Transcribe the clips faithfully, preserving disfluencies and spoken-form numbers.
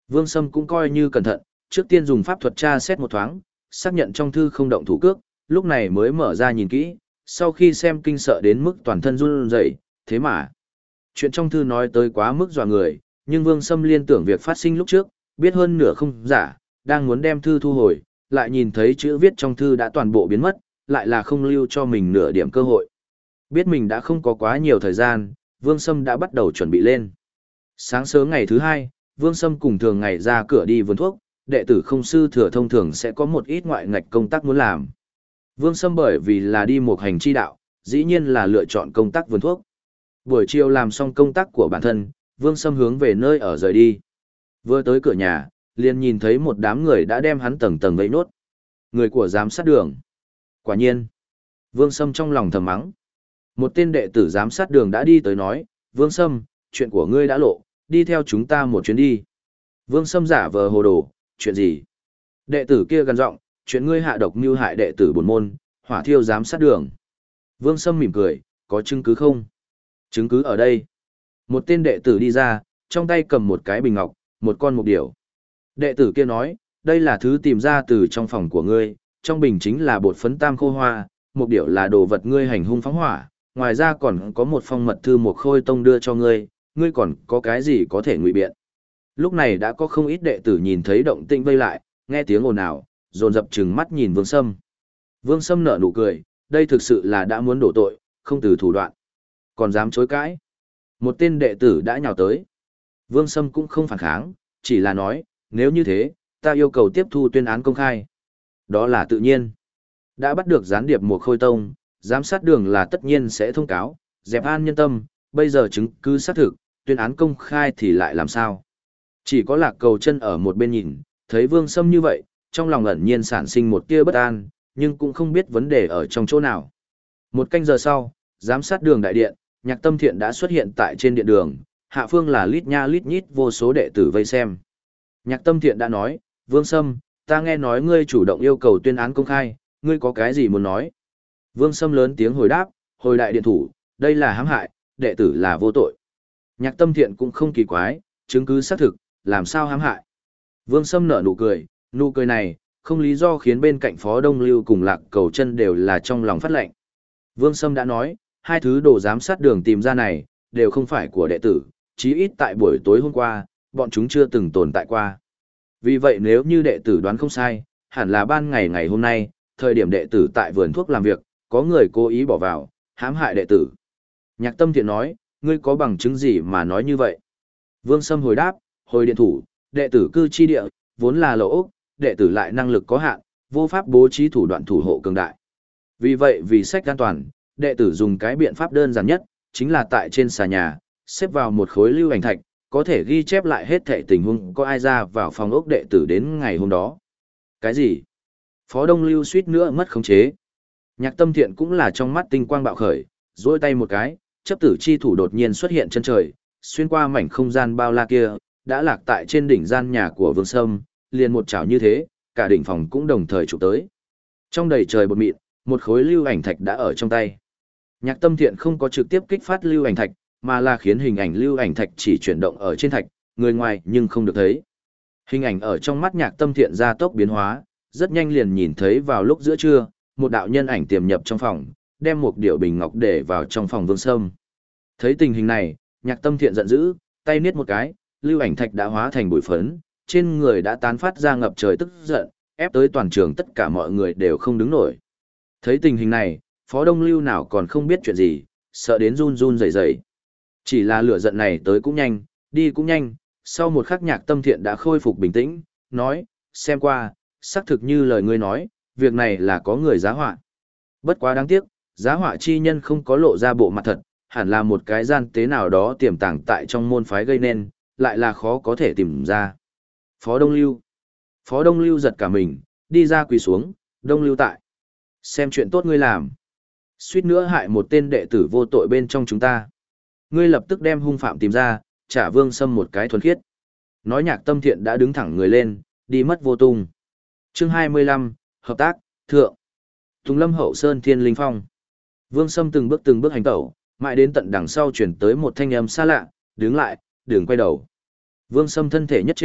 Vương Sâm cũng coi như cẩn thận, trước tiên dùng pháp thuật tra xét một thoáng, xác nhận trong thư không động thủ cước, lúc này mới mở ra nhìn kỹ, sau khi xem kinh sợ đến mức toàn thân run rẩy, thế mà. Chuyện trong thư nói tới quá mức dọa người, nhưng Vương Sâm liên tưởng việc phát sinh lúc trước, biết hơn nửa không giả, đang muốn đem thư thu hồi, lại nhìn thấy chữ viết trong thư đã toàn bộ biến mất, lại là không lưu cho mình nửa điểm cơ hội. Biết mình đã không có quá nhiều thời gian, Vương Sâm đã bắt đầu chuẩn bị lên. Sáng sớm ngày thứ hai, Vương Sâm cùng thường ngày ra cửa đi vườn thuốc, đệ tử không sư thừa thông thường sẽ có một ít ngoại ngạch công tác muốn làm. Vương Sâm bởi vì là đi một hành chi đạo, dĩ nhiên là lựa chọn công tác vườn thuốc. Buổi chiều làm xong công tác của bản thân, Vương Sâm hướng về nơi ở rời đi. Vừa tới cửa nhà, liền nhìn thấy một đám người đã đem hắn tầng tầng vây nốt. Người của giám sát đường. Quả nhiên. Vương Sâm trong lòng thầm mắng. Một tên đệ tử giám sát đường đã đi tới nói, Vương Sâm, chuyện của ngươi đã lộ, đi theo chúng ta một chuyến đi. Vương Sâm giả vờ hồ đồ, chuyện gì? Đệ tử kia gần giọng, chuyện ngươi hạ độc mưu hại đệ tử bổn môn, hỏa thiêu giám sát đường. Vương Sâm mỉm cười, có chứng cứ không? Chứng cứ ở đây. Một tên đệ tử đi ra, trong tay cầm một cái bình ngọc, một con mục điểu. Đệ tử kia nói, đây là thứ tìm ra từ trong phòng của ngươi, trong bình chính là bột phấn tam khô hoa, mục điểu là đồ vật ngươi hành hung phóng hỏa, ngoài ra còn có một phong mật thư một khôi tông đưa cho ngươi, ngươi còn có cái gì có thể ngụy biện. Lúc này đã có không ít đệ tử nhìn thấy động tĩnh vây lại, nghe tiếng ồn ào, dồn dập trừng mắt nhìn Vương Sâm. Vương Sâm nở nụ cười, đây thực sự là đã muốn đổ tội, không từ thủ đoạn. Còn dám chối cãi. Một tên đệ tử đã nhào tới. Vương Sâm cũng không phản kháng, chỉ là nói, nếu như thế, ta yêu cầu tiếp thu tuyên án công khai. Đó là tự nhiên. Đã bắt được gián điệp một khôi tông, giám sát đường là tất nhiên sẽ thông cáo, dẹp an nhân tâm, bây giờ chứng cứ xác thực, tuyên án công khai thì lại làm sao. Chỉ có Lạc Cầu Chân ở một bên nhìn, thấy Vương Sâm như vậy, trong lòng ẩn nhiên sản sinh một tia bất an, nhưng cũng không biết vấn đề ở trong chỗ nào. Một canh giờ sau, giám sát đường đại điện, Nhạc Tâm Thiện đã xuất hiện tại trên điện đường, hạ phương là lít nha lít nhít vô số đệ tử vây xem. Nhạc Tâm Thiện đã nói, Vương Sâm, ta nghe nói ngươi chủ động yêu cầu tuyên án công khai, ngươi có cái gì muốn nói? Vương Sâm lớn tiếng hồi đáp, hồi đại điện thủ, đây là hãm hại, đệ tử là vô tội. Nhạc Tâm Thiện cũng không kỳ quái, chứng cứ xác thực, làm sao hãm hại? Vương Sâm nở nụ cười, nụ cười này, không lý do khiến bên cạnh Phó Đông Lưu cùng Lạc Cầu Chân đều là trong lòng phát lệnh. Vương Sâm đã nói, hai thứ đồ giám sát đường tìm ra này, đều không phải của đệ tử, chí ít tại buổi tối hôm qua, bọn chúng chưa từng tồn tại qua. Vì vậy nếu như đệ tử đoán không sai, hẳn là ban ngày ngày hôm nay, thời điểm đệ tử tại vườn thuốc làm việc, có người cố ý bỏ vào, hãm hại đệ tử. Nhạc Tâm Thiện nói, ngươi có bằng chứng gì mà nói như vậy? Vương Sâm hồi đáp, hồi điện thủ, đệ tử cư chi địa, vốn là lỗ ốc, đệ tử lại năng lực có hạn, vô pháp bố trí thủ đoạn thủ hộ cường đại. Vì vậy vì sách an toàn, đệ tử dùng cái biện pháp đơn giản nhất, chính là tại trên xà nhà, xếp vào một khối lưu ảnh thạch, có thể ghi chép lại hết thảy tình huống có ai ra vào phòng ốc đệ tử đến ngày hôm đó. Cái gì? Phó Đông Lưu suýt nữa mất khống chế. Nhạc Tâm Thiện cũng là trong mắt tinh quang bạo khởi, duỗi tay một cái, chấp tử chi thủ đột nhiên xuất hiện chân trời, xuyên qua mảnh không gian bao la kia, đã lạc tại trên đỉnh gian nhà của Vương Sâm, liền một chảo như thế, cả đỉnh phòng cũng đồng thời chụp tới. Trong đầy trời bột mịn, một khối lưu ảnh thạch đã ở trong tay. Nhạc Tâm Thiện không có trực tiếp kích phát lưu ảnh thạch, mà là khiến hình ảnh lưu ảnh thạch chỉ chuyển động ở trên thạch, người ngoài nhưng không được thấy. Hình ảnh ở trong mắt Nhạc Tâm Thiện gia tốc biến hóa, rất nhanh liền nhìn thấy vào lúc giữa trưa, một đạo nhân ảnh tiềm nhập trong phòng, đem một điệu bình ngọc để vào trong phòng Vương Sâm. Thấy tình hình này, Nhạc Tâm Thiện giận dữ, tay niết một cái, lưu ảnh thạch đã hóa thành bụi phấn, trên người đã tán phát ra ngập trời tức giận, ép tới toàn trường tất cả mọi người đều không đứng nổi. Thấy tình hình này, Phó Đông Lưu nào còn không biết chuyện gì, sợ đến run run rẩy rẩy. Chỉ là lửa giận này tới cũng nhanh, đi cũng nhanh, sau một khắc Nhạc Tâm Thiện đã khôi phục bình tĩnh, nói, xem qua, xác thực như lời ngươi nói, việc này là có người giá họa. Bất quá đáng tiếc, giá họa chi nhân không có lộ ra bộ mặt thật, hẳn là một cái gian tế nào đó tiềm tàng tại trong môn phái gây nên, lại là khó có thể tìm ra. Phó Đông Lưu. Phó Đông Lưu giật cả mình, đi ra quỳ xuống, Đông Lưu tại. Xem chuyện tốt ngươi làm. Suýt nữa hại một tên đệ tử vô tội bên trong chúng ta. Ngươi lập tức đem hung phạm tìm ra, trả Vương Sâm một cái thuần khiết. Nói Nhạc Tâm Thiện đã đứng thẳng người lên, đi mất vô tung. Chương hai mươi lăm, Hợp tác, Thượng. Tùng Lâm Hậu Sơn Thiên Linh Phong. Vương Sâm từng bước từng bước hành tẩu, mãi đến tận đằng sau chuyển tới một thanh âm xa lạ, đứng lại, đừng quay đầu. Vương Sâm thân thể nhất trệ,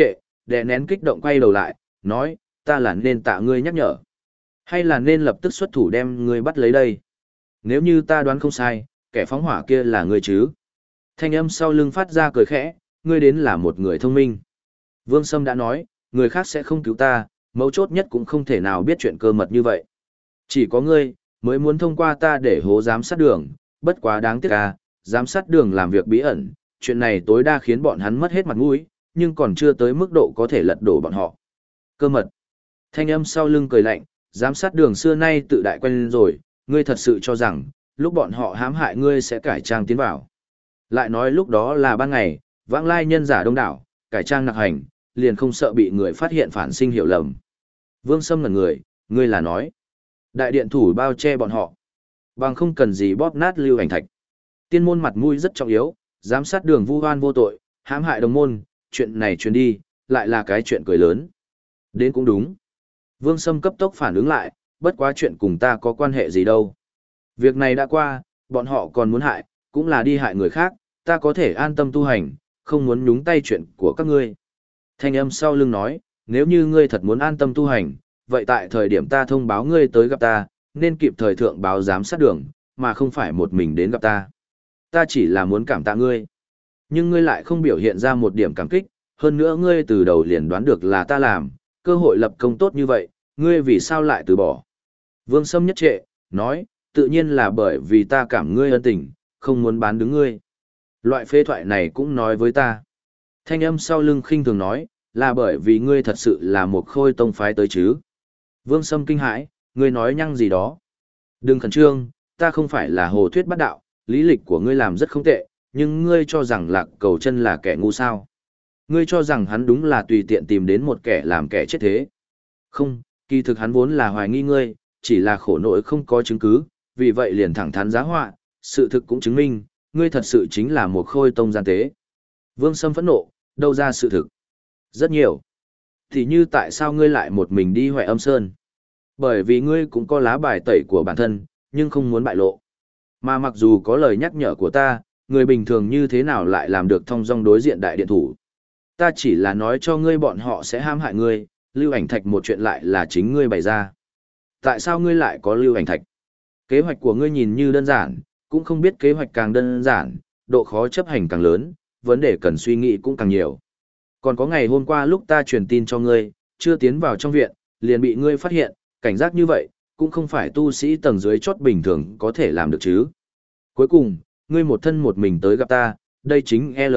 đè nén kích động quay đầu lại, nói, ta là nên tạ ngươi nhắc nhở, hay là nên lập tức xuất thủ đem ngươi bắt lấy đây? Nếu như ta đoán không sai, kẻ phóng hỏa kia là ngươi chứ? Thanh âm sau lưng phát ra cười khẽ, ngươi đến là một người thông minh. Vương Sâm đã nói, người khác sẽ không cứu ta, mấu chốt nhất cũng không thể nào biết chuyện cơ mật như vậy. Chỉ có ngươi, mới muốn thông qua ta để hố giám sát đường, bất quá đáng tiếc à, giám sát đường làm việc bí ẩn, chuyện này tối đa khiến bọn hắn mất hết mặt mũi, nhưng còn chưa tới mức độ có thể lật đổ bọn họ. Cơ mật. Thanh âm sau lưng cười lạnh, giám sát đường xưa nay tự đại quen lên rồi, ngươi thật sự cho rằng, lúc bọn họ hãm hại ngươi sẽ cải trang tiến vào. Lại nói lúc đó là ban ngày, vãng lai nhân giả đông đảo, cải trang nặc hành, liền không sợ bị người phát hiện phản sinh hiểu lầm. Vương Sâm ngẩn người, ngươi là nói. Đại điện thủ bao che bọn họ. Bằng không cần gì bóp nát lưu ảnh thạch. Tiên môn mặt mũi rất trọng yếu, giám sát đường vu oan vô tội, hãm hại đồng môn, chuyện này truyền đi, lại là cái chuyện cười lớn. Đến cũng đúng. Vương Sâm cấp tốc phản ứng lại, bất quá chuyện cùng ta có quan hệ gì đâu. Việc này đã qua, bọn họ còn muốn hại, cũng là đi hại người khác, ta có thể an tâm tu hành, không muốn nhúng tay chuyện của các ngươi. Thanh âm sau lưng nói, nếu như ngươi thật muốn an tâm tu hành, vậy tại thời điểm ta thông báo ngươi tới gặp ta, nên kịp thời thượng báo giám sát đường, mà không phải một mình đến gặp ta. Ta chỉ là muốn cảm tạ ngươi. Nhưng ngươi lại không biểu hiện ra một điểm cảm kích, hơn nữa ngươi từ đầu liền đoán được là ta làm, cơ hội lập công tốt như vậy, ngươi vì sao lại từ bỏ? Vương Sâm nhất trệ, nói, tự nhiên là bởi vì ta cảm ngươi ân tình, không muốn bán đứng ngươi. Loại phê thoại này cũng nói với ta. Thanh âm sau lưng khinh thường nói, là bởi vì ngươi thật sự là một khôi tông phái tới chứ. Vương Sâm kinh hãi, ngươi nói nhăng gì đó. Đừng khẩn trương, ta không phải là hồ thuyết bát đạo, lý lịch của ngươi làm rất không tệ, nhưng ngươi cho rằng Lạc Cầu Chân là kẻ ngu sao. Ngươi cho rằng hắn đúng là tùy tiện tìm đến một kẻ làm kẻ chết thế. Không, kỳ thực hắn vốn là hoài nghi ngươi, chỉ là khổ nỗi không có chứng cứ, vì vậy liền thẳng thắn giá họa, sự thực cũng chứng minh, ngươi thật sự chính là một khôi tông gian tế. Vương Sâm phẫn nộ, đâu ra sự thực? Rất nhiều. Thì như tại sao ngươi lại một mình đi Huệ Âm Sơn? Bởi vì ngươi cũng có lá bài tẩy của bản thân, nhưng không muốn bại lộ. Mà mặc dù có lời nhắc nhở của ta, người bình thường như thế nào lại làm được thông dong đối diện đại điện thủ? Ta chỉ là nói cho ngươi bọn họ sẽ hãm hại ngươi, lưu ảnh thạch một chuyện lại là chính ngươi bày ra. Tại sao ngươi lại có lưu ảnh thạch? Kế hoạch của ngươi nhìn như đơn giản, cũng không biết kế hoạch càng đơn giản, độ khó chấp hành càng lớn, vấn đề cần suy nghĩ cũng càng nhiều. Còn có ngày hôm qua lúc ta truyền tin cho ngươi, chưa tiến vào trong viện, liền bị ngươi phát hiện, cảnh giác như vậy, cũng không phải tu sĩ tầng dưới chót bình thường có thể làm được chứ. Cuối cùng, ngươi một thân một mình tới gặp ta, đây chính L.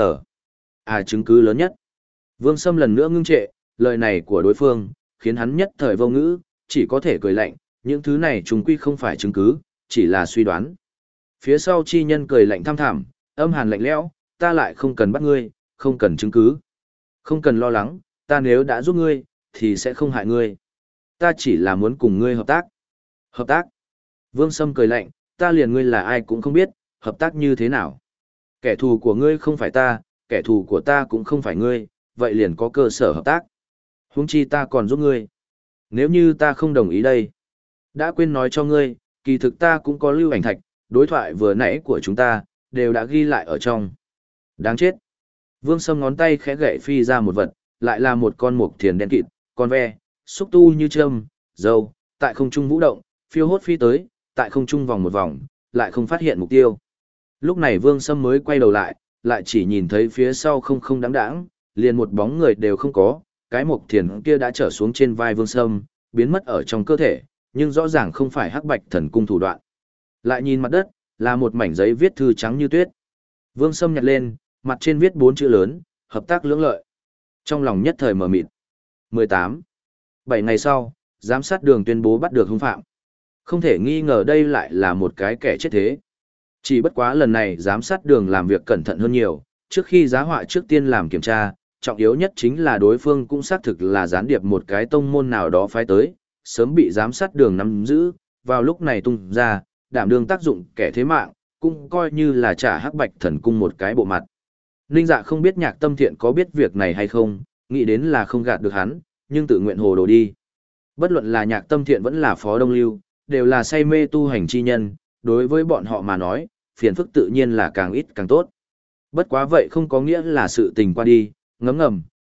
À chứng cứ lớn nhất. Vương Sâm lần nữa ngưng trệ, lời này của đối phương, khiến hắn nhất thời vô ngữ, chỉ có thể cười lạnh, những thứ này trùng quy không phải chứng cứ, chỉ là suy đoán. Phía sau chi nhân cười lạnh thăm thẳm, âm hàn lạnh lẽo, ta lại không cần bắt ngươi, không cần chứng cứ. Không cần lo lắng, ta nếu đã giúp ngươi, thì sẽ không hại ngươi. Ta chỉ là muốn cùng ngươi hợp tác. Hợp tác? Vương Sâm cười lạnh, ta liền ngươi là ai cũng không biết, hợp tác như thế nào. Kẻ thù của ngươi không phải ta, kẻ thù của ta cũng không phải ngươi, vậy liền có cơ sở hợp tác. Huống chi ta còn giúp ngươi. Nếu như ta không đồng ý đây. Đã quên nói cho ngươi, kỳ thực ta cũng có lưu ảnh thạch, đối thoại vừa nãy của chúng ta, đều đã ghi lại ở trong. Đáng chết. Vương Sâm ngón tay khẽ gậy phi ra một vật, lại là một con mục thiền đen kịt, con ve, xúc tu như châm, dâu, tại không trung vũ động, phiêu hốt phi tới, tại không trung vòng một vòng, lại không phát hiện mục tiêu. Lúc này Vương Sâm mới quay đầu lại, lại chỉ nhìn thấy phía sau không không đáng đáng, liền một bóng người đều không có, cái mục thiền kia đã trở xuống trên vai Vương Sâm, biến mất ở trong cơ thể, nhưng rõ ràng không phải hắc bạch thần cung thủ đoạn. Lại nhìn mặt đất, là một mảnh giấy viết thư trắng như tuyết. Vương Sâm nhặt lên, mặt trên viết bốn chữ lớn, hợp tác lưỡng lợi. Trong lòng nhất thời mở mịt. mười tám. bảy ngày sau, giám sát đường tuyên bố bắt được hung phạm. Không thể nghi ngờ đây lại là một cái kẻ chết thế. Chỉ bất quá lần này giám sát đường làm việc cẩn thận hơn nhiều, trước khi giá họa trước tiên làm kiểm tra, trọng yếu nhất chính là đối phương cũng xác thực là gián điệp một cái tông môn nào đó phái tới, sớm bị giám sát đường nắm giữ, vào lúc này tung ra, đảm đương tác dụng kẻ thế mạng, cũng coi như là trả hắc bạch thần cung một cái bộ mặt. Ninh Dạ không biết Nhạc Tâm Thiện có biết việc này hay không, nghĩ đến là không gạt được hắn, nhưng tự nguyện hồ đồ đi. Bất luận là Nhạc Tâm Thiện vẫn là Phó Đông Lưu, đều là say mê tu hành chi nhân, đối với bọn họ mà nói, phiền phức tự nhiên là càng ít càng tốt. Bất quá vậy không có nghĩa là sự tình qua đi, ngấm ngầm,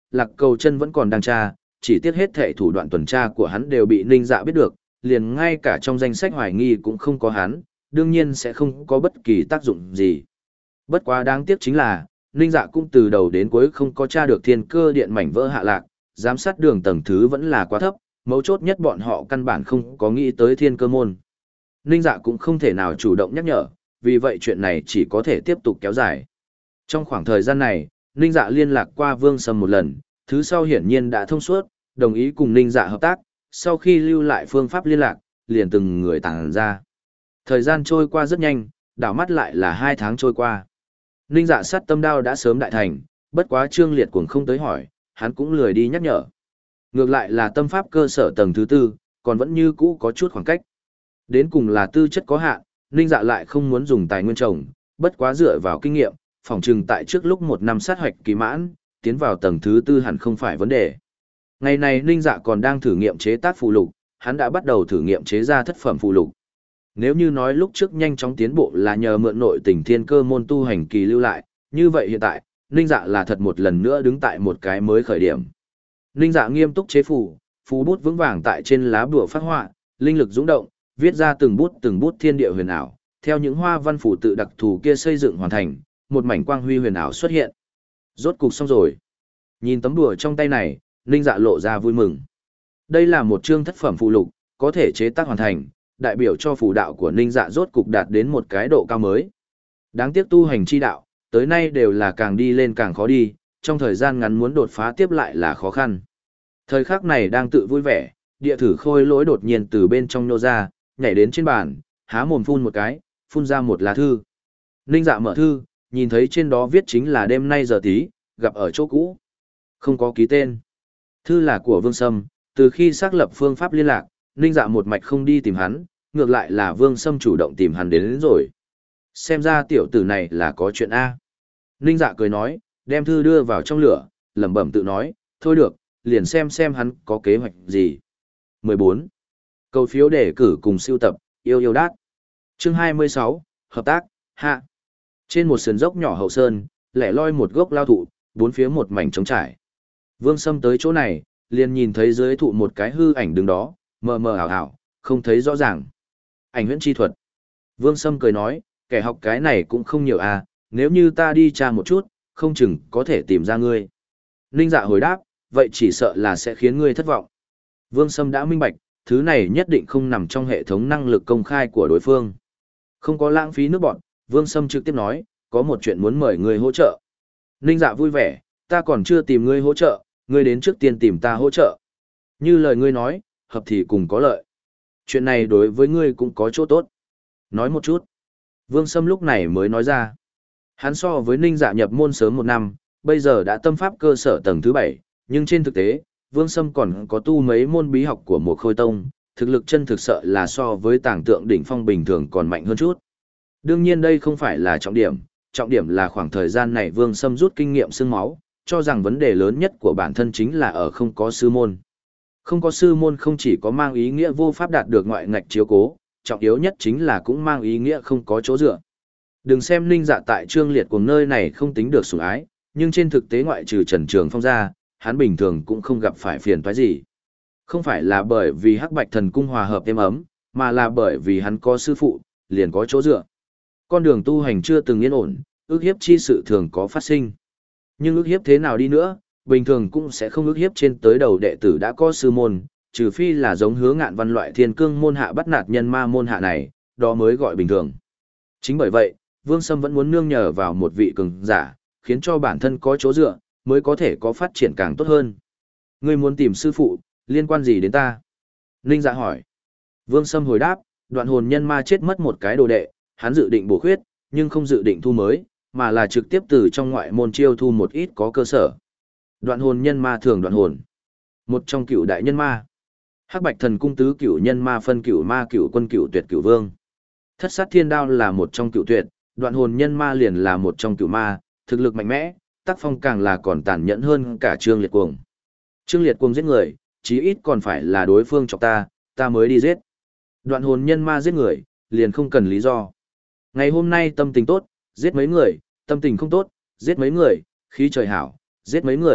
Lạc Cầu Chân vẫn còn đang tra, chỉ tiếc hết thảy thủ đoạn tuần tra của hắn đều bị Ninh Dạ biết được, liền ngay cả trong danh sách hoài nghi cũng không có hắn, đương nhiên sẽ không có bất kỳ tác dụng gì. Bất quá đáng tiếc chính là, Ninh Dạ cũng từ đầu đến cuối không có tra được thiên cơ điện mảnh vỡ hạ lạc, giám sát đường tầng thứ vẫn là quá thấp, mấu chốt nhất bọn họ căn bản không có nghĩ tới thiên cơ môn. Ninh Dạ cũng không thể nào chủ động nhắc nhở, vì vậy chuyện này chỉ có thể tiếp tục kéo dài. Trong khoảng thời gian này, Ninh Dạ liên lạc qua Vương Sâm một lần, thứ sau hiển nhiên đã thông suốt, đồng ý cùng Ninh Dạ hợp tác, sau khi lưu lại phương pháp liên lạc, liền từng người tàng ra. Thời gian trôi qua rất nhanh, đảo mắt lại là hai tháng trôi qua. Ninh Dạ sát tâm đao đã sớm đại thành, bất quá Trương Liệt cuồng không tới hỏi, hắn cũng lười đi nhắc nhở. Ngược lại là tâm pháp cơ sở tầng thứ tư, còn vẫn như cũ có chút khoảng cách. Đến cùng là tư chất có hạn, Ninh Dạ lại không muốn dùng tài nguyên trồng, bất quá dựa vào kinh nghiệm, phòng trừng tại trước lúc một năm sát hoạch kỳ mãn, tiến vào tầng thứ tư hẳn không phải vấn đề. Ngày này Ninh Dạ còn đang thử nghiệm chế tác phù lục, hắn đã bắt đầu thử nghiệm chế ra thất phẩm phù lục. Nếu như nói lúc trước nhanh chóng tiến bộ là nhờ mượn nội tình thiên cơ môn tu hành kỳ lưu lại, như vậy hiện tại, Ninh Dạ là thật một lần nữa đứng tại một cái mới khởi điểm. Ninh Dạ nghiêm túc chế phù, phù bút vững vàng tại trên lá bùa phát họa, linh lực dũng động, viết ra từng bút từng bút thiên địa huyền ảo, theo những hoa văn phù tự đặc thù kia xây dựng hoàn thành, một mảnh quang huy huyền ảo xuất hiện. Rốt cục xong rồi. Nhìn tấm đùa trong tay này, Ninh Dạ lộ ra vui mừng. Đây là một chương thất phẩm phù lục, có thể chế tác hoàn thành, đại biểu cho phù đạo của Ninh Dạ rốt cục đạt đến một cái độ cao mới. Đáng tiếc tu hành chi đạo, tới nay đều là càng đi lên càng khó đi, trong thời gian ngắn muốn đột phá tiếp lại là khó khăn. Thời khắc này đang tự vui vẻ, địa thử khôi lỗi đột nhiên từ bên trong nô ra, nhảy đến trên bàn, há mồm phun một cái, phun ra một lá thư. Ninh Dạ mở thư, nhìn thấy trên đó viết chính là đêm nay giờ tí, gặp ở chỗ cũ. Không có ký tên. Thư là của Vương Sâm, từ khi xác lập phương pháp liên lạc, Ninh Dạ một mạch không đi tìm hắn, ngược lại là Vương Sâm chủ động tìm hắn đến, đến rồi. Xem ra tiểu tử này là có chuyện A. Ninh Dạ cười nói, đem thư đưa vào trong lửa, lẩm bẩm tự nói, thôi được, liền xem xem hắn có kế hoạch gì. mười bốn. Cầu phiếu để cử cùng siêu tập, yêu yêu đát. Chương hai mươi sáu, Hợp tác, hạ. Trên một sườn dốc nhỏ hậu sơn, lẻ loi một gốc lao thụ, bốn phía một mảnh trống trải. Vương Sâm tới chỗ này, liền nhìn thấy dưới thụ một cái hư ảnh đứng đó, mờ mờ ảo ảo, không thấy rõ ràng. Ảnh huyễn chi thuật. Vương Sâm cười nói, kẻ học cái này cũng không nhiều à, nếu như ta đi tra một chút, không chừng có thể tìm ra ngươi. Ninh Dạ hồi đáp, vậy chỉ sợ là sẽ khiến ngươi thất vọng. Vương Sâm đã minh bạch, thứ này nhất định không nằm trong hệ thống năng lực công khai của đối phương. Không có lãng phí nước bọn, Vương Sâm trực tiếp nói, có một chuyện muốn mời ngươi hỗ trợ. Ninh Dạ vui vẻ, ta còn chưa tìm ngươi hỗ trợ, ngươi đến trước tiên tìm ta hỗ trợ. Như lời ngươi nói, hợp thì cùng có lợi. Chuyện này đối với ngươi cũng có chỗ tốt. Nói một chút. Vương Sâm lúc này mới nói ra. Hắn so với Ninh Dạ nhập môn sớm một năm, bây giờ đã tâm pháp cơ sở tầng thứ bảy, nhưng trên thực tế, Vương Sâm còn có tu mấy môn bí học của một khôi tông, thực lực chân thực sợ là so với tàng tượng đỉnh phong bình thường còn mạnh hơn chút. Đương nhiên đây không phải là trọng điểm, trọng điểm là khoảng thời gian này Vương Sâm rút kinh nghiệm xương máu, cho rằng vấn đề lớn nhất của bản thân chính là ở không có sư môn. Không có sư môn không chỉ có mang ý nghĩa vô pháp đạt được ngoại ngạch chiếu cố, trọng yếu nhất chính là cũng mang ý nghĩa không có chỗ dựa. Đừng xem Ninh Dạ tại Trương Liệt cùng nơi này không tính được sủng ái, nhưng trên thực tế ngoại trừ Trần Trường Phong ra, hắn bình thường cũng không gặp phải phiền toái gì. Không phải là bởi vì Hắc Bạch Thần Cung hòa hợp êm ấm, mà là bởi vì hắn có sư phụ, liền có chỗ dựa. Con đường tu hành chưa từng yên ổn, ức hiếp chi sự thường có phát sinh. Nhưng ức hiếp thế nào đi nữa, bình thường cũng sẽ không ức hiếp trên tới đầu đệ tử đã có sư môn, trừ phi là giống Hứa Ngạn Văn loại thiên cương môn hạ bắt nạt nhân ma môn hạ này, đó mới gọi bình thường. Chính bởi vậy, Vương Sâm vẫn muốn nương nhờ vào một vị cường giả, khiến cho bản thân có chỗ dựa, mới có thể có phát triển càng tốt hơn. Ngươi muốn tìm sư phụ, liên quan gì đến ta? Ninh Dạ hỏi. Vương Sâm hồi đáp, đoạn hồn nhân ma chết mất một cái đồ đệ, hắn dự định bổ khuyết, nhưng không dự định thu mới, mà là trực tiếp từ trong ngoại môn chiêu thu một ít có cơ sở. Đoạn hồn nhân ma thường đoạn hồn. Một trong cửu đại nhân ma. Hắc Bạch Thần Cung tứ cửu nhân ma phân cửu ma cửu quân cửu tuyệt cửu vương. Thất sát thiên đao là một trong cửu tuyệt, đoạn hồn nhân ma liền là một trong cửu ma, thực lực mạnh mẽ, tác phong càng là còn tàn nhẫn hơn cả Trương Liệt Cuồng. Trương Liệt Cuồng giết người, chí ít còn phải là đối phương chọc ta, ta mới đi giết. Đoạn hồn nhân ma giết người, liền không cần lý do. Ngày hôm nay tâm tình tốt, giết mấy người, tâm tình không tốt, giết mấy người, khí trời hảo, giết mấy người,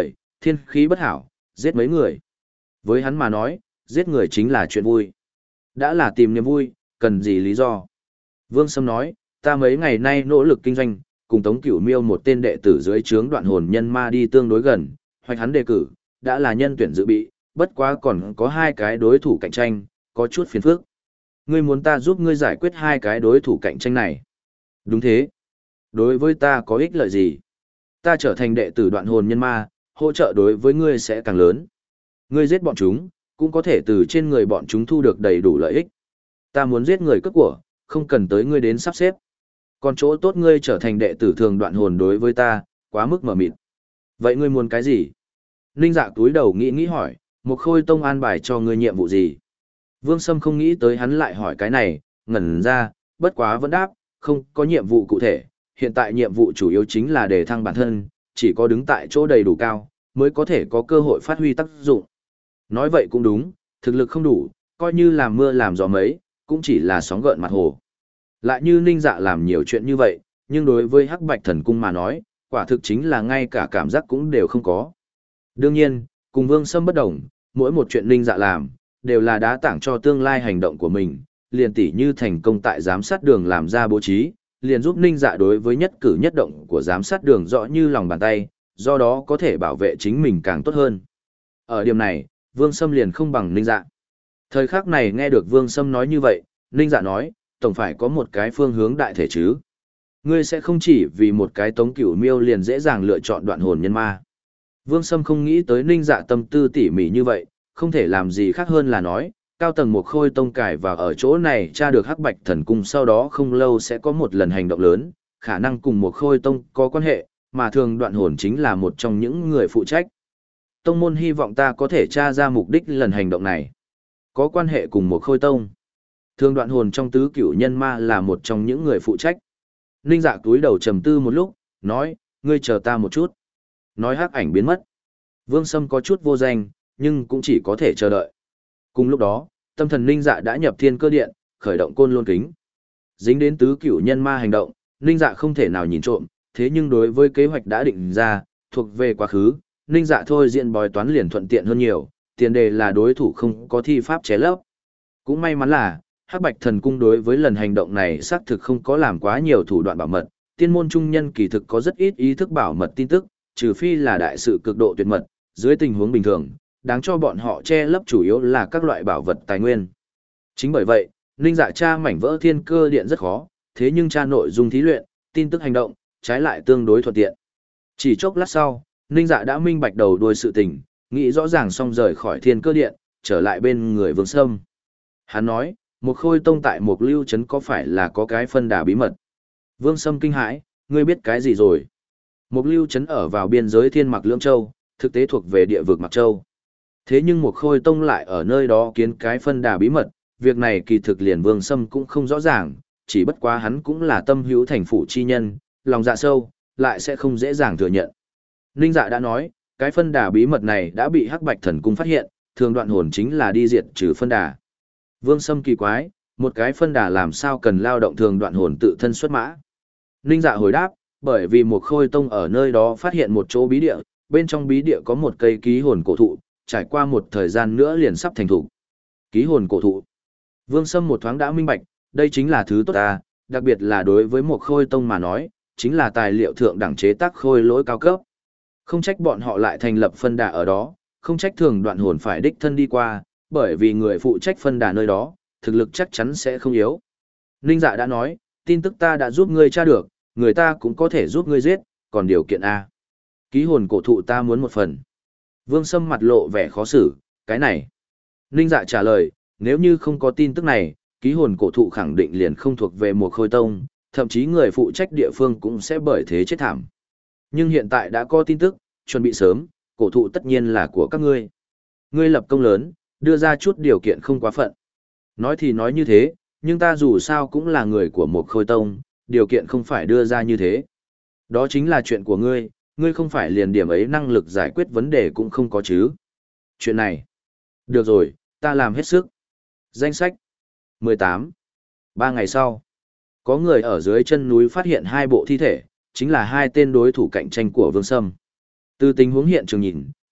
thiên khí bất hảo, giết mấy người. Với hắn mà nói, giết người chính là chuyện vui. Đã là tìm niềm vui, cần gì lý do? Vương Sâm nói, ta mấy ngày nay nỗ lực kinh doanh, cùng Tống Cửu Miêu một tên đệ tử dưới trướng Đoạn Hồn Nhân Ma đi tương đối gần, hoạch hắn đề cử, đã là nhân tuyển dự bị, bất quá còn có hai cái đối thủ cạnh tranh, có chút phiền phức. Ngươi muốn ta giúp ngươi giải quyết hai cái đối thủ cạnh tranh này? Đúng thế. Đối với ta có ích lợi gì? Ta trở thành đệ tử Đoạn Hồn Nhân Ma, hỗ trợ đối với ngươi sẽ càng lớn. Ngươi giết bọn chúng, cũng có thể từ trên người bọn chúng thu được đầy đủ lợi ích. Ta muốn giết người cướp của, không cần tới ngươi đến sắp xếp. Còn chỗ tốt ngươi trở thành đệ tử thường Đoạn Hồn đối với ta, quá mức mờ mịt. Vậy ngươi muốn cái gì? Ninh Dạ túi đầu nghĩ nghĩ hỏi, một khôi tông an bài cho ngươi nhiệm vụ gì? Vương Sâm không nghĩ tới hắn lại hỏi cái này, ngẩn ra, bất quá vẫn đáp, không có nhiệm vụ cụ thể. Hiện tại nhiệm vụ chủ yếu chính là để thăng bản thân, chỉ có đứng tại chỗ đầy đủ cao, mới có thể có cơ hội phát huy tác dụng. Nói vậy cũng đúng, thực lực không đủ, coi như làm mưa làm gió mấy, cũng chỉ là sóng gợn mặt hồ. Lại như Ninh Dạ làm nhiều chuyện như vậy, nhưng đối với Hắc Bạch Thần Cung mà nói, quả thực chính là ngay cả cảm giác cũng đều không có. Đương nhiên, cùng Vương Sâm bất đồng, mỗi một chuyện Ninh Dạ làm, đều là đá tảng cho tương lai hành động của mình, liền tỉ như thành công tại giám sát đường làm ra bố trí, liền giúp Ninh Dạ đối với nhất cử nhất động của giám sát đường rõ như lòng bàn tay, do đó có thể bảo vệ chính mình càng tốt hơn. Ở điểm này, Vương Sâm liền không bằng Ninh Dạ. Thời khắc này nghe được Vương Sâm nói như vậy, Ninh Dạ nói, tổng phải có một cái phương hướng đại thể chứ. Ngươi sẽ không chỉ vì một cái Tống Cửu Miêu liền dễ dàng lựa chọn Đoạn Hồn Nhân Ma. Vương Sâm không nghĩ tới Ninh Dạ tâm tư tỉ mỉ như vậy, không thể làm gì khác hơn là nói, cao tầng một khôi tông cải và ở chỗ này tra được Hắc Bạch Thần Cung sau đó không lâu sẽ có một lần hành động lớn, khả năng cùng một khôi tông có quan hệ, mà thường Đoạn Hồn chính là một trong những người phụ trách. Tông môn hy vọng ta có thể tra ra mục đích lần hành động này. Có quan hệ cùng một khôi tông. Thường Đoạn Hồn trong tứ cửu nhân ma là một trong những người phụ trách. Ninh Dạ túi đầu trầm tư một lúc, nói, ngươi chờ ta một chút. Nói hắc ảnh biến mất. Vương Sâm có chút vô danh, nhưng cũng chỉ có thể chờ đợi. Cùng lúc đó, tâm thần Ninh Dạ đã nhập thiên cơ điện, khởi động côn lôn kính. Dính đến tứ cửu nhân ma hành động, Ninh Dạ không thể nào nhìn trộm, thế nhưng đối với kế hoạch đã định ra, thuộc về quá khứ, Ninh Dạ thôi diện bói toán liền thuận tiện hơn nhiều, tiền đề là đối thủ không có thi pháp chế lấp. Cũng may mắn là, Hắc Bạch Thần Cung đối với lần hành động này xác thực không có làm quá nhiều thủ đoạn bảo mật, tiên môn trung nhân kỳ thực có rất ít ý thức bảo mật tin tức, trừ phi là đại sự cực độ tuyệt mật, dưới tình huống bình thường, đáng cho bọn họ che lấp chủ yếu là các loại bảo vật tài nguyên. Chính bởi vậy, Ninh Dạ tra mảnh vỡ thiên cơ điện rất khó, thế nhưng tra nội dung thí luyện, tin tức hành động, trái lại tương đối thuận tiện. Chỉ chốc lát sau, Ninh Dạ đã minh bạch đầu đuôi sự tình, nghĩ rõ ràng xong rời khỏi thiên cơ điện, trở lại bên người Vương Sâm. Hắn nói, một khôi tông tại một lưu trấn có phải là có cái phân đà bí mật? Vương Sâm kinh hãi, ngươi biết cái gì rồi? Một lưu trấn ở vào biên giới thiên mặc lưỡng châu, thực tế thuộc về địa vực Mặc Châu. Thế nhưng một khôi tông lại ở nơi đó kiến cái phân đà bí mật, việc này kỳ thực liền Vương Sâm cũng không rõ ràng, chỉ bất quá hắn cũng là tâm hữu thành phủ chi nhân, lòng dạ sâu, lại sẽ không dễ dàng thừa nhận. Ninh Dạ đã nói, cái phân đà bí mật này đã bị Hắc Bạch Thần Cung phát hiện, thường Đoạn Hồn chính là đi diệt trừ phân đà. Vương Sâm kỳ quái, một cái phân đà làm sao cần lao động thường Đoạn Hồn tự thân xuất mã. Ninh Dạ hồi đáp, bởi vì một khôi tông ở nơi đó phát hiện một chỗ bí địa, bên trong bí địa có một cây ký hồn cổ thụ, trải qua một thời gian nữa liền sắp thành thủ. Ký hồn cổ thụ. Vương Sâm một thoáng đã minh bạch, đây chính là thứ tốt ta, đặc biệt là đối với một khôi tông mà nói, chính là tài liệu thượng đẳng chế tác khôi lỗi cao cấp. Không trách bọn họ lại thành lập phân đà ở đó, không trách thường Đoạn Hồn phải đích thân đi qua, bởi vì người phụ trách phân đà nơi đó, thực lực chắc chắn sẽ không yếu. Ninh Dạ đã nói, tin tức ta đã giúp ngươi tra được, người ta cũng có thể giúp ngươi giết, còn điều kiện A. Ký hồn cổ thụ ta muốn một phần. Vương Sâm mặt lộ vẻ khó xử, cái này. Ninh Dạ trả lời, nếu như không có tin tức này, ký hồn cổ thụ khẳng định liền không thuộc về một khôi tông, thậm chí người phụ trách địa phương cũng sẽ bởi thế chết thảm. Nhưng hiện tại đã có tin tức, chuẩn bị sớm, cổ thụ tất nhiên là của các ngươi. Ngươi lập công lớn, đưa ra chút điều kiện không quá phận. Nói thì nói như thế, nhưng ta dù sao cũng là người của một khôi tông, điều kiện không phải đưa ra như thế. Đó chính là chuyện của ngươi, ngươi không phải liền điểm ấy năng lực giải quyết vấn đề cũng không có chứ. Chuyện này. Được rồi, ta làm hết sức. Danh sách. mười tám. Ba ngày sau, có người ở dưới chân núi phát hiện hai bộ thi thể, chính là hai tên đối thủ cạnh tranh của Vương Sâm. Từ tình huống hiện trường nhìn,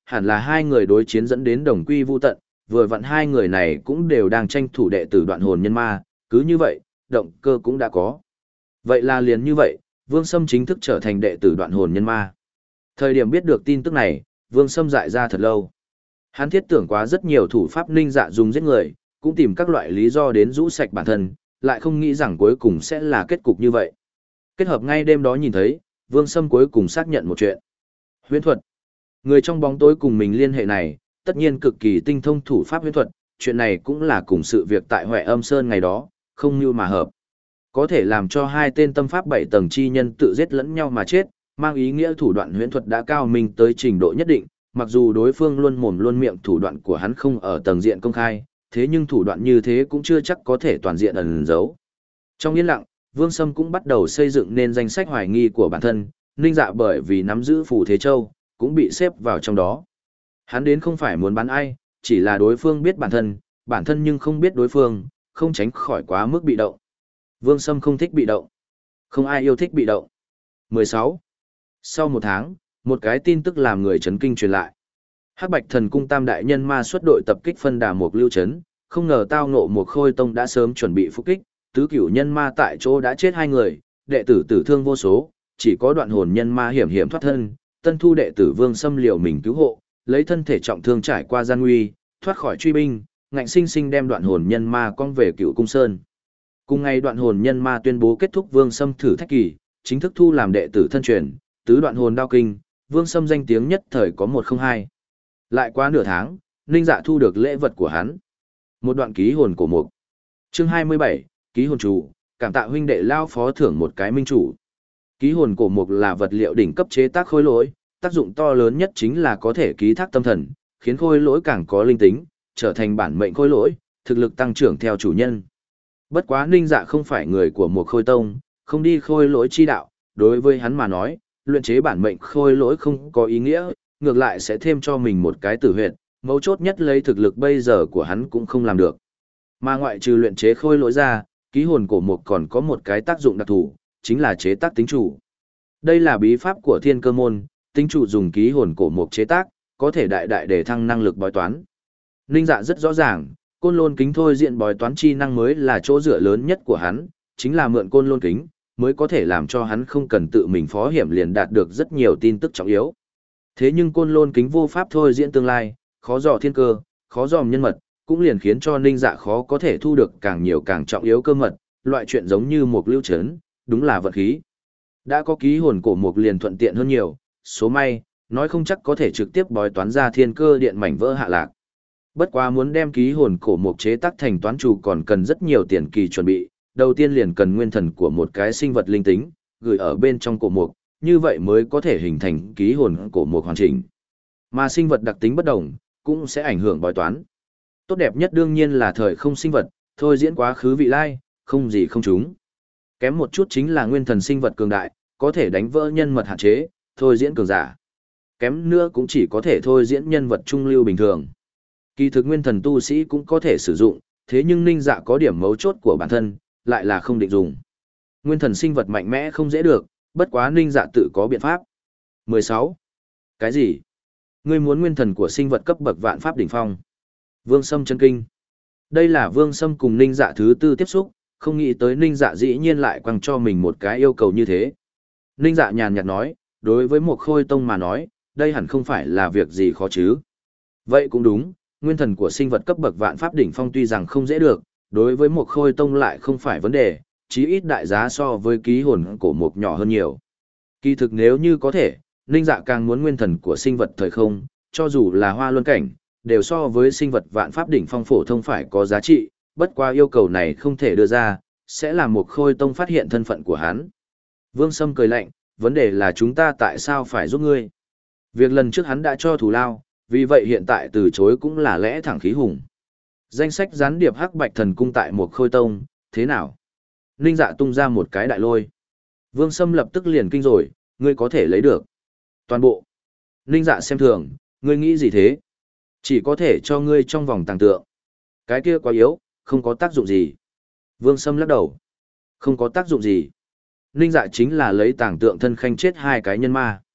hẳn là hai người đối chiến dẫn đến đồng quy vu tận, vừa vặn hai người này cũng đều đang tranh thủ đệ tử đoạn hồn nhân ma, cứ như vậy, động cơ cũng đã có. Vậy là liền như vậy, Vương Sâm chính thức trở thành đệ tử đoạn hồn nhân ma. Thời điểm biết được tin tức này, Vương Sâm dại ra thật lâu. Hắn thiết tưởng quá rất nhiều thủ pháp ninh dạ dùng giết người, cũng tìm các loại lý do đến rũ sạch bản thân, lại không nghĩ rằng cuối cùng sẽ là kết cục như vậy. Kết hợp ngay đêm đó nhìn thấy, Vương Sâm cuối cùng xác nhận một chuyện. Huyễn thuật. Người trong bóng tối cùng mình liên hệ này, tất nhiên cực kỳ tinh thông thủ pháp huyễn thuật, chuyện này cũng là cùng sự việc tại Huệ Âm Sơn ngày đó, không như mà hợp. Có thể làm cho hai tên tâm pháp bảy tầng chi nhân tự giết lẫn nhau mà chết, mang ý nghĩa thủ đoạn huyễn thuật đã cao minh tới trình độ nhất định, mặc dù đối phương luôn mồm luôn miệng thủ đoạn của hắn không ở tầng diện công khai, thế nhưng thủ đoạn như thế cũng chưa chắc có thể toàn diện ẩn giấu. Trong yên lặng, Vương Sâm cũng bắt đầu xây dựng nên danh sách hoài nghi của bản thân, Ninh Dạ bởi vì nắm giữ phù thế châu, cũng bị xếp vào trong đó. Hắn đến không phải muốn bắn ai, chỉ là đối phương biết bản thân, bản thân nhưng không biết đối phương, không tránh khỏi quá mức bị động. Vương Sâm không thích bị động. Không ai yêu thích bị động. mười sáu. Sau một tháng, một cái tin tức làm người chấn kinh truyền lại. Hắc Bạch Thần Cung Tam đại nhân ma xuất đội tập kích phân đà một lưu trấn, không ngờ tao ngộ một khôi tông đã sớm chuẩn bị phục kích, tứ cửu nhân ma tại chỗ đã chết hai người, đệ tử tử thương vô số, chỉ có đoạn hồn nhân ma hiểm hiểm thoát thân, tân thu đệ tử Vương Sâm liều mình cứu hộ, lấy thân thể trọng thương trải qua gian nguy, thoát khỏi truy binh, ngạnh sinh sinh đem đoạn hồn nhân ma cong về Cựu Cung Sơn. Cùng ngày đoạn hồn nhân ma tuyên bố kết thúc Vương Sâm thử thách kỳ, chính thức thu làm đệ tử thân truyền, tứ đoạn hồn đao kinh, Vương Sâm danh tiếng nhất thời có một không hai. Lại qua nửa tháng, Ninh Dạ thu được lễ vật của hắn. Một đoạn ký hồn cổ mục. Chương hai mươi bảy, ký hồn chủ, cảm tạ huynh đệ lao phó thưởng một cái minh chủ. Ký hồn cổ mục là vật liệu đỉnh cấp chế tác khôi lỗi, tác dụng to lớn nhất chính là có thể ký thác tâm thần, khiến khôi lỗi càng có linh tính, trở thành bản mệnh khôi lỗi, thực lực tăng trưởng theo chủ nhân. Bất quá Ninh Dạ không phải người của một khôi tông, không đi khôi lỗi chi đạo, đối với hắn mà nói, luyện chế bản mệnh khôi lỗi không có ý nghĩa, ngược lại sẽ thêm cho mình một cái tử huyệt, mấu chốt nhất lấy thực lực bây giờ của hắn cũng không làm được. Mà ngoại trừ luyện chế khôi lỗi ra, ký hồn cổ mục còn có một cái tác dụng đặc thù, chính là chế tác tính chủ. Đây là bí pháp của Thiên Cơ môn, tính chủ dùng ký hồn cổ mục chế tác, có thể đại đại để thăng năng lực bói toán. Ninh Dạ rất rõ ràng, côn lôn kính thôi diện bói toán chi năng mới là chỗ dựa lớn nhất của hắn, chính là mượn côn lôn kính, mới có thể làm cho hắn không cần tự mình phó hiểm liền đạt được rất nhiều tin tức trọng yếu. Thế nhưng côn lôn kính vô pháp thôi diễn tương lai, khó dò thiên cơ, khó dòm nhân mật, cũng liền khiến cho Ninh Dạ khó có thể thu được càng nhiều càng trọng yếu cơ mật, loại chuyện giống như một lưu trấn, đúng là vận khí. Đã có ký hồn cổ mục liền thuận tiện hơn nhiều, số may, nói không chắc có thể trực tiếp bói toán ra thiên cơ điện mảnh vỡ hạ lạc. Bất quá muốn đem ký hồn cổ mục chế tác thành toán chủ còn cần rất nhiều tiền kỳ chuẩn bị, đầu tiên liền cần nguyên thần của một cái sinh vật linh tính, gửi ở bên trong cổ mục, như vậy mới có thể hình thành ký hồn cổ mục hoàn chỉnh. Mà sinh vật đặc tính bất đồng, cũng sẽ ảnh hưởng bói toán. Tốt đẹp nhất đương nhiên là thời không sinh vật, thôi diễn quá khứ vị lai, không gì không chúng. Kém một chút chính là nguyên thần sinh vật cường đại, có thể đánh vỡ nhân vật hạn chế, thôi diễn cường giả. Kém nữa cũng chỉ có thể thôi diễn nhân vật trung lưu bình thường. Kỳ thực nguyên thần tu sĩ cũng có thể sử dụng, thế nhưng Ninh Dạ có điểm mấu chốt của bản thân, lại là không định dùng. Nguyên thần sinh vật mạnh mẽ không dễ được, bất quá Ninh Dạ tự có biện pháp. mười sáu. Cái gì? Ngươi muốn nguyên thần của sinh vật cấp bậc vạn pháp đỉnh phong? Vương Sâm chân kinh. Đây là Vương Sâm cùng Ninh Dạ thứ tư tiếp xúc, không nghĩ tới Ninh Dạ dĩ nhiên lại quăng cho mình một cái yêu cầu như thế. Ninh Dạ nhàn nhạt nói, đối với một khôi tông mà nói, đây hẳn không phải là việc gì khó chứ. Vậy cũng đúng, nguyên thần của sinh vật cấp bậc vạn pháp đỉnh phong tuy rằng không dễ được, đối với một khôi tông lại không phải vấn đề, chí ít đại giá so với ký hồn cổ mục nhỏ hơn nhiều. Kỳ thực nếu như có thể, Ninh Dạ càng muốn nguyên thần của sinh vật thời không, cho dù là hoa luân cảnh, đều so với sinh vật vạn pháp đỉnh phong phổ thông phải có giá trị, bất qua yêu cầu này không thể đưa ra, sẽ làm một khôi tông phát hiện thân phận của hắn. Vương Sâm cười lạnh, vấn đề là chúng ta tại sao phải giúp ngươi? Việc lần trước hắn đã cho thù lao, vì vậy hiện tại từ chối cũng là lẽ thẳng khí hùng. Danh sách gián điệp Hắc Bạch Thần Cung tại một khôi tông, thế nào? Ninh Dạ tung ra một cái đại lôi. Vương Sâm lập tức liền kinh rồi, ngươi có thể lấy được. Toàn bộ. Ninh Dạ xem thường, ngươi nghĩ gì thế? Chỉ có thể cho ngươi trong vòng tàng tượng. Cái kia quá yếu, không có tác dụng gì. Vương Sâm lắc đầu. Không có tác dụng gì. Ninh Dạ chính là lấy tàng tượng thân khanh chết hai cái nhân ma.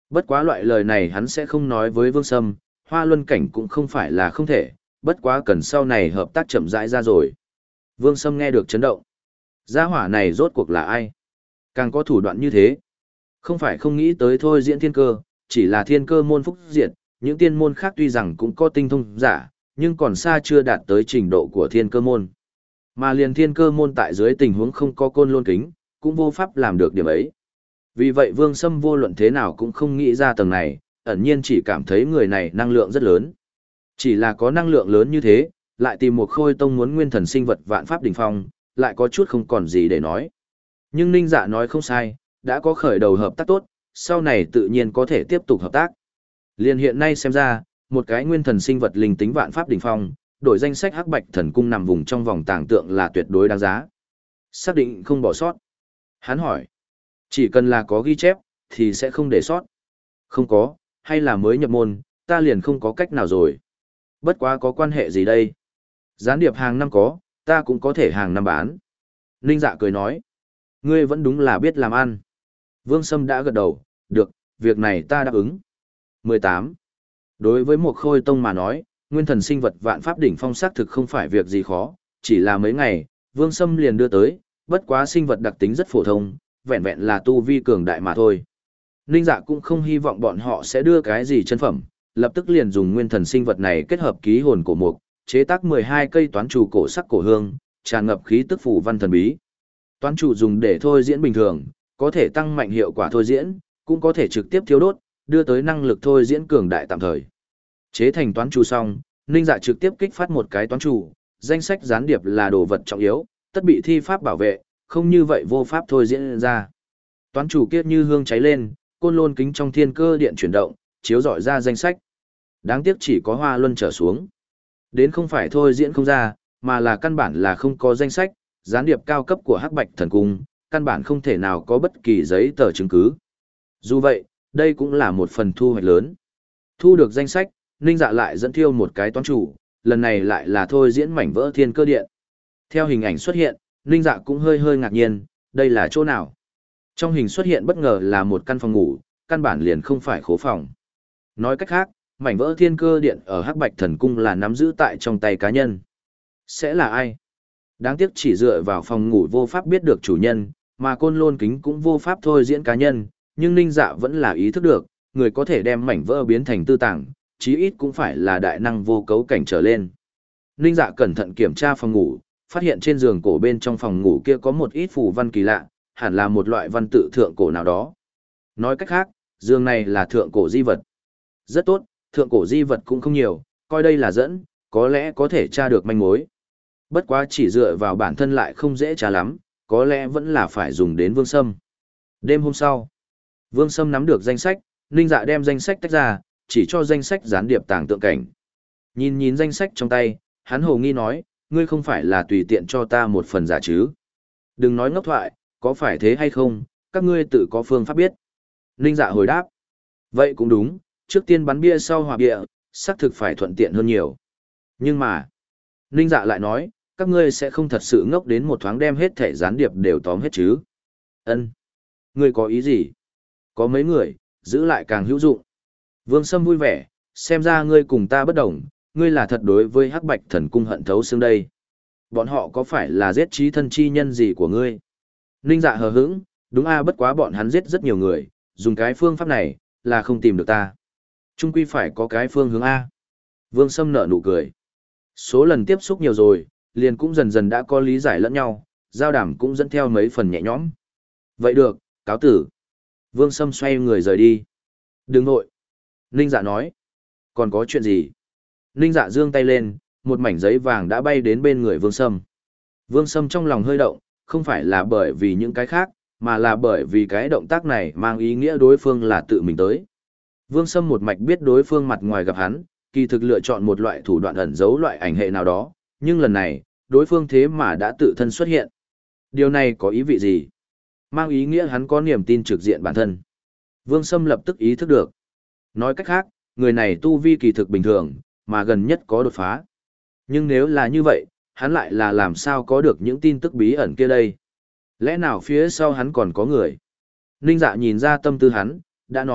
Bất quá loại lời này hắn sẽ không nói với Vương Sâm, Hoa Luân cảnh cũng không phải là không thể, bất quá cần sau này hợp tác chậm rãi ra rồi. Vương Sâm nghe được chấn động. Gia hỏa này rốt cuộc là ai? Càng có thủ đoạn như thế. Không phải không nghĩ tới thôi diễn thiên cơ, chỉ là thiên cơ môn phúc diệt, những tiên môn khác tuy rằng cũng có tinh thông giả, nhưng còn xa chưa đạt tới trình độ của thiên cơ môn. Mà liền thiên cơ môn tại dưới tình huống không có côn lôn kính, cũng vô pháp làm được điểm ấy. Vì vậy Vương Sâm vô luận thế nào cũng không nghĩ ra tầng này, ẩn nhiên chỉ cảm thấy người này năng lượng rất lớn. Chỉ là có năng lượng lớn như thế, lại tìm một khôi tông muốn nguyên thần sinh vật vạn pháp đỉnh phong, lại có chút không còn gì để nói. Nhưng Ninh Dạ nói không sai, đã có khởi đầu hợp tác tốt, sau này tự nhiên có thể tiếp tục hợp tác. Liên hiện nay xem ra, một cái nguyên thần sinh vật linh tính vạn pháp đỉnh phong, đổi danh sách Hắc Bạch Thần Cung nằm vùng trong vòng tàng tượng là tuyệt đối đáng giá. Xác định không bỏ sót. Hắn hỏi, chỉ cần là có ghi chép, thì sẽ không để sót. Không có, hay là mới nhập môn, ta liền không có cách nào rồi. Bất quá có quan hệ gì đây? Gián điệp hàng năm có, ta cũng có thể hàng năm bán. Ninh Dạ cười nói, ngươi vẫn đúng là biết làm ăn. Vương Sâm đã gật đầu, được, việc này ta đáp ứng. mười tám. Đối với một khôi tông mà nói, nguyên thần sinh vật vạn pháp đỉnh phong xác thực không phải việc gì khó, chỉ là mấy ngày, Vương Sâm liền đưa tới, bất quá sinh vật đặc tính rất phổ thông, vẹn vẹn là tu vi cường đại mà thôi. Ninh Dạ cũng không hy vọng bọn họ sẽ đưa cái gì chân phẩm, lập tức liền dùng nguyên thần sinh vật này kết hợp ký hồn cổ mục, chế tác mười hai cây toán chủ cổ sắc cổ hương, tràn ngập khí tức phủ văn thần bí. Toán chủ dùng để thôi diễn bình thường, có thể tăng mạnh hiệu quả thôi diễn, cũng có thể trực tiếp thiêu đốt, đưa tới năng lực thôi diễn cường đại tạm thời. Chế thành toán chủ xong, Ninh Dạ trực tiếp kích phát một cái toán chủ, danh sách gián điệp là đồ vật trọng yếu, tất bị thi pháp bảo vệ, không như vậy vô pháp thôi diễn ra. Toán chủ kiết như hương cháy lên, côn lôn kính trong thiên cơ điện chuyển động, chiếu rọi ra danh sách. Đáng tiếc chỉ có Hoa Luân trở xuống. Đến không phải thôi diễn không ra, mà là căn bản là không có danh sách, gián điệp cao cấp của Hắc Bạch Thần Cung, căn bản không thể nào có bất kỳ giấy tờ chứng cứ. Dù vậy, đây cũng là một phần thu hoạch lớn. Thu được danh sách, Ninh Dạ lại dẫn thiêu một cái toán chủ, lần này lại là thôi diễn mảnh vỡ thiên cơ điện. Theo hình ảnh xuất hiện, Ninh Dạ cũng hơi hơi ngạc nhiên, đây là chỗ nào? Trong hình xuất hiện bất ngờ là một căn phòng ngủ, căn bản liền không phải khố phòng. Nói cách khác, mảnh vỡ thiên cơ điện ở Hắc Bạch Thần Cung là nắm giữ tại trong tay cá nhân. Sẽ là ai? Đáng tiếc chỉ dựa vào phòng ngủ vô pháp biết được chủ nhân, mà côn lôn kính cũng vô pháp thôi diễn cá nhân, nhưng Ninh Dạ vẫn là ý thức được, người có thể đem mảnh vỡ biến thành tư tàng, chí ít cũng phải là đại năng vô cấu cảnh trở lên. Ninh Dạ cẩn thận kiểm tra phòng ngủ, phát hiện trên giường cổ bên trong phòng ngủ kia có một ít phù văn kỳ lạ, hẳn là một loại văn tự thượng cổ nào đó. Nói cách khác, giường này là thượng cổ di vật. Rất tốt, thượng cổ di vật cũng không nhiều, coi đây là dẫn, có lẽ có thể tra được manh mối. Bất quá chỉ dựa vào bản thân lại không dễ tra lắm, có lẽ vẫn là phải dùng đến Vương Sâm. Đêm hôm sau, Vương Sâm nắm được danh sách, Ninh Dạ đem danh sách tách ra, chỉ cho danh sách gián điệp tàng tượng cảnh. Nhìn nhìn danh sách trong tay, hắn hồ nghi nói, ngươi không phải là tùy tiện cho ta một phần giả chứ. Đừng nói ngốc thoại, có phải thế hay không, các ngươi tự có phương pháp biết. Ninh Dạ hồi đáp, vậy cũng đúng, trước tiên bắn bia sau hòa bia, xác thực phải thuận tiện hơn nhiều. Nhưng mà, Ninh Dạ lại nói, các ngươi sẽ không thật sự ngốc đến một thoáng đem hết thẻ gián điệp đều tóm hết chứ. Ân, ngươi có ý gì? Có mấy người, giữ lại càng hữu dụng. Vương Sâm vui vẻ, xem ra ngươi cùng ta bất đồng, ngươi là thật đối với Hắc Bạch Thần Cung hận thấu xương đây. Bọn họ có phải là giết chí thân chi nhân gì của ngươi? Ninh Dạ hờ hững, đúng a, bất quá bọn hắn giết rất nhiều người, dùng cái phương pháp này, là không tìm được ta. Trung quy phải có cái phương hướng A. Vương Sâm nở nụ cười. Số lần tiếp xúc nhiều rồi, liền cũng dần dần đã có lý giải lẫn nhau, giao đảm cũng dẫn theo mấy phần nhẹ nhõm. Vậy được, cáo tử. Vương Sâm xoay người rời đi. Đừng nội. Ninh Dạ nói. Còn có chuyện gì? Ninh Dạ giương tay lên, một mảnh giấy vàng đã bay đến bên người Vương Sâm. Vương Sâm trong lòng hơi động, không phải là bởi vì những cái khác, mà là bởi vì cái động tác này mang ý nghĩa đối phương là tự mình tới. Vương Sâm một mạch biết đối phương mặt ngoài gặp hắn, kỳ thực lựa chọn một loại thủ đoạn ẩn giấu loại ảnh hệ nào đó, nhưng lần này, đối phương thế mà đã tự thân xuất hiện. Điều này có ý vị gì? Mang ý nghĩa hắn có niềm tin trực diện bản thân. Vương Sâm lập tức ý thức được. Nói cách khác, người này tu vi kỳ thực bình thường, mà gần nhất có đột phá. Nhưng nếu là như vậy, hắn lại là làm sao có được những tin tức bí ẩn kia đây? Lẽ nào phía sau hắn còn có người? Ninh Dạ nhìn ra tâm tư hắn, đã nói,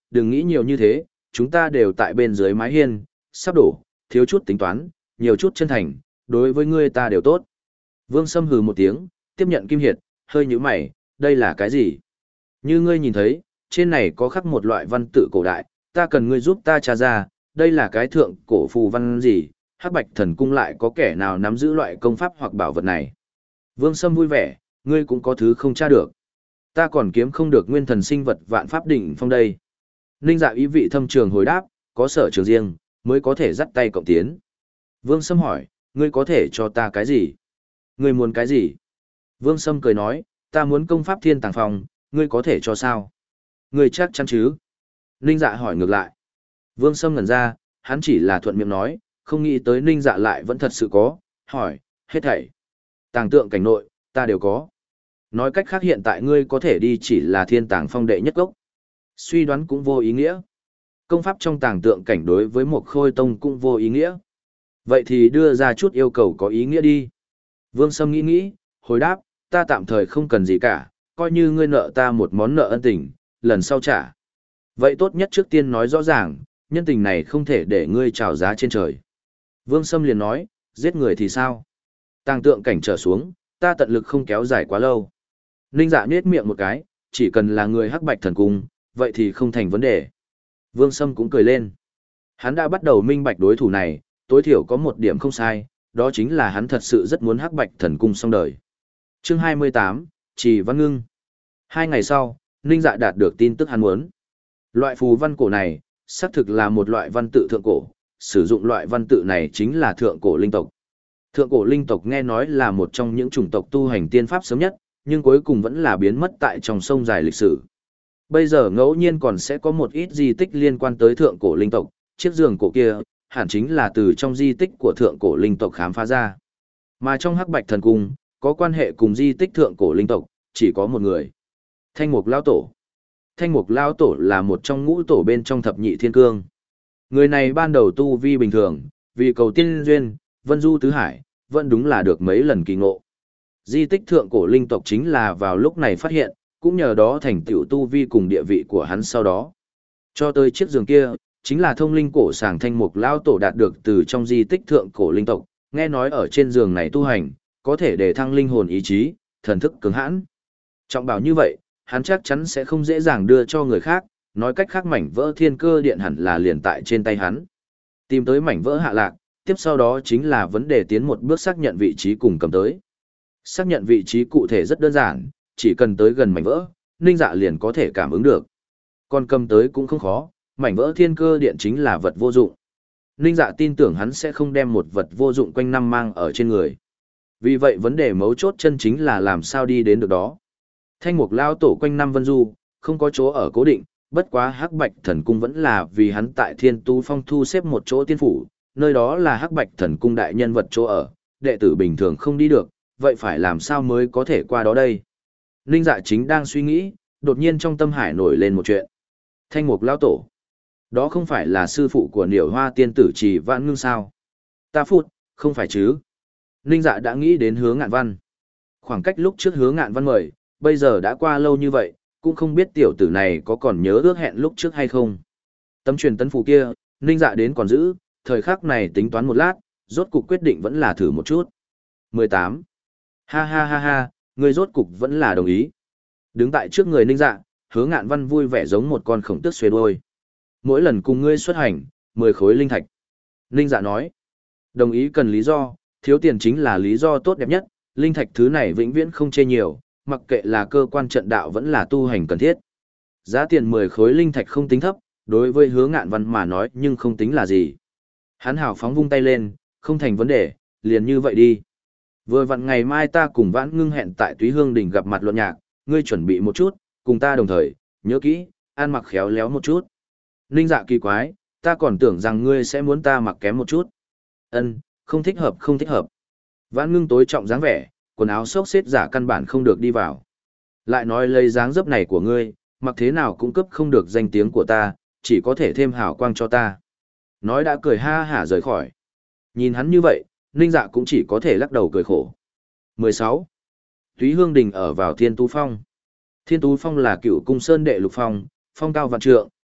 đừng nghĩ nhiều như thế, chúng ta đều tại bên dưới mái hiên, sắp đổ, thiếu chút tính toán, nhiều chút chân thành, đối với ngươi ta đều tốt. Vương Sâm hừ một tiếng, tiếp nhận kim hiệt, hơi nhíu mày, đây là cái gì? Như ngươi nhìn thấy, trên này có khắc một loại văn tự cổ đại, ta cần ngươi giúp ta tra ra, đây là cái thượng cổ phù văn gì, Hắc Bạch Thần Cung lại có kẻ nào nắm giữ loại công pháp hoặc bảo vật này. Vương Sâm vui vẻ, ngươi cũng có thứ không tra được. Ta còn kiếm không được nguyên thần sinh vật vạn pháp đỉnh phong đây. Ninh Dạ ý vị thâm trường hồi đáp, có sở trường riêng, mới có thể dắt tay cộng tiến. Vương Sâm hỏi, ngươi có thể cho ta cái gì? Ngươi muốn cái gì? Vương Sâm cười nói, ta muốn công pháp thiên tàng phong, ngươi có thể cho sao? Ngươi chắc chắn chứ? Ninh Dạ hỏi ngược lại. Vương Sâm ngẩn ra, hắn chỉ là thuận miệng nói, không nghĩ tới Ninh Dạ lại vẫn thật sự có, hỏi, hết thảy. Tàng tượng cảnh nội, ta đều có. Nói cách khác hiện tại ngươi có thể đi chỉ là thiên tàng phong đệ nhất gốc. Suy đoán cũng vô ý nghĩa. Công pháp trong tàng tượng cảnh đối với một khôi tông cũng vô ý nghĩa. Vậy thì đưa ra chút yêu cầu có ý nghĩa đi. Vương Sâm nghĩ nghĩ, hồi đáp, ta tạm thời không cần gì cả, coi như ngươi nợ ta một món nợ ân tình, lần sau trả. Vậy tốt nhất trước tiên nói rõ ràng, nhân tình này không thể để ngươi trào giá trên trời. Vương Sâm liền nói, giết người thì sao? Tàng tượng cảnh trở xuống, ta tận lực không kéo dài quá lâu. Ninh Dạ nhếch miệng một cái, chỉ cần là người Hắc Bạch Thần Cung, vậy thì không thành vấn đề. Vương Sâm cũng cười lên. Hắn đã bắt đầu minh bạch đối thủ này, tối thiểu có một điểm không sai, đó chính là hắn thật sự rất muốn Hắc Bạch Thần Cung xong đời. Chương hai mươi tám, Trì Văn Ngưng. Hai ngày sau, Ninh Dạ đạt được tin tức hắn muốn. Loại phù văn cổ này, xác thực là một loại văn tự thượng cổ, sử dụng loại văn tự này chính là thượng cổ linh tộc. Thượng cổ linh tộc nghe nói là một trong những chủng tộc tu hành tiên pháp sớm nhất, nhưng cuối cùng vẫn là biến mất tại trong sông dài lịch sử. Bây giờ ngẫu nhiên còn sẽ có một ít di tích liên quan tới thượng cổ linh tộc, chiếc giường cổ kia, hẳn chính là từ trong di tích của thượng cổ linh tộc khám phá ra. Mà trong Hắc Bạch Thần Cung, có quan hệ cùng di tích thượng cổ linh tộc, chỉ có một người. Thanh Mục Lão Tổ. Thanh Mục Lão Tổ là một trong ngũ tổ bên trong thập nhị thiên cương. Người này ban đầu tu vi bình thường, vì cầu tiên duyên, vân du tứ hải, vẫn đúng là được mấy lần kỳ ngộ. Di tích thượng cổ linh tộc chính là vào lúc này phát hiện, cũng nhờ đó thành tựu tu vi cùng địa vị của hắn sau đó. Cho tới chiếc giường kia, chính là thông linh cổ sàng Thanh Mục Lão Tổ đạt được từ trong di tích thượng cổ linh tộc, nghe nói ở trên giường này tu hành, có thể để thăng linh hồn ý chí, thần thức cứng hãn. Trọng bảo như vậy, hắn chắc chắn sẽ không dễ dàng đưa cho người khác, nói cách khác mảnh vỡ thiên cơ điện hẳn là liền tại trên tay hắn. Tìm tới mảnh vỡ hạ lạc, tiếp sau đó chính là vấn đề tiến một bước xác nhận vị trí cùng cầm tới. Xác nhận vị trí cụ thể rất đơn giản, chỉ cần tới gần mảnh vỡ, Ninh Dạ liền có thể cảm ứng được. Còn cầm tới cũng không khó, mảnh vỡ thiên cơ điện chính là vật vô dụng. Ninh Dạ tin tưởng hắn sẽ không đem một vật vô dụng quanh năm mang ở trên người. Vì vậy vấn đề mấu chốt chân chính là làm sao đi đến được đó. Thanh Mục Lão Tổ quanh năm vân du, không có chỗ ở cố định, bất quá Hắc Bạch Thần Cung vẫn là vì hắn tại Thiên Tu Phong thu xếp một chỗ tiên phủ, nơi đó là Hắc Bạch Thần Cung đại nhân vật chỗ ở, đệ tử bình thường không đi được, vậy phải làm sao mới có thể qua đó đây? Ninh Dạ chính đang suy nghĩ, đột nhiên trong tâm hải nổi lên một chuyện. Thanh Mục Lão Tổ, đó không phải là sư phụ của Niểu Hoa tiên tử Trì Vãn Ngưng sao? Ta phụt, không phải chứ? Ninh Dạ đã nghĩ đến Hứa Ngạn Văn. Khoảng cách lúc trước Hứa Ngạn Văn mời, bây giờ đã qua lâu như vậy, cũng không biết tiểu tử này có còn nhớ ước hẹn lúc trước hay không. Tấm truyền tấn phù kia, Ninh Dạ đến còn giữ, thời khắc này tính toán một lát, rốt cục quyết định vẫn là thử một chút. mười tám. Ha ha ha ha, người rốt cục vẫn là đồng ý. Đứng tại trước người Ninh Dạ, Hứa Ngạn Văn vui vẻ giống một con khổng tước xuề đuôi. Mỗi lần cùng ngươi xuất hành, mười khối linh thạch. Ninh Dạ nói, đồng ý cần lý do, thiếu tiền chính là lý do tốt đẹp nhất, linh thạch thứ này vĩnh viễn không chê nhiều, mặc kệ là cơ quan trận đạo vẫn là tu hành cần thiết. Giá tiền mười khối linh thạch không tính thấp, đối với Hứa Ngạn Văn mà nói nhưng không tính là gì. Hắn hào phóng vung tay lên, không thành vấn đề, liền như vậy đi. Vừa vặn ngày mai ta cùng Vãn Ngưng hẹn tại Túy Hương Đình gặp mặt luận nhạc, ngươi chuẩn bị một chút, cùng ta đồng thời, nhớ kỹ, ăn mặc khéo léo một chút. Ninh Dạ kỳ quái, ta còn tưởng rằng ngươi sẽ muốn ta mặc kém một chút. Ân, không thích hợp không thích hợp. Vãn Ngưng tối trọng dáng vẻ, quần áo xốc xếp giả căn bản không được đi vào. Lại nói lấy dáng dấp này của ngươi, mặc thế nào cũng cấp không được danh tiếng của ta, chỉ có thể thêm hào quang cho ta. Nói đã cười ha hả rời khỏi. Nhìn hắn như vậy, Ninh Dạ cũng chỉ có thể lắc đầu cười khổ. mười sáu. Túy Hương Đình ở vào Thiên Tú Phong. Thiên Tú Phong là cựu cung sơn đệ lục phong, phong cao vạn trượng,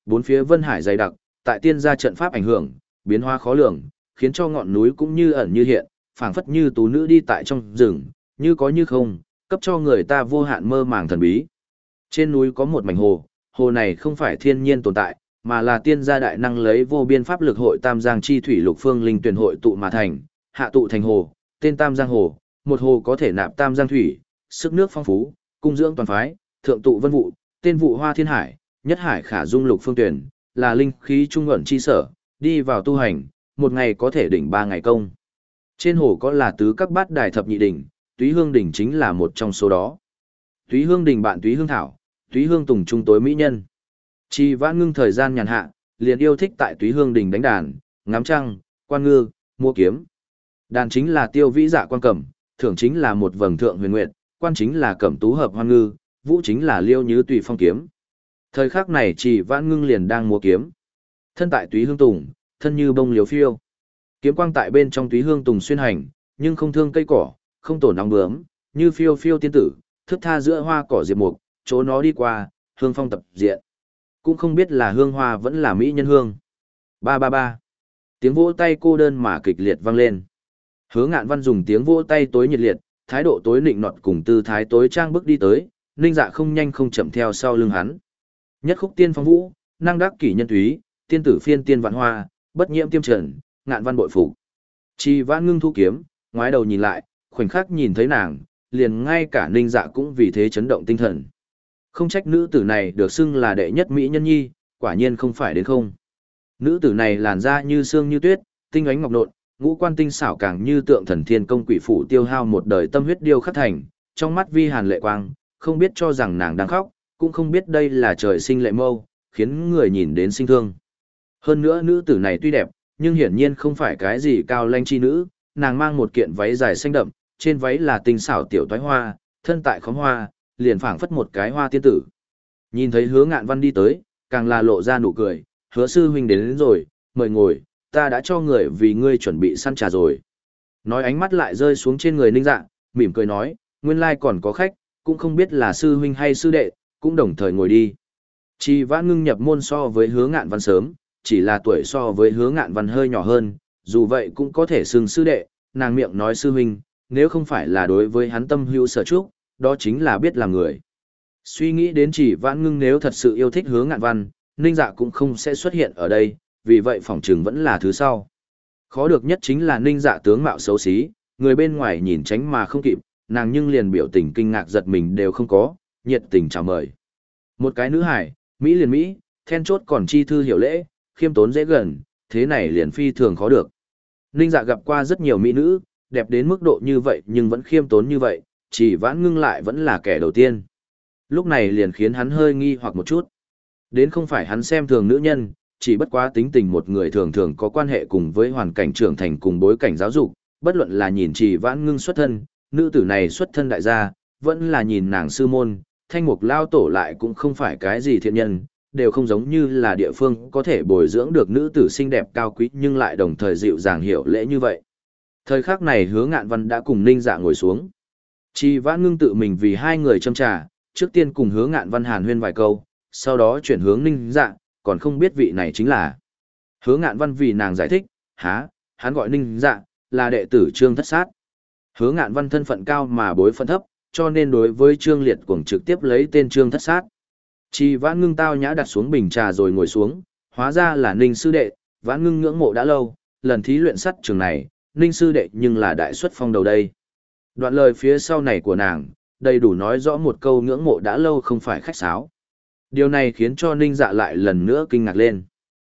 Bốn phía vân hải dày đặc, tại tiên gia trận pháp ảnh hưởng, biến hóa khó lường, khiến cho ngọn núi cũng như ẩn như hiện, phảng phất như tú nữ đi tại trong rừng, như có như không, cấp cho người ta vô hạn mơ màng thần bí. Trên núi có một mảnh hồ, hồ này không phải thiên nhiên tồn tại, mà là tiên gia đại năng lấy vô biên pháp lực hội Tam Giang chi thủy lục phương linh tuyển hội tụ mà thành, hạ tụ thành hồ, tên Tam Giang hồ, một hồ có thể nạp Tam Giang thủy, sức nước phong phú, cung dưỡng toàn phái, thượng tụ vân vụ, tên vụ hoa thiên hải, nhất hải khả dung lục phương tuyển, là linh khí trung ẩn chi sở, đi vào tu hành, một ngày có thể đỉnh ba ngày công. Trên hồ có là tứ các bát đài thập nhị đỉnh, Túy Hương đỉnh chính là một trong số đó. Túy Hương đỉnh bạn Túy Hương thảo, Túy Hương tùng trung tối mỹ nhân. Trì Vãn Ngưng thời gian nhàn hạ, liền yêu thích tại Túy Hương đỉnh đánh đàn, ngắm trăng, quan ngư, mua kiếm. Đàn chính là tiêu vĩ dạ quan cẩm, thưởng chính là một vầng thượng huyền nguyệt, quan chính là cẩm tú hợp hoan ngư, vũ chính là liêu nhứ tùy phong kiếm. Thời khắc này Trì Vãn Ngưng liền đang mua kiếm. Thân tại Túy Hương tùng, thân như bông liếu phiêu. Kiếm quang tại bên trong Túy Hương tùng xuyên hành, nhưng không thương cây cỏ, không tổn nóng bướm, như phiêu phiêu tiên tử, thức tha giữa hoa cỏ diệp mục, chỗ nó đi qua, hương phong tập diện. Cũng không biết là hương hoa vẫn là mỹ nhân hương. Ba ba ba. Tiếng vỗ tay cô đơn mà kịch liệt vang lên. Hứa Ngạn Văn dùng tiếng vỗ tay tối nhiệt liệt, thái độ tối nịnh nọt cùng tư thái tối trang bước đi tới, Ninh Dạ không nhanh không chậm theo sau lưng hắn. Nhất khúc tiên phong vũ, năng đắc kỷ nhân túy, tiên tử phiên tiên vạn hoa, bất nhiễm tiêm trần, Ngạn Văn bội phục. Trì Vãn Ngưng thu kiếm, ngoái đầu nhìn lại, khoảnh khắc nhìn thấy nàng, liền ngay cả Ninh Dạ cũng vì thế chấn động tinh thần. Không trách nữ tử này được xưng là đệ nhất mỹ nhân nhi, quả nhiên không phải đến không. Nữ tử này làn da như xương như tuyết, tinh ánh ngọc nộn, ngũ quan tinh xảo càng như tượng thần thiên công quỷ phủ tiêu hao một đời tâm huyết điêu khắc thành, trong mắt vi hàn lệ quang, không biết cho rằng nàng đang khóc, cũng không biết đây là trời sinh lệ mâu, khiến người nhìn đến sinh thương. Hơn nữa nữ tử này tuy đẹp, nhưng hiển nhiên không phải cái gì cao lanh chi nữ, nàng mang một kiện váy dài xanh đậm, trên váy là tinh xảo tiểu toái hoa, thân tại khóm hoa, liền phảng phất một cái hoa tiên tử. Nhìn thấy Hứa Ngạn Văn đi tới, càng là lộ ra nụ cười, Hứa sư huynh đến, đến rồi, mời ngồi, ta đã cho người vì ngươi chuẩn bị săn trà rồi. Nói ánh mắt lại rơi xuống trên người Ninh Dạ, mỉm cười nói, nguyên lai còn có khách, cũng không biết là sư huynh hay sư đệ, cũng đồng thời ngồi đi. Trì Vãn Ngưng nhập môn so với Hứa Ngạn Văn sớm, chỉ là tuổi so với Hứa Ngạn Văn hơi nhỏ hơn, dù vậy cũng có thể xưng sư đệ, nàng miệng nói sư huynh, nếu không phải là đối với hắn tâm hữu sở trúc, đó chính là biết làm người. Suy nghĩ đến Trì Vãn Ngưng nếu thật sự yêu thích Hứa Ngạn Văn, Ninh Dạ cũng không sẽ xuất hiện ở đây, vì vậy phỏng chừng vẫn là thứ sau. Khó được nhất chính là Ninh Dạ tướng mạo xấu xí, người bên ngoài nhìn tránh mà không kịp, nàng nhưng liền biểu tình kinh ngạc giật mình đều không có, nhiệt tình chào mời. Một cái nữ hải, Mỹ liền Mỹ, then chốt còn chi thư hiểu lễ, khiêm tốn dễ gần, thế này liền phi thường khó được. Ninh Dạ gặp qua rất nhiều mỹ nữ, đẹp đến mức độ như vậy nhưng vẫn khiêm tốn như vậy, Trì Vãn Ngưng lại vẫn là kẻ đầu tiên. Lúc này liền khiến hắn hơi nghi hoặc một chút. Đến không phải hắn xem thường nữ nhân, chỉ bất quá tính tình một người thường thường có quan hệ cùng với hoàn cảnh trưởng thành cùng bối cảnh giáo dục, bất luận là nhìn Trì Vãn Ngưng xuất thân, nữ tử này xuất thân đại gia, vẫn là nhìn nàng sư môn, thanh mục lao tổ lại cũng không phải cái gì thiện nhân, đều không giống như là địa phương có thể bồi dưỡng được nữ tử xinh đẹp cao quý nhưng lại đồng thời dịu dàng hiểu lễ như vậy. Thời khắc này Hứa Ngạn Văn đã cùng Ninh Dạ ngồi xuống. Trì Vãn Ngưng tự mình vì hai người châm trà, trước tiên cùng Hứa Ngạn Văn hàn huyên vài câu, sau đó chuyển hướng Ninh Dạ, còn không biết vị này chính là. Hứa Ngạn Văn vì nàng giải thích, há, hắn gọi Ninh Dạ, là đệ tử Trương Thất Sát. Hứa Ngạn Văn thân phận cao mà bối phận thấp, cho nên đối với Trương Liệt Cuồng trực tiếp lấy tên Trương Thất Sát. Trì Vãn Ngưng tao nhã đặt xuống bình trà rồi ngồi xuống, hóa ra là Ninh sư đệ, Vãn Ngưng ngưỡng mộ đã lâu, lần thí luyện sắt trường này, Ninh sư đệ nhưng là đại xuất phong đầu đây. Đoạn lời phía sau này của nàng, đầy đủ nói rõ một câu ngưỡng mộ đã lâu không phải khách sáo. Điều này khiến cho Ninh Dạ lại lần nữa kinh ngạc lên.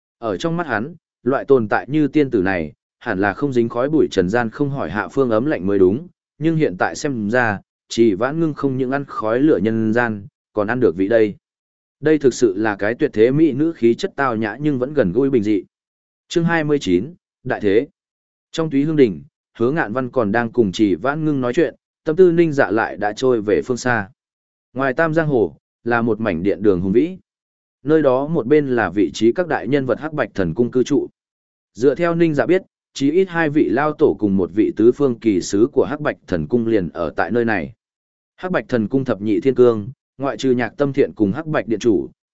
Ở trong mắt hắn, loại tồn tại như tiên tử này, hẳn là không dính khói bụi trần gian không hỏi hạ phương ấm lạnh mới đúng, nhưng hiện tại xem ra, Trì Vãn Ngưng không những ăn khói lửa nhân gian, còn ăn được vị đây. Đây thực sự là cái tuyệt thế mỹ nữ khí chất tao nhã nhưng vẫn gần gũi bình dị. Chương hai mươi chín, Đại Thế. Trong Túy Hương Đình, Hứa Ngạn Văn còn đang cùng Trì Vãn Ngưng nói chuyện, tâm tư Ninh Dạ lại đã trôi về phương xa. Ngoài Tam Giang Hồ, là một mảnh điện đường hùng vĩ. Nơi đó một bên là vị trí các đại nhân vật Hắc Bạch Thần Cung cư trụ. Dựa theo Ninh Dạ biết, chí ít hai vị lao tổ cùng một vị tứ phương kỳ sứ của Hắc Bạch Thần Cung liền ở tại nơi này. Hắc Bạch Thần Cung thập nhị thiên cương, ngoại trừ Nhạc Tâm Thiện cùng Hắc Bạch Điện chủ,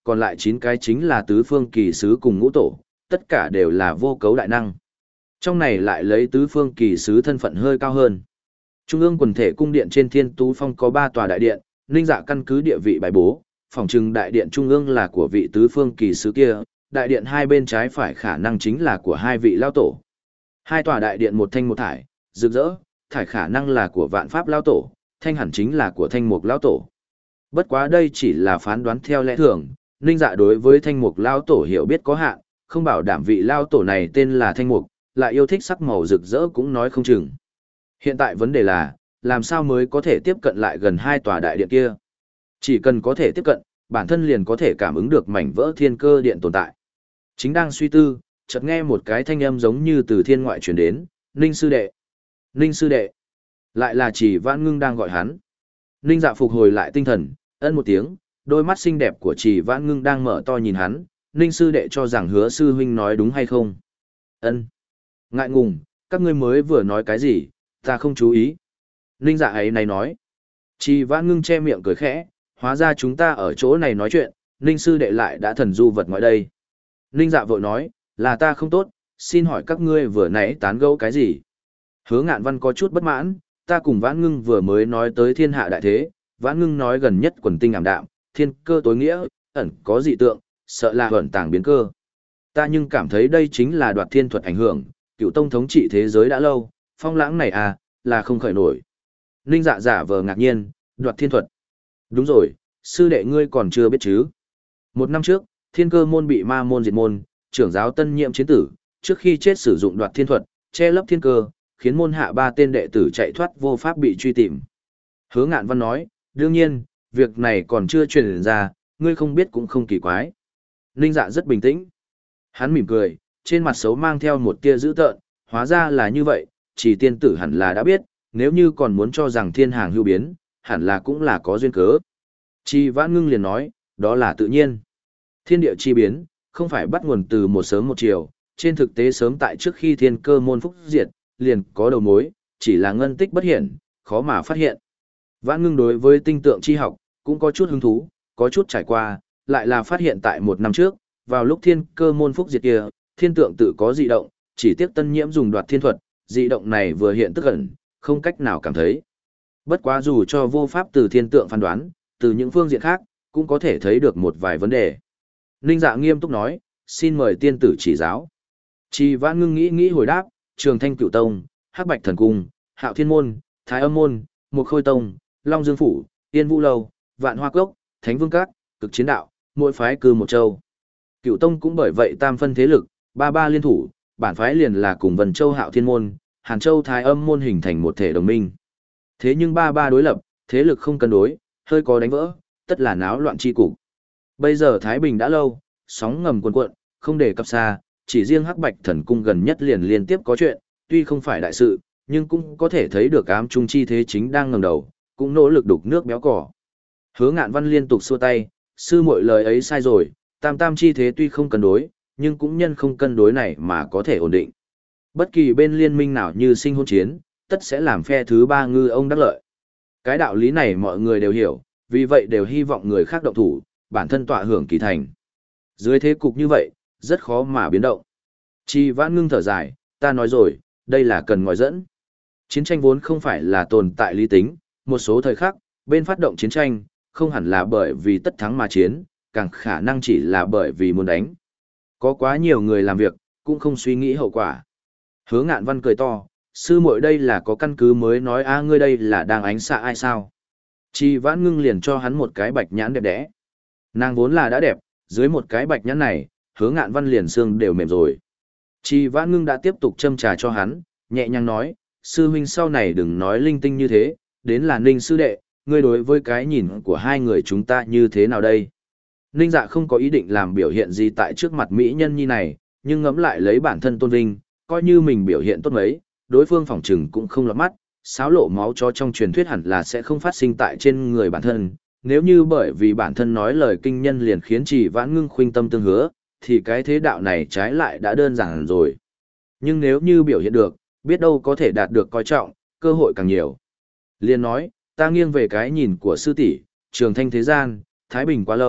còn lại chín cái chính là tứ phương kỳ sứ cùng ngũ tổ, tất cả đều là vô cấu đại năng. Trong này lại lấy tứ phương kỳ sứ thân phận hơi cao hơn. Trung ương quần thể cung điện trên Thiên Tú Phong có ba tòa đại điện, Ninh Dạ căn cứ địa vị bài bố, phỏng chừng đại điện trung ương là của vị tứ phương kỳ sứ kia, đại điện hai bên trái phải khả năng chính là của hai vị lao tổ. Hai tòa đại điện một thanh một thải, rực rỡ, thải khả năng là của vạn pháp lao tổ, thanh hẳn chính là của thanh mục lao tổ. Bất quá đây chỉ là phán đoán theo lẽ thường, Ninh Dạ đối với thanh mục lao tổ hiểu biết có hạn, không bảo đảm vị lao tổ này tên là thanh mục, lại yêu thích sắc màu rực rỡ cũng nói không chừng. Hiện tại vấn đề là, làm sao mới có thể tiếp cận lại gần hai tòa đại điện kia? Chỉ cần có thể tiếp cận, bản thân liền có thể cảm ứng được mảnh vỡ thiên cơ điện tồn tại. Chính đang suy tư, chợt nghe một cái thanh âm giống như từ thiên ngoại truyền đến, Ninh sư đệ. Ninh sư đệ. Lại là Chỉ Vãn Ngưng đang gọi hắn. Ninh Dạ phục hồi lại tinh thần, ân một tiếng, đôi mắt xinh đẹp của Chỉ Vãn Ngưng đang mở to nhìn hắn, Ninh sư đệ cho rằng Hứa sư huynh nói đúng hay không? Ân. Ngại ngùng, các ngươi mới vừa nói cái gì, ta không chú ý. Ninh Dạ ấy này nói. Chỉ Vãn Ngưng che miệng cười khẽ, hóa ra chúng ta ở chỗ này nói chuyện, Ninh sư đệ lại đã thần du vật ngoại đây. Ninh Dạ vội nói, là ta không tốt, xin hỏi các ngươi vừa nãy tán gẫu cái gì? Hứa Ngạn Văn có chút bất mãn, ta cùng Vãn Ngưng vừa mới nói tới thiên hạ đại thế, Vãn Ngưng nói gần nhất quần tinh ảm đạm, thiên cơ tối nghĩa, ẩn có dị tượng, sợ là ẩn tàng biến cơ. Ta nhưng cảm thấy đây chính là đoạt thiên thuật ảnh hưởng, cựu tông thống trị thế giới đã lâu, phong lãng này à, là không khởi nổi. Ninh Dạ giả vờ ngạc nhiên, đoạt thiên thuật. Đúng rồi, sư đệ ngươi còn chưa biết chứ. Một năm trước, thiên cơ môn bị ma môn diệt môn, trưởng giáo tân nhiệm chiến tử, trước khi chết sử dụng đoạt thiên thuật, che lấp thiên cơ, khiến môn hạ ba tên đệ tử chạy thoát vô pháp bị truy tìm. Hứa Ngạn Văn nói, đương nhiên, việc này còn chưa truyền ra, ngươi không biết cũng không kỳ quái. Ninh Dạ rất bình tĩnh. Hắn mỉm cười, trên mặt xấu mang theo một tia dữ tợn, hóa ra là như vậy, chỉ tiên tử hẳn là đã biết, nếu như còn muốn cho rằng thiên hàng hữu biến, hẳn là cũng là có duyên cớ. Chỉ Vãn Ngưng liền nói, đó là tự nhiên. Thiên địa chi biến, không phải bắt nguồn từ một sớm một chiều, trên thực tế sớm tại trước khi thiên cơ môn phúc diệt, liền có đầu mối, chỉ là ngân tích bất hiển, khó mà phát hiện. Vãn Ngưng đối với tinh tượng chi học, cũng có chút hứng thú, có chút trải qua, lại là phát hiện tại một năm trước, vào lúc thiên cơ môn phúc diệt kia, thiên tượng tự có dị động, chỉ tiếc tân nhiễm dùng đoạt thiên thuật, dị động này vừa hiện tức ẩn, không cách nào cảm thấy. Bất quá dù cho vô pháp từ thiên tượng phán đoán, từ những phương diện khác, cũng có thể thấy được một vài vấn đề. Ninh Dạ nghiêm túc nói, xin mời tiên tử chỉ giáo. Chỉ Vãn Ngưng nghĩ nghĩ hồi đáp, Trường Thanh Cửu Tông, Hắc Bạch Thần Cung, Hạo Thiên Môn, Thái Âm Môn, Mục Khôi Tông, Long Dương Phủ, Yên Vũ Lâu, Vạn Hoa Cốc, Thánh Vương Các, Cực Chiến Đạo, mỗi phái cư một châu. Cửu Tông cũng bởi vậy tam phân thế lực, ba ba liên thủ, bản phái liền là cùng Vân Châu Hạo Thiên Môn, Hàn Châu Thái Âm Môn hình thành một thể đồng minh. Thế nhưng ba ba đối lập, thế lực không cân đối, hơi có đánh vỡ, tất là náo loạn chi cục. Bây giờ Thái Bình đã lâu, sóng ngầm cuồn cuộn, không để cập xa, chỉ riêng Hắc Bạch Thần Cung gần nhất liền liên tiếp có chuyện, tuy không phải đại sự, nhưng cũng có thể thấy được ám trung chi thế chính đang ngẩng đầu, cũng nỗ lực đục nước béo cỏ. Hứa Ngạn Văn liên tục xua tay, sư muội lời ấy sai rồi, tam tam chi thế tuy không cân đối, nhưng cũng nhân không cân đối này mà có thể ổn định. Bất kỳ bên liên minh nào như sinh hôn chiến, tất sẽ làm phe thứ ba ngư ông đắc lợi. Cái đạo lý này mọi người đều hiểu, vì vậy đều hy vọng người khác động thủ, bản thân tọa hưởng kỳ thành. Dưới thế cục như vậy, rất khó mà biến động. Chỉ Vãn Ngưng thở dài, ta nói rồi, đây là cần ngòi dẫn. Chiến tranh vốn không phải là tồn tại lý tính, một số thời khắc, bên phát động chiến tranh, không hẳn là bởi vì tất thắng mà chiến, càng khả năng chỉ là bởi vì muốn đánh. Có quá nhiều người làm việc, cũng không suy nghĩ hậu quả. Hứa Ngạn Văn cười to, sư muội đây là có căn cứ mới nói a ngươi đây là đang ánh xạ ai sao. Chỉ Vãn Ngưng liền cho hắn một cái bạch nhãn đẹp đẽ. Nàng vốn là đã đẹp, dưới một cái bạch nhãn này, Hứa Ngạn Văn liền xương đều mềm rồi. Chỉ Vãn Ngưng đã tiếp tục châm trà cho hắn, nhẹ nhàng nói, sư huynh sau này đừng nói linh tinh như thế, đến là Ninh sư đệ, ngươi đối với cái nhìn của hai người chúng ta như thế nào đây? Ninh Dạ không có ý định làm biểu hiện gì tại trước mặt mỹ nhân nhi này, nhưng ngẫm lại lấy bản thân tôn vinh, coi như mình biểu hiện tốt mấy, đối phương phỏng chừng cũng không lọt mắt, xáo lộ máu cho trong truyền thuyết hẳn là sẽ không phát sinh tại trên người bản thân. Nếu như bởi vì bản thân nói lời kinh nhân liền khiến Chỉ Vãn Ngưng khuynh tâm tương hứa, thì cái thế đạo này trái lại đã đơn giản rồi. Nhưng nếu như biểu hiện được, biết đâu có thể đạt được coi trọng, cơ hội càng nhiều. Liên nói, ta nghiêng về cái nhìn của sư tỷ, Trường Thanh thế gian, Thái Bình quá lâu,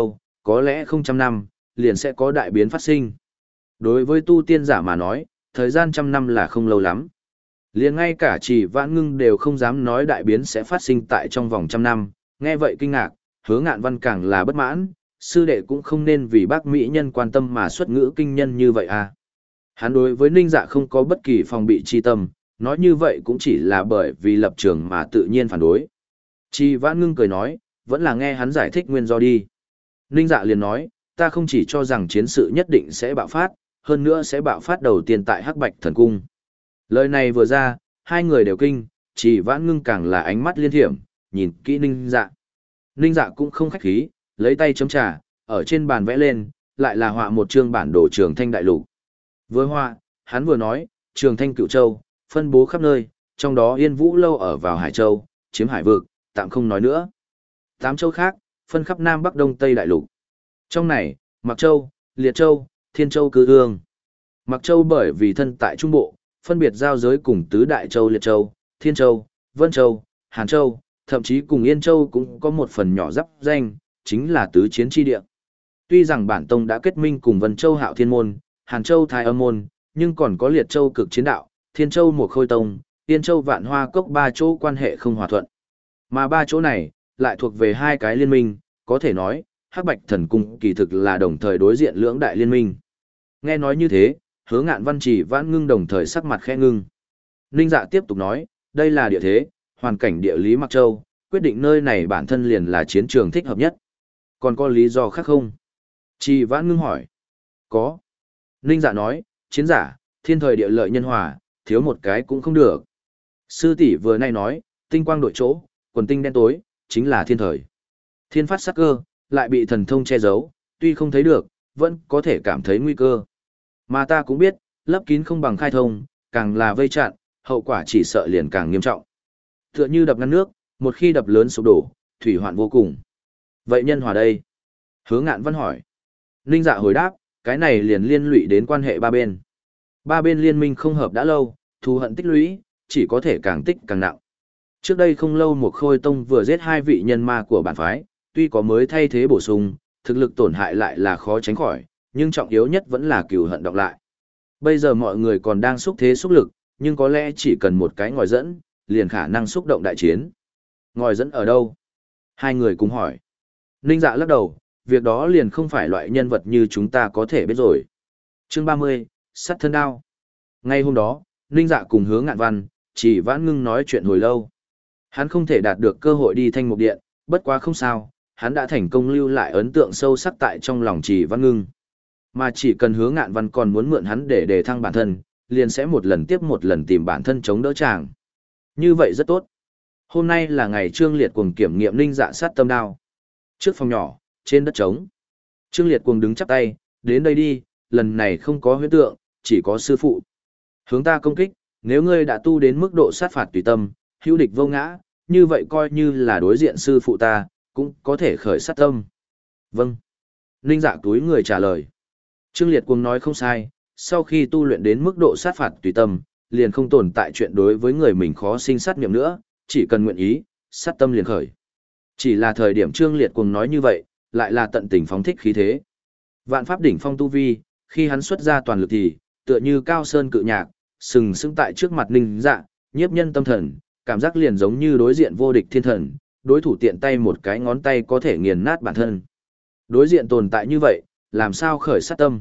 có lẽ không trăm năm, liền sẽ có đại biến phát sinh. Đối với tu tiên giả mà nói, thời gian trăm năm là không lâu lắm. Liền ngay cả Chỉ Vãn Ngưng đều không dám nói đại biến sẽ phát sinh tại trong vòng trăm năm, nghe vậy kinh ngạc, Hứa Ngạn Văn càng là bất mãn, sư đệ cũng không nên vì bác mỹ nhân quan tâm mà xuất ngữ kinh nhân như vậy à. Hắn đối với Ninh Dạ không có bất kỳ phòng bị chi tâm, nói như vậy cũng chỉ là bởi vì lập trường mà tự nhiên phản đối. Chỉ Vãn Ngưng cười nói, vẫn là nghe hắn giải thích nguyên do đi. Ninh Dạ liền nói, ta không chỉ cho rằng chiến sự nhất định sẽ bạo phát, hơn nữa sẽ bạo phát đầu tiên tại Hắc Bạch Thần Cung. Lời này vừa ra, hai người đều kinh, Chỉ Vãn Ngưng càng là ánh mắt liên thiểm, nhìn kỹ Ninh Dạ. Ninh Dạ cũng không khách khí, lấy tay chấm trà, ở trên bàn vẽ lên, lại là họa một chương bản đồ Trường Thanh đại lục. Vừa họa, hắn vừa nói, Trường Thanh Cửu Châu, phân bố khắp nơi, trong đó Yên Vũ lâu ở vào Hải Châu, chiếm hải vực, tạm không nói nữa. Tám châu khác, phân khắp Nam Bắc Đông Tây đại lục. Trong này, Mặc Châu, Liệt Châu, Thiên Châu cư ương. Mặc Châu bởi vì thân tại Trung Bộ, phân biệt giao giới cùng tứ đại châu Liệt Châu, Thiên Châu, Vân Châu, Hàn Châu, thậm chí cùng Yên Châu cũng có một phần nhỏ giáp danh, chính là tứ chiến chi địa. Tuy rằng bản tông đã kết minh cùng Vân Châu Hạo Thiên môn, Hàn Châu Thái Âm môn, nhưng còn có Liệt Châu Cực Chiến đạo, Thiên Châu Một Khôi tông, Yên Châu Vạn Hoa cốc ba chỗ quan hệ không hòa thuận. Mà ba chỗ này lại thuộc về hai cái liên minh, có thể nói, Hắc Bạch Thần Cung kỳ thực là đồng thời đối diện lưỡng đại liên minh. Nghe nói như thế, Hứa Ngạn Văn Chỉ Vãn Ngưng đồng thời sắc mặt khẽ ngưng. Ninh Dạ tiếp tục nói, đây là địa thế, hoàn cảnh địa lý Mặc Châu, quyết định nơi này bản thân liền là chiến trường thích hợp nhất. Còn có lý do khác không? Chỉ Vãn Ngưng hỏi. Có. Ninh Dạ nói, chiến giả, thiên thời địa lợi nhân hòa, thiếu một cái cũng không được. Sư tỷ vừa nay nói, tinh quang đội chỗ, quần tinh đen tối, chính là thiên thời. Thiên phát sắc cơ, lại bị thần thông che giấu, tuy không thấy được, vẫn có thể cảm thấy nguy cơ. Mà ta cũng biết, lấp kín không bằng khai thông, càng là vây chặn, hậu quả chỉ sợ liền càng nghiêm trọng. Tựa như đập ngăn nước, một khi đập lớn sụp đổ, thủy hoạn vô cùng. Vậy nhân hòa đây? Hứa Ngạn Văn hỏi. Ninh Dạ hồi đáp, cái này liền liên lụy đến quan hệ ba bên. Ba bên liên minh không hợp đã lâu, thù hận tích lũy, chỉ có thể càng tích càng nặng. Trước đây không lâu một Khôi tông vừa giết hai vị nhân ma của bản phái, tuy có mới thay thế bổ sung, thực lực tổn hại lại là khó tránh khỏi, nhưng trọng yếu nhất vẫn là cừu hận đọng lại. Bây giờ mọi người còn đang xúc thế xúc lực, nhưng có lẽ chỉ cần một cái ngòi dẫn, liền khả năng xúc động đại chiến. Ngòi dẫn ở đâu? Hai người cùng hỏi. Ninh Dạ lắc đầu, việc đó liền không phải loại nhân vật như chúng ta có thể biết rồi. Chương ba mươi, Sắt thân đao. Ngay hôm đó, Ninh Dạ cùng Hứa Ngạn Văn, Chỉ Vãn Ngưng nói chuyện hồi lâu. Hắn không thể đạt được cơ hội đi Thanh Mục Điện, bất quá không sao, hắn đã thành công lưu lại ấn tượng sâu sắc tại trong lòng Chỉ Vãn Ngưng. Mà chỉ cần Hứa Ngạn Văn còn muốn mượn hắn để đề thăng bản thân, liền sẽ một lần tiếp một lần tìm bản thân chống đỡ chàng. Như vậy rất tốt. Hôm nay là ngày Trương Liệt Cuồng kiểm nghiệm Ninh Dạ sát tâm đao. Trước phòng nhỏ, trên đất trống. Trương Liệt Cuồng đứng chắp tay, đến đây đi, lần này không có huyễn tượng, chỉ có sư phụ. Hướng ta công kích, nếu ngươi đã tu đến mức độ sát phạt tùy tâm, hữu địch vô ngã, như vậy coi như là đối diện sư phụ ta, cũng có thể khởi sát tâm. Vâng. Ninh Dạ túi người trả lời. Trương Liệt Cuồng nói không sai, sau khi tu luyện đến mức độ sát phạt tùy tâm, liền không tồn tại chuyện đối với người mình khó sinh sát niệm nữa, chỉ cần nguyện ý, sát tâm liền khởi. Chỉ là thời điểm Trương Liệt Cuồng nói như vậy, lại là tận tình phóng thích khí thế. Vạn pháp đỉnh phong tu vi, khi hắn xuất ra toàn lực thì, tựa như cao sơn cự nhạc, sừng sững tại trước mặt Ninh Dạ, nhiếp nhân tâm thần, cảm giác liền giống như đối diện vô địch thiên thần, đối thủ tiện tay một cái ngón tay có thể nghiền nát bản thân. Đối diện tồn tại như vậy, làm sao khởi sát tâm?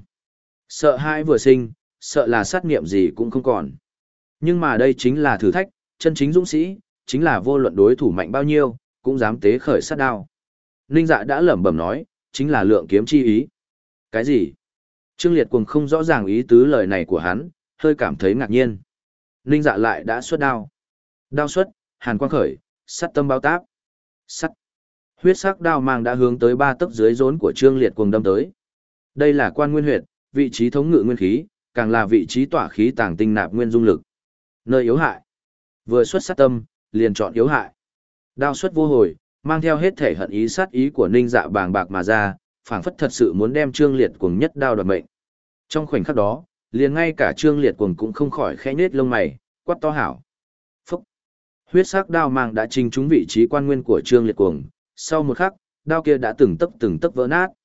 Sợ hãi vừa sinh, sợ là sát niệm gì cũng không còn. Nhưng mà đây chính là thử thách, chân chính dũng sĩ, chính là vô luận đối thủ mạnh bao nhiêu, cũng dám tế khởi sát đao. Ninh Dạ đã lẩm bẩm nói, chính là lượng kiếm chi ý. Cái gì? Trương Liệt Cuồng không rõ ràng ý tứ lời này của hắn, hơi cảm thấy ngạc nhiên. Ninh Dạ lại đã xuất đao. Đao xuất, hàn quang khởi, sắt tâm bao táp. Sắt. Huyết sắc đao mang đã hướng tới ba tấc dưới rốn của Trương Liệt Cuồng đâm tới. Đây là quan nguyên huyệt, vị trí thống ngự nguyên khí, càng là vị trí tỏa khí tàng tinh nạp nguyên dung lực. Nơi yếu hại. Vừa xuất sát tâm, liền chọn yếu hại. Đao xuất vô hồi, mang theo hết thể hận ý sát ý của Ninh Dạ bàng bạc mà ra, phảng phất thật sự muốn đem Trương Liệt Cuồng nhất đao đoạt mệnh. Trong khoảnh khắc đó, liền ngay cả Trương Liệt Cuồng cũng không khỏi khẽ nhếch lông mày, quát to hảo. Phúc. Huyết sắc đao mang đã chinh trúng vị trí quan nguyên của Trương Liệt Cuồng, sau một khắc, đao kia đã từng tấc từng tấc vỡ nát.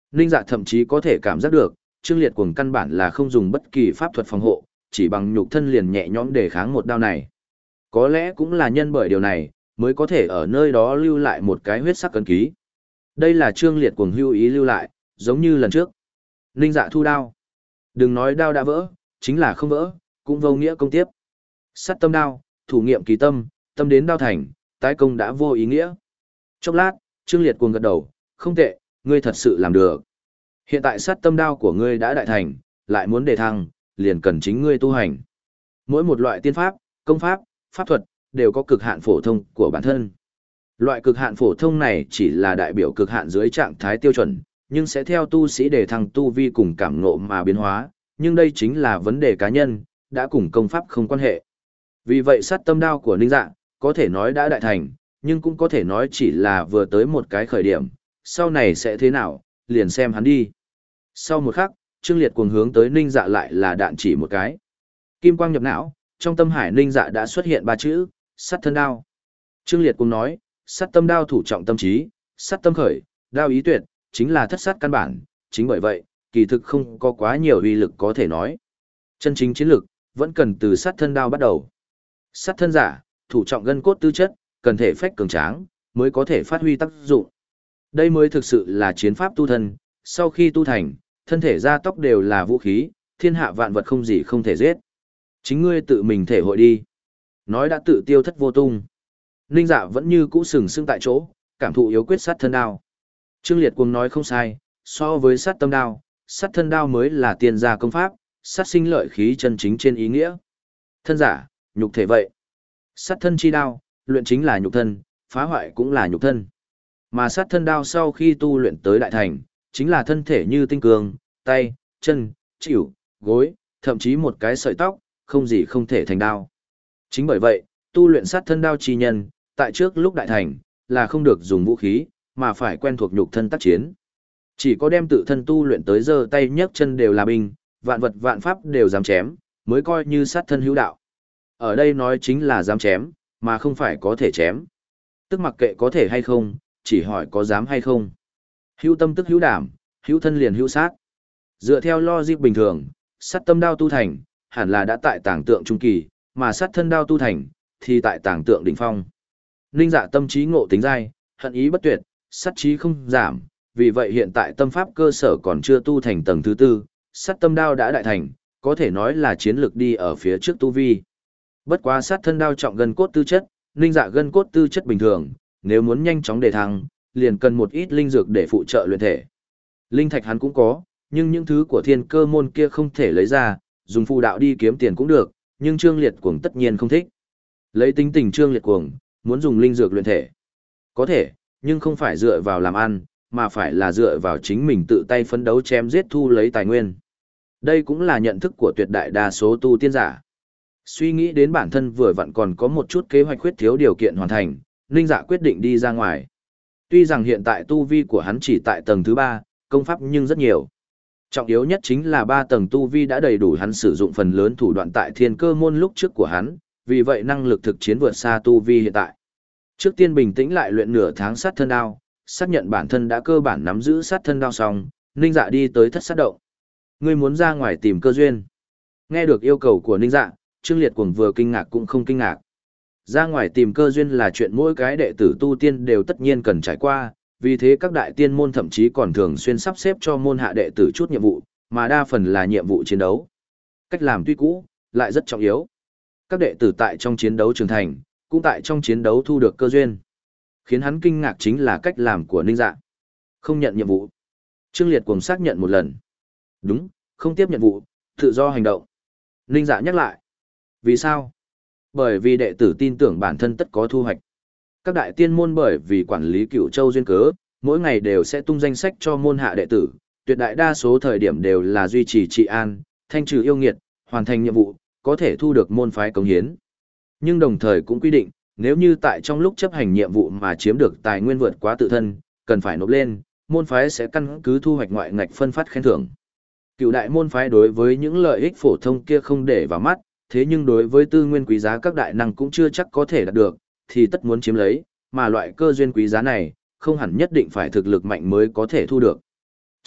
Ninh Dạ thậm chí có thể cảm giác được, Trương Liệt Cuồng căn bản là không dùng bất kỳ pháp thuật phòng hộ, chỉ bằng nhục thân liền nhẹ nhõm để kháng một đao này. Có lẽ cũng là nhân bởi điều này, mới có thể ở nơi đó lưu lại một cái huyết sắc cấn ký. Đây là Trương Liệt Cuồng hưu ý lưu lại, giống như lần trước. Ninh Dạ thu đao. Đừng nói đao đã vỡ, chính là không vỡ, cũng vô nghĩa công tiếp. Sắt tâm đao, thủ nghiệm kỳ tâm, tâm đến đao thành, tái công đã vô ý nghĩa. Chốc lát, Trương Liệt Cuồng gật đầu, không tệ, ngươi thật sự làm được. Hiện tại sát tâm đao của ngươi đã đại thành, lại muốn đề thăng, liền cần chính ngươi tu hành. Mỗi một loại tiên pháp, công pháp, pháp thuật, đều có cực hạn phổ thông của bản thân. Loại cực hạn phổ thông này chỉ là đại biểu cực hạn dưới trạng thái tiêu chuẩn, nhưng sẽ theo tu sĩ đề thăng tu vi cùng cảm ngộ mà biến hóa, nhưng đây chính là vấn đề cá nhân, đã cùng công pháp không quan hệ. Vì vậy sát tâm đao của Ninh Dạ, có thể nói đã đại thành, nhưng cũng có thể nói chỉ là vừa tới một cái khởi điểm, sau này sẽ thế nào, liền xem hắn đi. Sau một khắc, Trương Liệt Cuồng hướng tới Ninh Dạ lại là đạn chỉ một cái. Kim quang nhập não, trong tâm hải Ninh Dạ đã xuất hiện ba chữ, sát thân đao. Trương Liệt Cuồng nói, sát tâm đao thủ trọng tâm trí, sát tâm khởi, đao ý tuyệt, chính là thất sát căn bản, chính bởi vậy, kỳ thực không có quá nhiều uy lực có thể nói. Chân chính chiến lực, vẫn cần từ sát thân đao bắt đầu. Sát thân giả, thủ trọng gân cốt tư chất, cần thể phách cường tráng, mới có thể phát huy tác dụng. Đây mới thực sự là chiến pháp tu thân, sau khi tu thành, thân thể da tóc đều là vũ khí, thiên hạ vạn vật không gì không thể giết. Chính ngươi tự mình thể hội đi. Nói đã tự tiêu thất vô tung. Ninh Dạ vẫn như cũ sừng sững tại chỗ, cảm thụ yếu quyết sát thân đao. Trương Liệt Cuồng nói không sai, so với sát tâm đao, sát thân đao mới là tiên gia công pháp, sát sinh lợi khí chân chính trên ý nghĩa. Thân giả, nhục thể vậy. Sát thân chi đao, luyện chính là nhục thân, phá hoại cũng là nhục thân. Mà sát thân đao sau khi tu luyện tới đại thành, chính là thân thể như tinh cường, tay, chân, chịu, gối, thậm chí một cái sợi tóc, không gì không thể thành đao. Chính bởi vậy, tu luyện sát thân đao chi nhân, tại trước lúc đại thành, là không được dùng vũ khí, mà phải quen thuộc nhục thân tác chiến. Chỉ có đem tự thân tu luyện tới giơ tay nhấc chân đều là binh, vạn vật vạn pháp đều dám chém, mới coi như sát thân hữu đạo. Ở đây nói chính là dám chém, mà không phải có thể chém. Tức mặc kệ có thể hay không, chỉ hỏi có dám hay không. Hữu tâm tức hữu đảm, hữu thân liền hữu sát. Dựa theo logic bình thường, sát tâm đao tu thành, hẳn là đã tại tàng tượng trung kỳ, mà sát thân đao tu thành, thì tại tàng tượng đỉnh phong. Ninh Dạ tâm trí ngộ tính dai, hận ý bất tuyệt, sát trí không giảm, vì vậy hiện tại tâm pháp cơ sở còn chưa tu thành tầng thứ tư, sát tâm đao đã đại thành, có thể nói là chiến lược đi ở phía trước tu vi. Bất quá sát thân đao trọng gân cốt tư chất, Ninh Dạ gân cốt tư chất bình thường, nếu muốn nhanh chóng đề thăng, liền cần một ít linh dược để phụ trợ luyện thể. Linh thạch hắn cũng có, nhưng những thứ của thiên cơ môn kia không thể lấy ra, dùng phù đạo đi kiếm tiền cũng được, nhưng Trương Liệt Cuồng tất nhiên không thích. Lấy tính tình Trương Liệt Cuồng, muốn dùng linh dược luyện thể. Có thể, nhưng không phải dựa vào làm ăn, mà phải là dựa vào chính mình tự tay phấn đấu chém giết thu lấy tài nguyên. Đây cũng là nhận thức của tuyệt đại đa số tu tiên giả. Suy nghĩ đến bản thân vừa vặn còn có một chút kế hoạch khuyết thiếu điều kiện hoàn thành, Ninh Dạ quyết định đi ra ngoài. Tuy rằng hiện tại tu vi của hắn chỉ tại tầng thứ ba, công pháp nhưng rất nhiều. Trọng yếu nhất chính là ba tầng tu vi đã đầy đủ hắn sử dụng phần lớn thủ đoạn tại thiên cơ môn lúc trước của hắn, vì vậy năng lực thực chiến vượt xa tu vi hiện tại. Trước tiên bình tĩnh lại luyện nửa tháng sát thân đao, xác nhận bản thân đã cơ bản nắm giữ sát thân đao xong, Ninh Dạ đi tới thất sát động. Ngươi muốn ra ngoài tìm cơ duyên. Nghe được yêu cầu của Ninh Dạ, Trương Liệt Cuồng vừa kinh ngạc cũng không kinh ngạc. Ra ngoài tìm cơ duyên là chuyện mỗi cái đệ tử tu tiên đều tất nhiên cần trải qua, vì thế các đại tiên môn thậm chí còn thường xuyên sắp xếp cho môn hạ đệ tử chút nhiệm vụ, mà đa phần là nhiệm vụ chiến đấu. Cách làm tuy cũ, lại rất trọng yếu. Các đệ tử tại trong chiến đấu trưởng thành, cũng tại trong chiến đấu thu được cơ duyên. Khiến hắn kinh ngạc chính là cách làm của Ninh Dạ. Không nhận nhiệm vụ. Trương Liệt Cuồng xác nhận một lần. Đúng, không tiếp nhiệm vụ, tự do hành động. Ninh Dạ nhắc lại. Vì sao? Bởi vì đệ tử tin tưởng bản thân tất có thu hoạch. Các đại tiên môn bởi vì quản lý Cửu Châu duyên cớ, mỗi ngày đều sẽ tung danh sách cho môn hạ đệ tử, tuyệt đại đa số thời điểm đều là duy trì trị an, thanh trừ yêu nghiệt, hoàn thành nhiệm vụ, có thể thu được môn phái cống hiến. Nhưng đồng thời cũng quy định, nếu như tại trong lúc chấp hành nhiệm vụ mà chiếm được tài nguyên vượt quá tự thân, cần phải nộp lên, môn phái sẽ căn cứ thu hoạch ngoại ngạch phân phát khen thưởng. Cựu đại môn phái đối với những lợi ích phổ thông kia không để vào mắt, thế nhưng đối với tư nguyên quý giá các đại năng cũng chưa chắc có thể đạt được, thì tất muốn chiếm lấy, mà loại cơ duyên quý giá này, không hẳn nhất định phải thực lực mạnh mới có thể thu được.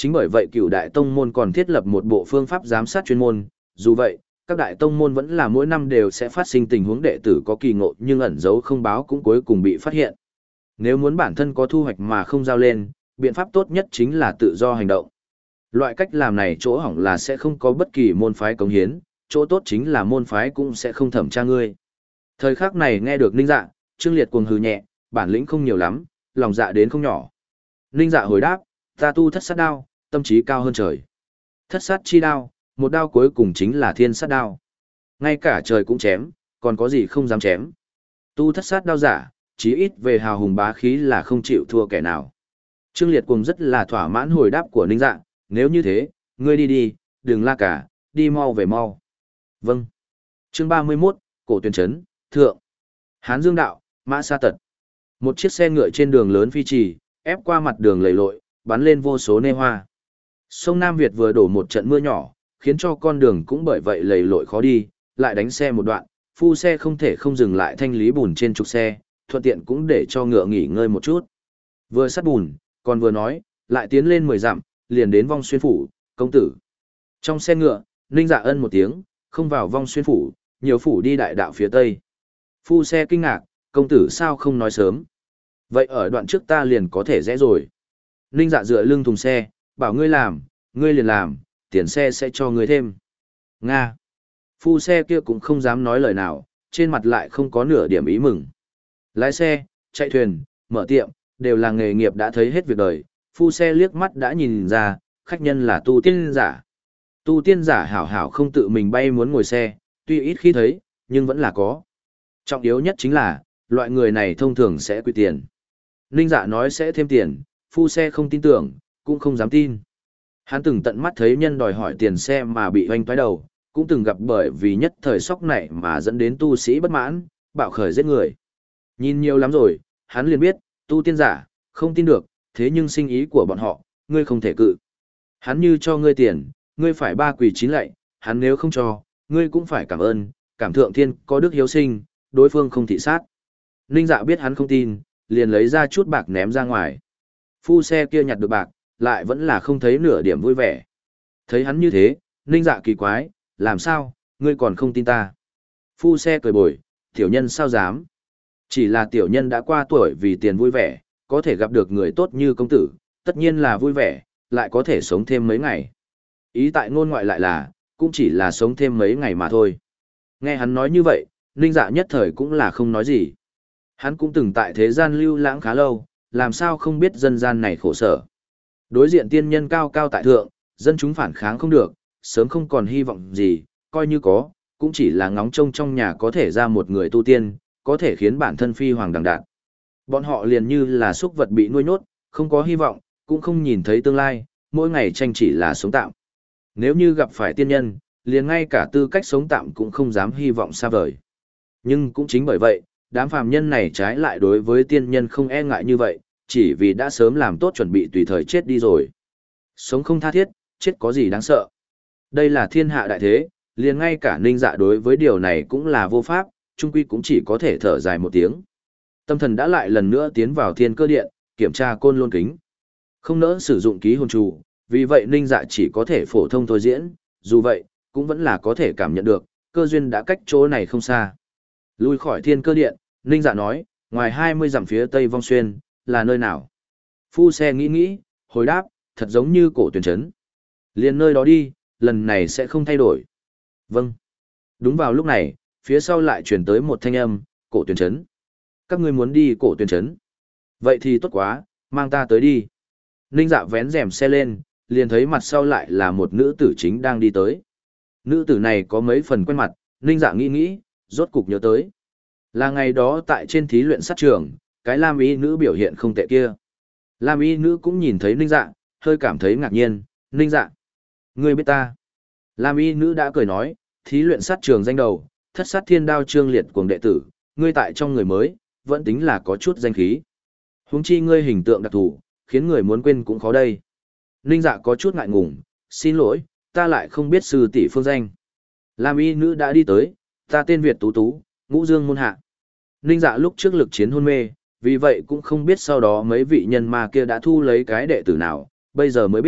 Chính bởi vậy cựu đại tông môn còn thiết lập một bộ phương pháp giám sát chuyên môn, dù vậy, các đại tông môn vẫn là mỗi năm đều sẽ phát sinh tình huống đệ tử có kỳ ngộ nhưng ẩn giấu không báo cũng cuối cùng bị phát hiện. Nếu muốn bản thân có thu hoạch mà không giao lên, biện pháp tốt nhất chính là tự do hành động. Loại cách làm này chỗ hỏng là sẽ không có bất kỳ môn phái cống hiến, chỗ tốt chính là môn phái cũng sẽ không thẩm tra ngươi. Thời khắc này nghe được Ninh Dạ, Trương Liệt cuồng hừ nhẹ, bản lĩnh không nhiều lắm, lòng dạ đến không nhỏ. Ninh Dạ hồi đáp, ta tu thất sát đao, tâm trí cao hơn trời. Thất sát chi đao, một đao cuối cùng chính là thiên sát đao. Ngay cả trời cũng chém, còn có gì không dám chém. Tu thất sát đao giả, chí ít về hào hùng bá khí là không chịu thua kẻ nào. Trương Liệt cùng rất là thỏa mãn hồi đáp của Ninh Dạ, nếu như thế, ngươi đi đi, đừng la cả, đi mau về mau. Vâng. Chương ba mươi mốt, Cổ Tuyền Trấn, Thượng. Hán Dương Đạo, Mã Sa Tật. Một chiếc xe ngựa trên đường lớn phi trì, ép qua mặt đường lầy lội, bắn lên vô số nê hoa. Sông Nam Việt vừa đổ một trận mưa nhỏ, khiến cho con đường cũng bởi vậy lầy lội khó đi, lại đánh xe một đoạn, phu xe không thể không dừng lại thanh lý bùn trên trục xe, thuận tiện cũng để cho ngựa nghỉ ngơi một chút. Vừa sắt bùn, còn vừa nói, lại tiến lên mười dặm, liền đến Vong Xuyên phủ, công tử. Trong xe ngựa, Ninh Dạ ân một tiếng, không vào Vong Xuyên phủ, nhiều phủ đi đại đạo phía tây. Phu xe kinh ngạc, công tử sao không nói sớm? Vậy ở đoạn trước ta liền có thể rẽ rồi. Ninh Dạ dựa lưng thùng xe, bảo ngươi làm, ngươi liền làm, tiền xe sẽ cho ngươi thêm. Nga. Phu xe kia cũng không dám nói lời nào, trên mặt lại không có nửa điểm ý mừng. Lái xe, chạy thuyền, mở tiệm, đều là nghề nghiệp đã thấy hết việc đời, phu xe liếc mắt đã nhìn ra, khách nhân là tu tiên giả. Tu tiên giả hảo hảo không tự mình bay muốn ngồi xe, tuy ít khi thấy, nhưng vẫn là có. Trọng yếu nhất chính là, loại người này thông thường sẽ quy tiền. Ninh Dạ nói sẽ thêm tiền, phu xe không tin tưởng, cũng không dám tin. Hắn từng tận mắt thấy nhân đòi hỏi tiền xe mà bị hoanh toái đầu, cũng từng gặp bởi vì nhất thời sóc này mà dẫn đến tu sĩ bất mãn, bạo khởi giết người. Nhìn nhiều lắm rồi, hắn liền biết, tu tiên giả, không tin được, thế nhưng sinh ý của bọn họ, ngươi không thể cự. Hắn như cho ngươi tiền, ngươi phải ba quỳ chín lạy, hắn nếu không cho, ngươi cũng phải cảm ơn, cảm thượng thiên có đức hiếu sinh, đối phương không thị sát. Ninh Dạ biết hắn không tin, liền lấy ra chút bạc ném ra ngoài. Phu xe kia nhặt được bạc, lại vẫn là không thấy nửa điểm vui vẻ. Thấy hắn như thế, Ninh Dạ kỳ quái, làm sao, ngươi còn không tin ta. Phu xe cười bồi, tiểu nhân sao dám. Chỉ là tiểu nhân đã qua tuổi vì tiền vui vẻ, có thể gặp được người tốt như công tử, tất nhiên là vui vẻ, lại có thể sống thêm mấy ngày. Ý tại ngôn ngoại lại là, cũng chỉ là sống thêm mấy ngày mà thôi. Nghe hắn nói như vậy, Ninh Dạ nhất thời cũng là không nói gì. Hắn cũng từng tại thế gian lưu lãng khá lâu, làm sao không biết dân gian này khổ sở. Đối diện tiên nhân cao cao tại thượng, dân chúng phản kháng không được, sớm không còn hy vọng gì, coi như có, cũng chỉ là ngóng trông trong nhà có thể ra một người tu tiên, có thể khiến bản thân phi hoàng đằng đạt. Bọn họ liền như là súc vật bị nuôi nhốt, không có hy vọng, cũng không nhìn thấy tương lai, mỗi ngày tranh chỉ là sống tạm. Nếu như gặp phải tiên nhân, liền ngay cả tư cách sống tạm cũng không dám hy vọng xa vời. Nhưng cũng chính bởi vậy, đám phàm nhân này trái lại đối với tiên nhân không e ngại như vậy, chỉ vì đã sớm làm tốt chuẩn bị tùy thời chết đi rồi. Sống không tha thiết, chết có gì đáng sợ. Đây là thiên hạ đại thế, liền ngay cả Ninh Dạ đối với điều này cũng là vô pháp, chung quy cũng chỉ có thể thở dài một tiếng. Tâm thần đã lại lần nữa tiến vào thiên cơ điện, kiểm tra côn lôn kính. Không nỡ sử dụng ký hồn trụ, vì vậy Ninh Dạ chỉ có thể phổ thông thôi diễn, dù vậy, cũng vẫn là có thể cảm nhận được, cơ duyên đã cách chỗ này không xa. Lui khỏi thiên cơ điện, Ninh Dạ nói, ngoài hai mươi dặm phía tây Vong Xuyên, là nơi nào? Phu xe nghĩ nghĩ, hồi đáp, thật giống như Cổ Tuyền Trấn. Liền nơi đó đi, lần này sẽ không thay đổi. Vâng. Đúng vào lúc này, phía sau lại truyền tới một thanh âm, Cổ Tuyền Trấn. Các ngươi muốn đi Cổ Tuyền Trấn. Vậy thì tốt quá, mang ta tới đi. Ninh Dạ vén rèm xe lên, liền thấy mặt sau lại là một nữ tử chính đang đi tới. Nữ tử này có mấy phần quen mặt, Ninh Dạ nghĩ nghĩ, rốt cục nhớ tới. Là ngày đó tại trên thí luyện sát trường, cái Lam Y nữ biểu hiện không tệ kia. Lam Y nữ cũng nhìn thấy Ninh Dạ, hơi cảm thấy ngạc nhiên, Ninh Dạ. Ngươi biết ta. Lam Y nữ đã cười nói, thí luyện sát trường danh đầu, thất sát thiên đao trương liệt cuồng đệ tử, ngươi tại trong người mới, vẫn tính là có chút danh khí. Huống chi ngươi hình tượng đặc thù, khiến người muốn quên cũng khó đây. Ninh Dạ có chút ngại ngùng, xin lỗi, ta lại không biết sư tỷ phương danh. Lam Y nữ đã đi tới, ta tên Việt Tú Tú, Ngũ Dương môn hạ. Ninh Dạ lúc trước lực chiến hôn mê, vì vậy cũng không biết sau đó mấy vị nhân ma kia đã thu lấy cái đệ tử nào, bây giờ mới biết,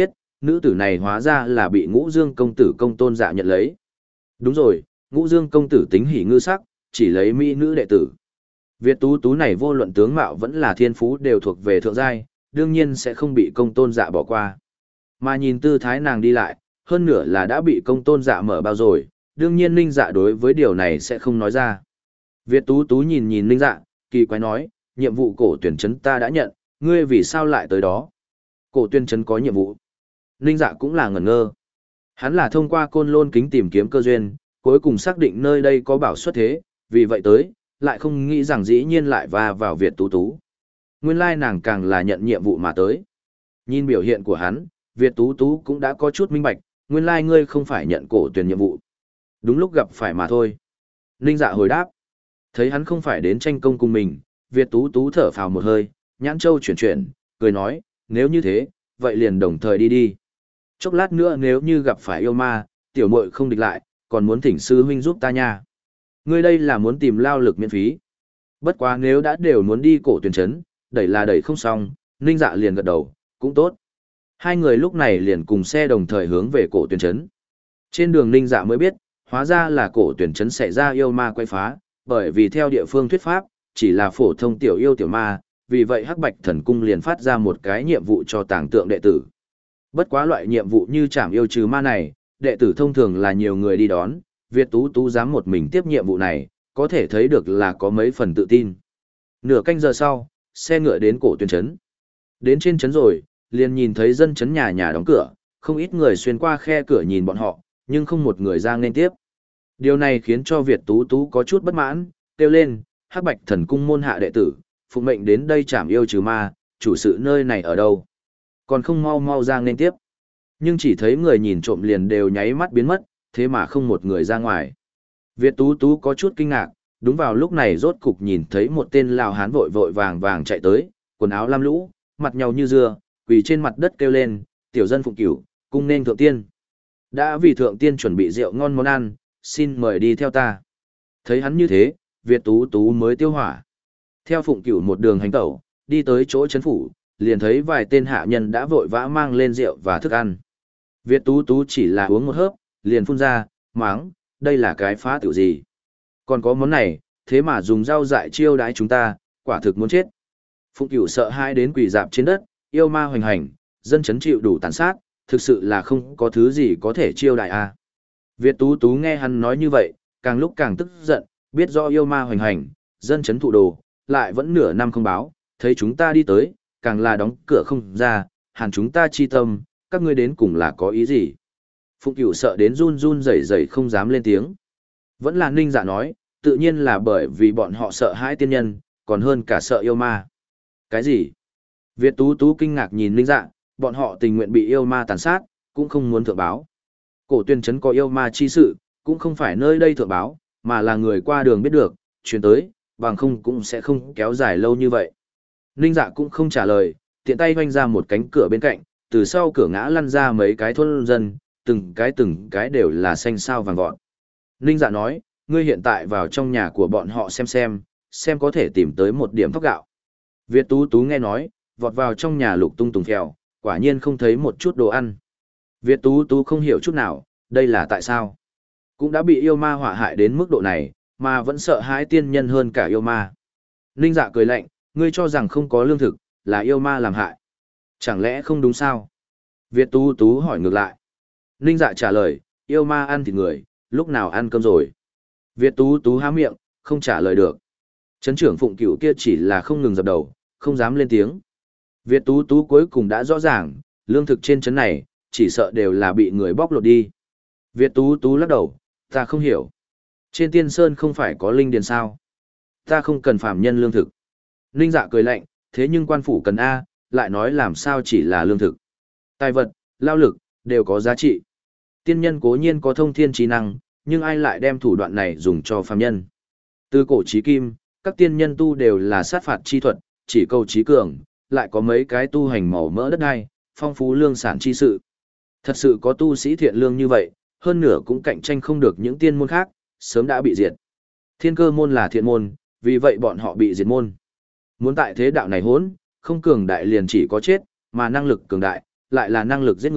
nữ tử này hóa ra là bị Ngũ Dương công tử Công Tôn Dạ nhận lấy. Đúng rồi, Ngũ Dương công tử tính hỉ ngư sắc, chỉ lấy mỹ nữ đệ tử. Việt Tú Tú này vô luận tướng mạo vẫn là thiên phú đều thuộc về thượng giai, đương nhiên sẽ không bị Công Tôn Dạ bỏ qua. Mà nhìn tư thái nàng đi lại, hơn nửa là đã bị Công Tôn Dạ mở bao rồi, đương nhiên Ninh Dạ đối với điều này sẽ không nói ra. Việt Tú Tú nhìn nhìn Ninh Dạ, kỳ quái nói, nhiệm vụ cổ tuyển trấn ta đã nhận, ngươi vì sao lại tới đó? Cổ tuyển trấn có nhiệm vụ. Ninh Dạ cũng là ngẩn ngơ. Hắn là thông qua Côn Lôn kính tìm kiếm cơ duyên, cuối cùng xác định nơi đây có bảo xuất thế, vì vậy tới, lại không nghĩ rằng dĩ nhiên lại va vào Việt Tú Tú. Nguyên lai nàng càng là nhận nhiệm vụ mà tới. Nhìn biểu hiện của hắn, Việt Tú Tú cũng đã có chút minh bạch, nguyên lai ngươi không phải nhận cổ tuyển nhiệm vụ. Đúng lúc gặp phải mà thôi. Ninh Dạ hồi đáp. Thấy hắn không phải đến tranh công cùng mình, Việt Tú Tú thở phào một hơi, nhãn châu chuyển chuyển, cười nói, nếu như thế, vậy liền đồng thời đi đi. Chốc lát nữa nếu như gặp phải yêu ma, tiểu muội không địch lại, còn muốn thỉnh sư huynh giúp ta nha. Ngươi đây là muốn tìm lao lực miễn phí. Bất quá nếu đã đều muốn đi cổ tuyển trấn, đẩy là đẩy không xong, Ninh Dạ liền gật đầu, cũng tốt. Hai người lúc này liền cùng xe đồng thời hướng về cổ tuyển trấn. Trên đường Ninh Dạ mới biết, hóa ra là cổ tuyển trấn xảy ra yêu ma quay phá, bởi vì theo địa phương thuyết pháp, chỉ là phổ thông tiểu yêu tiểu ma, vì vậy Hắc Bạch Thần Cung liền phát ra một cái nhiệm vụ cho tàng tượng đệ tử. Bất quá loại nhiệm vụ như trảm yêu trừ ma này, đệ tử thông thường là nhiều người đi đón, Việt Tú Tú dám một mình tiếp nhiệm vụ này, có thể thấy được là có mấy phần tự tin. Nửa canh giờ sau, xe ngựa đến cổ tuyển trấn. Đến trên trấn rồi, liền nhìn thấy dân trấn nhà nhà đóng cửa, không ít người xuyên qua khe cửa nhìn bọn họ, nhưng không một người ra nên tiếp. Điều này khiến cho Việt Tú Tú có chút bất mãn, kêu lên, Hắc Bạch Thần Cung môn hạ đệ tử, phụng mệnh đến đây trảm yêu trừ ma, chủ sự nơi này ở đâu? Còn không mau mau ra nên tiếp. Nhưng chỉ thấy người nhìn trộm liền đều nháy mắt biến mất, thế mà không một người ra ngoài. Việt Tú Tú có chút kinh ngạc, đúng vào lúc này rốt cục nhìn thấy một tên Lào Hán vội vội vàng vàng chạy tới, quần áo lam lũ, mặt nhau như dưa, quỳ trên mặt đất kêu lên, tiểu dân phụng cửu, cung nên thượng tiên. Đã vì thượng tiên chuẩn bị rượu ngon món ăn, xin mời đi theo ta. Thấy hắn như thế, Việt Tú Tú mới tiêu hỏa. Theo phụng cửu một đường hành tẩu, đi tới chỗ trấn phủ, liền thấy vài tên hạ nhân đã vội vã mang lên rượu và thức ăn. Việt Tú Tú chỉ là uống một hớp, liền phun ra, máng, đây là cái phá tiểu gì. Còn có món này, thế mà dùng rau dại chiêu đãi chúng ta, quả thực muốn chết. Phụng cửu sợ hai đến quỳ dạp trên đất, yêu ma hoành hành, dân chấn chịu đủ tàn sát, thực sự là không có thứ gì có thể chiêu đãi a. Việt Tú Tú nghe hắn nói như vậy, càng lúc càng tức giận, biết do yêu ma hoành hành, dân chấn thụ đồ, lại vẫn nửa năm không báo, thấy chúng ta đi tới, càng là đóng cửa không ra, hàn chúng ta chi tâm, các ngươi đến cùng là có ý gì. Phụng cửu sợ đến run run rẩy rẩy không dám lên tiếng. Vẫn là Ninh Dạ nói, tự nhiên là bởi vì bọn họ sợ hãi tiên nhân, còn hơn cả sợ yêu ma. Cái gì? Việt Tú Tú kinh ngạc nhìn Ninh Dạ, bọn họ tình nguyện bị yêu ma tàn sát, cũng không muốn thượng báo. Cổ tuyên trấn có yêu ma chi sự, cũng không phải nơi đây thượng báo, mà là người qua đường biết được, chuyển tới, bằng không cũng sẽ không kéo dài lâu như vậy. Ninh Dạ cũng không trả lời, tiện tay hoanh ra một cánh cửa bên cạnh, từ sau cửa ngã lăn ra mấy cái thôn dân, từng cái từng cái đều là xanh sao vàng vọt. Ninh Dạ nói, ngươi hiện tại vào trong nhà của bọn họ xem xem, xem có thể tìm tới một điểm thóc gạo. Việt Tú Tú nghe nói, vọt vào trong nhà lục tung tùng phèo, quả nhiên không thấy một chút đồ ăn. Việt Tú Tú không hiểu chút nào, đây là tại sao. Cũng đã bị yêu ma họa hại đến mức độ này, mà vẫn sợ hãi tiên nhân hơn cả yêu ma. Ninh Dạ cười lạnh, ngươi cho rằng không có lương thực, là yêu ma làm hại. Chẳng lẽ không đúng sao? Việt Tú Tú hỏi ngược lại. Ninh Dạ trả lời, yêu ma ăn thịt người, lúc nào ăn cơm rồi. Việt Tú Tú há miệng, không trả lời được. Trấn trưởng Phụng Cửu kia chỉ là không ngừng dập đầu, không dám lên tiếng. Việt Tú Tú cuối cùng đã rõ ràng, lương thực trên trấn này, chỉ sợ đều là bị người bóc lột đi. Việt Tú Tú lắc đầu, ta không hiểu. Trên Tiên Sơn không phải có linh điền sao? Ta không cần phàm nhân lương thực. Ninh Dạ cười lạnh, thế nhưng quan phủ cần A, lại nói làm sao chỉ là lương thực. Tài vật, lao lực, đều có giá trị. Tiên nhân cố nhiên có thông thiên trí năng, nhưng ai lại đem thủ đoạn này dùng cho phàm nhân. Từ cổ chí kim, các tiên nhân tu đều là sát phạt chi thuật, chỉ cầu trí cường, lại có mấy cái tu hành màu mỡ đất đai, phong phú lương sản chi sự. Thật sự có tu sĩ thiện lương như vậy, hơn nửa cũng cạnh tranh không được những tiên môn khác, sớm đã bị diệt. Thiên cơ môn là thiện môn, vì vậy bọn họ bị diệt môn. Muốn tại thế đạo này hỗn, không cường đại liền chỉ có chết, mà năng lực cường đại, lại là năng lực giết người,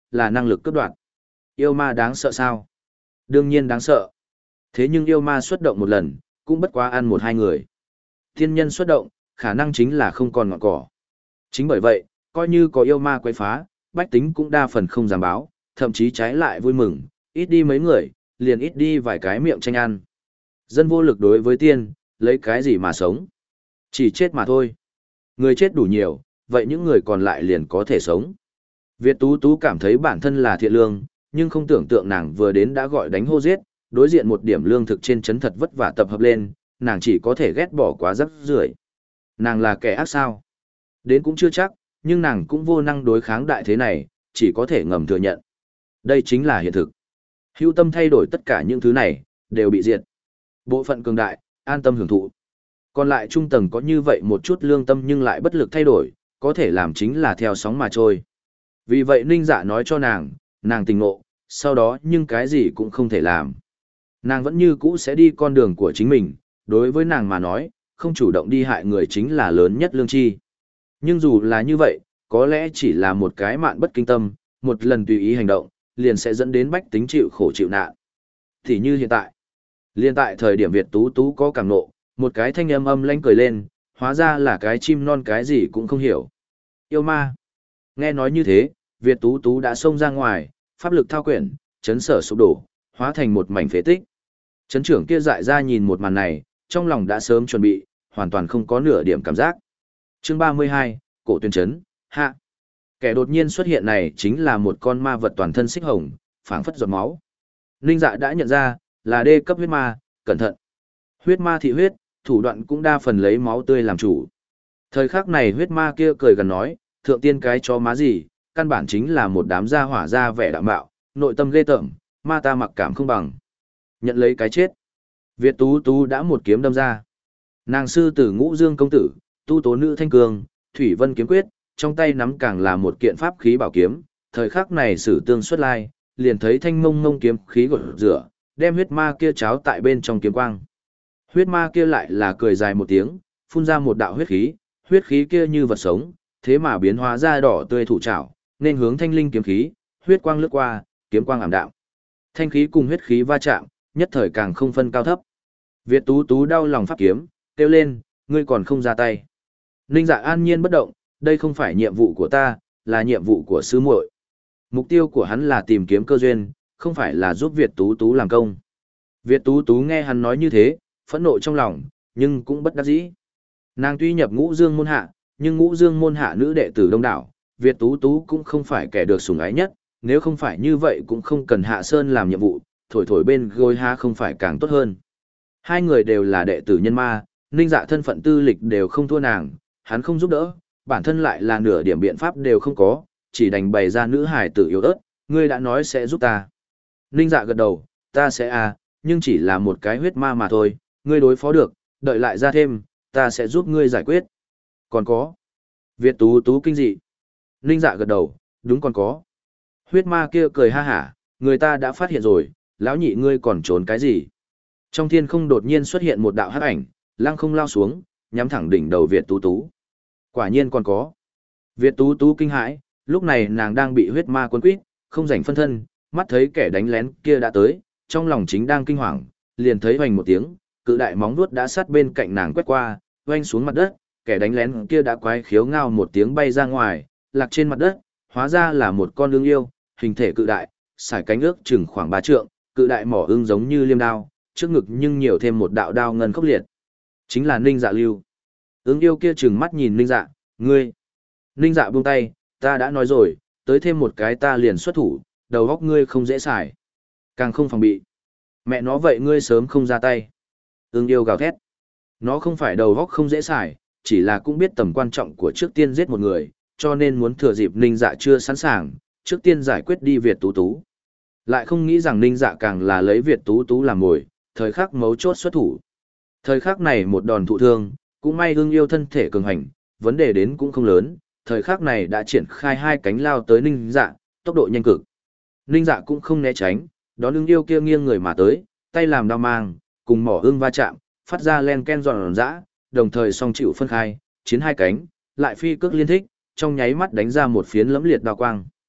là năng lực cấp đoạt. Yêu ma đáng sợ sao? Đương nhiên đáng sợ. Thế nhưng yêu ma xuất động một lần, cũng bất quá ăn một hai người. Thiên nhân xuất động, khả năng chính là không còn ngọn cỏ. Chính bởi vậy, coi như có yêu ma quấy phá, bách tính cũng đa phần không dám báo, thậm chí trái lại vui mừng, ít đi mấy người, liền ít đi vài cái miệng tranh ăn. Dân vô lực đối với tiên, lấy cái gì mà sống? Chỉ chết mà thôi. Người chết đủ nhiều, vậy những người còn lại liền có thể sống. Việt Tú Tú cảm thấy bản thân là thiện lương, nhưng không tưởng tượng nàng vừa đến đã gọi đánh hô giết, đối diện một điểm lương thực trên chấn thật vất vả tập hợp lên, nàng chỉ có thể ghét bỏ quá rắc rưởi. Nàng là kẻ ác sao? Đến cũng chưa chắc, nhưng nàng cũng vô năng đối kháng đại thế này, chỉ có thể ngầm thừa nhận. Đây chính là hiện thực. Hữu tâm thay đổi tất cả những thứ này, đều bị diệt. Bộ phận cường đại, an tâm hưởng thụ. Còn lại trung tầng có như vậy một chút lương tâm nhưng lại bất lực thay đổi, có thể làm chính là theo sóng mà trôi. Vì vậy Ninh Dạ nói cho nàng, nàng tình ngộ, sau đó nhưng cái gì cũng không thể làm. Nàng vẫn như cũ sẽ đi con đường của chính mình, đối với nàng mà nói, không chủ động đi hại người chính là lớn nhất lương tri. Nhưng dù là như vậy, có lẽ chỉ là một cái mạn bất kinh tâm, một lần tùy ý hành động, liền sẽ dẫn đến bách tính chịu khổ chịu nạn. Thì như hiện tại, liên tại thời điểm Việt Tú Tú có cảm nộ, một cái thanh âm âm lanh cười lên, hóa ra là cái chim non cái gì cũng không hiểu. Yêu ma. Nghe nói như thế, Việt Tú Tú đã xông ra ngoài, pháp lực thao quyển, chấn sở sụp đổ, hóa thành một mảnh phế tích. Chấn trưởng kia dại ra nhìn một màn này, trong lòng đã sớm chuẩn bị, hoàn toàn không có nửa điểm cảm giác. Chương ba mươi hai, Cổ Tuyên Chấn, hạ. Kẻ đột nhiên xuất hiện này chính là một con ma vật toàn thân xích hồng, phảng phất giọt máu. Ninh Dạ đã nhận ra, là đê cấp huyết ma, cẩn thận. Huyết ma thị huyết, thủ đoạn cũng đa phần lấy máu tươi làm chủ. Thời khắc này huyết ma kia cười gần nói, thượng tiên cái chó má gì, căn bản chính là một đám gia hỏa ra vẻ đạm bạo, nội tâm ghê tởm, ma ta mặc cảm không bằng. Nhận lấy cái chết. Việt Tú Tú đã một kiếm đâm ra. Nàng sư tử Ngũ Dương công tử, tu tố nữ thanh cường, Thủy Vân kiếm quyết, trong tay nắm càng là một kiện pháp khí bảo kiếm, thời khắc này sử tương xuất lai, liền thấy thanh mông mông kiếm khí gột rửa, đem huyết ma kia cháo tại bên trong kiếm quang. Huyết ma kia lại là cười dài một tiếng, phun ra một đạo huyết khí, huyết khí kia như vật sống, thế mà biến hóa ra đỏ tươi thủ trảo, nên hướng thanh linh kiếm khí, huyết quang lướt qua, kiếm quang ảm đạm. Thanh khí cùng huyết khí va chạm, nhất thời càng không phân cao thấp. Việt Tú Tú đau lòng pháp kiếm, kêu lên, ngươi còn không ra tay. Ninh Dạ an nhiên bất động, đây không phải nhiệm vụ của ta, là nhiệm vụ của sư muội. Mục tiêu của hắn là tìm kiếm cơ duyên, không phải là giúp Việt Tú Tú làm công. Việt Tú Tú nghe hắn nói như thế, phẫn nộ trong lòng, nhưng cũng bất đắc dĩ. Nàng tuy nhập Ngũ Dương môn hạ, nhưng Ngũ Dương môn hạ nữ đệ tử đông đảo, Việt Tú Tú cũng không phải kẻ được sủng ái nhất, nếu không phải như vậy cũng không cần Hạ Sơn làm nhiệm vụ, thổi thổi bên gối ha không phải càng tốt hơn. Hai người đều là đệ tử nhân ma, Ninh Dạ thân phận tư lịch đều không thua nàng, hắn không giúp đỡ, bản thân lại là nửa điểm biện pháp đều không có, chỉ đành bày ra nữ hải tử yếu ớt, ngươi đã nói sẽ giúp ta. Ninh Dạ gật đầu, ta sẽ à, nhưng chỉ là một cái huyết ma mà thôi, ngươi đối phó được, đợi lại ra thêm, ta sẽ giúp ngươi giải quyết. Còn có. Việt Tú Tú kinh dị. Ninh Dạ gật đầu, đúng còn có. Huyết ma kia cười ha hả, người ta đã phát hiện rồi, lão nhị ngươi còn trốn cái gì? Trong thiên không đột nhiên xuất hiện một đạo hắc ảnh, lăng không lao xuống, nhắm thẳng đỉnh đầu Việt Tú Tú. Quả nhiên còn có. Việt Tú Tú kinh hãi, lúc này nàng đang bị huyết ma cuốn quýt, không rảnh phân thân, mắt thấy kẻ đánh lén kia đã tới, trong lòng chính đang kinh hoàng, liền thấy hoành một tiếng, cự đại móng vuốt đã sát bên cạnh nàng quét qua, oanh xuống mặt đất, kẻ đánh lén kia đã quái khiếu ngao một tiếng bay ra ngoài, lạc trên mặt đất, hóa ra là một con ưng yêu, hình thể cự đại, sải cánh ước chừng khoảng ba trượng, cự đại mỏ ưng giống như liêm đao, trước ngực nhưng nhiều thêm một đạo đao ngân khốc liệt. Chính là Ninh Dạ lưu. Ưng yêu kia chừng mắt nhìn Ninh Dạ, ngươi. Ninh Dạ buông tay, ta đã nói rồi, tới thêm một cái ta liền xuất thủ, đầu góc ngươi không dễ xài. Càng không phòng bị. Mẹ nó vậy ngươi sớm không ra tay. Ưng yêu gào thét. Nó không phải đầu góc không dễ xài, chỉ là cũng biết tầm quan trọng của trước tiên giết một người, cho nên muốn thừa dịp Ninh Dạ chưa sẵn sàng, trước tiên giải quyết đi Việt Tú Tú. Lại không nghĩ rằng Ninh Dạ càng là lấy Việt Tú Tú làm mồi, thời khắc mấu chốt xuất thủ. Thời khắc này một đòn thụ thương, cũng may Ưng yêu thân thể cường hành, vấn đề đến cũng không lớn, thời khắc này đã triển khai hai cánh lao tới Ninh Dạ, tốc độ nhanh cực. Ninh Dạ cũng không né tránh, đón Ưng yêu kia nghiêng người mà tới, tay làm đao mang, cùng mỏ ưng va chạm, phát ra len ken giòn giã, đồng thời song chịu phân khai, chiến hai cánh, lại phi cước liên thích, trong nháy mắt đánh ra một phiến lẫm liệt đao quang.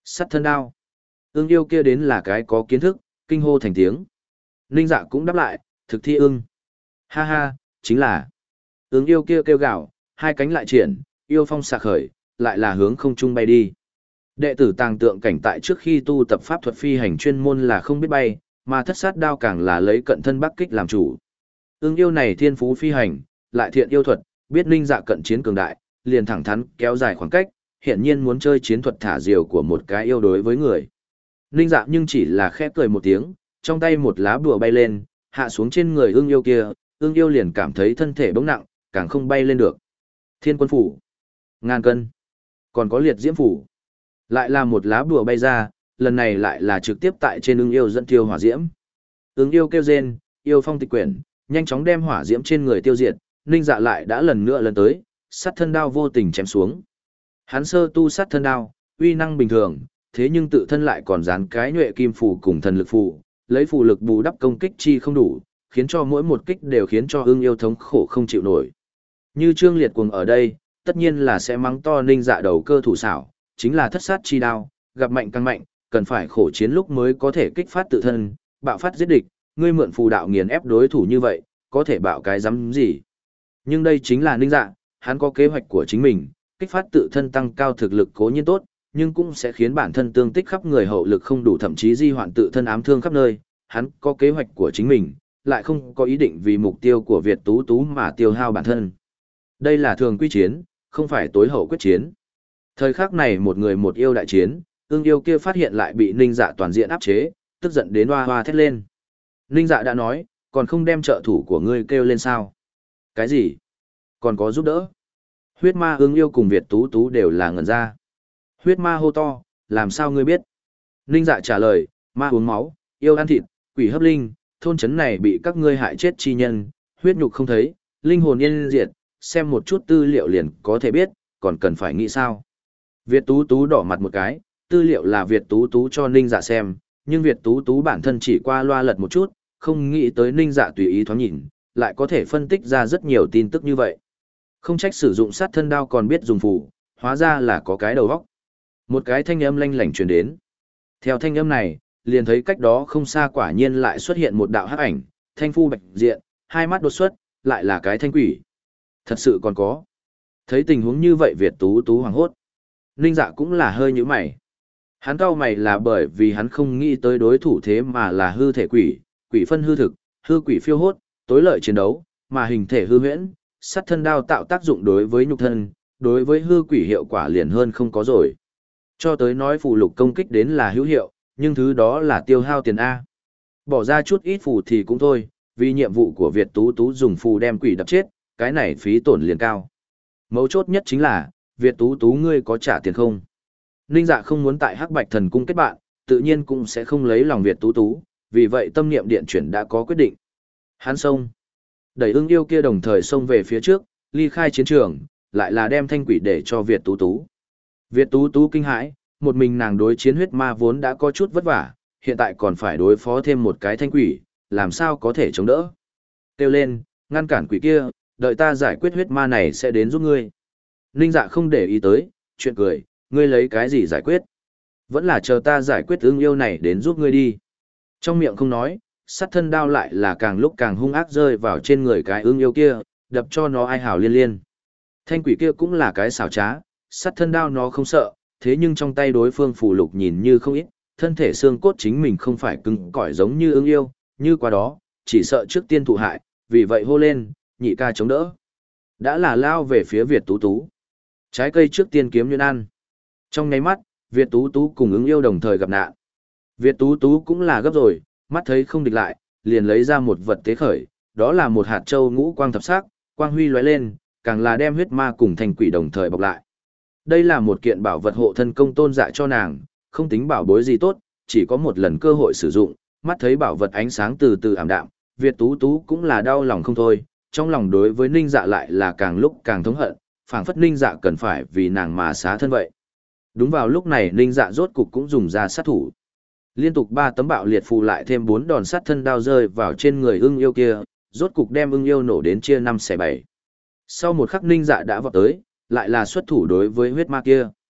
Sắt thân đao. Ưng yêu kia đến là cái có kiến thức, kinh hô thành tiếng. Ninh dạ cũng đáp lại, thực thi ưng. Ha ha, chính là. Ưng yêu kia kêu gào, hai cánh lại triển, yêu phong xạ khởi, lại là hướng không trung bay đi. Đệ tử tàng tượng cảnh tại trước khi tu tập pháp thuật phi hành chuyên môn là không biết bay, mà thất sát đao càng là lấy cận thân bắc kích làm chủ. Ưng yêu này thiên phú phi hành, lại thiện yêu thuật, biết Ninh dạ cận chiến cường đại, liền thẳng thắn kéo dài khoảng cách, hiện nhiên muốn chơi chiến thuật thả diều của một cái yêu đối với người. Ninh dạ nhưng chỉ là khẽ cười một tiếng, trong tay một lá bùa bay lên, hạ xuống trên người ưng yêu kia, ưng yêu liền cảm thấy thân thể bỗng nặng, càng không bay lên được. Thiên quân phủ, ngàn cân, còn có liệt diễm phủ. Lại là một lá bùa bay ra, lần này lại là trực tiếp tại trên ưng yêu dẫn tiêu hỏa diễm. Ưng yêu kêu rên, yêu phong tịch quyển, nhanh chóng đem hỏa diễm trên người tiêu diệt, Ninh dạ lại đã lần nữa lần tới, sát thân đao vô tình chém xuống. Hắn sơ tu sát thân đao, uy năng bình thường, thế nhưng tự thân lại còn dán cái nhuệ kim phù cùng thần lực phù, lấy phù lực bù đắp công kích chi không đủ, khiến cho mỗi một kích đều khiến cho ưng yêu thống khổ không chịu nổi. Như Trương Liệt Cuồng ở đây, tất nhiên là sẽ mắng to Ninh dạ đầu cơ thủ xảo, chính là thất sát chi đao, gặp mạnh càng mạnh, cần phải khổ chiến lúc mới có thể kích phát tự thân, bạo phát giết địch, ngươi mượn phù đạo nghiền ép đối thủ như vậy, có thể bạo cái dám gì. Nhưng đây chính là Ninh dạ, hắn có kế hoạch của chính mình, kích phát tự thân tăng cao thực lực cố nhiên tốt, nhưng cũng sẽ khiến bản thân tương tích khắp người hậu lực không đủ, thậm chí di hoạn tự thân ám thương khắp nơi. Hắn có kế hoạch của chính mình, lại không có ý định vì mục tiêu của Việt Tú Tú mà tiêu hao bản thân. Đây là thường quy chiến, không phải tối hậu quyết chiến. Thời khắc này một người một yêu đại chiến, ương yêu kia phát hiện lại bị Ninh dạ toàn diện áp chế, tức giận đến hoa hoa thét lên. Ninh dạ đã nói, còn không đem trợ thủ của ngươi kêu lên sao? Cái gì? Còn có giúp đỡ? Huyết ma ương yêu cùng Việt Tú Tú đều là ngẩn ra. Huyết ma hô to, làm sao ngươi biết? Ninh dạ trả lời, ma uống máu, yêu ăn thịt, quỷ hấp linh, thôn trấn này bị các ngươi hại chết chi nhân, huyết nhục không thấy, linh hồn yên diệt, xem một chút tư liệu liền có thể biết, còn cần phải nghĩ sao? Việt Tú Tú đỏ mặt một cái, tư liệu là Việt Tú Tú cho Ninh dạ xem, nhưng Việt Tú Tú bản thân chỉ qua loa lật một chút, không nghĩ tới Ninh dạ tùy ý thoáng nhìn, lại có thể phân tích ra rất nhiều tin tức như vậy. Không trách sử dụng sát thân đao còn biết dùng phù, hóa ra là có cái đầu óc. Một cái thanh âm lanh lảnh truyền đến. Theo thanh âm này, liền thấy cách đó không xa quả nhiên lại xuất hiện một đạo hắc ảnh, thanh phu bạch diện, hai mắt đột xuất, lại là cái thanh quỷ. Thật sự còn có. Thấy tình huống như vậy Việt Tú Tú hoảng hốt. Ninh dạ cũng là hơi nhíu mày. Hắn cau mày là bởi vì hắn không nghĩ tới đối thủ thế mà là hư thể quỷ, quỷ phân hư thực, hư quỷ phiêu hốt, tối lợi chiến đấu, mà hình thể hư huyễn, sát thân đao tạo tác dụng đối với nhục thân, đối với hư quỷ hiệu quả liền hơn không có rồi. Cho tới nói phù lục công kích đến là hữu hiệu, nhưng thứ đó là tiêu hao tiền A. Bỏ ra chút ít phù thì cũng thôi, vì nhiệm vụ của Việt Tú Tú dùng phù đem quỷ đập chết, cái này phí tổn liền cao. Mấu chốt nhất chính là, Việt Tú Tú ngươi có trả tiền không? Ninh dạ không muốn tại Hắc Bạch Thần Cung kết bạn, tự nhiên cũng sẽ không lấy lòng Việt Tú Tú, vì vậy tâm niệm điện chuyển đã có quyết định. Hắn xông. Đẩy ưng yêu kia đồng thời xông về phía trước, ly khai chiến trường, lại là đem thanh quỷ để cho Việt Tú Tú. Việt Tú Tú kinh hãi, một mình nàng đối chiến huyết ma vốn đã có chút vất vả, hiện tại còn phải đối phó thêm một cái thanh quỷ, làm sao có thể chống đỡ. Kêu lên, ngăn cản quỷ kia, đợi ta giải quyết huyết ma này sẽ đến giúp ngươi. Ninh dạ không để ý tới, chuyện cười, ngươi lấy cái gì giải quyết? Vẫn là chờ ta giải quyết ưng yêu này đến giúp ngươi đi. Trong miệng không nói, sát thân đao lại là càng lúc càng hung ác rơi vào trên người cái ưng yêu kia, đập cho nó ai hào liên liên. Thanh quỷ kia cũng là cái xảo trá, sát thân đao nó không sợ, thế nhưng trong tay đối phương phù lục nhìn như không ít, thân thể xương cốt chính mình không phải cứng cỏi giống như ưng yêu, như qua đó, chỉ sợ trước tiên thụ hại, vì vậy hô lên, nhị ca chống đỡ. Đã là lao về phía Việt Tú Tú. Trái cây trước tiên kiếm nguyên ăn. Trong nháy mắt, Việt Tú Tú cùng ưng yêu đồng thời gặp nạn. Việt Tú Tú cũng là gấp rồi, mắt thấy không địch lại, liền lấy ra một vật tế khởi, đó là một hạt châu ngũ quang thập sắc, quang huy lóe lên, càng là đem huyết ma cùng thành quỷ đồng thời bọc lại. Đây là một kiện bảo vật hộ thân công tôn dạ cho nàng, không tính bảo bối gì tốt, chỉ có một lần cơ hội sử dụng, mắt thấy bảo vật ánh sáng từ từ ảm đạm, Việt Tú Tú cũng là đau lòng không thôi, trong lòng đối với Ninh Dạ lại là càng lúc càng thống hận, phảng phất Ninh Dạ cần phải vì nàng mà xá thân vậy. Đúng vào lúc này Ninh Dạ rốt cục cũng dùng ra sát thủ. Liên tục ba tấm bạo liệt phù lại thêm bốn đòn sát thân đao rơi vào trên người ưng yêu kia, rốt cục đem ưng yêu nổ đến chia năm xẻ bảy. Sau một khắc Ninh Dạ đã vọt tới, lại là xuất thủ đối với huyết ma kia.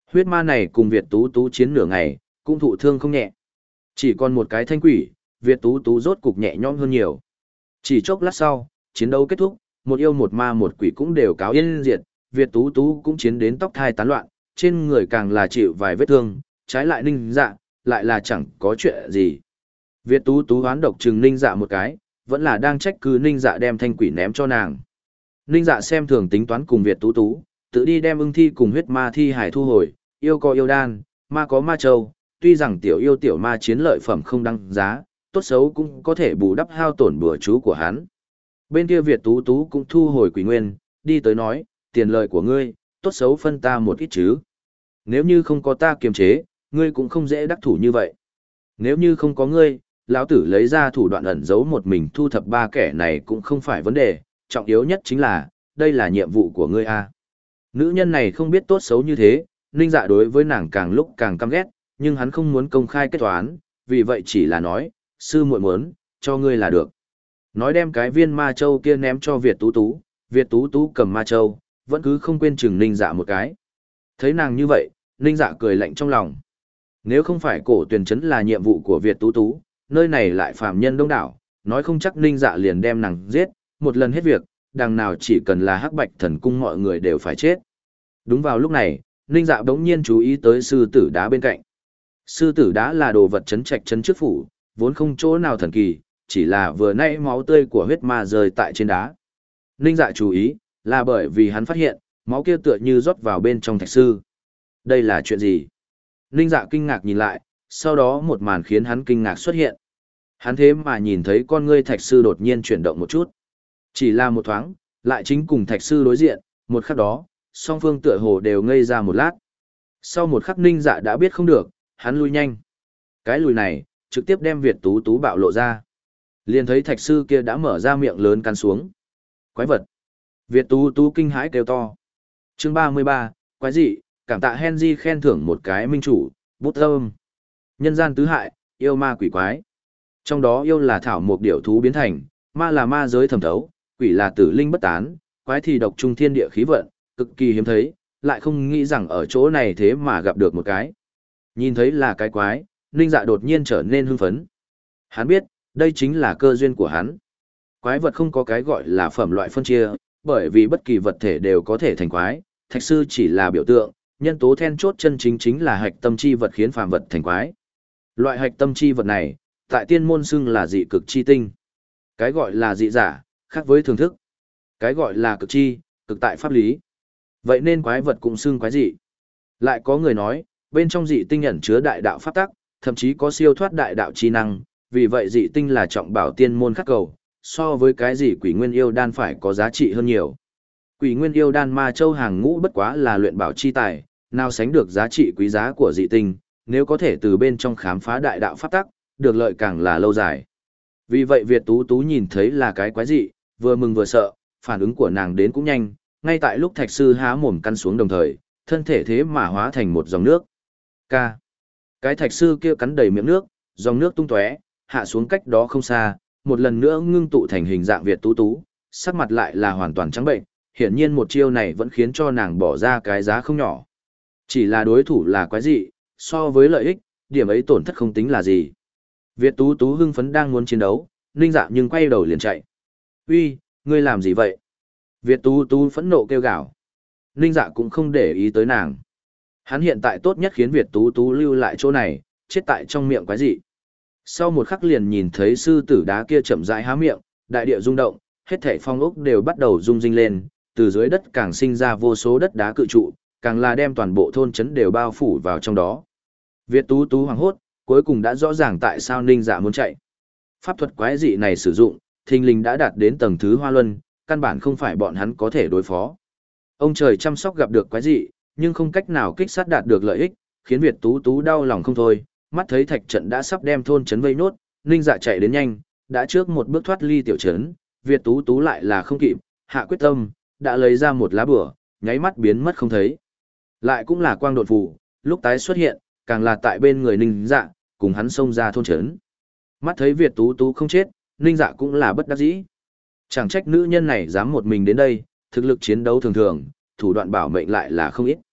Huyết ma này cùng Việt Tú Tú chiến nửa ngày, cũng thụ thương không nhẹ. Chỉ còn một cái thanh quỷ, Việt Tú Tú rốt cục nhẹ nhõm hơn nhiều. Chỉ chốc lát sau, chiến đấu kết thúc, một yêu một ma một quỷ cũng đều cáo yên diệt, Việt Tú Tú cũng chiến đến tóc thai tán loạn, trên người càng là chịu vài vết thương, trái lại Ninh Dạ, lại là chẳng có chuyện gì. Việt Tú Tú hoán độc trừng Ninh Dạ một cái, vẫn là đang trách cứ Ninh Dạ đem thanh quỷ ném cho nàng. Ninh Dạ xem thường tính toán cùng Việt Tú Tú, tự đi đem ưng thi cùng huyết ma thi hải thu hồi, yêu có yêu đan, ma có ma châu, tuy rằng tiểu yêu tiểu ma chiến lợi phẩm không đăng giá, tốt xấu cũng có thể bù đắp hao tổn bữa chú của hắn. Bên kia Việt Tú Tú cũng thu hồi quỷ nguyên, đi tới nói, tiền lời của ngươi, tốt xấu phân ta một ít chứ. Nếu như không có ta kiềm chế, ngươi cũng không dễ đắc thủ như vậy. Nếu như không có ngươi, lão tử lấy ra thủ đoạn ẩn giấu một mình thu thập ba kẻ này cũng không phải vấn đề, trọng yếu nhất chính là, đây là nhiệm vụ của ngươi a. Nữ nhân này không biết tốt xấu như thế, Ninh Dạ đối với nàng càng lúc càng căm ghét, nhưng hắn không muốn công khai kết toán, vì vậy chỉ là nói, sư muội muốn, cho ngươi là được. Nói đem cái viên ma châu kia ném cho Việt Tú Tú, Việt Tú Tú cầm ma châu, vẫn cứ không quên chừng Ninh Dạ một cái. Thấy nàng như vậy, Ninh Dạ cười lạnh trong lòng. Nếu không phải cổ tuyển trấn là nhiệm vụ của Việt Tú Tú, nơi này lại phàm nhân đông đảo, nói không chắc Ninh Dạ liền đem nàng giết, một lần hết việc, đằng nào chỉ cần là hắc bạch thần cung mọi người đều phải chết. Đúng vào lúc này, Ninh Dạ bỗng nhiên chú ý tới sư tử đá bên cạnh. Sư tử đá là đồ vật trấn trạch trấn trước phủ, vốn không chỗ nào thần kỳ, chỉ là vừa nãy máu tươi của huyết ma rơi tại trên đá. Ninh Dạ chú ý, là bởi vì hắn phát hiện, máu kia tựa như rót vào bên trong thạch sư. Đây là chuyện gì? Ninh Dạ kinh ngạc nhìn lại, sau đó một màn khiến hắn kinh ngạc xuất hiện. Hắn thế mà nhìn thấy con ngươi thạch sư đột nhiên chuyển động một chút. Chỉ là một thoáng, lại chính cùng thạch sư đối diện, một khắc đó, song phương tựa hồ đều ngây ra một lát. Sau một khắc Ninh Dạ đã biết không được, hắn lui nhanh. Cái lùi này, trực tiếp đem Việt Tú Tú bạo lộ ra. Liền thấy thạch sư kia đã mở ra miệng lớn cắn xuống. Quái vật. Việt Tú Tú kinh hãi kêu to. Chương ba mươi ba, quái dị, cảm tạ Henry khen thưởng một cái minh chủ, bút âm. Nhân gian tứ hại, yêu ma quỷ quái. Trong đó yêu là thảo mộc điểu thú biến thành, ma là ma giới thẩm thấu, quỷ là tử linh bất tán, quái thì độc trung thiên địa khí vận, cực kỳ hiếm thấy, lại không nghĩ rằng ở chỗ này thế mà gặp được một cái. Nhìn thấy là cái quái, Ninh Dạ đột nhiên trở nên hưng phấn. Hắn biết, đây chính là cơ duyên của hắn. Quái vật không có cái gọi là phẩm loại phân chia, bởi vì bất kỳ vật thể đều có thể thành quái, thạch sư chỉ là biểu tượng, nhân tố then chốt chân chính chính là hạch tâm chi vật khiến phàm vật thành quái. Loại hạch tâm chi vật này, tại tiên môn xưng là dị cực chi tinh. Cái gọi là dị giả, khác với thường thức. Cái gọi là cực chi, cực tại pháp lý. Vậy nên quái vật cũng xưng quái dị. Lại có người nói, bên trong dị tinh ẩn chứa đại đạo pháp tắc, thậm chí có siêu thoát đại đạo chi năng, vì vậy dị tinh là trọng bảo tiên môn khắc cầu, so với cái gì quỷ nguyên yêu đan phải có giá trị hơn nhiều. Quỷ nguyên yêu đan ma châu hàng ngũ bất quá là luyện bảo chi tài, nào sánh được giá trị quý giá của dị tinh, nếu có thể từ bên trong khám phá đại đạo pháp tắc, được lợi càng là lâu dài. Vì vậy Việt Tú Tú nhìn thấy là cái quái dị, vừa mừng vừa sợ, phản ứng của nàng đến cũng nhanh, ngay tại lúc thạch sư há mồm căn xuống đồng thời, thân thể thế mà hóa thành một dòng nước. Ca. Cái thạch sư kia cắn đầy miệng nước, dòng nước tung tóe, hạ xuống cách đó không xa, một lần nữa ngưng tụ thành hình dạng Việt Tú Tú, sắc mặt lại là hoàn toàn trắng bệnh, hiển nhiên một chiêu này vẫn khiến cho nàng bỏ ra cái giá không nhỏ. Chỉ là đối thủ là quái dị, so với lợi ích, điểm ấy tổn thất không tính là gì. Việt Tú Tú hưng phấn đang muốn chiến đấu, Ninh Dạ nhưng quay đầu liền chạy. Uy, ngươi làm gì vậy? Việt Tú Tú phẫn nộ kêu gào. Ninh Dạ cũng không để ý tới nàng. Hắn hiện tại tốt nhất khiến Việt Tú Tú lưu lại chỗ này, chết tại trong miệng quái dị. Sau một khắc liền nhìn thấy sư tử đá kia chậm rãi há miệng, đại địa rung động, hết thảy phong ốc đều bắt đầu rung rinh lên, từ dưới đất càng sinh ra vô số đất đá cự trụ, càng là đem toàn bộ thôn trấn đều bao phủ vào trong đó. Việt Tú Tú hoảng hốt, cuối cùng đã rõ ràng tại sao Ninh Dạ muốn chạy. Pháp thuật quái dị này sử dụng, thình lình đã đạt đến tầng thứ hoa luân, căn bản không phải bọn hắn có thể đối phó. Ông trời chăm sóc gặp được quái dị, nhưng không cách nào kích sát đạt được lợi ích, khiến Việt Tú Tú đau lòng không thôi, mắt thấy thạch trận đã sắp đem thôn trấn vây nốt, Ninh Dạ chạy đến nhanh, đã trước một bước thoát ly tiểu trấn, Việt Tú Tú lại là không kịp, hạ quyết tâm, đã lấy ra một lá bùa, nháy mắt biến mất không thấy. Lại cũng là quang đột phù, lúc tái xuất hiện, càng là tại bên người Ninh Dạ, cùng hắn xông ra thôn trấn. Mắt thấy Việt Tú Tú không chết, Ninh Dạ cũng là bất đắc dĩ. Chẳng trách nữ nhân này dám một mình đến đây, thực lực chiến đấu thường thường, thủ đoạn bảo mệnh lại là không ít.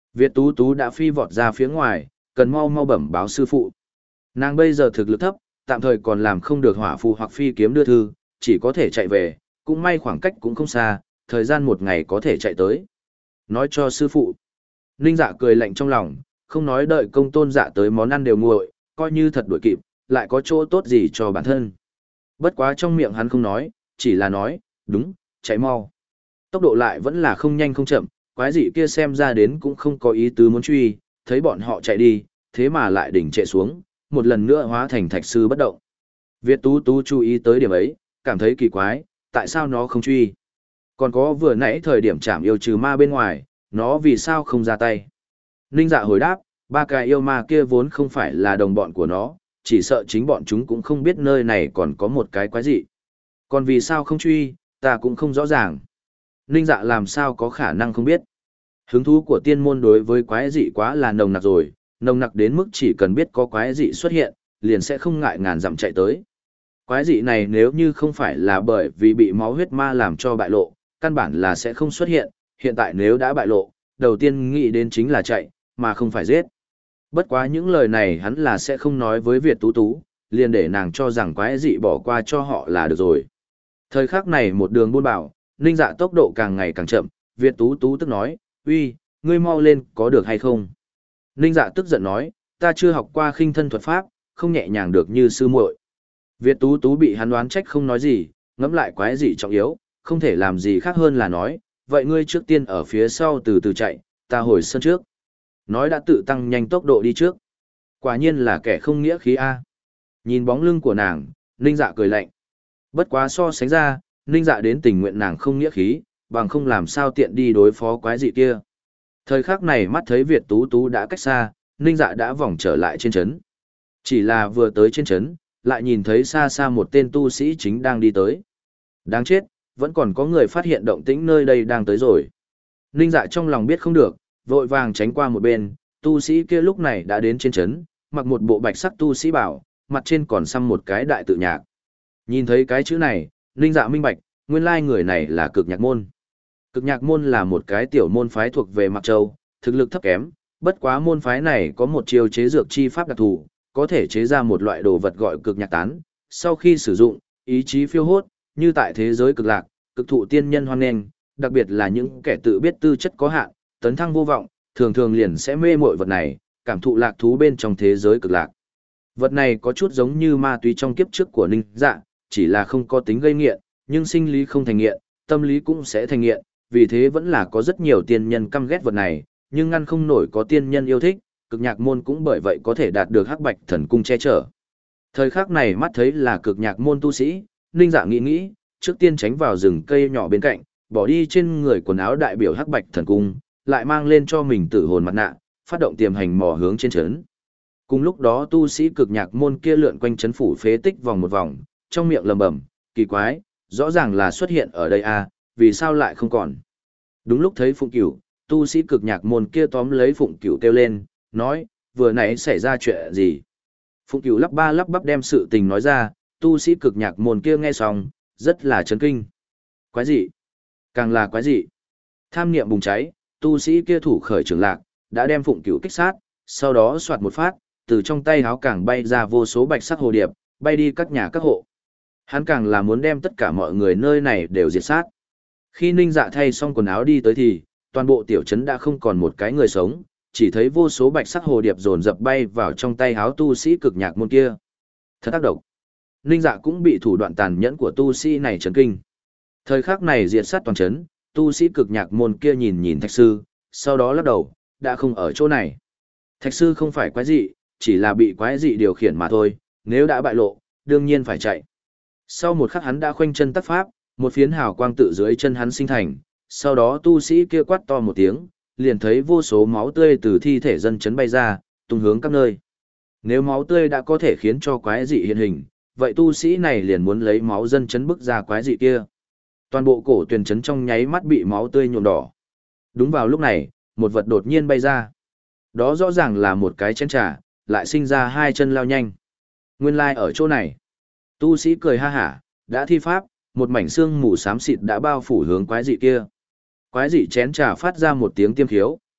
Việt Tú Tú đã phi vọt ra phía ngoài, cần mau mau bẩm báo sư phụ. Nàng bây giờ thực lực thấp, tạm thời còn làm không được hỏa phù hoặc phi kiếm đưa thư, chỉ có thể chạy về, cũng may khoảng cách cũng không xa, thời gian một ngày có thể chạy tới. Nói cho sư phụ. Ninh Dạ cười lạnh trong lòng, không nói đợi công tôn dạ tới món ăn đều nguội, coi như thật đuổi kịp, lại có chỗ tốt gì cho bản thân. Bất quá trong miệng hắn không nói, chỉ là nói, đúng, chạy mau. Tốc độ lại vẫn là không nhanh không chậm, quái dị kia xem ra đến cũng không có ý tứ muốn truy, thấy bọn họ chạy đi, thế mà lại đỉnh chạy xuống, một lần nữa hóa thành thạch sư bất động. Việt Tú Tú chú ý tới điểm ấy, cảm thấy kỳ quái, tại sao nó không truy? Còn có vừa nãy thời điểm chạm yêu trừ ma bên ngoài, nó vì sao không ra tay? Ninh Dạ hồi đáp, ba cái yêu ma kia vốn không phải là đồng bọn của nó, chỉ sợ chính bọn chúng cũng không biết nơi này còn có một cái quái dị. Còn vì sao không truy, ta cũng không rõ ràng. Ninh Dạ làm sao có khả năng không biết. Hứng thú của tiên môn đối với quái dị quá là nồng nặc rồi, nồng nặc đến mức chỉ cần biết có quái dị xuất hiện, liền sẽ không ngại ngàn dặm chạy tới. Quái dị này nếu như không phải là bởi vì bị máu huyết ma làm cho bại lộ, căn bản là sẽ không xuất hiện, hiện tại nếu đã bại lộ, đầu tiên nghĩ đến chính là chạy, mà không phải giết. Bất quá những lời này hắn là sẽ không nói với Việt Tú Tú, liền để nàng cho rằng quái dị bỏ qua cho họ là được rồi. Thời khắc này một đường buôn bảo, Ninh Dạ tốc độ càng ngày càng chậm, Việt Tú Tú tức nói, uy, ngươi mau lên có được hay không? Ninh Dạ tức giận nói, ta chưa học qua khinh thân thuật pháp, không nhẹ nhàng được như sư muội. Việt Tú Tú bị hắn đoán trách không nói gì, ngẫm lại quái dị trọng yếu, không thể làm gì khác hơn là nói, vậy ngươi trước tiên ở phía sau từ từ chạy, ta hồi sân trước. Nói đã tự tăng nhanh tốc độ đi trước. Quả nhiên là kẻ không nghĩa khí A. Nhìn bóng lưng của nàng, Ninh Dạ cười lạnh. Bất quá so sánh ra, Ninh Dạ đến tình nguyện nàng không nghĩa khí, bằng không làm sao tiện đi đối phó quái dị kia. Thời khắc này mắt thấy Việt Tú Tú đã cách xa, Ninh Dạ đã vòng trở lại trên trấn. Chỉ là vừa tới trên trấn, lại nhìn thấy xa xa một tên tu sĩ chính đang đi tới. Đáng chết, vẫn còn có người phát hiện động tĩnh nơi đây đang tới rồi. Ninh Dạ trong lòng biết không được, vội vàng tránh qua một bên, tu sĩ kia lúc này đã đến trên trấn, mặc một bộ bạch sắc tu sĩ bảo, mặt trên còn xăm một cái đại tự nhạc. Nhìn thấy cái chữ này, Ninh Dạ minh bạch, nguyên lai người này là Cực Nhạc Môn. Cực Nhạc Môn là một cái tiểu môn phái thuộc về Mạc Châu, thực lực thấp kém, bất quá môn phái này có một chiêu chế dược chi pháp đặc thù, có thể chế ra một loại đồ vật gọi cực nhạc tán, sau khi sử dụng, ý chí phiêu hốt, như tại thế giới cực lạc, cực thụ tiên nhân hoan nghênh, đặc biệt là những kẻ tự biết tư chất có hạn, tấn thăng vô vọng, thường thường liền sẽ mê mội vật này, cảm thụ lạc thú bên trong thế giới cực lạc. Vật này có chút giống như ma túy trong kiếp trước của Ninh Dạ, chỉ là không có tính gây nghiện, nhưng sinh lý không thành nghiện, tâm lý cũng sẽ thành nghiện, vì thế vẫn là có rất nhiều tiên nhân căm ghét vật này, nhưng ngăn không nổi có tiên nhân yêu thích, Cực Nhạc Môn cũng bởi vậy có thể đạt được Hắc Bạch Thần Cung che chở. Thời khắc này mắt thấy là Cực Nhạc Môn tu sĩ, Ninh Dạ nghĩ nghĩ, trước tiên tránh vào rừng cây nhỏ bên cạnh, bỏ đi trên người quần áo đại biểu Hắc Bạch Thần Cung, lại mang lên cho mình tử hồn mặt nạ, phát động tiềm hành mò hướng trên trấn. Cùng lúc đó tu sĩ Cực Nhạc Môn kia lượn quanh trấn phủ phế tích vòng một vòng, trong miệng lẩm bẩm, kỳ quái, rõ ràng là xuất hiện ở đây à, vì sao lại không còn? Đúng lúc thấy Phụng Cửu, tu sĩ Cực Nhạc Môn kia tóm lấy Phụng Cửu kêu lên, nói, vừa nãy xảy ra chuyện gì? Phụng Cửu lắp ba lắp bắp đem sự tình nói ra, tu sĩ Cực Nhạc Môn kia nghe xong, rất là chấn kinh. Quái gì? Càng là quái gì? Tham niệm bùng cháy, tu sĩ kia thủ khởi trường lạc, đã đem Phụng Cửu kích sát, sau đó soạt một phát, từ trong tay háo càng bay ra vô số bạch sắc hồ điệp, bay đi các nhà các hộ. Hắn càng là muốn đem tất cả mọi người nơi này đều diệt sát. Khi Ninh Dạ thay xong quần áo đi tới thì, toàn bộ tiểu trấn đã không còn một cái người sống, chỉ thấy vô số bạch sắc hồ điệp dồn dập bay vào trong tay háo tu sĩ Cực Nhạc Môn kia. Thật tác động. Ninh Dạ cũng bị thủ đoạn tàn nhẫn của tu sĩ này chấn kinh. Thời khắc này diệt sát toàn trấn, tu sĩ Cực Nhạc Môn kia nhìn nhìn Thạch Sư, sau đó lắc đầu, đã không ở chỗ này. Thạch Sư không phải quái dị, chỉ là bị quái dị điều khiển mà thôi, nếu đã bại lộ, đương nhiên phải chạy. Sau một khắc hắn đã khoanh chân tác pháp, một phiến hào quang tự dưới chân hắn sinh thành, sau đó tu sĩ kia quát to một tiếng, liền thấy vô số máu tươi từ thi thể dân chấn bay ra, tung hướng các nơi. Nếu máu tươi đã có thể khiến cho quái dị hiện hình, vậy tu sĩ này liền muốn lấy máu dân chấn bức ra quái dị kia. Toàn bộ cổ tuyền chấn trong nháy mắt bị máu tươi nhuộm đỏ. Đúng vào lúc này, một vật đột nhiên bay ra. Đó rõ ràng là một cái chén trà, lại sinh ra hai chân lao nhanh. Nguyên lai like ở chỗ này. Tu sĩ cười ha hả, đã thi pháp, một mảnh xương mù xám xịt đã bao phủ hướng quái dị kia. Quái dị chén trà phát ra một tiếng tiêm khiếu,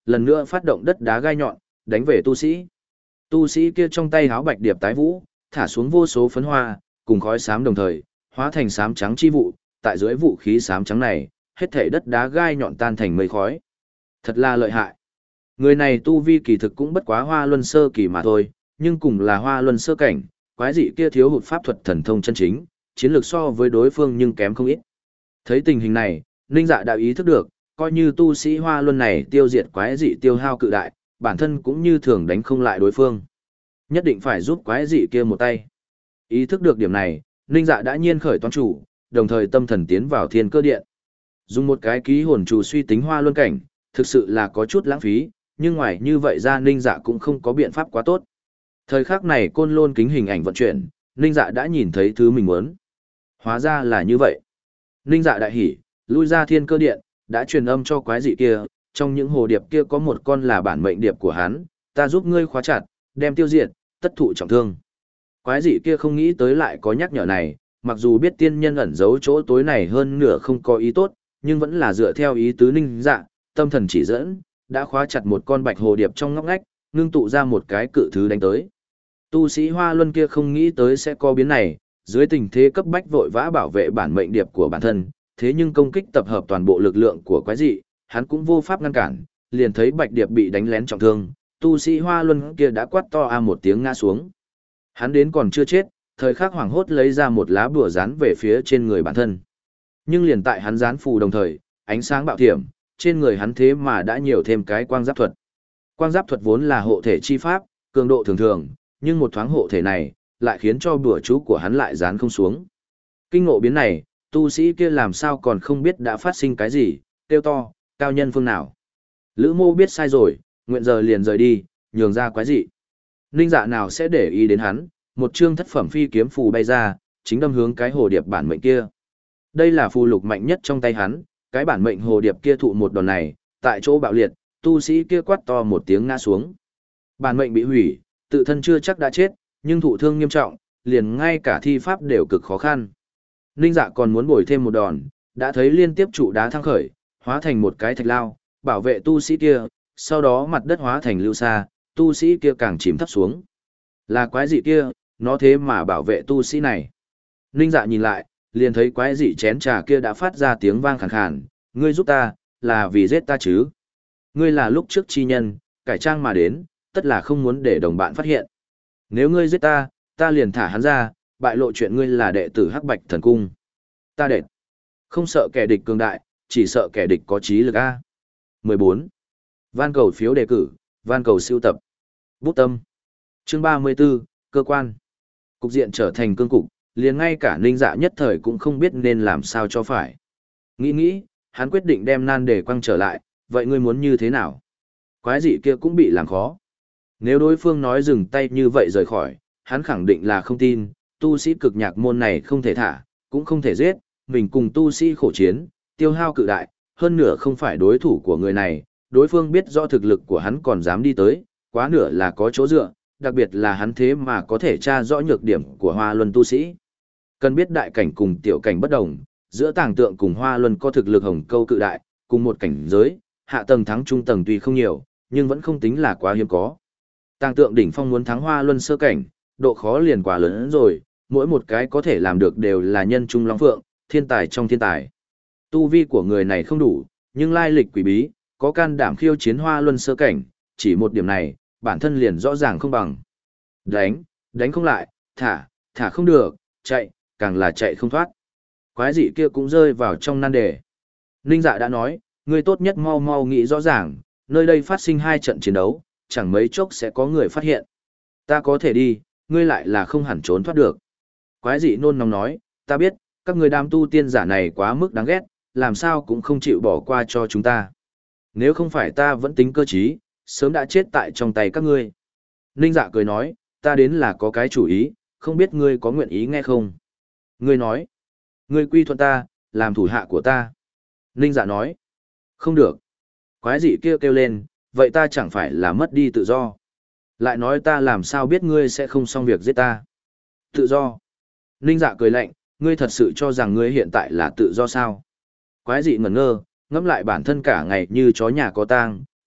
lần nữa phát động đất đá gai nhọn, đánh về tu sĩ. Tu sĩ kia trong tay háo bạch điệp tái vũ, thả xuống vô số phấn hoa, cùng khói xám đồng thời, hóa thành xám trắng chi vụ, tại dưới vũ khí xám trắng này, hết thảy đất đá gai nhọn tan thành mây khói. Thật là lợi hại. Người này tu vi kỳ thực cũng bất quá hoa luân sơ kỳ mà thôi, nhưng cùng là hoa luân sơ cảnh, quái dị kia thiếu hụt pháp thuật thần thông chân chính, chiến lược so với đối phương nhưng kém không ít. Thấy tình hình này, Ninh Dạ đã ý thức được, coi như tu sĩ hoa luân này tiêu diệt quái dị tiêu hao cự đại, bản thân cũng như thường đánh không lại đối phương. Nhất định phải giúp quái dị kia một tay. Ý thức được điểm này, Ninh Dạ đã nhiên khởi toán chủ, đồng thời tâm thần tiến vào thiên cơ điện. Dùng một cái ký hồn chủ suy tính hoa luân cảnh, thực sự là có chút lãng phí, nhưng ngoài như vậy ra Ninh Dạ cũng không có biện pháp quá tốt. Thời khắc này côn lôn kính hình ảnh vận chuyển, Ninh Dạ đã nhìn thấy thứ mình muốn. Hóa ra là như vậy. Ninh Dạ đại hỉ, lui ra thiên cơ điện, đã truyền âm cho quái dị kia, trong những hồ điệp kia có một con là bản mệnh điệp của hắn, ta giúp ngươi khóa chặt, đem tiêu diệt, tất thụ trọng thương. Quái dị kia không nghĩ tới lại có nhắc nhở này, mặc dù biết tiên nhân ẩn giấu chỗ tối này hơn nửa không có ý tốt, nhưng vẫn là dựa theo ý tứ Ninh Dạ, tâm thần chỉ dẫn, đã khóa chặt một con bạch hồ điệp trong ngóc ngách, ngưng tụ ra một cái cự thứ đánh tới. Tu sĩ Hoa Luân kia không nghĩ tới sẽ có biến này, dưới tình thế cấp bách vội vã bảo vệ bản mệnh điệp của bản thân, thế nhưng công kích tập hợp toàn bộ lực lượng của quái dị, hắn cũng vô pháp ngăn cản, liền thấy bạch điệp bị đánh lén trọng thương, tu sĩ Hoa Luân kia đã quát to a một tiếng ngã xuống. Hắn đến còn chưa chết, thời khắc hoảng hốt lấy ra một lá bùa dán về phía trên người bản thân. Nhưng liền tại hắn dán phù đồng thời, ánh sáng bạo thiểm, trên người hắn thế mà đã nhiều thêm cái quang giáp thuật. Quang giáp thuật vốn là hộ thể chi pháp, cường độ thường thường, nhưng một thoáng hộ thể này, lại khiến cho bùa chú của hắn lại dán không xuống. Kinh ngộ biến này, tu sĩ kia làm sao còn không biết đã phát sinh cái gì, kêu to, cao nhân phương nào. Lữ Mô biết sai rồi, nguyện giờ liền rời đi, nhường ra quái dị. Ninh Dạ nào sẽ để ý đến hắn, một chương thất phẩm phi kiếm phù bay ra, chính đâm hướng cái hồ điệp bản mệnh kia. Đây là phù lục mạnh nhất trong tay hắn, cái bản mệnh hồ điệp kia thụ một đòn này, tại chỗ bạo liệt, tu sĩ kia quát to một tiếng ngã xuống. Bản mệnh bị hủy, tự thân chưa chắc đã chết, nhưng thụ thương nghiêm trọng, liền ngay cả thi pháp đều cực khó khăn. Ninh Dạ còn muốn bồi thêm một đòn, đã thấy liên tiếp trụ đá thăng khởi, hóa thành một cái thạch lao, bảo vệ tu sĩ kia, sau đó mặt đất hóa thành lưu sa, tu sĩ kia càng chìm thấp xuống. Là quái dị kia, nó thế mà bảo vệ tu sĩ này. Ninh Dạ nhìn lại, liền thấy quái dị chén trà kia đã phát ra tiếng vang khàn khàn, ngươi giúp ta, là vì giết ta chứ. Ngươi là lúc trước chi nhân, cải trang mà đến, tất là không muốn để đồng bạn phát hiện. Nếu ngươi giết ta, ta liền thả hắn ra, bại lộ chuyện ngươi là đệ tử Hắc Bạch Thần Cung. Ta đệt. Không sợ kẻ địch cường đại, chỉ sợ kẻ địch có trí lực A. mười bốn. Van cầu phiếu đề cử, van cầu siêu tập. Bút tâm. Chương ba mươi 34, cơ quan. Cục diện trở thành cương cục, liền ngay cả Ninh Dạ nhất thời cũng không biết nên làm sao cho phải. Nghĩ nghĩ, hắn quyết định đem nan đề quăng trở lại, vậy ngươi muốn như thế nào? Quái dị kia cũng bị làm khó. Nếu đối phương nói dừng tay như vậy rời khỏi, hắn khẳng định là không tin, tu sĩ cực nhạc môn này không thể thả, cũng không thể giết, mình cùng tu sĩ khổ chiến, tiêu hao cự đại, hơn nửa không phải đối thủ của người này, đối phương biết rõ thực lực của hắn còn dám đi tới, quá nửa là có chỗ dựa, đặc biệt là hắn thế mà có thể tra rõ nhược điểm của Hoa Luân tu sĩ. Cần biết đại cảnh cùng tiểu cảnh bất đồng, giữa tàng tượng cùng Hoa Luân có thực lực hồng câu cự đại, cùng một cảnh giới, hạ tầng thắng trung tầng tuy không nhiều, nhưng vẫn không tính là quá hiếm có. Tàng tượng đỉnh phong muốn thắng Hoa Luân sơ cảnh, độ khó liền quá lớn hơn rồi, mỗi một cái có thể làm được đều là nhân trung long phượng, thiên tài trong thiên tài. Tu vi của người này không đủ, nhưng lai lịch quỷ bí, có can đảm khiêu chiến Hoa Luân sơ cảnh, chỉ một điểm này, bản thân liền rõ ràng không bằng. Đánh, đánh không lại, thả, thả không được, chạy, càng là chạy không thoát. Quái dị kia cũng rơi vào trong nan đề. Ninh Dạ đã nói, ngươi tốt nhất mau mau nghĩ rõ ràng, nơi đây phát sinh hai trận chiến đấu, chẳng mấy chốc sẽ có người phát hiện. Ta có thể đi, ngươi lại là không hẳn trốn thoát được. Quái dị nôn nóng nói, ta biết, các ngươi đám tu tiên giả này quá mức đáng ghét, làm sao cũng không chịu bỏ qua cho chúng ta. Nếu không phải ta vẫn tính cơ trí, sớm đã chết tại trong tay các ngươi. Ninh Dạ cười nói, ta đến là có cái chủ ý, không biết ngươi có nguyện ý nghe không? Ngươi nói, ngươi quy thuận ta, làm thủ hạ của ta. Ninh Dạ nói, không được. Quái dị kêu kêu lên, vậy ta chẳng phải là mất đi tự do. Lại nói ta làm sao biết ngươi sẽ không xong việc giết ta. Tự do. Ninh Dạ cười lạnh, ngươi thật sự cho rằng ngươi hiện tại là tự do sao? Quái dị ngẩn ngơ, ngẫm lại bản thân cả ngày như chó nhà có tang,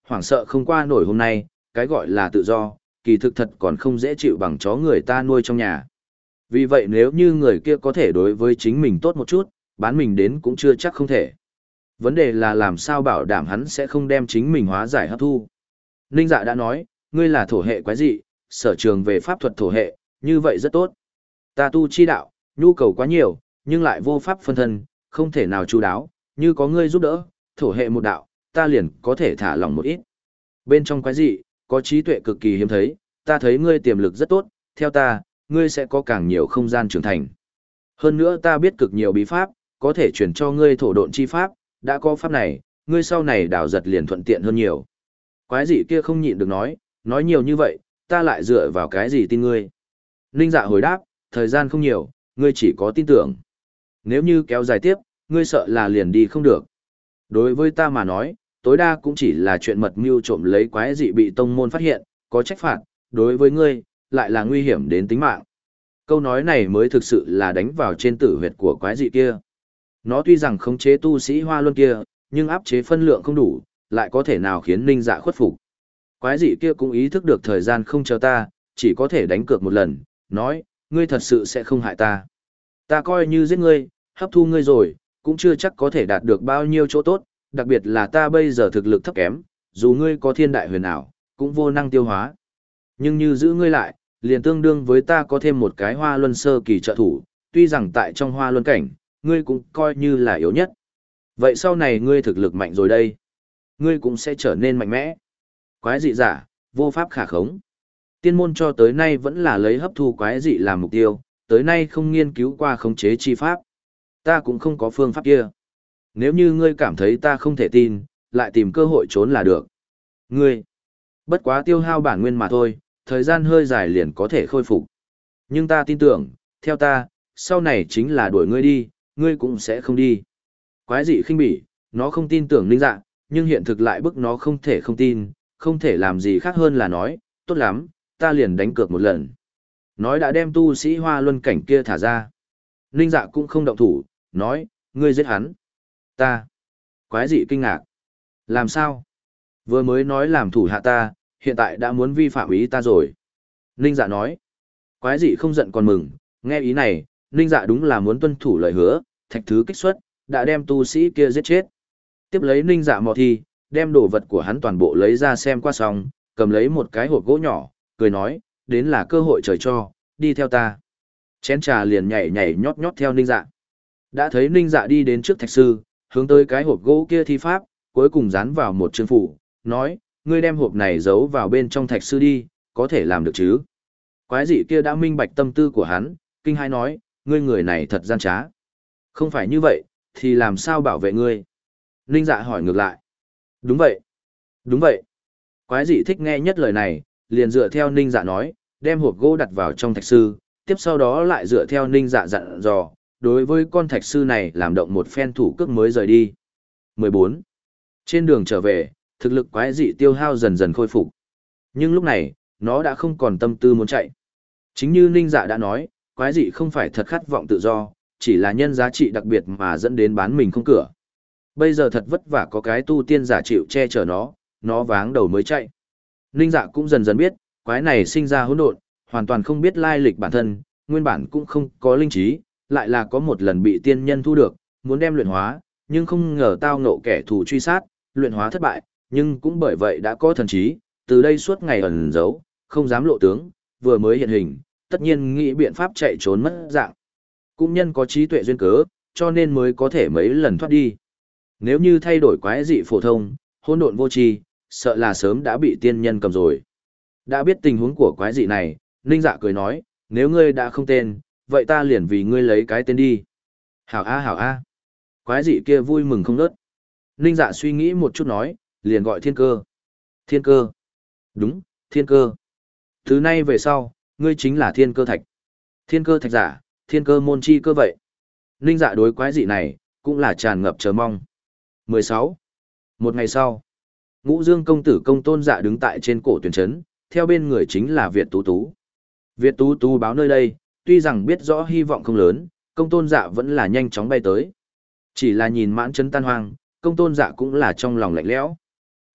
hoảng sợ không qua nổi hôm nay, cái gọi là tự do, kỳ thực thật còn không dễ chịu bằng chó người ta nuôi trong nhà. Vì vậy nếu như người kia có thể đối với chính mình tốt một chút, bán mình đến cũng chưa chắc không thể. Vấn đề là làm sao bảo đảm hắn sẽ không đem chính mình hóa giải hấp thu. Ninh Dạ đã nói, ngươi là thổ hệ quái dị, sở trường về pháp thuật thổ hệ, như vậy rất tốt. Ta tu chi đạo, nhu cầu quá nhiều, nhưng lại vô pháp phân thân, không thể nào chu đáo, như có ngươi giúp đỡ, thổ hệ một đạo, ta liền có thể thả lỏng một ít. Bên trong quái dị, có trí tuệ cực kỳ hiếm thấy, ta thấy ngươi tiềm lực rất tốt, theo ta, ngươi sẽ có càng nhiều không gian trưởng thành. Hơn nữa ta biết cực nhiều bí pháp, có thể chuyển cho ngươi thổ độn chi pháp, đã có pháp này, ngươi sau này đào giật liền thuận tiện hơn nhiều. Quái dị kia không nhịn được nói, nói nhiều như vậy, ta lại dựa vào cái gì tin ngươi. Ninh Dạ hồi đáp, thời gian không nhiều, ngươi chỉ có tin tưởng. Nếu như kéo dài tiếp, ngươi sợ là liền đi không được. Đối với ta mà nói, tối đa cũng chỉ là chuyện mật mưu trộm lấy quái dị bị tông môn phát hiện, có trách phạt, đối với ngươi, lại là nguy hiểm đến tính mạng. Câu nói này mới thực sự là đánh vào trên tử huyệt của quái dị kia. Nó tuy rằng khống chế tu sĩ hoa luân kia, nhưng áp chế phân lượng không đủ, lại có thể nào khiến Ninh Dạ khuất phục. Quái dị kia cũng ý thức được thời gian không chờ ta, chỉ có thể đánh cược một lần, nói, ngươi thật sự sẽ không hại ta. Ta coi như giết ngươi, hấp thu ngươi rồi, cũng chưa chắc có thể đạt được bao nhiêu chỗ tốt, đặc biệt là ta bây giờ thực lực thấp kém, dù ngươi có thiên đại huyền ảo, cũng vô năng tiêu hóa. Nhưng như giữ ngươi lại, liền tương đương với ta có thêm một cái hoa luân sơ kỳ trợ thủ, tuy rằng tại trong hoa luân cảnh, ngươi cũng coi như là yếu nhất. Vậy sau này ngươi thực lực mạnh rồi đây, ngươi cũng sẽ trở nên mạnh mẽ. Quái dị giả, vô pháp khả khống. Tiên môn cho tới nay vẫn là lấy hấp thu quái dị làm mục tiêu, tới nay không nghiên cứu qua khống chế chi pháp. Ta cũng không có phương pháp kia. Nếu như ngươi cảm thấy ta không thể tin, lại tìm cơ hội trốn là được. Ngươi, bất quá tiêu hao bản nguyên mà thôi, thời gian hơi dài liền có thể khôi phục. Nhưng ta tin tưởng, theo ta, sau này chính là đuổi ngươi đi, ngươi cũng sẽ không đi. Quái dị khinh bỉ, nó không tin tưởng Ninh Dạ, nhưng hiện thực lại bức nó không thể không tin, không thể làm gì khác hơn là nói, tốt lắm, ta liền đánh cược một lần. Nói đã đem tu sĩ hoa luân cảnh kia thả ra. Ninh Dạ cũng không động thủ, nói, ngươi giết hắn. Ta. Quái dị kinh ngạc. Làm sao? Vừa mới nói làm thủ hạ ta, hiện tại đã muốn vi phạm ý ta rồi. Ninh Dạ nói. Quái dị không giận còn mừng, nghe ý này, Ninh Dạ đúng là muốn tuân thủ lời hứa, thạch thứ kích xuất, đã đem tu sĩ kia giết chết. Tiếp lấy Ninh Dạ mò thi, đem đồ vật của hắn toàn bộ lấy ra xem qua xong, cầm lấy một cái hộp gỗ nhỏ, cười nói, đến là cơ hội trời cho, đi theo ta. Chén trà liền nhảy nhảy nhót nhót theo Ninh Dạ. Đã thấy Ninh Dạ đi đến trước thạch sư, hướng tới cái hộp gỗ kia thi pháp, cuối cùng dán vào một chương phủ, nói, ngươi đem hộp này giấu vào bên trong thạch sư đi, có thể làm được chứ. Quái dị kia đã minh bạch tâm tư của hắn, kinh hãi nói, ngươi người này thật gian trá. Không phải như vậy, thì làm sao bảo vệ ngươi? Ninh Dạ hỏi ngược lại. Đúng vậy. Đúng vậy. Quái dị thích nghe nhất lời này, liền dựa theo Ninh Dạ nói, đem hộp gỗ đặt vào trong thạch sư, tiếp sau đó lại dựa theo Ninh Dạ dặn dò, đối với con thạch sư này làm động một phen thủ cước mới rời đi. mười bốn. Trên đường trở về, thực lực quái dị tiêu hao dần dần khôi phục. Nhưng lúc này, nó đã không còn tâm tư muốn chạy. Chính như Ninh Dạ đã nói, quái dị không phải thật khát vọng tự do, chỉ là nhân giá trị đặc biệt mà dẫn đến bán mình không cửa. Bây giờ thật vất vả có cái tu tiên giả chịu che chở nó, nó váng đầu mới chạy. Ninh Dạ cũng dần dần biết, quái này sinh ra hỗn độn, hoàn toàn không biết lai lịch bản thân, nguyên bản cũng không có linh trí, lại là có một lần bị tiên nhân thu được, muốn đem luyện hóa, nhưng không ngờ tao ngộ kẻ thù truy sát, luyện hóa thất bại, nhưng cũng bởi vậy đã có thần trí, từ đây suốt ngày ẩn giấu, không dám lộ tướng, vừa mới hiện hình, tất nhiên nghĩ biện pháp chạy trốn mất dạng. Cũng nhân có trí tuệ duyên cớ, cho nên mới có thể mấy lần thoát đi. Nếu như thay đổi quái dị phổ thông, hỗn độn vô tri, sợ là sớm đã bị tiên nhân cầm rồi. Đã biết tình huống của quái dị này, Ninh Dạ cười nói, nếu ngươi đã không tên, vậy ta liền vì ngươi lấy cái tên đi. Hảo a hảo a. Quái dị kia vui mừng không ngớt. Ninh Dạ suy nghĩ một chút nói, liền gọi Thiên Cơ. Thiên Cơ. Đúng, Thiên Cơ. Từ nay về sau, ngươi chính là Thiên Cơ Thạch. Thiên Cơ Thạch giả, Thiên Cơ môn chi cơ vậy. Ninh Dạ đối quái dị này, cũng là tràn ngập chờ mong. mười sáu. Một ngày sau, Ngũ Dương công tử Công Tôn Dạ đứng tại trên cổ tuyển trấn, theo bên người chính là Việt Tú Tú. Việt Tú Tú báo nơi đây, tuy rằng biết rõ hy vọng không lớn, Công Tôn Dạ vẫn là nhanh chóng bay tới. Chỉ là nhìn mãn trấn tan hoang, Công Tôn Dạ cũng là trong lòng lạnh lẽo.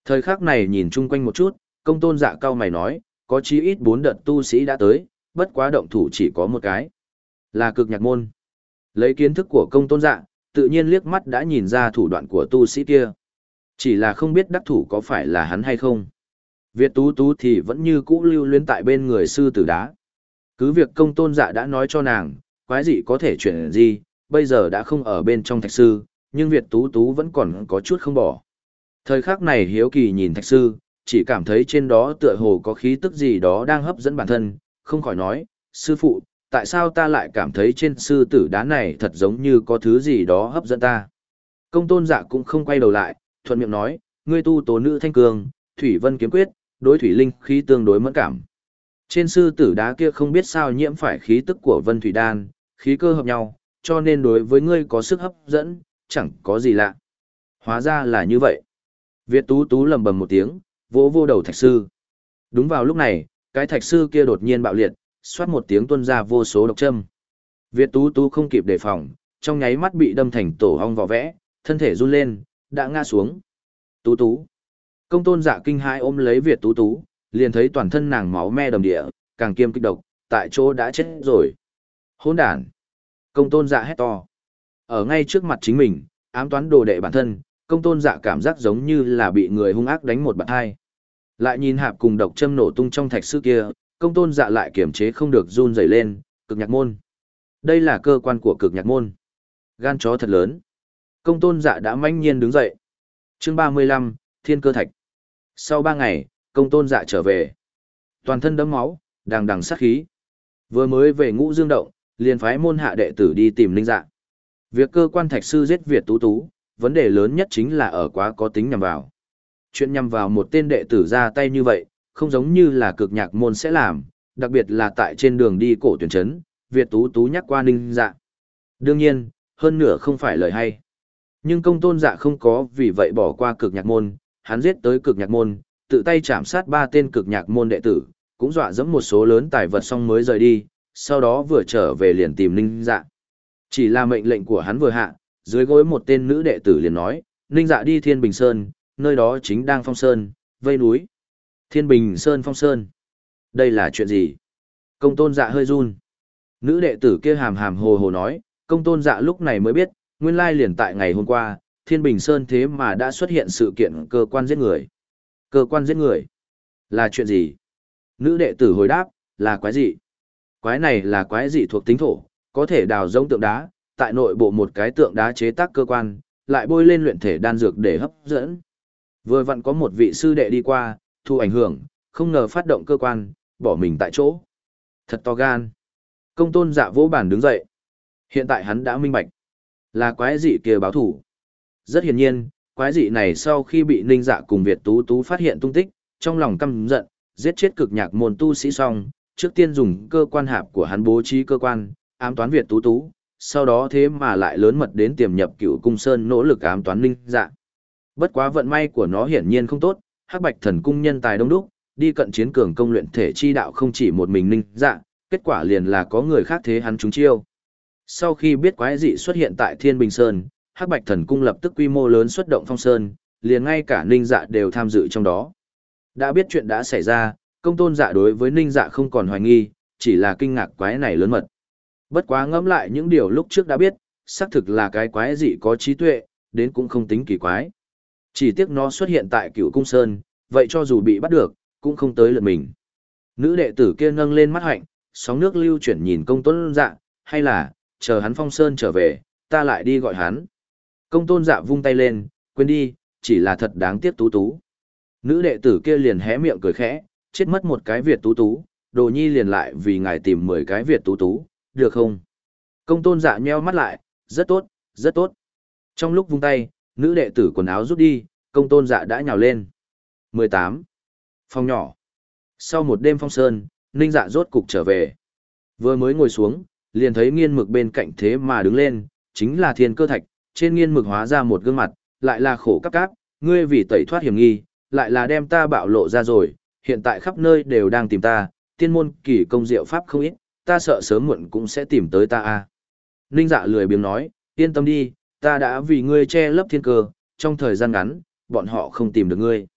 Thời khắc này nhìn chung quanh một chút, công tôn dạ cao mày nói, có chí ít bốn đợt tu sĩ đã tới, bất quá động thủ chỉ có một cái. Là cực nhạc môn. Lấy kiến thức của công tôn dạ, tự nhiên liếc mắt đã nhìn ra thủ đoạn của tu sĩ kia. Chỉ là không biết đắc thủ có phải là hắn hay không. Việt Tú Tú thì vẫn như cũ lưu luyến tại bên người sư tử đá. Cứ việc công tôn dạ đã nói cho nàng, quái dị có thể chuyển gì, bây giờ đã không ở bên trong thạch sư, nhưng Việt Tú Tú vẫn còn có chút không bỏ. Thời khắc này hiếu kỳ nhìn thạch sư, chỉ cảm thấy trên đó tựa hồ có khí tức gì đó đang hấp dẫn bản thân, không khỏi nói, sư phụ, tại sao ta lại cảm thấy trên sư tử đá này thật giống như có thứ gì đó hấp dẫn ta. Công tôn dạ cũng không quay đầu lại, thuận miệng nói, ngươi tu tố nữ thanh cương, thủy vân kiếm quyết, đối thủy linh khí tương đối mẫn cảm. Trên sư tử đá kia không biết sao nhiễm phải khí tức của vân thủy đan, khí cơ hợp nhau, cho nên đối với ngươi có sức hấp dẫn, chẳng có gì lạ. Hóa ra là như vậy. Việt Tú Tú lầm bầm một tiếng, vỗ vô đầu thạch sư. Đúng vào lúc này, cái thạch sư kia đột nhiên bạo liệt, xoát một tiếng tuôn ra vô số độc châm. Việt Tú Tú không kịp đề phòng, trong nháy mắt bị đâm thành tổ ong vỏ vẽ, thân thể run lên, đã ngã xuống. Tú Tú. Công tôn dạ kinh hãi ôm lấy Việt Tú Tú, liền thấy toàn thân nàng máu me đầm địa, càng kiêm kích độc, tại chỗ đã chết rồi. Hỗn đản. Công tôn dạ hét to. Ở ngay trước mặt chính mình, ám toán đồ đệ bản thân, công tôn dạ cảm giác giống như là bị người hung ác đánh một bạt hai. Lại nhìn hạp cùng độc châm nổ tung trong thạch sư kia, công tôn dạ lại kiềm chế không được run rẩy lên, cực nhạc môn. Đây là cơ quan của cực nhạc môn. Gan chó thật lớn. Công tôn dạ đã mãnh nhiên đứng dậy. Chương ba mươi lăm, Thiên Cơ Thạch. Sau ba ngày, công tôn dạ trở về. Toàn thân đẫm máu, đằng đằng sát khí. Vừa mới về Ngũ Dương Động, liền phái môn hạ đệ tử đi tìm Linh Dạ. Việc cơ quan thạch sư giết Việt Tú Tú, vấn đề lớn nhất chính là ở quá có tính nhằm vào. Chuyện nhằm vào một tên đệ tử ra tay như vậy, không giống như là cực nhạc môn sẽ làm, đặc biệt là tại trên đường đi cổ tuyển trấn, Việt Tú Tú nhắc qua Ninh Dạ. Đương nhiên, hơn nửa không phải lời hay. Nhưng công tôn dạ không có vì vậy bỏ qua cực nhạc môn, hắn giết tới cực nhạc môn, tự tay chạm sát ba tên cực nhạc môn đệ tử, cũng dọa dẫm một số lớn tài vật xong mới rời đi, sau đó vừa trở về liền tìm Ninh Dạ. Chỉ là mệnh lệnh của hắn vừa hạ, dưới gối một tên nữ đệ tử liền nói, Ninh Dạ đi Thiên Bình Sơn, nơi đó chính đang phong sơn, vây núi. Thiên Bình Sơn phong sơn. Đây là chuyện gì? Công tôn dạ hơi run. Nữ đệ tử kia hàm hàm hồ hồ nói, công tôn dạ lúc này mới biết, nguyên lai liền tại ngày hôm qua, Thiên Bình Sơn thế mà đã xuất hiện sự kiện cơ quan giết người. Cơ quan giết người? Là chuyện gì? Nữ đệ tử hồi đáp, là quái dị. Quái này là quái dị thuộc tính thổ, có thể đào giống tượng đá, tại nội bộ một cái tượng đá chế tác cơ quan, lại bôi lên luyện thể đan dược để hấp dẫn. Vừa vặn có một vị sư đệ đi qua, thu ảnh hưởng, không ngờ phát động cơ quan, bỏ mình tại chỗ. Thật to gan. Công tôn dạ vỗ bản đứng dậy. Hiện tại hắn đã minh bạch. Là quái dị kia báo thủ. Rất hiển nhiên, quái dị này sau khi bị Ninh Dạ cùng Việt Tú Tú phát hiện tung tích, trong lòng căm giận, giết chết cực nhạc môn tu sĩ xong, trước tiên dùng cơ quan hạp của hắn bố trí cơ quan, ám toán Việt Tú Tú, sau đó thế mà lại lớn mật đến tiềm nhập Cựu Cung Sơn nỗ lực ám toán Ninh Dạ. Bất quá vận may của nó hiển nhiên không tốt, Hắc Bạch Thần Cung nhân tài đông đúc, đi cận chiến cường công luyện thể chi đạo không chỉ một mình Ninh Dạ, kết quả liền là có người khác thế hắn trúng chiêu. Sau khi biết quái dị xuất hiện tại Thiên Bình Sơn, Hắc Bạch Thần Cung lập tức quy mô lớn xuất động phong sơn, liền ngay cả Ninh Dạ đều tham dự trong đó. Đã biết chuyện đã xảy ra, công tôn dạ đối với Ninh Dạ không còn hoài nghi, chỉ là kinh ngạc quái này lớn mật. Bất quá ngẫm lại những điều lúc trước đã biết, xác thực là cái quái dị có trí tuệ, đến cũng không tính kỳ quái. Chỉ tiếc nó xuất hiện tại Cựu Cung Sơn, vậy cho dù bị bắt được, cũng không tới lượt mình. Nữ đệ tử kia nâng lên mắt hạnh, sóng nước lưu chuyển nhìn công tôn dạ, hay là, chờ hắn phong sơn trở về, ta lại đi gọi hắn. Công tôn dạ vung tay lên, quên đi, chỉ là thật đáng tiếc Tú Tú. Nữ đệ tử kia liền hé miệng cười khẽ, chết mất một cái Việt Tú Tú, đồ nhi liền lại vì ngài tìm mười cái Việt Tú Tú, được không? Công tôn dạ nheo mắt lại, rất tốt, rất tốt. Trong lúc vung tay, nữ đệ tử quần áo rút đi, công tôn dạ đã nhào lên. mười tám. Phòng nhỏ. Sau một đêm phong sơn, Ninh Dạ rốt cục trở về. Vừa mới ngồi xuống, liền thấy nghiên mực bên cạnh thế mà đứng lên, chính là Thiên Cơ Thạch, trên nghiên mực hóa ra một gương mặt, lại là khổ cắp cáp, ngươi vì tẩy thoát hiểm nghi, lại là đem ta bạo lộ ra rồi, hiện tại khắp nơi đều đang tìm ta, tiên môn kỳ công diệu pháp không ít, ta sợ sớm muộn cũng sẽ tìm tới ta a. Ninh Dạ lười biếng nói, yên tâm đi, ta đã vì ngươi che lấp thiên cơ, trong thời gian ngắn, bọn họ không tìm được ngươi.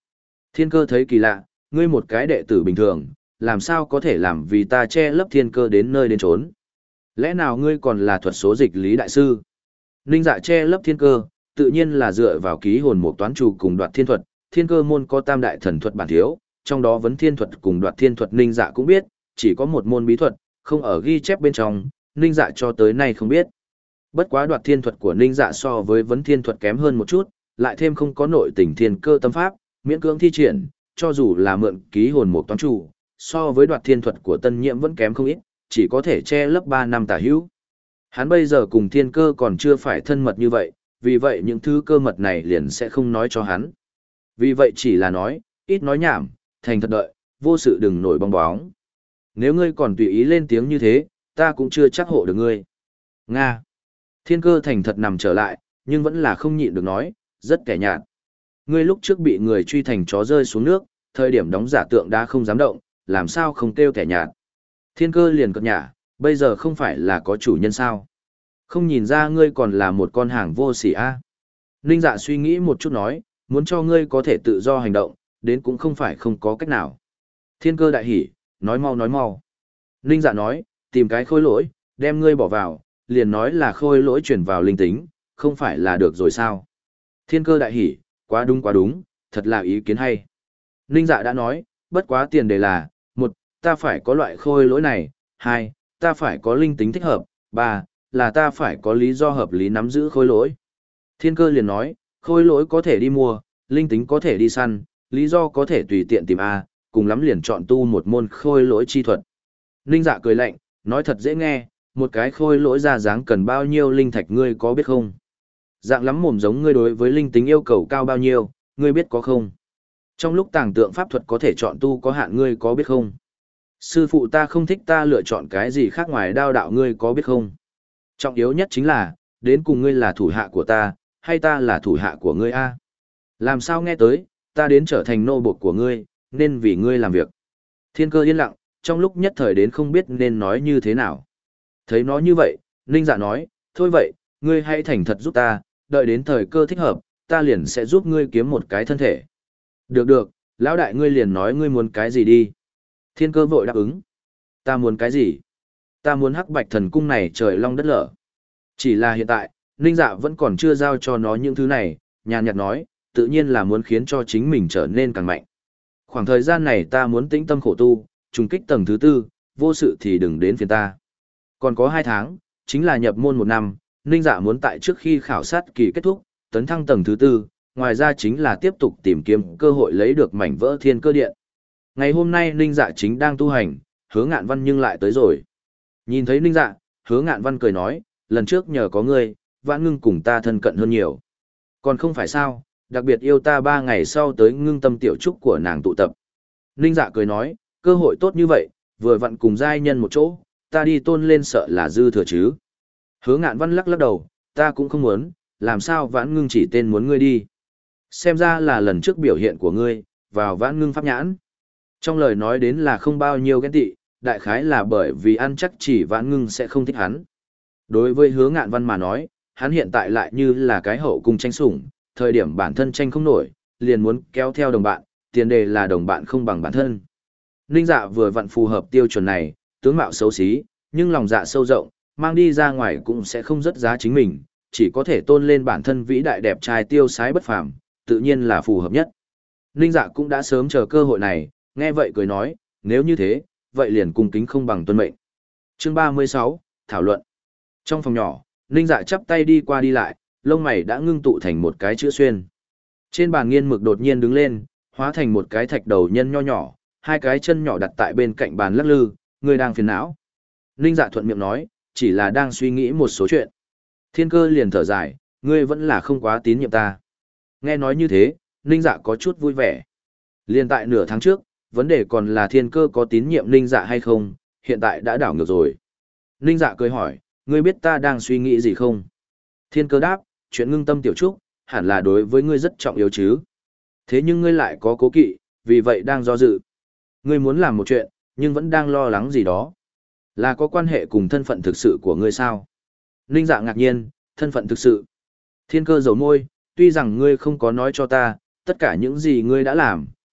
Thiên cơ thấy kỳ lạ, ngươi một cái đệ tử bình thường, làm sao có thể làm vì ta che lấp thiên cơ đến nơi đến trốn. Lẽ nào ngươi còn là thuật số dịch lý đại sư? Ninh Dạ che lấp thiên cơ, tự nhiên là dựa vào ký hồn một toán chủ cùng đoạt thiên thuật, thiên cơ môn có tam đại thần thuật bản thiếu, trong đó vấn thiên thuật cùng đoạt thiên thuật Ninh Dạ cũng biết, chỉ có một môn bí thuật, không ở ghi chép bên trong, Ninh Dạ cho tới nay không biết. Bất quá đoạt thiên thuật của Ninh Dạ so với vấn thiên thuật kém hơn một chút, lại thêm không có nội tình thiên cơ tâm pháp, miễn cưỡng thi triển, cho dù là mượn ký hồn một toán chủ, so với đoạt thiên thuật của Tân Nhiệm vẫn kém không ít, chỉ có thể che lấp ba năm tả hữu. Hắn bây giờ cùng thiên cơ còn chưa phải thân mật như vậy, vì vậy những thứ cơ mật này liền sẽ không nói cho hắn. Vì vậy chỉ là nói, ít nói nhảm, thành thật đợi, vô sự đừng nổi bong bóng. Nếu ngươi còn tùy ý lên tiếng như thế, ta cũng chưa chắc hộ được ngươi. Nga. Thiên cơ thành thật nằm trở lại, nhưng vẫn là không nhịn được nói, rất kẻ nhạt. Ngươi lúc trước bị người truy thành chó rơi xuống nước, thời điểm đóng giả tượng đã không dám động, làm sao không kêu kẻ nhạt. Thiên cơ liền cợt nhả, bây giờ không phải là có chủ nhân sao. Không nhìn ra ngươi còn là một con hàng vô sỉ a. Ninh Dạ suy nghĩ một chút nói, muốn cho ngươi có thể tự do hành động, đến cũng không phải không có cách nào. Thiên cơ đại hỉ, nói mau nói mau. Ninh Dạ nói, tìm cái khôi lỗi, đem ngươi bỏ vào, liền nói là khôi lỗi chuyển vào linh tính, không phải là được rồi sao. Thiên cơ đại hỉ, quá đúng quá đúng, thật là ý kiến hay. Ninh Dạ đã nói, bất quá tiền đề là, một, ta phải có loại khôi lỗi này, hai, ta phải có linh tính thích hợp, ba, là ta phải có lý do hợp lý nắm giữ khôi lỗi. Thiên cơ liền nói, khôi lỗi có thể đi mua, linh tính có thể đi săn, lý do có thể tùy tiện tìm A, cùng lắm liền chọn tu một môn khôi lỗi chi thuật. Ninh Dạ cười lạnh, nói thật dễ nghe, một cái khôi lỗi ra dáng cần bao nhiêu linh thạch ngươi có biết không? Dạng lắm mồm giống ngươi đối với linh tính yêu cầu cao bao nhiêu, ngươi biết có không? Trong lúc tàng tượng pháp thuật có thể chọn tu có hạn ngươi có biết không? Sư phụ ta không thích ta lựa chọn cái gì khác ngoài đao đạo ngươi có biết không? Trọng yếu nhất chính là, đến cùng ngươi là thủ hạ của ta, hay ta là thủ hạ của ngươi a? Làm sao nghe tới, ta đến trở thành nô bộc của ngươi, nên vì ngươi làm việc. Thiên cơ yên lặng, trong lúc nhất thời đến không biết nên nói như thế nào. Thấy nó như vậy, Ninh Dạ nói, thôi vậy, ngươi hãy thành thật giúp ta, đợi đến thời cơ thích hợp, ta liền sẽ giúp ngươi kiếm một cái thân thể. Được được, lão đại ngươi liền nói ngươi muốn cái gì đi. Thiên cơ vội đáp ứng. Ta muốn cái gì? Ta muốn hắc bạch thần cung này trời long đất lở. Chỉ là hiện tại, Ninh Dạ vẫn còn chưa giao cho nó những thứ này, nhàn nhạt nói, tự nhiên là muốn khiến cho chính mình trở nên càng mạnh. Khoảng thời gian này ta muốn tĩnh tâm khổ tu, trùng kích tầng thứ tư, vô sự thì đừng đến phiền ta. Còn có hai tháng, chính là nhập môn một năm, Ninh Dạ muốn tại trước khi khảo sát kỳ kết thúc, tấn thăng tầng thứ tư, ngoài ra chính là tiếp tục tìm kiếm cơ hội lấy được mảnh vỡ thiên cơ điện. Ngày hôm nay Ninh Dạ chính đang tu hành, Hứa Ngạn Văn nhưng lại tới rồi. Nhìn thấy Ninh Dạ, Hứa Ngạn Văn cười nói, lần trước nhờ có ngươi, Vãn Ngưng cùng ta thân cận hơn nhiều. Còn không phải sao, đặc biệt yêu ta ba ngày sau tới ngưng tâm tiểu trúc của nàng tụ tập. Ninh Dạ cười nói, cơ hội tốt như vậy, vừa vặn cùng giai nhân một chỗ, ta đi tôn lên sợ là dư thừa chứ. Hứa Ngạn Văn lắc lắc đầu, ta cũng không muốn, làm sao Vãn Ngưng chỉ tên muốn ngươi đi. Xem ra là lần trước biểu hiện của ngươi, vào Vãn Ngưng pháp nhãn. Trong lời nói đến là không bao nhiêu ghen tị, đại khái là bởi vì ăn chắc chỉ Vãn Ngưng sẽ không thích hắn. Đối với Hứa Ngạn Văn mà nói, hắn hiện tại lại như là cái hậu cung tranh sủng, thời điểm bản thân tranh không nổi, liền muốn kéo theo đồng bạn, tiền đề là đồng bạn không bằng bản thân. Ninh Dạ vừa vặn phù hợp tiêu chuẩn này, tướng mạo xấu xí, nhưng lòng dạ sâu rộng, mang đi ra ngoài cũng sẽ không rất giá chính mình, chỉ có thể tôn lên bản thân vĩ đại đẹp trai tiêu sái bất phàm, tự nhiên là phù hợp nhất. Ninh Dạ cũng đã sớm chờ cơ hội này, nghe vậy cười nói, nếu như thế, vậy liền cung kính không bằng tuân mệnh. Chương ba mươi sáu, thảo luận. Trong phòng nhỏ, Ninh Dạ chắp tay đi qua đi lại, lông mày đã ngưng tụ thành một cái chữ xuyên. Trên bàn nghiên mực đột nhiên đứng lên, hóa thành một cái thạch đầu nhân nho nhỏ, hai cái chân nhỏ đặt tại bên cạnh bàn lắc lư, người đang phiền não. Ninh Dạ thuận miệng nói, chỉ là đang suy nghĩ một số chuyện. Thiên cơ liền thở dài, ngươi vẫn là không quá tín nhiệm ta. Nghe nói như thế, Ninh Dạ có chút vui vẻ. Liên tại nửa tháng trước, vấn đề còn là thiên cơ có tín nhiệm Ninh Dạ hay không, hiện tại đã đảo ngược rồi. Ninh Dạ cười hỏi, ngươi biết ta đang suy nghĩ gì không? Thiên cơ đáp, chuyện ngưng tâm tiểu trúc, hẳn là đối với ngươi rất trọng yếu chứ. Thế nhưng ngươi lại có cố kỵ, vì vậy đang do dự. Ngươi muốn làm một chuyện, nhưng vẫn đang lo lắng gì đó. Là có quan hệ cùng thân phận thực sự của ngươi sao? Ninh Dạ ngạc nhiên, thân phận thực sự. Thiên cơ dầu môi, tuy rằng ngươi không có nói cho ta, tất cả những gì ngươi đã làm,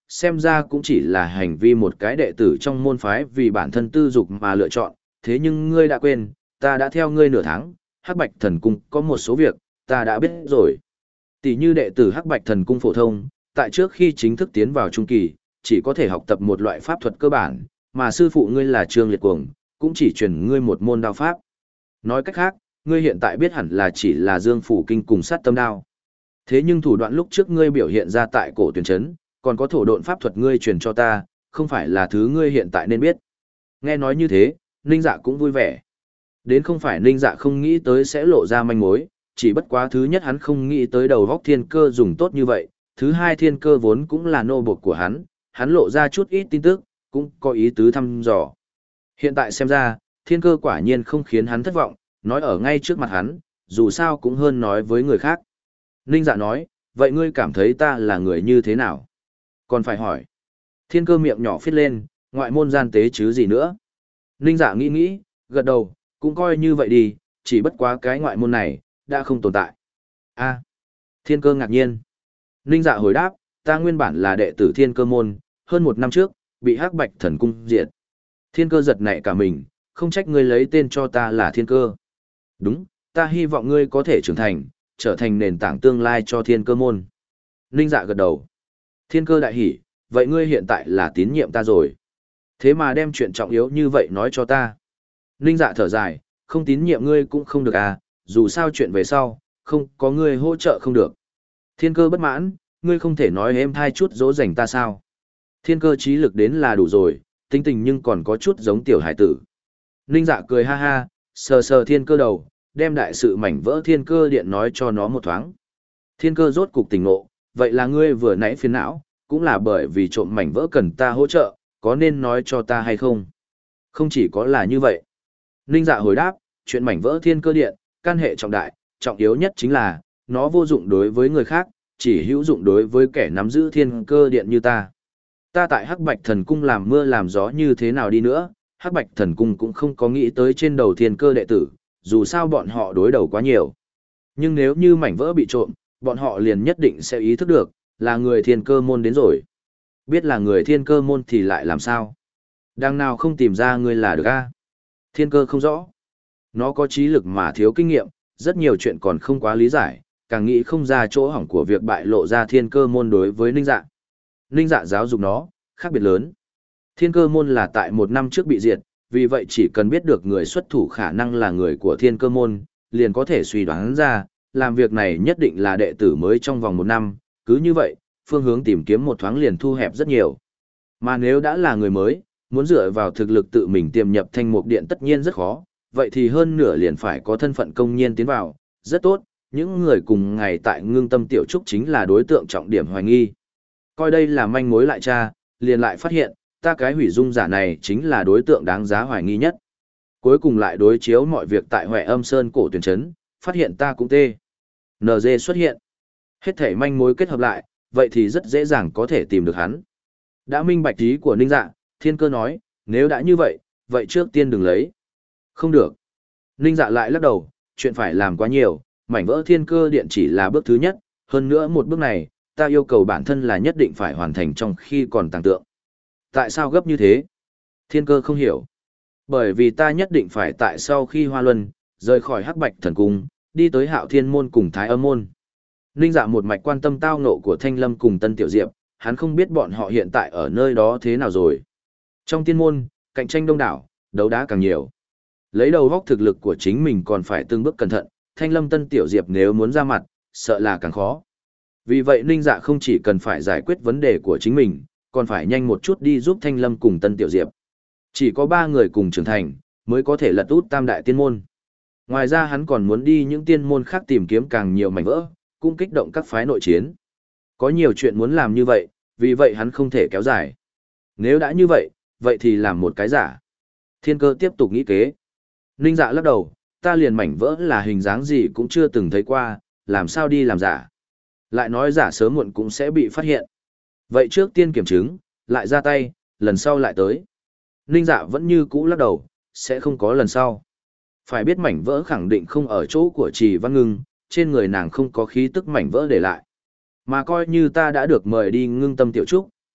xem ra cũng chỉ là hành vi một cái đệ tử trong môn phái vì bản thân tư dục mà lựa chọn, thế nhưng ngươi đã quên, ta đã theo ngươi nửa tháng, Hắc Bạch Thần Cung có một số việc, ta đã biết rồi. Tỷ như đệ tử Hắc Bạch Thần Cung phổ thông, tại trước khi chính thức tiến vào trung kỳ, chỉ có thể học tập một loại pháp thuật cơ bản, mà sư phụ ngươi là Trương Liệt Cuồng, cũng chỉ truyền ngươi một môn đao pháp. Nói cách khác, ngươi hiện tại biết hẳn là chỉ là Dương Phủ Kinh cùng sát tâm đao. Thế nhưng thủ đoạn lúc trước ngươi biểu hiện ra tại cổ tuyển trấn, còn có thổ độn pháp thuật ngươi truyền cho ta, không phải là thứ ngươi hiện tại nên biết. Nghe nói như thế, Ninh Dạ cũng vui vẻ. Đến không phải Ninh Dạ không nghĩ tới sẽ lộ ra manh mối, chỉ bất quá thứ nhất hắn không nghĩ tới đầu góc thiên cơ dùng tốt như vậy, thứ hai thiên cơ vốn cũng là nô bộc của hắn, hắn lộ ra chút ít tin tức, cũng có ý tứ thăm dò. Hiện tại xem ra, thiên cơ quả nhiên không khiến hắn thất vọng, nói ở ngay trước mặt hắn, dù sao cũng hơn nói với người khác. Ninh Dạ nói, vậy ngươi cảm thấy ta là người như thế nào? Còn phải hỏi. Thiên cơ miệng nhỏ phết lên, ngoại môn gian tế chứ gì nữa? Ninh Dạ nghĩ nghĩ, gật đầu, cũng coi như vậy đi, chỉ bất quá cái ngoại môn này, đã không tồn tại. A. Thiên cơ ngạc nhiên. Ninh Dạ hồi đáp, ta nguyên bản là đệ tử thiên cơ môn, hơn một năm trước, bị Hắc Bạch Thần Cung diệt. Thiên cơ giật nảy cả mình, không trách ngươi lấy tên cho ta là thiên cơ. Đúng, ta hy vọng ngươi có thể trưởng thành, trở thành nền tảng tương lai cho thiên cơ môn. Ninh Dạ gật đầu. Thiên cơ đại hỉ, vậy ngươi hiện tại là tín nhiệm ta rồi. Thế mà đem chuyện trọng yếu như vậy nói cho ta. Ninh Dạ thở dài, không tín nhiệm ngươi cũng không được à, dù sao chuyện về sau, không có ngươi hỗ trợ không được. Thiên cơ bất mãn, ngươi không thể nói êm thai chút dỗ dành ta sao. Thiên cơ trí lực đến là đủ rồi, tính tình nhưng còn có chút giống tiểu hải tử. Ninh Dạ cười ha ha, sờ sờ thiên cơ đầu, đem đại sự mảnh vỡ thiên cơ điện nói cho nó một thoáng. Thiên cơ rốt cục tỉnh ngộ, vậy là ngươi vừa nãy phiền não, cũng là bởi vì trộm mảnh vỡ cần ta hỗ trợ, có nên nói cho ta hay không? Không chỉ có là như vậy. Ninh Dạ hồi đáp, chuyện mảnh vỡ thiên cơ điện, can hệ trọng đại, trọng yếu nhất chính là, nó vô dụng đối với người khác, chỉ hữu dụng đối với kẻ nắm giữ thiên cơ điện như ta. Ta tại Hắc Bạch Thần Cung làm mưa làm gió như thế nào đi nữa, Hắc Bạch Thần Cung cũng không có nghĩ tới trên đầu thiên cơ đệ tử, dù sao bọn họ đối đầu quá nhiều. Nhưng nếu như mảnh vỡ bị trộm, bọn họ liền nhất định sẽ ý thức được, là người thiên cơ môn đến rồi. Biết là người thiên cơ môn thì lại làm sao? Đằng nào không tìm ra người là được a? Thiên cơ không rõ. Nó có trí lực mà thiếu kinh nghiệm, rất nhiều chuyện còn không quá lý giải, càng nghĩ không ra chỗ hỏng của việc bại lộ ra thiên cơ môn đối với Ninh Dạ. Ninh Dạ giáo dục nó, khác biệt lớn. Thiên cơ môn là tại một năm trước bị diệt, vì vậy chỉ cần biết được người xuất thủ khả năng là người của thiên cơ môn, liền có thể suy đoán ra, làm việc này nhất định là đệ tử mới trong vòng một năm, cứ như vậy, phương hướng tìm kiếm một thoáng liền thu hẹp rất nhiều. Mà nếu đã là người mới, muốn dựa vào thực lực tự mình tiềm nhập thanh mục điện tất nhiên rất khó, vậy thì hơn nửa liền phải có thân phận công nhiên tiến vào, rất tốt, những người cùng ngày tại ngưng tâm tiểu trúc chính là đối tượng trọng điểm hoài nghi. Coi đây là manh mối lại tra, liền lại phát hiện, ta cái hủy dung giả này chính là đối tượng đáng giá hoài nghi nhất. Cuối cùng lại đối chiếu mọi việc tại Huệ Âm Sơn cổ tuyển trấn, phát hiện ta cũng tê. en giê xuất hiện. Hết thể manh mối kết hợp lại, vậy thì rất dễ dàng có thể tìm được hắn. Đã minh bạch ý của Ninh Dạ, thiên cơ nói, nếu đã như vậy, vậy trước tiên đừng lấy. Không được. Ninh Dạ lại lắc đầu, chuyện phải làm quá nhiều, mảnh vỡ thiên cơ điện chỉ là bước thứ nhất, hơn nữa một bước này, ta yêu cầu bản thân là nhất định phải hoàn thành trong khi còn tàng tượng. Tại sao gấp như thế? Thiên cơ không hiểu. Bởi vì ta nhất định phải tại sau khi Hoa Luân, rời khỏi Hắc Bạch Thần Cung, đi tới Hạo Thiên Môn cùng Thái Âm Môn. Ninh Dạ một mạch quan tâm tao ngộ của Thanh Lâm cùng Tân Tiểu Diệp, hắn không biết bọn họ hiện tại ở nơi đó thế nào rồi. Trong tiên môn, cạnh tranh đông đảo, đấu đá càng nhiều. Lấy đầu góc thực lực của chính mình còn phải từng bước cẩn thận, Thanh Lâm Tân Tiểu Diệp nếu muốn ra mặt, sợ là càng khó. Vì vậy Ninh Dạ không chỉ cần phải giải quyết vấn đề của chính mình, còn phải nhanh một chút đi giúp Thanh Lâm cùng Tân Tiểu Diệp. Chỉ có ba người cùng trưởng thành, mới có thể lật út tam đại tiên môn. Ngoài ra hắn còn muốn đi những tiên môn khác tìm kiếm càng nhiều mảnh vỡ, cũng kích động các phái nội chiến. Có nhiều chuyện muốn làm như vậy, vì vậy hắn không thể kéo dài. Nếu đã như vậy, vậy thì làm một cái giả. Thiên cơ tiếp tục nghĩ kế. Ninh Dạ lắc đầu, ta liền mảnh vỡ là hình dáng gì cũng chưa từng thấy qua, làm sao đi làm giả. Lại nói giả sớm muộn cũng sẽ bị phát hiện. Vậy trước tiên kiểm chứng, lại ra tay, lần sau lại tới. Ninh Dạ vẫn như cũ lắc đầu, sẽ không có lần sau. Phải biết mảnh vỡ khẳng định không ở chỗ của Trì Văn Ngưng, trên người nàng không có khí tức mảnh vỡ để lại. Mà coi như ta đã được mời đi ngưng tâm tiểu trúc,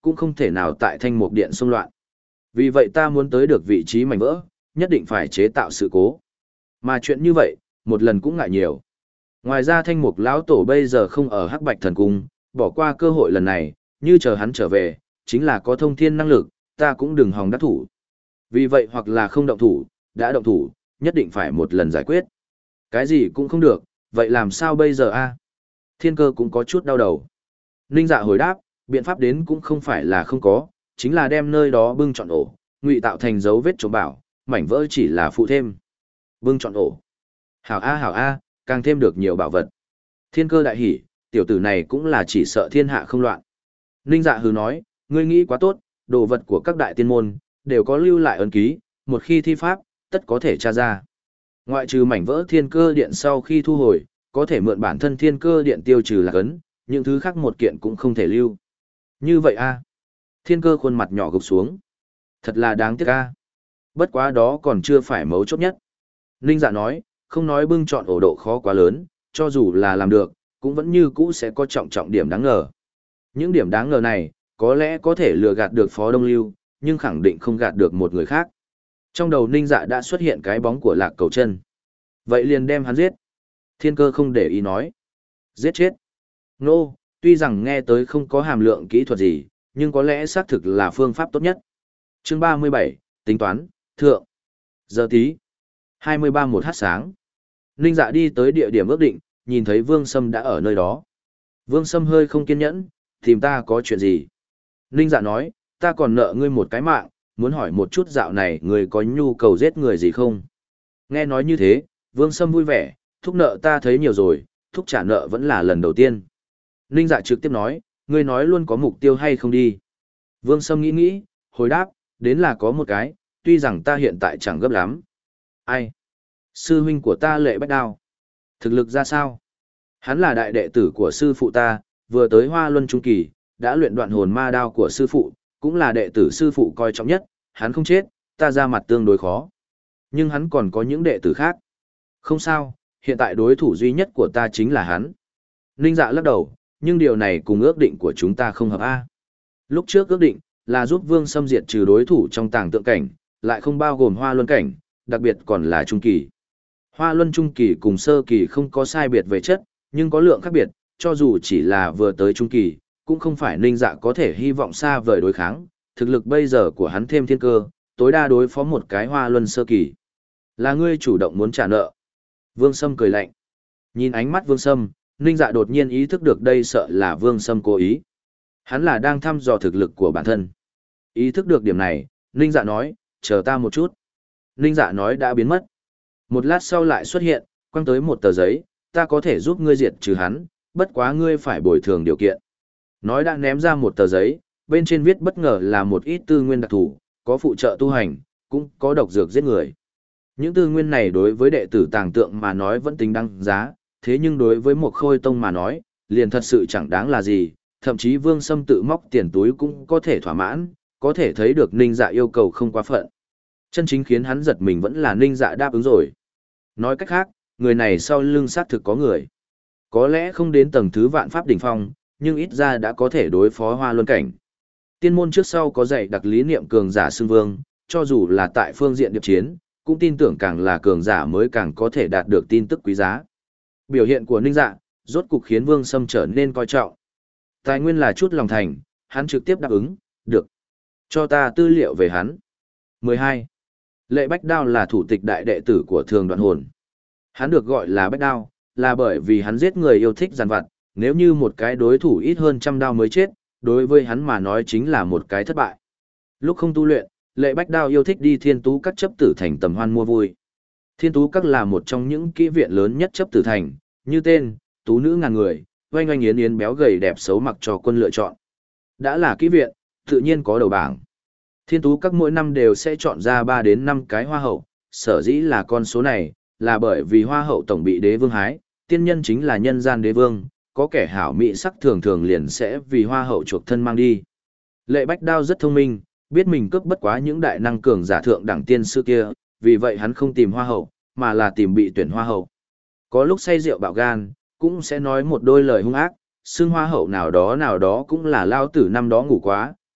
cũng không thể nào tại thanh mục điện xung loạn. Vì vậy ta muốn tới được vị trí mảnh vỡ, nhất định phải chế tạo sự cố. Mà chuyện như vậy, một lần cũng ngại nhiều. Ngoài ra thanh mục lão tổ bây giờ không ở Hắc Bạch Thần Cung, bỏ qua cơ hội lần này, như chờ hắn trở về, chính là có thông thiên năng lực, ta cũng đừng hòng đắc thủ. Vì vậy hoặc là không động thủ, đã động thủ, nhất định phải một lần giải quyết. Cái gì cũng không được, vậy làm sao bây giờ a? Thiên Cơ cũng có chút đau đầu. Ninh Dạ hồi đáp, biện pháp đến cũng không phải là không có, chính là đem nơi đó bưng trọn ổ, ngụy tạo thành dấu vết trộm bảo, mảnh vỡ chỉ là phụ thêm. Bưng trọn ổ. Hảo a hảo a, càng thêm được nhiều bảo vật. Thiên Cơ đại hỉ, tiểu tử này cũng là chỉ sợ thiên hạ không loạn. Ninh Dạ hừ nói, ngươi nghĩ quá tốt, đồ vật của các đại tiên môn, đều có lưu lại ấn ký, một khi thi pháp, tất có thể tra ra. Ngoại trừ mảnh vỡ thiên cơ điện sau khi thu hồi, có thể mượn bản thân thiên cơ điện tiêu trừ lạc ấn, những thứ khác một kiện cũng không thể lưu. Như vậy a? Thiên Cơ khuôn mặt nhỏ gục xuống. Thật là đáng tiếc a. Bất quá đó còn chưa phải mấu chốt nhất. Ninh Dạ nói, không nói bưng chọn ổ độ khó quá lớn, cho dù là làm được, cũng vẫn như cũ sẽ có trọng trọng điểm đáng ngờ. Những điểm đáng ngờ này, có lẽ có thể lừa gạt được Phó Đông Lưu, nhưng khẳng định không gạt được một người khác. Trong đầu Ninh Dạ đã xuất hiện cái bóng của Lạc Cầu Chân. Vậy liền đem hắn giết. Thiên Cơ không để ý nói. Giết chết. Nô, no, tuy rằng nghe tới không có hàm lượng kỹ thuật gì, nhưng có lẽ xác thực là phương pháp tốt nhất. Chương ba mươi bảy, tính toán, thượng. Giờ tí. hai mươi ba một h sáng. Ninh Dạ đi tới địa điểm ước định, nhìn thấy Vương Sâm đã ở nơi đó. Vương Sâm hơi không kiên nhẫn, tìm ta có chuyện gì? Ninh Dạ nói, ta còn nợ ngươi một cái mạng, muốn hỏi một chút dạo này ngươi có nhu cầu giết người gì không? Nghe nói như thế, Vương Sâm vui vẻ, thúc nợ ta thấy nhiều rồi, thúc trả nợ vẫn là lần đầu tiên. Ninh Dạ trực tiếp nói, ngươi nói luôn có mục tiêu hay không đi? Vương Sâm nghĩ nghĩ, hồi đáp, đến là có một cái, tuy rằng ta hiện tại chẳng gấp lắm. Ai? Sư huynh của ta Lệ Bách Đao. Thực lực ra sao? Hắn là đại đệ tử của sư phụ ta, vừa tới Hoa Luân Trung Kỳ, đã luyện đoạn hồn ma đao của sư phụ, cũng là đệ tử sư phụ coi trọng nhất, hắn không chết, ta ra mặt tương đối khó. Nhưng hắn còn có những đệ tử khác. Không sao, hiện tại đối thủ duy nhất của ta chính là hắn. Ninh Dạ lắc đầu, nhưng điều này cùng ước định của chúng ta không hợp a. Lúc trước ước định là giúp Vương Sâm diệt trừ đối thủ trong tàng tượng cảnh, lại không bao gồm Hoa Luân cảnh, đặc biệt còn là Trung Kỳ. Hoa Luân Trung Kỳ cùng Sơ Kỳ không có sai biệt về chất, nhưng có lượng khác biệt, cho dù chỉ là vừa tới Trung Kỳ, cũng không phải Ninh Dạ có thể hy vọng xa vời đối kháng, thực lực bây giờ của hắn thêm Thiên Cơ, tối đa đối phó một cái Hoa Luân Sơ Kỳ. Là ngươi chủ động muốn trả nợ. Vương Sâm cười lạnh. Nhìn ánh mắt Vương Sâm, Ninh Dạ đột nhiên ý thức được đây sợ là Vương Sâm cố ý. Hắn là đang thăm dò thực lực của bản thân. Ý thức được điểm này, Ninh Dạ nói, chờ ta một chút. Ninh Dạ nói đã biến mất. Một lát sau lại xuất hiện, quăng tới một tờ giấy, ta có thể giúp ngươi diệt trừ hắn, bất quá ngươi phải bồi thường điều kiện. Nói đã ném ra một tờ giấy, bên trên viết bất ngờ là một ít tư nguyên đặc thù, có phụ trợ tu hành, cũng có độc dược giết người. Những tư nguyên này đối với đệ tử tàng tượng mà nói vẫn tính đăng giá, thế nhưng đối với một khôi tông mà nói, liền thật sự chẳng đáng là gì, thậm chí Vương Sâm tự móc tiền túi cũng có thể thỏa mãn, có thể thấy được Ninh Dạ yêu cầu không quá phận. Chân chính khiến hắn giật mình vẫn là Ninh Dạ đáp ứng rồi. Nói cách khác, người này sau lưng xác thực có người. Có lẽ không đến tầng thứ vạn pháp đỉnh phong, nhưng ít ra đã có thể đối phó Hoa Luân cảnh. Tiên môn trước sau có dạy đặc lý niệm cường giả xưng vương, cho dù là tại phương diện điệp chiến, cũng tin tưởng càng là cường giả mới càng có thể đạt được tin tức quý giá. Biểu hiện của Ninh Dạ, rốt cục khiến Vương Sâm trở nên coi trọng. Tài nguyên là chút lòng thành, hắn trực tiếp đáp ứng, được. Cho ta tư liệu về hắn. mười hai. Lệ Bách Đao là thủ tịch đại đệ tử của Thường Đoạn Hồn. Hắn được gọi là Bách Đao, là bởi vì hắn giết người yêu thích giàn vặt, nếu như một cái đối thủ ít hơn trăm đao mới chết, đối với hắn mà nói chính là một cái thất bại. Lúc không tu luyện, Lệ Bách Đao yêu thích đi Thiên Tú Các chấp tử thành tầm hoan mua vui. Thiên Tú Các là một trong những kỹ viện lớn nhất chấp tử thành, như tên, tú nữ ngàn người, oanh oanh yến yến béo gầy đẹp xấu mặc cho quân lựa chọn. Đã là kỹ viện, tự nhiên có đầu bảng. Thiên Tú Các mỗi năm đều sẽ chọn ra ba đến năm cái hoa hậu, sở dĩ là con số này, là bởi vì hoa hậu tổng bị đế vương hái, tiên nhân chính là nhân gian đế vương, có kẻ hảo mỹ sắc thường thường liền sẽ vì hoa hậu chuộc thân mang đi. Lệ Bách Đao rất thông minh, biết mình cướp bất quá những đại năng cường giả thượng đẳng tiên sư kia, vì vậy hắn không tìm hoa hậu, mà là tìm bị tuyển hoa hậu. Có lúc say rượu bạo gan, cũng sẽ nói một đôi lời hung ác, xưng hoa hậu nào đó nào đó cũng là lao tử năm đó ngủ quá,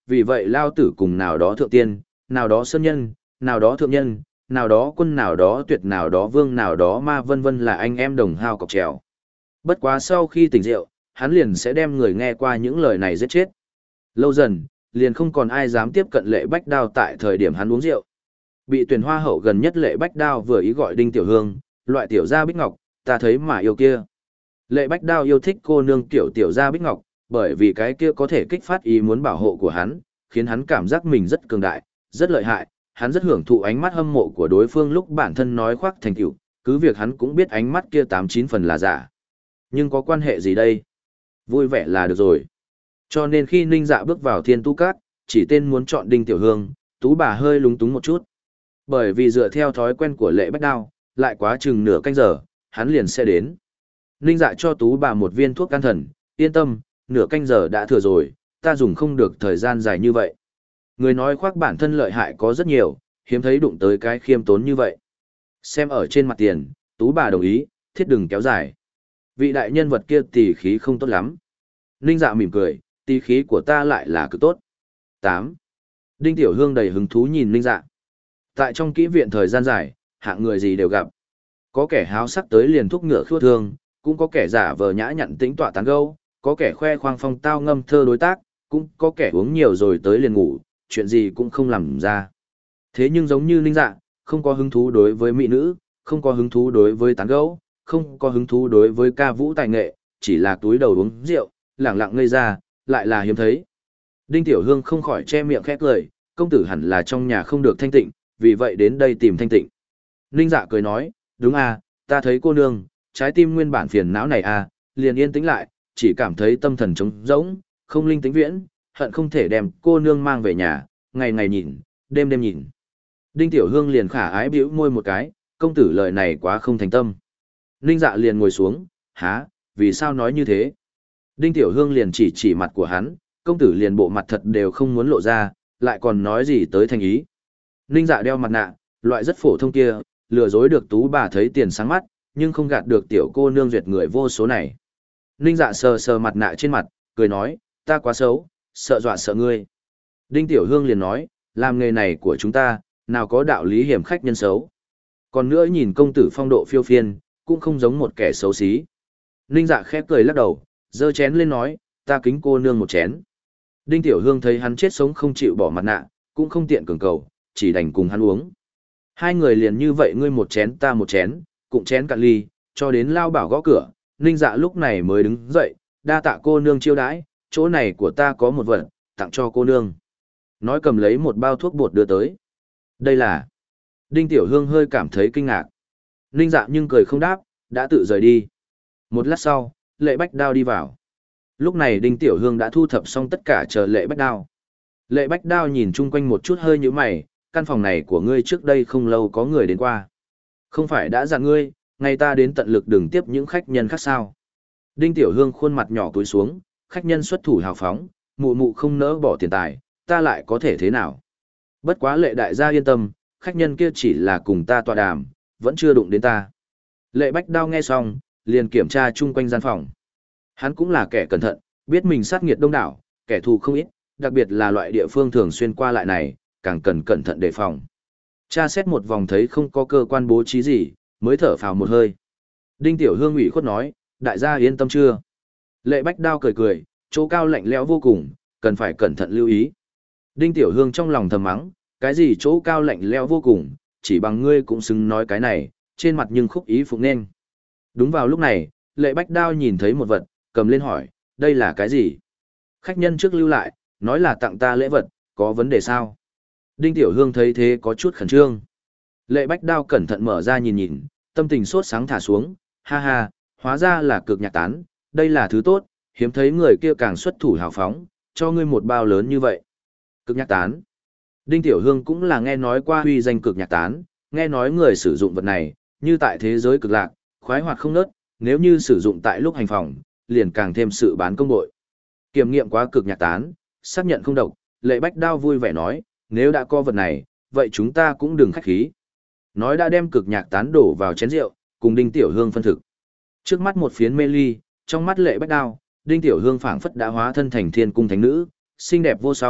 vì vậy lao tử cùng nào đó thượng tiên, nào đó sơn nhân, nào đó thượng nhân, nào đó quân nào đó tuyệt nào đó vương nào đó ma vân vân là anh em đồng hao cọc trèo. Bất quá sau khi tỉnh rượu, hắn liền sẽ đem người nghe qua những lời này giết chết. Lâu dần, liền không còn ai dám tiếp cận Lệ Bách Đao tại thời điểm hắn uống rượu. Bị tuyển hoa hậu gần nhất Lệ Bách Đao vừa ý gọi Đinh Tiểu Hương, loại tiểu gia bích ngọc, ta thấy mà yêu kia. Lệ Bách Đao yêu thích cô nương tiểu tiểu gia bích ngọc, bởi vì cái kia có thể kích phát ý muốn bảo hộ của hắn, khiến hắn cảm giác mình rất cường đại, rất lợi hại, hắn rất hưởng thụ ánh mắt hâm mộ của đối phương lúc bản thân nói khoác thành tựu, cứ việc hắn cũng biết ánh mắt kia tám chín phần là giả. Nhưng có quan hệ gì đây? Vui vẻ là được rồi. Cho nên khi Ninh Dạ bước vào Thiên Tu Các, chỉ tên muốn chọn Đinh Tiểu Hương, Tú bà hơi lúng túng một chút. Bởi vì dựa theo thói quen của Lệ Bách Đao, lại quá chừng nửa canh giờ, hắn liền sẽ đến. Ninh Dạ cho Tú bà một viên thuốc can thần, yên tâm, nửa canh giờ đã thừa rồi, ta dùng không được thời gian dài như vậy. Người nói khoác bản thân lợi hại có rất nhiều, hiếm thấy đụng tới cái khiêm tốn như vậy. Xem ở trên mặt tiền, Tú bà đồng ý, thiết đừng kéo dài. Vị đại nhân vật kia tỷ khí không tốt lắm. Ninh Dạ mỉm cười, tỷ khí của ta lại là cực tốt. tám. Đinh Tiểu Hương đầy hứng thú nhìn Ninh Dạ. Tại trong kỹ viện thời gian dài, hạng người gì đều gặp. Có kẻ háo sắc tới liền thúc ngựa khua thương, cũng có kẻ giả vờ nhã nhặn tĩnh tọa tán gẫu, có kẻ khoe khoang phong tao ngâm thơ đối tác, cũng có kẻ uống nhiều rồi tới liền ngủ, chuyện gì cũng không làm ra. Thế nhưng giống như Ninh Dạ, không có hứng thú đối với mỹ nữ, không có hứng thú đối với tán gẫu, không có hứng thú đối với ca vũ tài nghệ, chỉ là túi đầu uống rượu, lẳng lặng ngây ra, lại là hiếm thấy. Đinh Tiểu Hương không khỏi che miệng khẽ cười, công tử hẳn là trong nhà không được thanh tịnh, vì vậy đến đây tìm thanh tịnh. Ninh Dạ cười nói, đúng à, ta thấy cô nương, trái tim nguyên bản phiền não này à, liền yên tĩnh lại, chỉ cảm thấy tâm thần trống rỗng, không linh tĩnh viễn, hận không thể đem cô nương mang về nhà, ngày ngày nhìn, đêm đêm nhìn. Đinh Tiểu Hương liền khả ái bĩu môi một cái, công tử lời này quá không thành tâm. Ninh Dạ liền ngồi xuống, há, vì sao nói như thế? Đinh Tiểu Hương liền chỉ chỉ mặt của hắn, công tử liền bộ mặt thật đều không muốn lộ ra, lại còn nói gì tới thành ý. Ninh Dạ đeo mặt nạ, loại rất phổ thông kia, lừa dối được Tú bà thấy tiền sáng mắt, nhưng không gạt được tiểu cô nương duyệt người vô số này. Ninh Dạ sờ sờ mặt nạ trên mặt, cười nói, ta quá xấu, sợ dọa sợ ngươi. Đinh Tiểu Hương liền nói, làm nghề này của chúng ta, nào có đạo lý hiểm khách nhân xấu. Còn nữa nhìn công tử phong độ phiêu phiên, cũng không giống một kẻ xấu xí. Ninh Dạ khép cười lắc đầu, giơ chén lên nói, ta kính cô nương một chén. Đinh Tiểu Hương thấy hắn chết sống không chịu bỏ mặt nạ, cũng không tiện cường cầu, chỉ đành cùng hắn uống. Hai người liền như vậy ngươi một chén ta một chén, cùng chén cạn ly, cho đến lao bảo gõ cửa, Ninh Dạ lúc này mới đứng dậy, đa tạ cô nương chiêu đãi, chỗ này của ta có một vật, tặng cho cô nương. Nói cầm lấy một bao thuốc bột đưa tới. Đây là... Đinh Tiểu Hương hơi cảm thấy kinh ngạc. Ninh Dạ nhưng cười không đáp, đã tự rời đi. Một lát sau, Lệ Bách Đao đi vào. Lúc này Đinh Tiểu Hương đã thu thập xong tất cả chờ Lệ Bách Đao. Lệ Bách Đao nhìn chung quanh một chút hơi như mày, căn phòng này của ngươi trước đây không lâu có người đến qua. Không phải đã dặn ngươi, ngày ta đến tận lực đừng tiếp những khách nhân khác sao. Đinh Tiểu Hương khuôn mặt nhỏ túi xuống, khách nhân xuất thủ hào phóng, mụ mụ không nỡ bỏ tiền tài, ta lại có thể thế nào. Bất quá Lệ đại gia yên tâm, khách nhân kia chỉ là cùng ta tọa đàm, vẫn chưa đụng đến ta. Lệ Bách Đao nghe xong, liền kiểm tra chung quanh gian phòng. Hắn cũng là kẻ cẩn thận, biết mình sát nghiệt đông đảo, kẻ thù không ít, đặc biệt là loại địa phương thường xuyên qua lại này, càng cần cẩn thận đề phòng. Tra xét một vòng thấy không có cơ quan bố trí gì, mới thở phào một hơi. Đinh Tiểu Hương ủy khuất nói, đại gia yên tâm chưa? Lệ Bách Đao cười cười, chỗ cao lạnh lẽo vô cùng, cần phải cẩn thận lưu ý. Đinh Tiểu Hương trong lòng thầm mắng, cái gì chỗ cao lạnh lẽo vô cùng, chỉ bằng ngươi cũng xứng nói cái này, trên mặt nhưng khúc ý phục nên. Đúng vào lúc này, Lệ Bách Đao nhìn thấy một vật, cầm lên hỏi, đây là cái gì? Khách nhân trước lưu lại, nói là tặng ta lễ vật, có vấn đề sao? Đinh Tiểu Hương thấy thế có chút khẩn trương. Lệ Bách Đao cẩn thận mở ra nhìn nhìn, tâm tình sốt sáng thả xuống, ha ha, hóa ra là cực nhạc tán, đây là thứ tốt, hiếm thấy người kia càng xuất thủ hào phóng, cho ngươi một bao lớn như vậy. Cực nhạc tán. Đinh Tiểu Hương cũng là nghe nói qua huy danh cực nhạc tán, nghe nói người sử dụng vật này, như tại thế giới cực lạc, khoái hoạt không nớt, nếu như sử dụng tại lúc hành phòng, liền càng thêm sự bán công bội. Kiểm nghiệm quá cực nhạc tán, xác nhận không độc, Lệ Bách Đao vui vẻ nói, nếu đã có vật này, vậy chúng ta cũng đừng khách khí. Nói đã đem cực nhạc tán đổ vào chén rượu, cùng Đinh Tiểu Hương phân thực. Trước mắt một phiến mê ly, trong mắt Lệ Bách Đao, Đinh Tiểu Hương phảng phất đã hóa thân thành thiên cung thánh nữ, xinh đẹp vô song,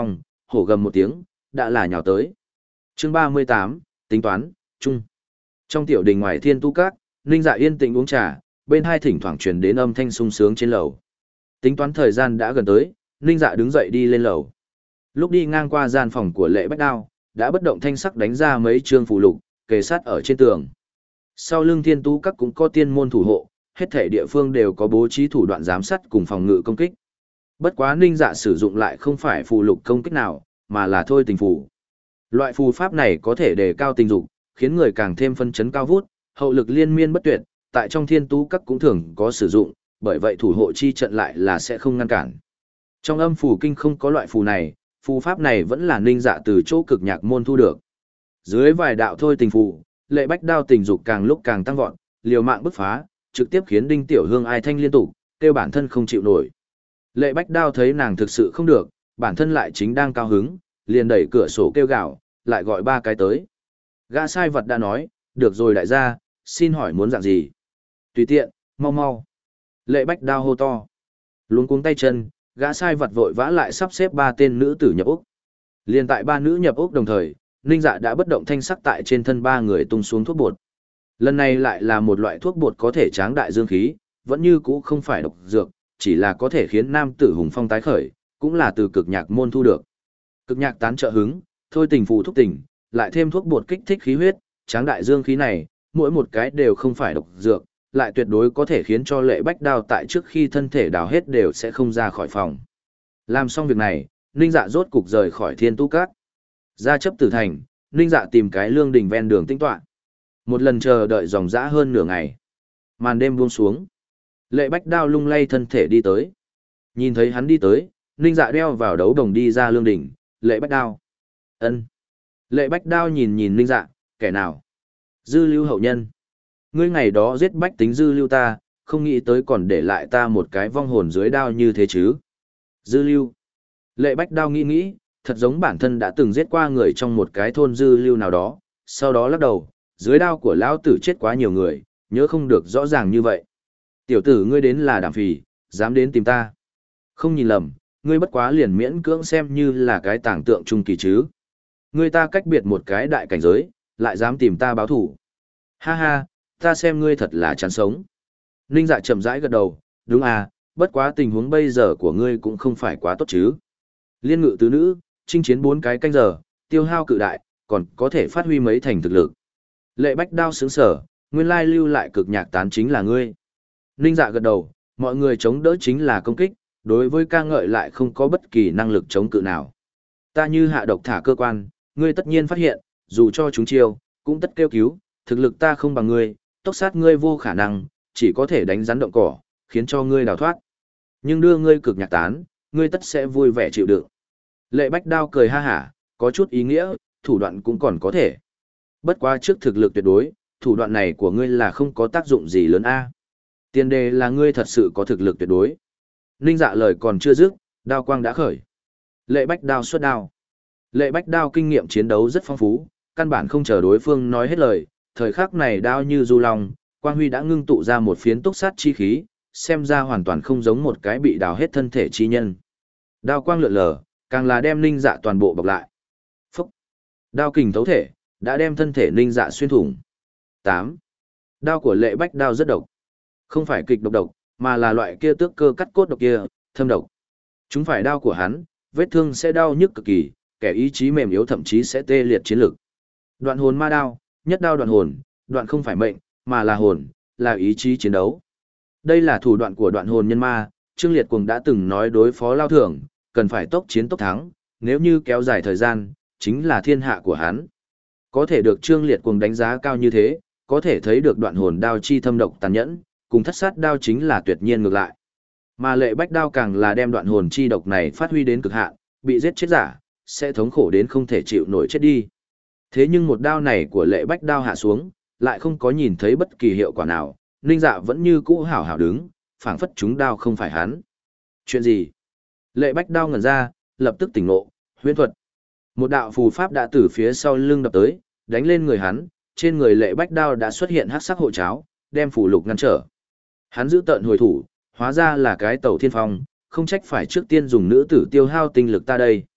hổ gầm một tiếng, đã là nhào tới. Chương ba mươi tám, tính toán, chung. Trong tiểu đình ngoài Thiên Tu Các, Ninh Dạ yên tĩnh uống trà, bên hai thỉnh thoảng truyền đến âm thanh sung sướng trên lầu. Tính toán thời gian đã gần tới, Ninh Dạ đứng dậy đi lên lầu. Lúc đi ngang qua gian phòng của Lệ Bách Đao, đã bất động thanh sắc đánh ra mấy chương phù lục, kề sát ở trên tường. Sau lưng Thiên Tu Các cũng có tiên môn thủ hộ, hết thể địa phương đều có bố trí thủ đoạn giám sát cùng phòng ngự công kích. Bất quá Ninh Dạ sử dụng lại không phải phù lục công kích nào, mà là thôi tình phù. Loại phù pháp này có thể đề cao tình dục, khiến người càng thêm phân chấn cao vút, hậu lực liên miên bất tuyệt, tại trong Thiên Tu Các cũng thường có sử dụng, bởi vậy thủ hộ chi trận lại là sẽ không ngăn cản. Trong âm phù kinh không có loại phù này, phù pháp này vẫn là Ninh Dạ từ chỗ cực nhạc môn thu được. Dưới vài đạo thôi tình phù, Lệ Bách Đao tình dục càng lúc càng tăng vọt, liều mạng bứt phá, trực tiếp khiến Đinh Tiểu Hương ai thanh liên tục, kêu bản thân không chịu nổi. Lệ Bách Đao thấy nàng thực sự không được, bản thân lại chính đang cao hứng, liền đẩy cửa sổ kêu gào, lại gọi ba cái tới. Gã sai vật đã nói, được rồi đại gia, xin hỏi muốn dạng gì? Tùy tiện, mau mau. Lệ Bách Đao hô to. Luống cuống tay chân, gã sai vật vội vã lại sắp xếp ba tên nữ tử nhập ốc. Liên tại ba nữ nhập ốc đồng thời, Ninh Dạ đã bất động thanh sắc tại trên thân ba người tung xuống thuốc bột. Lần này lại là một loại thuốc bột có thể tráng đại dương khí, vẫn như cũ không phải độc dược, chỉ là có thể khiến nam tử hùng phong tái khởi, cũng là từ cực nhạc môn thu được. Cực nhạc tán trợ hứng, thôi tình phù thúc tình, lại thêm thuốc bột kích thích khí huyết, tráng đại dương khí này, mỗi một cái đều không phải độc dược, lại tuyệt đối có thể khiến cho Lệ Bách Đao tại trước khi thân thể đào hết đều sẽ không ra khỏi phòng. Làm xong việc này, Ninh Dạ rốt cục rời khỏi Thiên Tu Các. Ra chấp tử thành, Ninh Dạ tìm cái lương đình ven đường tĩnh tọa. Một lần chờ đợi dòng dã hơn nửa ngày. Màn đêm buông xuống. Lệ Bách Đao lung lay thân thể đi tới. Nhìn thấy hắn đi tới, Ninh Dạ đeo vào đấu đồng đi ra lương đỉnh. Lệ Bách Đao. Ân. Lệ Bách Đao nhìn nhìn Ninh Dạ, kẻ nào? Dư Lưu hậu nhân. Ngươi ngày đó giết bách tính Dư Lưu ta, không nghĩ tới còn để lại ta một cái vong hồn dưới đao như thế chứ. Dư Lưu. Lệ Bách Đao nghĩ nghĩ, thật giống bản thân đã từng giết qua người trong một cái thôn Dư Lưu nào đó, sau đó lắc đầu, dưới đao của lão tử chết quá nhiều người, nhớ không được rõ ràng như vậy. Tiểu tử ngươi đến là đảm phì, dám đến tìm ta. Không nhìn lầm, ngươi bất quá liền miễn cưỡng xem như là cái tàng tượng trung kỳ chứ. Ngươi ta cách biệt một cái đại cảnh giới, lại dám tìm ta báo thủ. Ha ha, ta xem ngươi thật là chán sống. Ninh Dạ chậm rãi gật đầu, đúng à, bất quá tình huống bây giờ của ngươi cũng không phải quá tốt chứ. Liên ngự tứ nữ, chinh chiến bốn cái canh giờ, tiêu hao cự đại, còn có thể phát huy mấy thành thực lực. Lệ Bách Đao sướng sở, nguyên lai lưu lại cực nhạc tán chính là ngươi. Ninh Dạ gật đầu, mọi người chống đỡ chính là công kích, đối với ca ngợi lại không có bất kỳ năng lực chống cự nào. Ta như hạ độc thả cơ quan, ngươi tất nhiên phát hiện, dù cho chúng chiêu, cũng tất kêu cứu, thực lực ta không bằng ngươi, tốc sát ngươi vô khả năng, chỉ có thể đánh rắn động cỏ, khiến cho ngươi đào thoát. Nhưng đưa ngươi cực nhạc tán, ngươi tất sẽ vui vẻ chịu đựng. Lệ Bách Đao cười ha hả, có chút ý nghĩa, thủ đoạn cũng còn có thể. Bất quá trước thực lực tuyệt đối, thủ đoạn này của ngươi là không có tác dụng gì lớn a. Tiền đề là ngươi thật sự có thực lực tuyệt đối. Ninh Dạ lời còn chưa dứt, đao quang đã khởi. Lệ Bách Đao xuất đao. Lệ Bách Đao kinh nghiệm chiến đấu rất phong phú, căn bản không chờ đối phương nói hết lời, thời khắc này đao như du long, quang huy đã ngưng tụ ra một phiến túc sát chi khí, xem ra hoàn toàn không giống một cái bị đào hết thân thể chi nhân. Đao quang lượn lờ, càng là đem Ninh Dạ toàn bộ bọc lại. Phúc! Đao kình thấu thể, đã đem thân thể Ninh Dạ xuyên thủng. tám. Đao của Lệ Bách Đao rất độc. Không phải kịch độc độc, mà là loại kia tước cơ cắt cốt độc kia, thâm độc. Chúng phải đao của hắn, vết thương sẽ đau nhức cực kỳ, kẻ ý chí mềm yếu thậm chí sẽ tê liệt chiến lực. Đoạn hồn ma đao, nhất đao đoạn hồn, đoạn không phải mệnh, mà là hồn, là ý chí chiến đấu. Đây là thủ đoạn của đoạn hồn nhân ma, Trương Liệt Cuồng đã từng nói đối phó Lao Thưởng, cần phải tốc chiến tốc thắng, nếu như kéo dài thời gian, chính là thiên hạ của hắn. Có thể được Trương Liệt Cuồng đánh giá cao như thế, có thể thấy được đoạn hồn đao chi thâm độc tàn nhẫn, cùng thất sát đao chính là tuyệt nhiên ngược lại. Mà Lệ Bách Đao càng là đem đoạn hồn chi độc này phát huy đến cực hạn, bị giết chết giả, sẽ thống khổ đến không thể chịu nổi chết đi. Thế nhưng một đao này của Lệ Bách Đao hạ xuống, lại không có nhìn thấy bất kỳ hiệu quả nào, Ninh Dạ vẫn như cũ hảo hảo đứng, phảng phất chúng đao không phải hắn. Chuyện gì? Lệ Bách Đao ngẩn ra, lập tức tỉnh ngộ, huyễn thuật. Một đạo phù pháp đã từ phía sau lưng đập tới, đánh lên người hắn, trên người Lệ Bách Đao đã xuất hiện hắc sắc hộ cháo, đem phù lục ngăn trở. Hắn giữ tợn hồi thủ, hóa ra là cái Tẩu Thiên Phong, không trách phải trước tiên dùng nữ tử tiêu hao tinh lực ta đây.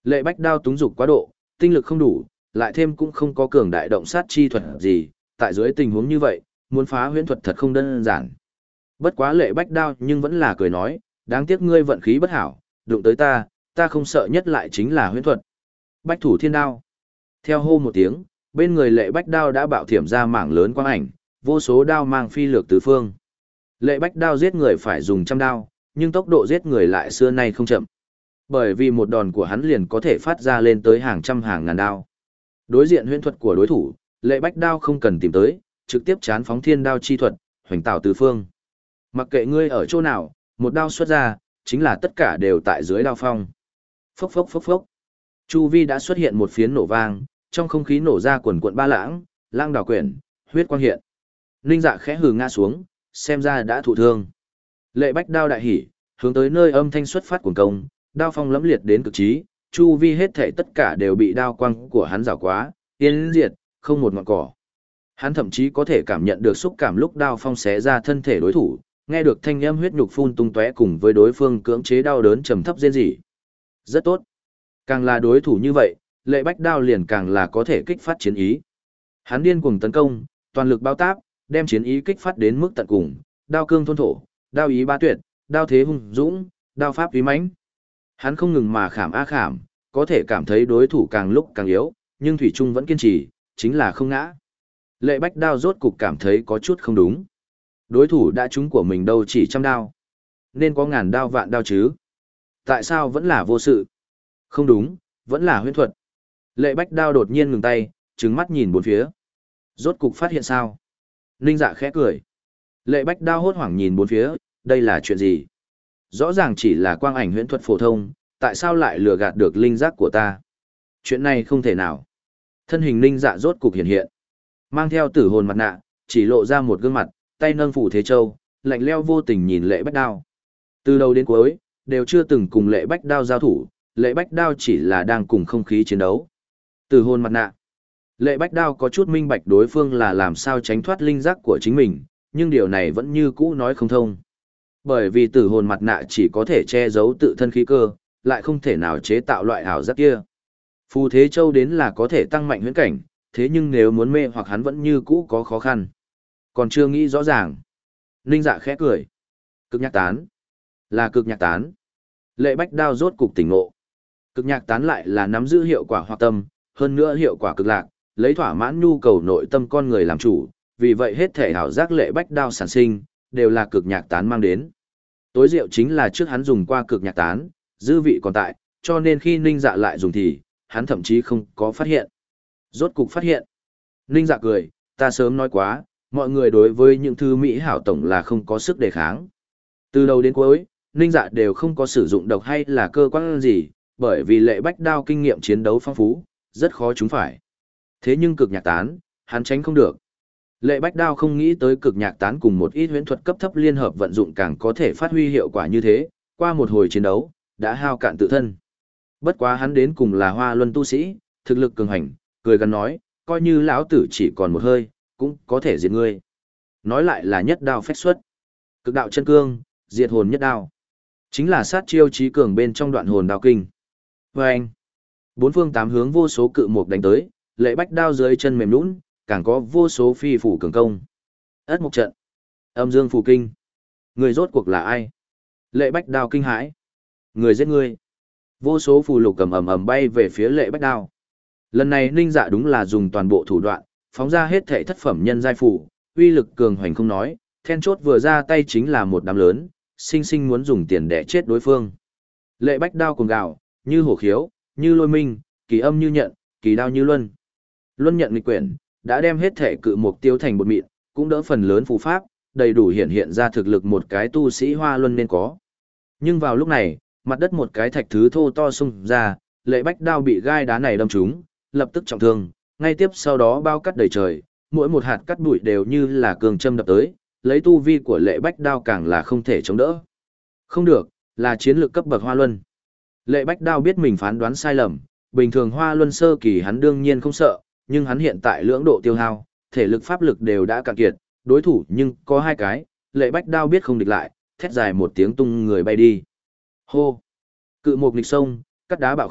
Lệ Bách Đao túng dục quá độ, tinh lực không đủ, lại thêm cũng không có cường đại động sát chi thuật gì, tại dưới tình huống như vậy, muốn phá huyễn thuật thật không đơn giản. Bất quá Lệ Bách Đao nhưng vẫn là cười nói, đáng tiếc ngươi vận khí bất hảo, đụng tới ta, ta không sợ nhất lại chính là huyễn thuật. Bách thủ thiên đao. Theo hô một tiếng, bên người Lệ Bách Đao đã bạo thiểm ra mảng lớn quang ảnh, vô số đao mang phi lược tứ phương. Lệ Bách Đao giết người phải dùng trăm đao, nhưng tốc độ giết người lại xưa nay không chậm. Bởi vì một đòn của hắn liền có thể phát ra lên tới hàng trăm hàng ngàn đao. Đối diện huyễn thuật của đối thủ, Lệ Bách Đao không cần tìm tới, trực tiếp chán phóng thiên đao chi thuật, hoành tạo tứ phương. Mặc kệ ngươi ở chỗ nào, một đao xuất ra, chính là tất cả đều tại dưới đao phong. Phốc phốc phốc phốc. Chu vi đã xuất hiện một phiến nổ vang, trong không khí nổ ra quần quận ba lãng, lang đảo quyển, huyết quang hiện. Ninh Dạ khẽ hừ ngã xuống, xem ra đã thụ thương. Lệ Bách Đao đại hỉ, hướng tới nơi âm thanh xuất phát cuồng công, đao phong lẫm liệt đến cực trí, chu vi hết thảy tất cả đều bị đao quang của hắn rào quá, yên diệt, không một ngọn cỏ. Hắn thậm chí có thể cảm nhận được xúc cảm lúc đao phong xé ra thân thể đối thủ, nghe được thanh âm huyết nhục phun tung tóe cùng với đối phương cưỡng chế đau đớn trầm thấp rên rỉ. Rất tốt. Càng là đối thủ như vậy, Lệ Bách Đao liền càng là có thể kích phát chiến ý. Hắn điên cuồng tấn công, toàn lực bao táp, đem chiến ý kích phát đến mức tận cùng, đao cương thôn thổ, đao ý ba tuyệt, đao thế hùng dũng, đao pháp uy mãnh. Hắn không ngừng mà khảm á khảm, có thể cảm thấy đối thủ càng lúc càng yếu, nhưng thủy trung vẫn kiên trì, chính là không ngã. Lệ Bách Đao rốt cục cảm thấy có chút không đúng. Đối thủ đã trúng của mình đâu chỉ trăm đao, nên có ngàn đao vạn đao chứ. Tại sao vẫn là vô sự? Không đúng, vẫn là huyễn thuật. Lệ Bách Đao đột nhiên ngừng tay, trừng mắt nhìn bốn phía. Rốt cục phát hiện sao? Ninh Dạ khẽ cười. Lệ Bách Đao hốt hoảng nhìn bốn phía, đây là chuyện gì? Rõ ràng chỉ là quang ảnh huyễn thuật phổ thông, tại sao lại lừa gạt được linh giác của ta? Chuyện này không thể nào. Thân hình Ninh Dạ rốt cục hiện hiện. Mang theo tử hồn mặt nạ, chỉ lộ ra một gương mặt, tay nâng phủ thế châu, lạnh lẽo vô tình nhìn Lệ Bách Đao. Từ đầu đến cuối, đều chưa từng cùng Lệ Bách Đao giao thủ, Lệ Bách Đao chỉ là đang cùng không khí chiến đấu. Tử hồn mặt nạ. Lệ Bách Đao có chút minh bạch đối phương là làm sao tránh thoát linh giác của chính mình, nhưng điều này vẫn như cũ nói không thông. Bởi vì tử hồn mặt nạ chỉ có thể che giấu tự thân khí cơ, lại không thể nào chế tạo loại ảo giác kia. Phù Thế Châu đến là có thể tăng mạnh huyễn cảnh, thế nhưng nếu muốn mê hoặc hắn vẫn như cũ có khó khăn. Còn chưa nghĩ rõ ràng. Ninh Dạ khẽ cười. Cực nhạc tán. Là cực nhạc tán. Lệ Bách Đao rốt cục tỉnh ngộ. Cực nhạc tán lại là nắm giữ hiệu quả hoặc tâm, hơn nữa hiệu quả cực lạc, lấy thỏa mãn nhu cầu nội tâm con người làm chủ, vì vậy hết thể ảo giác Lệ Bách Đao sản sinh, đều là cực nhạc tán mang đến. Tối diệu chính là trước hắn dùng qua cực nhạc tán, dư vị còn tại, cho nên khi Ninh Dạ lại dùng thì, hắn thậm chí không có phát hiện. Rốt cục phát hiện. Ninh Dạ cười, ta sớm nói quá, mọi người đối với những thứ mỹ hảo tổng là không có sức đề kháng. Từ đầu đến cuối, Ninh Dạ đều không có sử dụng độc hay là cơ quan gì, bởi vì Lệ Bách Đao kinh nghiệm chiến đấu phong phú, rất khó chúng phải. Thế nhưng cực nhạc tán, hắn tránh không được. Lệ Bách Đao không nghĩ tới cực nhạc tán cùng một ít huyễn thuật cấp thấp liên hợp vận dụng càng có thể phát huy hiệu quả như thế, qua một hồi chiến đấu, đã hao cạn tự thân. Bất quá hắn đến cùng là Hoa Luân tu sĩ, thực lực cường hành, cười gắn nói, coi như lão tử chỉ còn một hơi, cũng có thể diệt ngươi. Nói lại là nhất đao phách xuất. Cực đạo chân cương, diệt hồn nhất đao. Chính là sát chiêu trí cường bên trong đoạn hồn đao kinh. Và anh, bốn phương tám hướng vô số cự mục đánh tới, Lệ Bách Đao dưới chân mềm nhũn, càng có vô số phi phủ cường công. Ất mục trận, âm dương phù kinh. Người rốt cuộc là ai? Lệ Bách Đao kinh hãi. Người giết ngươi. Vô số phù lục cầm ầm ầm bay về phía Lệ Bách Đao. Lần này Ninh Dạ đúng là dùng toàn bộ thủ đoạn, phóng ra hết thảy thất phẩm nhân giai phù, uy lực cường hoành không nói, then chốt vừa ra tay chính là một đám lớn, sinh sinh muốn dùng tiền để chết đối phương. Lệ Bách Đao cuồng gào, như hổ khiếu, như lôi minh, kỳ âm như nhận, kỳ đao như luân. Luân nhận nghịch quyển, đã đem hết thể cự mục tiêu thành bột mịn, cũng đỡ phần lớn phù pháp, đầy đủ hiện hiện ra thực lực một cái tu sĩ Hoa Luân nên có. Nhưng vào lúc này, mặt đất một cái thạch thứ thô to xung ra, Lệ Bách Đao bị gai đá này đâm trúng, lập tức trọng thương, ngay tiếp sau đó bao cắt đầy trời, mỗi một hạt cắt bụi đều như là cường châm đập tới, lấy tu vi của Lệ Bách Đao càng là không thể chống đỡ. Không được, là chiến lược cấp bậc Hoa Luân. Lệ Bách Đao biết mình phán đoán sai lầm, bình thường Hoa Luân sơ kỳ hắn đương nhiên không sợ, nhưng hắn hiện tại lưỡng độ tiêu hao, thể lực pháp lực đều đã cạn kiệt, đối thủ nhưng có hai cái, Lệ Bách Đao biết không địch lại, thét dài một tiếng tung người bay đi. Hô! Cự mục nghịch sông, cắt đá bạo khởi,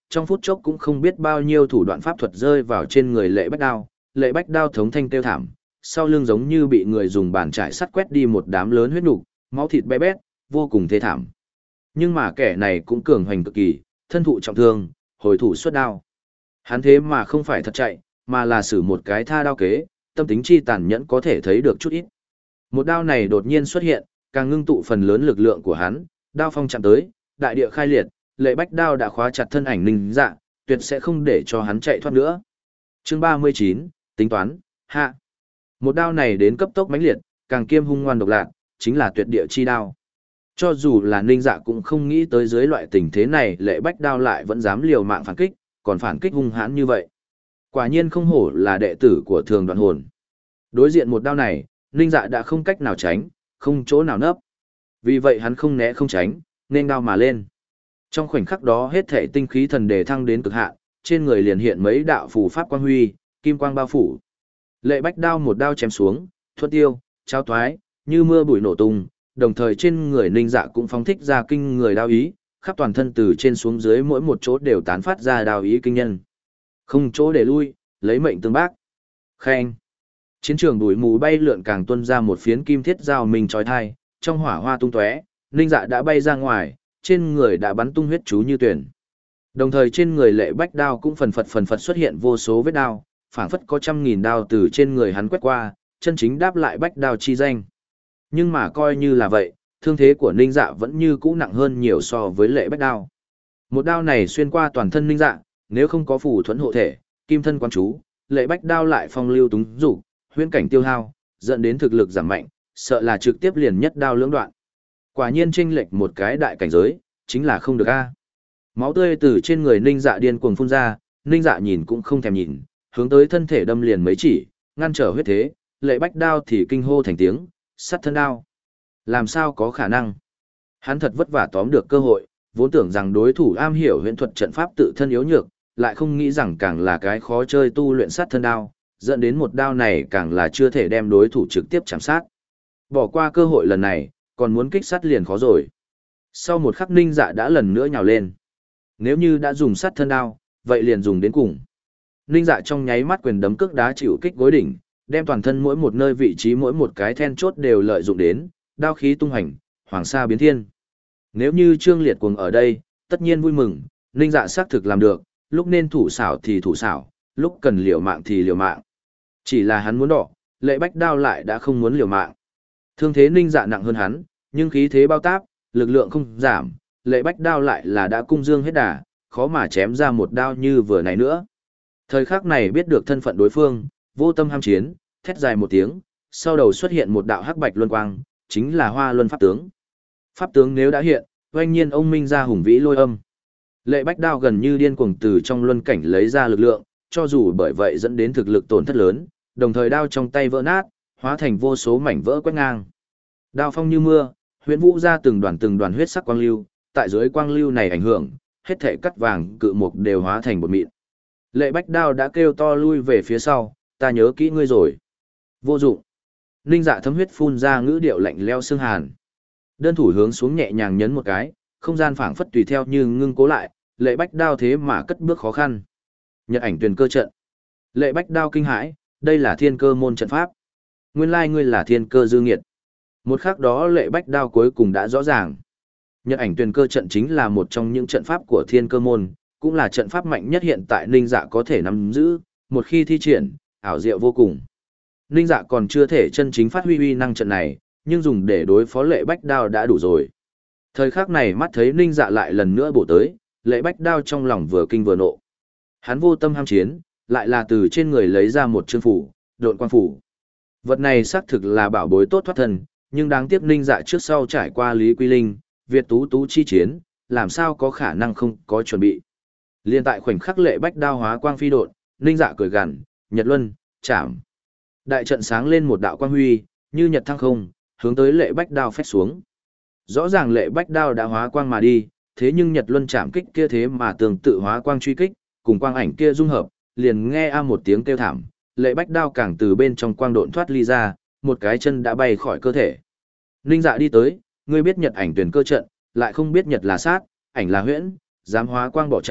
trong phút chốc cũng không biết bao nhiêu thủ đoạn pháp thuật rơi vào trên người Lệ Bách Đao, Lệ Bách Đao thống thanh kêu thảm, sau lưng giống như bị người dùng bàn chải sắt quét đi một đám lớn huyết nục, máu thịt bé bét, vô cùng thê thảm. Nhưng mà kẻ này cũng cường hoành cực kỳ, thân thụ trọng thương, hồi thủ xuất đao. Hắn thế mà không phải thật chạy, mà là sử một cái tha đao kế, tâm tính chi tàn nhẫn có thể thấy được chút ít. Một đao này đột nhiên xuất hiện, càng ngưng tụ phần lớn lực lượng của hắn, đao phong chạm tới, đại địa khai liệt, Lệ Bách Đao đã khóa chặt thân ảnh Ninh Dạ, tuyệt sẽ không để cho hắn chạy thoát nữa. Chương ba mươi chín, tính toán, hạ. Một đao này đến cấp tốc mãnh liệt, càng kiêm hung ngoan độc lạc, chính là tuyệt địa chi đao. Cho dù là Ninh Dạ cũng không nghĩ tới dưới loại tình thế này Lệ Bách Đao lại vẫn dám liều mạng phản kích, còn phản kích hung hãn như vậy. Quả nhiên không hổ là đệ tử của Thường Đoạn Hồn. Đối diện một đao này, Ninh Dạ đã không cách nào tránh, không chỗ nào nấp. Vì vậy hắn không né không tránh, nên đao mà lên. Trong khoảnh khắc đó hết thể tinh khí thần đề thăng đến cực hạn, trên người liền hiện mấy đạo phù pháp quang huy, kim quang bao phủ. Lệ Bách Đao một đao chém xuống, thuận tiêu, trao thoái, như mưa bụi nổ tung, đồng thời trên người Ninh Dạ cũng phóng thích ra kinh người đao ý, khắp toàn thân từ trên xuống dưới mỗi một chỗ đều tán phát ra đao ý kinh nhân. Không chỗ để lui, lấy mệnh tương bác. Khen. Chiến trường bụi mù bay lượn càng tuôn ra một phiến kim thiết dao mình chói tai, trong hỏa hoa tung tóe, Ninh Dạ đã bay ra ngoài, trên người đã bắn tung huyết chú như tuyển. Đồng thời trên người Lệ Bách Đao cũng phần phật phần phật xuất hiện vô số vết đao, phảng phất có trăm nghìn đao từ trên người hắn quét qua, chân chính đáp lại Bách Đao chi danh. Nhưng mà coi như là vậy, thương thế của Ninh Dạ vẫn như cũ nặng hơn nhiều so với Lệ Bách Đao. Một đao này xuyên qua toàn thân Ninh Dạ, nếu không có phù thuẫn hộ thể, kim thân quan chú, Lệ Bách Đao lại phong lưu túng dục, huyễn cảnh tiêu hao, dẫn đến thực lực giảm mạnh, sợ là trực tiếp liền nhất đao lưỡng đoạn. Quả nhiên chênh lệch một cái đại cảnh giới, chính là không được a. Máu tươi từ trên người Ninh Dạ điên cuồng phun ra, Ninh Dạ nhìn cũng không thèm nhìn, hướng tới thân thể đâm liền mấy chỉ, ngăn trở huyết thế, Lệ Bách Đao thì kinh hô thành tiếng, sắt thân đao. Làm sao có khả năng? Hắn thật vất vả tóm được cơ hội, vốn tưởng rằng đối thủ am hiểu huyễn thuật trận pháp tự thân yếu nhược, lại không nghĩ rằng càng là cái khó chơi tu luyện sát thân đao, dẫn đến một đao này càng là chưa thể đem đối thủ trực tiếp chạm sát. Bỏ qua cơ hội lần này, còn muốn kích sát liền khó rồi. Sau một khắc Ninh Dạ đã lần nữa nhào lên. Nếu như đã dùng sát thân đao, vậy liền dùng đến cùng. Ninh Dạ trong nháy mắt quyền đấm cước đá chịu kích gối đỉnh, đem toàn thân mỗi một nơi vị trí mỗi một cái then chốt đều lợi dụng đến, đao khí tung hành, hoàng sa biến thiên. Nếu như Trương Liệt Cuồng ở đây, tất nhiên vui mừng, Ninh Dạ xác thực làm được, lúc nên thủ xảo thì thủ xảo, lúc cần liều mạng thì liều mạng. Chỉ là hắn muốn đỏ, Lệ Bách Đao lại đã không muốn liều mạng. Thương thế Ninh Dạ nặng hơn hắn, nhưng khí thế bao táp, lực lượng không giảm, Lệ Bách Đao lại là đã cung dương hết đà, khó mà chém ra một đao như vừa này nữa. Thời khắc này biết được thân phận đối phương, vô tâm ham chiến, thét dài một tiếng, sau đầu xuất hiện một đạo hắc bạch luân quang, chính là Hoa Luân pháp tướng. Pháp tướng nếu đã hiện, oanh nhiên ông minh ra hùng vĩ lôi âm. Lệ Bách Đao gần như điên cuồng từ trong luân cảnh lấy ra lực lượng, cho dù bởi vậy dẫn đến thực lực tổn thất lớn, đồng thời đao trong tay vỡ nát, hóa thành vô số mảnh vỡ quét ngang. Đao phong như mưa, huyễn vũ ra từng đoàn từng đoàn huyết sắc quang lưu, tại dưới quang lưu này ảnh hưởng, hết thể cắt vàng cự mục đều hóa thành bột mịn. Lệ Bách Đao đã kêu to lui về phía sau, ta nhớ kỹ ngươi rồi. Vô dụng. Ninh Dạ thấm huyết phun ra ngữ điệu lạnh leo xương hàn. Đơn thủ hướng xuống nhẹ nhàng nhấn một cái, không gian phảng phất tùy theo như ngưng cố lại, Lệ Bách Đao thế mà cất bước khó khăn. Nhật ảnh tuyền cơ trận. Lệ Bách Đao kinh hãi, đây là thiên cơ môn trận pháp. Nguyên lai ngươi là thiên cơ dư nghiệt. Một khắc đó Lệ Bách Đao cuối cùng đã rõ ràng. Nhật ảnh tuyền cơ trận chính là một trong những trận pháp của thiên cơ môn, cũng là trận pháp mạnh nhất hiện tại Ninh Dạ có thể nắm giữ, một khi thi triển, ảo diệu vô cùng. Ninh Dạ còn chưa thể chân chính phát huy uy năng trận này, nhưng dùng để đối phó Lệ Bách Đao đã đủ rồi. Thời khắc này mắt thấy Ninh Dạ lại lần nữa bổ tới, Lệ Bách Đao trong lòng vừa kinh vừa nộ. Hắn vô tâm ham chiến, lại là từ trên người lấy ra một chương phủ, độn quang phủ. Vật này xác thực là bảo bối tốt thoát thân, nhưng đáng tiếc Ninh Dạ trước sau trải qua Lý Quy Linh, Việt Tú Tú chi chiến, làm sao có khả năng không có chuẩn bị. Liên tại khoảnh khắc Lệ Bách Đao hóa quang phi độn, Ninh Dạ cười gằn, Nhật Luân, chạm. Đại trận sáng lên một đạo quang huy, như nhật thăng không, hướng tới Lệ Bách Đao phách xuống. Rõ ràng Lệ Bách Đao đã hóa quang mà đi, thế nhưng Nhật Luân chạm kích kia thế mà tương tự hóa quang truy kích, cùng quang ảnh kia dung hợp, liền nghe a một tiếng kêu thảm, Lệ Bách Đao càng từ bên trong quang độn thoát ly ra, một cái chân đã bay khỏi cơ thể. Ninh Dạ đi tới, ngươi biết Nhật ảnh tuyển cơ trận, lại không biết Nhật là sát, ảnh là huyễn, dám hóa quang bỏ chạy,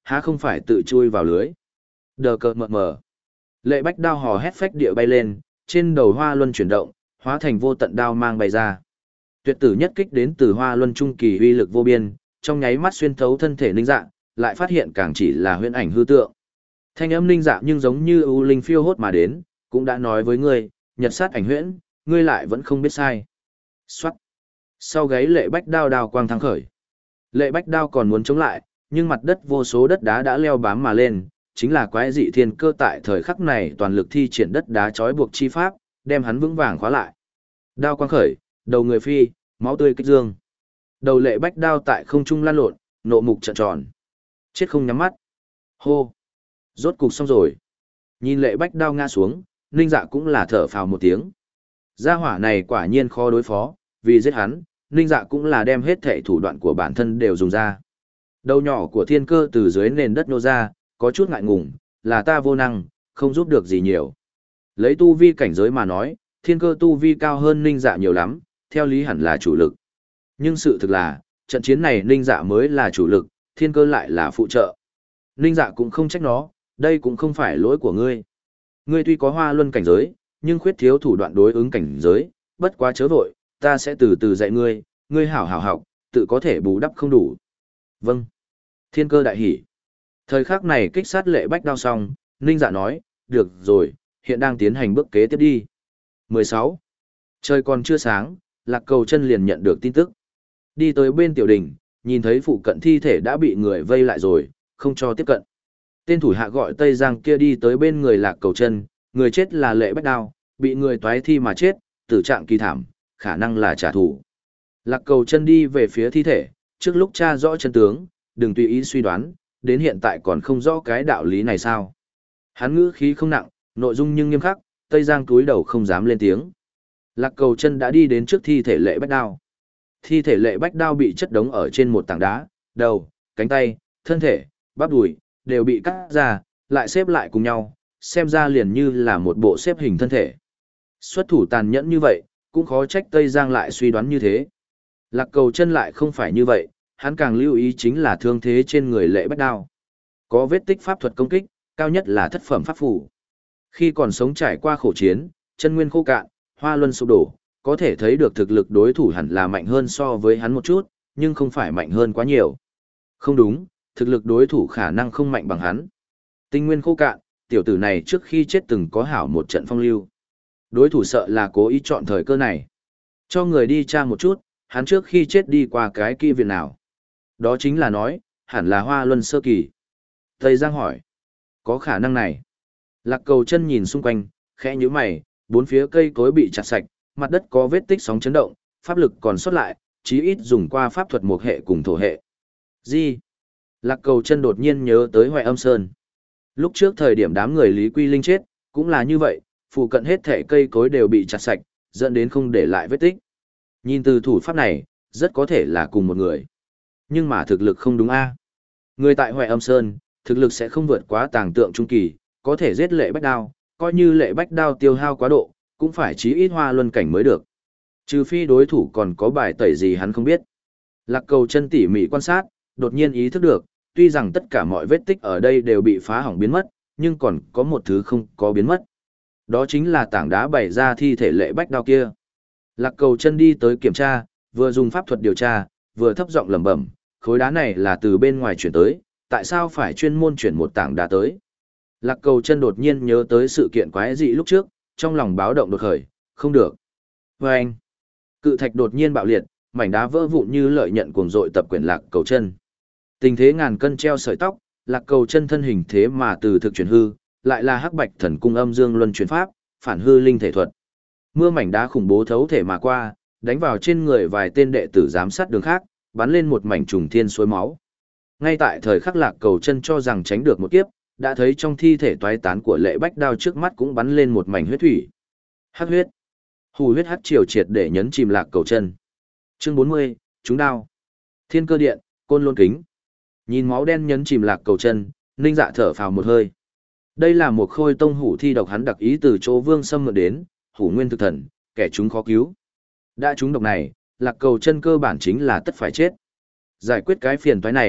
há không phải tự chui vào lưới. Đờ cờ mờ mờ. Lệ bách đao hò hét phách địa bay lên, trên đầu hoa luân chuyển động, hóa thành vô tận đao mang bay ra. Tuyệt tử nhất kích đến từ hoa luân trung kỳ uy lực vô biên, trong nháy mắt xuyên thấu thân thể Ninh Dạ, lại phát hiện càng chỉ là huyễn ảnh hư tượng. Thanh âm Ninh Dạ nhưng giống như ưu linh phiêu hốt mà đến, cũng đã nói với ngươi, nhật sát ảnh huyễn, ngươi lại vẫn không biết sai. Soát. Sau gáy lệ bách đao đao quang thăng khởi. Lệ bách đao còn muốn chống lại, nhưng mặt đất vô số đất đá đã leo bám mà lên, chính là quái dị thiên cơ tại thời khắc này toàn lực thi triển đất đá trói buộc chi pháp, đem hắn vững vàng khóa lại. Đao quang khởi, đầu người phi, máu tươi kích dương. Đầu lệ bách đao tại không trung lan lộn, nộ mục trợn tròn. Chết không nhắm mắt. Hô. Rốt cục xong rồi. Nhìn lệ bách đao ngã xuống, Ninh Dạ cũng là thở phào một tiếng. Gia hỏa này quả nhiên khó đối phó, vì giết hắn, Ninh Dạ cũng là đem hết thệ thủ đoạn của bản thân đều dùng ra. Đầu nhỏ của thiên cơ từ dưới nền đất nô ra, có chút ngại ngùng, là ta vô năng, không giúp được gì nhiều. Lấy tu vi cảnh giới mà nói, thiên cơ tu vi cao hơn Ninh Dạ nhiều lắm, theo lý hẳn là chủ lực. Nhưng sự thực là, trận chiến này Ninh Dạ mới là chủ lực, thiên cơ lại là phụ trợ. Ninh Dạ cũng không trách nó, đây cũng không phải lỗi của ngươi. Ngươi tuy có hoa luân cảnh giới, nhưng khuyết thiếu thủ đoạn đối ứng cảnh giới, bất quá chớ vội, ta sẽ từ từ dạy ngươi, ngươi hảo hảo học, tự có thể bù đắp không đủ. Vâng. Thiên cơ đại hỉ. Thời khắc này kích sát lệ bách đao xong, Ninh Dạ nói, được rồi, hiện đang tiến hành bước kế tiếp đi. mười sáu. Trời còn chưa sáng, Lạc Cầu Chân liền nhận được tin tức. Đi tới bên tiểu đình, nhìn thấy phụ cận thi thể đã bị người vây lại rồi, không cho tiếp cận. Tên thủ hạ gọi Tây Giang kia đi tới bên người Lạc Cầu Chân, người chết là lệ bách đao, bị người toái thi mà chết, tử trạng kỳ thảm, khả năng là trả thù. Lạc Cầu Chân đi về phía thi thể, trước lúc tra rõ chân tướng, đừng tùy ý suy đoán, đến hiện tại còn không rõ cái đạo lý này sao. Hắn ngữ khí không nặng, nội dung nhưng nghiêm khắc, Tây Giang cúi đầu không dám lên tiếng. Lạc Cầu Chân đã đi đến trước thi thể lệ bách đao. Thi thể lệ bách đao bị chất đống ở trên một tảng đá, đầu, cánh tay, thân thể, bắp đùi, đều bị cắt ra, lại xếp lại cùng nhau, xem ra liền như là một bộ xếp hình thân thể. Xuất thủ tàn nhẫn như vậy, cũng khó trách Tây Giang lại suy đoán như thế. Lạc Cầu Chân lại không phải như vậy, hắn càng lưu ý chính là thương thế trên người lệ bách đao. Có vết tích pháp thuật công kích, cao nhất là thất phẩm pháp phù. Khi còn sống trải qua khổ chiến, chân nguyên khô cạn, hoa luân sụp đổ, có thể thấy được thực lực đối thủ hẳn là mạnh hơn so với hắn một chút, nhưng không phải mạnh hơn quá nhiều. Không đúng, thực lực đối thủ khả năng không mạnh bằng hắn. Tinh nguyên khô cạn, tiểu tử này trước khi chết từng có hảo một trận phong lưu. Đối thủ sợ là cố ý chọn thời cơ này. Cho người đi tra một chút, hắn trước khi chết đi qua cái kia viện nào. Đó chính là nói, hẳn là hoa luân sơ kỳ. Tây Giang hỏi, có khả năng này. Lạc Cầu Chân nhìn xung quanh, khẽ nhíu mày, bốn phía cây cối bị chặt sạch, mặt đất có vết tích sóng chấn động, pháp lực còn sót lại, chí ít dùng qua pháp thuật một hệ cùng thổ hệ. Gì? Lạc Cầu Chân đột nhiên nhớ tới Hoài Âm Sơn. Lúc trước thời điểm đám người Lý Quy Linh chết, cũng là như vậy, phụ cận hết thể cây cối đều bị chặt sạch, dẫn đến không để lại vết tích. Nhìn từ thủ pháp này, rất có thể là cùng một người. Nhưng mà thực lực không đúng a. Người tại Hoài Âm Sơn, thực lực sẽ không vượt quá tàng tượng trung kỳ, có thể giết lệ bách đao, coi như lệ bách đao tiêu hao quá độ, cũng phải chí ít hoa luân cảnh mới được. Trừ phi đối thủ còn có bài tẩy gì hắn không biết. Lạc Cầu Chân tỉ mỉ quan sát, đột nhiên ý thức được, tuy rằng tất cả mọi vết tích ở đây đều bị phá hỏng biến mất, nhưng còn có một thứ không có biến mất. Đó chính là tảng đá bày ra thi thể lệ bách đao kia. Lạc Cầu Chân đi tới kiểm tra, vừa dùng pháp thuật điều tra, vừa thấp giọng lẩm bẩm, khối đá này là từ bên ngoài chuyển tới, tại sao phải chuyên môn chuyển một tảng đá tới? Lạc Cầu Chân đột nhiên nhớ tới sự kiện quái dị lúc trước, trong lòng báo động đột khởi, không được. Oeng! Cự thạch đột nhiên bạo liệt, mảnh đá vỡ vụn như lợi nhận cuồng dội tập quyển Lạc Cầu Chân. Tình thế ngàn cân treo sợi tóc, Lạc Cầu Chân thân hình thế mà từ thực chuyển hư, lại là Hắc Bạch Thần Cung âm dương luân chuyển pháp, phản hư linh thể thuật. Mưa mảnh đá khủng bố thấu thể mà qua, đánh vào trên người vài tên đệ tử giám sát đường khác, bắn lên một mảnh trùng thiên suối máu. Ngay tại thời khắc Lạc Cầu Chân cho rằng tránh được một kiếp, đã thấy trong thi thể toái tán của lệ bách đao trước mắt cũng bắn lên một mảnh huyết thủy. Hắc huyết. Hù huyết hắc triều triệt để nhấn chìm Lạc Cầu Chân. Chương bốn mươi, trúng đao. Thiên Cơ Điện, Côn Lôn Kính. Nhìn máu đen nhấn chìm Lạc Cầu Chân, Ninh Dạ thở phào một hơi. Đây là một khôi tông hủ thi độc hắn đặc ý từ chỗ Vương Sâm mượn đến, hủ nguyên thực thần, kẻ chúng khó cứu. Đã trúng độc này, Lạc Cầu Chân cơ bản chính là tất phải chết. Giải quyết cái phiền toái này,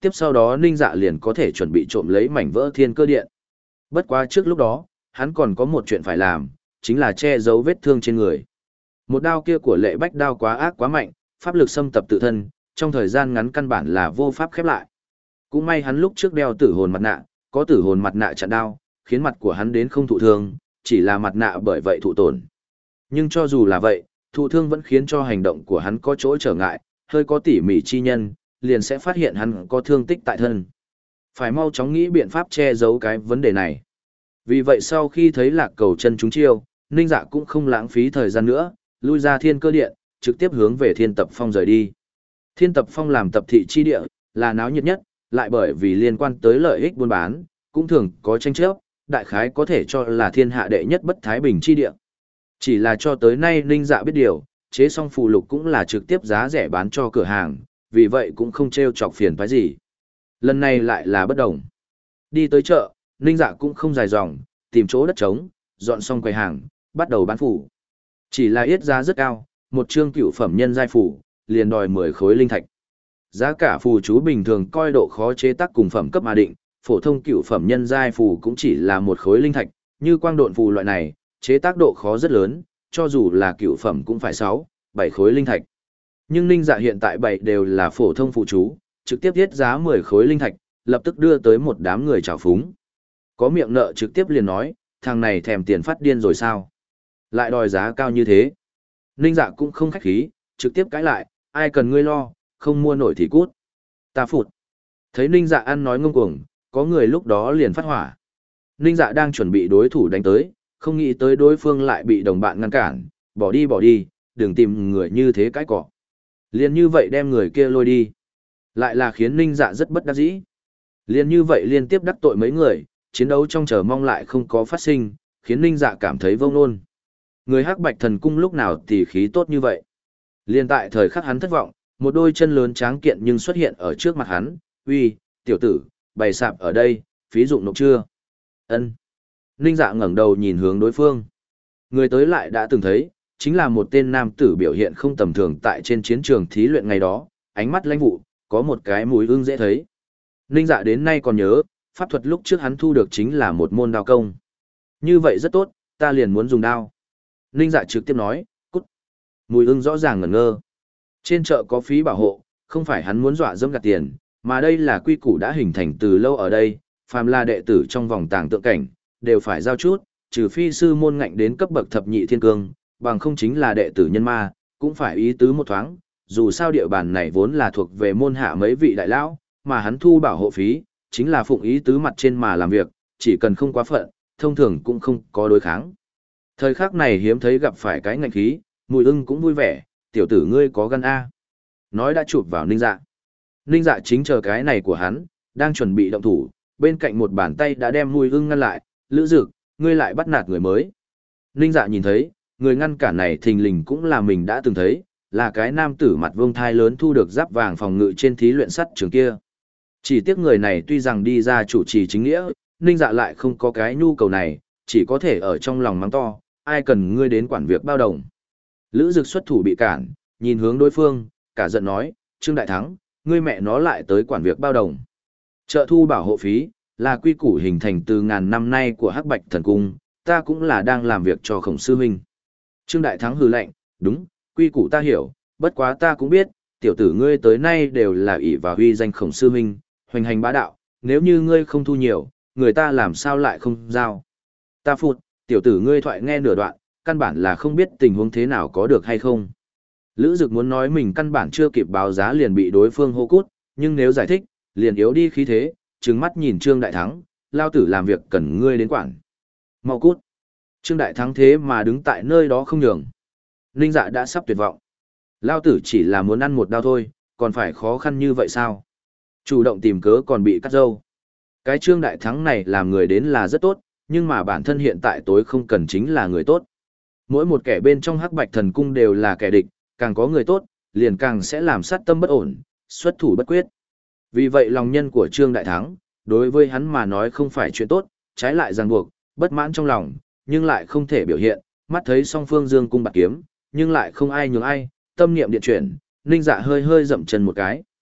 tiếp sau đó Ninh Dạ liền có thể chuẩn bị trộm lấy mảnh vỡ thiên cơ điện. Bất quá trước lúc đó, hắn còn có một chuyện phải làm, chính là che giấu vết thương trên người. Một đao kia của Lệ Bách đao quá ác quá mạnh, pháp lực xâm tập tự thân, trong thời gian ngắn căn bản là vô pháp khép lại. Cũng may hắn lúc trước đeo tử hồn mặt nạ, có tử hồn mặt nạ chặn đao, khiến mặt của hắn đến không thụ thương, chỉ là mặt nạ bởi vậy thụ tổn. Nhưng cho dù là vậy, thụ thương vẫn khiến cho hành động của hắn có chỗ trở ngại, hơi có tỉ mỉ chi nhân, liền sẽ phát hiện hắn có thương tích tại thân. Phải mau chóng nghĩ biện pháp che giấu cái vấn đề này. Vì vậy sau khi thấy Lạc Cầu chân trúng chiêu, Ninh Dạ cũng không lãng phí thời gian nữa, lui ra thiên cơ điện, trực tiếp hướng về thiên tập phong rời đi. Thiên tập phong làm tập thị chi địa, là náo nhiệt nhất, lại bởi vì liên quan tới lợi ích buôn bán, cũng thường có tranh chấp, đại khái có thể cho là thiên hạ đệ nhất bất thái bình chi địa. Chỉ là cho tới nay Ninh Dạ biết điều, chế xong phù lục cũng là trực tiếp giá rẻ bán cho cửa hàng, vì vậy cũng không treo chọc phiền phái gì. Lần này lại là bất đồng. Đi tới chợ, Ninh Dạ cũng không dài dòng, tìm chỗ đất trống, dọn xong quầy hàng, bắt đầu bán phủ. Chỉ là yết giá rất cao, một chương cựu phẩm nhân giai phủ, liền đòi mười khối linh thạch. Giá cả phù chú bình thường coi độ khó chế tác cùng phẩm cấp mà định, phổ thông cựu phẩm nhân giai phù cũng chỉ là một khối linh thạch, như quang độn phù loại này, chế tác độ khó rất lớn, cho dù là cựu phẩm cũng phải sáu, bảy khối linh thạch. Nhưng Ninh Dạ hiện tại bảy đều là phổ thông phù chú, trực tiếp thiết giá mười khối linh thạch, lập tức đưa tới một đám người trào phúng. Có miệng nợ trực tiếp liền nói, thằng này thèm tiền phát điên rồi sao? Lại đòi giá cao như thế. Ninh Dạ cũng không khách khí, trực tiếp cãi lại, ai cần ngươi lo, không mua nổi thì cút. Ta phụt. Thấy Ninh Dạ ăn nói ngông cuồng, có người lúc đó liền phát hỏa. Ninh Dạ đang chuẩn bị đối thủ đánh tới, không nghĩ tới đối phương lại bị đồng bạn ngăn cản, bỏ đi bỏ đi, đừng tìm người như thế cãi cọ. Liền như vậy đem người kia lôi đi. Lại là khiến Ninh Dạ rất bất đắc dĩ. Liền như vậy liên tiếp đắc tội mấy người, chiến đấu trong chờ mong lại không có phát sinh, khiến Ninh Dạ cảm thấy vô nôn. Người Hắc Bạch Thần Cung lúc nào thì khí tốt như vậy. Liên tại thời khắc hắn thất vọng, một đôi chân lớn tráng kiện nhưng xuất hiện ở trước mặt hắn, uy, tiểu tử, bày sạp ở đây, phí dụng nộp chưa? Ân. Ninh Dạ ngẩng đầu nhìn hướng đối phương. Người tới lại đã từng thấy, chính là một tên nam tử biểu hiện không tầm thường tại trên chiến trường thí luyện ngày đó, ánh mắt lãnh vụ, có một cái mùi ưng dễ thấy. Ninh Dạ đến nay còn nhớ, pháp thuật lúc trước hắn thu được chính là một môn đao công. Như vậy rất tốt, ta liền muốn dùng đao. Ninh Dạ trực tiếp nói, cút. Mùi ưng rõ ràng ngẩn ngơ. Trên chợ có phí bảo hộ, không phải hắn muốn dọa dẫm gạt tiền, mà đây là quy củ đã hình thành từ lâu ở đây, phàm là đệ tử trong vòng tàng tượng cảnh, đều phải giao chút, trừ phi sư môn ngạnh đến cấp bậc thập nhị thiên cương, bằng không chính là đệ tử nhân ma, cũng phải ý tứ một thoáng, dù sao địa bàn này vốn là thuộc về môn hạ mấy vị đại lão, mà hắn thu bảo hộ phí, chính là phụng ý tứ mặt trên mà làm việc, chỉ cần không quá phận, thông thường cũng không có đối kháng. Thời khắc này hiếm thấy gặp phải cái ngạnh khí, Mùi Ưng cũng vui vẻ, tiểu tử ngươi có gan A. Nói đã chụp vào Ninh Dạ. Ninh Dạ chính chờ cái này của hắn, đang chuẩn bị động thủ, bên cạnh một bàn tay đã đem Mùi Ưng ngăn lại, Lữ Dực, ngươi lại bắt nạt người mới. Ninh Dạ nhìn thấy, người ngăn cản này thình lình cũng là mình đã từng thấy, là cái nam tử mặt vương thai lớn thu được giáp vàng phòng ngự trên thí luyện sắt trường kia. Chỉ tiếc người này tuy rằng đi ra chủ trì chính nghĩa, Ninh Dạ lại không có cái nhu cầu này, chỉ có thể ở trong lòng mắng to, ai cần ngươi đến quản việc bao đồng. Lữ Dực xuất thủ bị cản, nhìn hướng đối phương, cả giận nói, Trương Đại Thắng, ngươi mẹ nó lại tới quản việc bao đồng. Trợ thu bảo hộ phí, là quy củ hình thành từ ngàn năm nay của Hắc Bạch Thần Cung, ta cũng là đang làm việc cho Khổng Sư Minh. Trương Đại Thắng hừ lạnh, đúng, quy củ ta hiểu, bất quá ta cũng biết, tiểu tử ngươi tới nay đều là ỷ và huy danh Khổng Sư Minh, hoành hành bá đạo, nếu như ngươi không thu nhiều, người ta làm sao lại không giao. Ta phụt, tiểu tử ngươi thoại nghe nửa đoạn, căn bản là không biết tình huống thế nào có được hay không. Lữ Dực muốn nói mình căn bản chưa kịp báo giá liền bị đối phương hô cút, nhưng nếu giải thích, liền yếu đi khí thế, trừng mắt nhìn Trương Đại Thắng, lao tử làm việc cần ngươi đến quản. Mau cút. Trương Đại Thắng thế mà đứng tại nơi đó không nhường. Ninh Dạ đã sắp tuyệt vọng. Lao tử chỉ là muốn ăn một đao thôi, còn phải khó khăn như vậy sao? Chủ động tìm cớ còn bị cắt râu. Cái Trương Đại Thắng này làm người đến là rất tốt, nhưng mà bản thân hiện tại tối không cần chính là người tốt. Mỗi một kẻ bên trong Hắc Bạch Thần Cung đều là kẻ địch, càng có người tốt, liền càng sẽ làm sát tâm bất ổn, xuất thủ bất quyết. Vì vậy lòng nhân của Trương Đại Thắng, đối với hắn mà nói không phải chuyện tốt, trái lại ràng buộc, bất mãn trong lòng, nhưng lại không thể biểu hiện, mắt thấy song phương dương cung bạc kiếm, nhưng lại không ai nhường ai, tâm niệm điện chuyển, Ninh Dạ hơi hơi dậm chân một cái.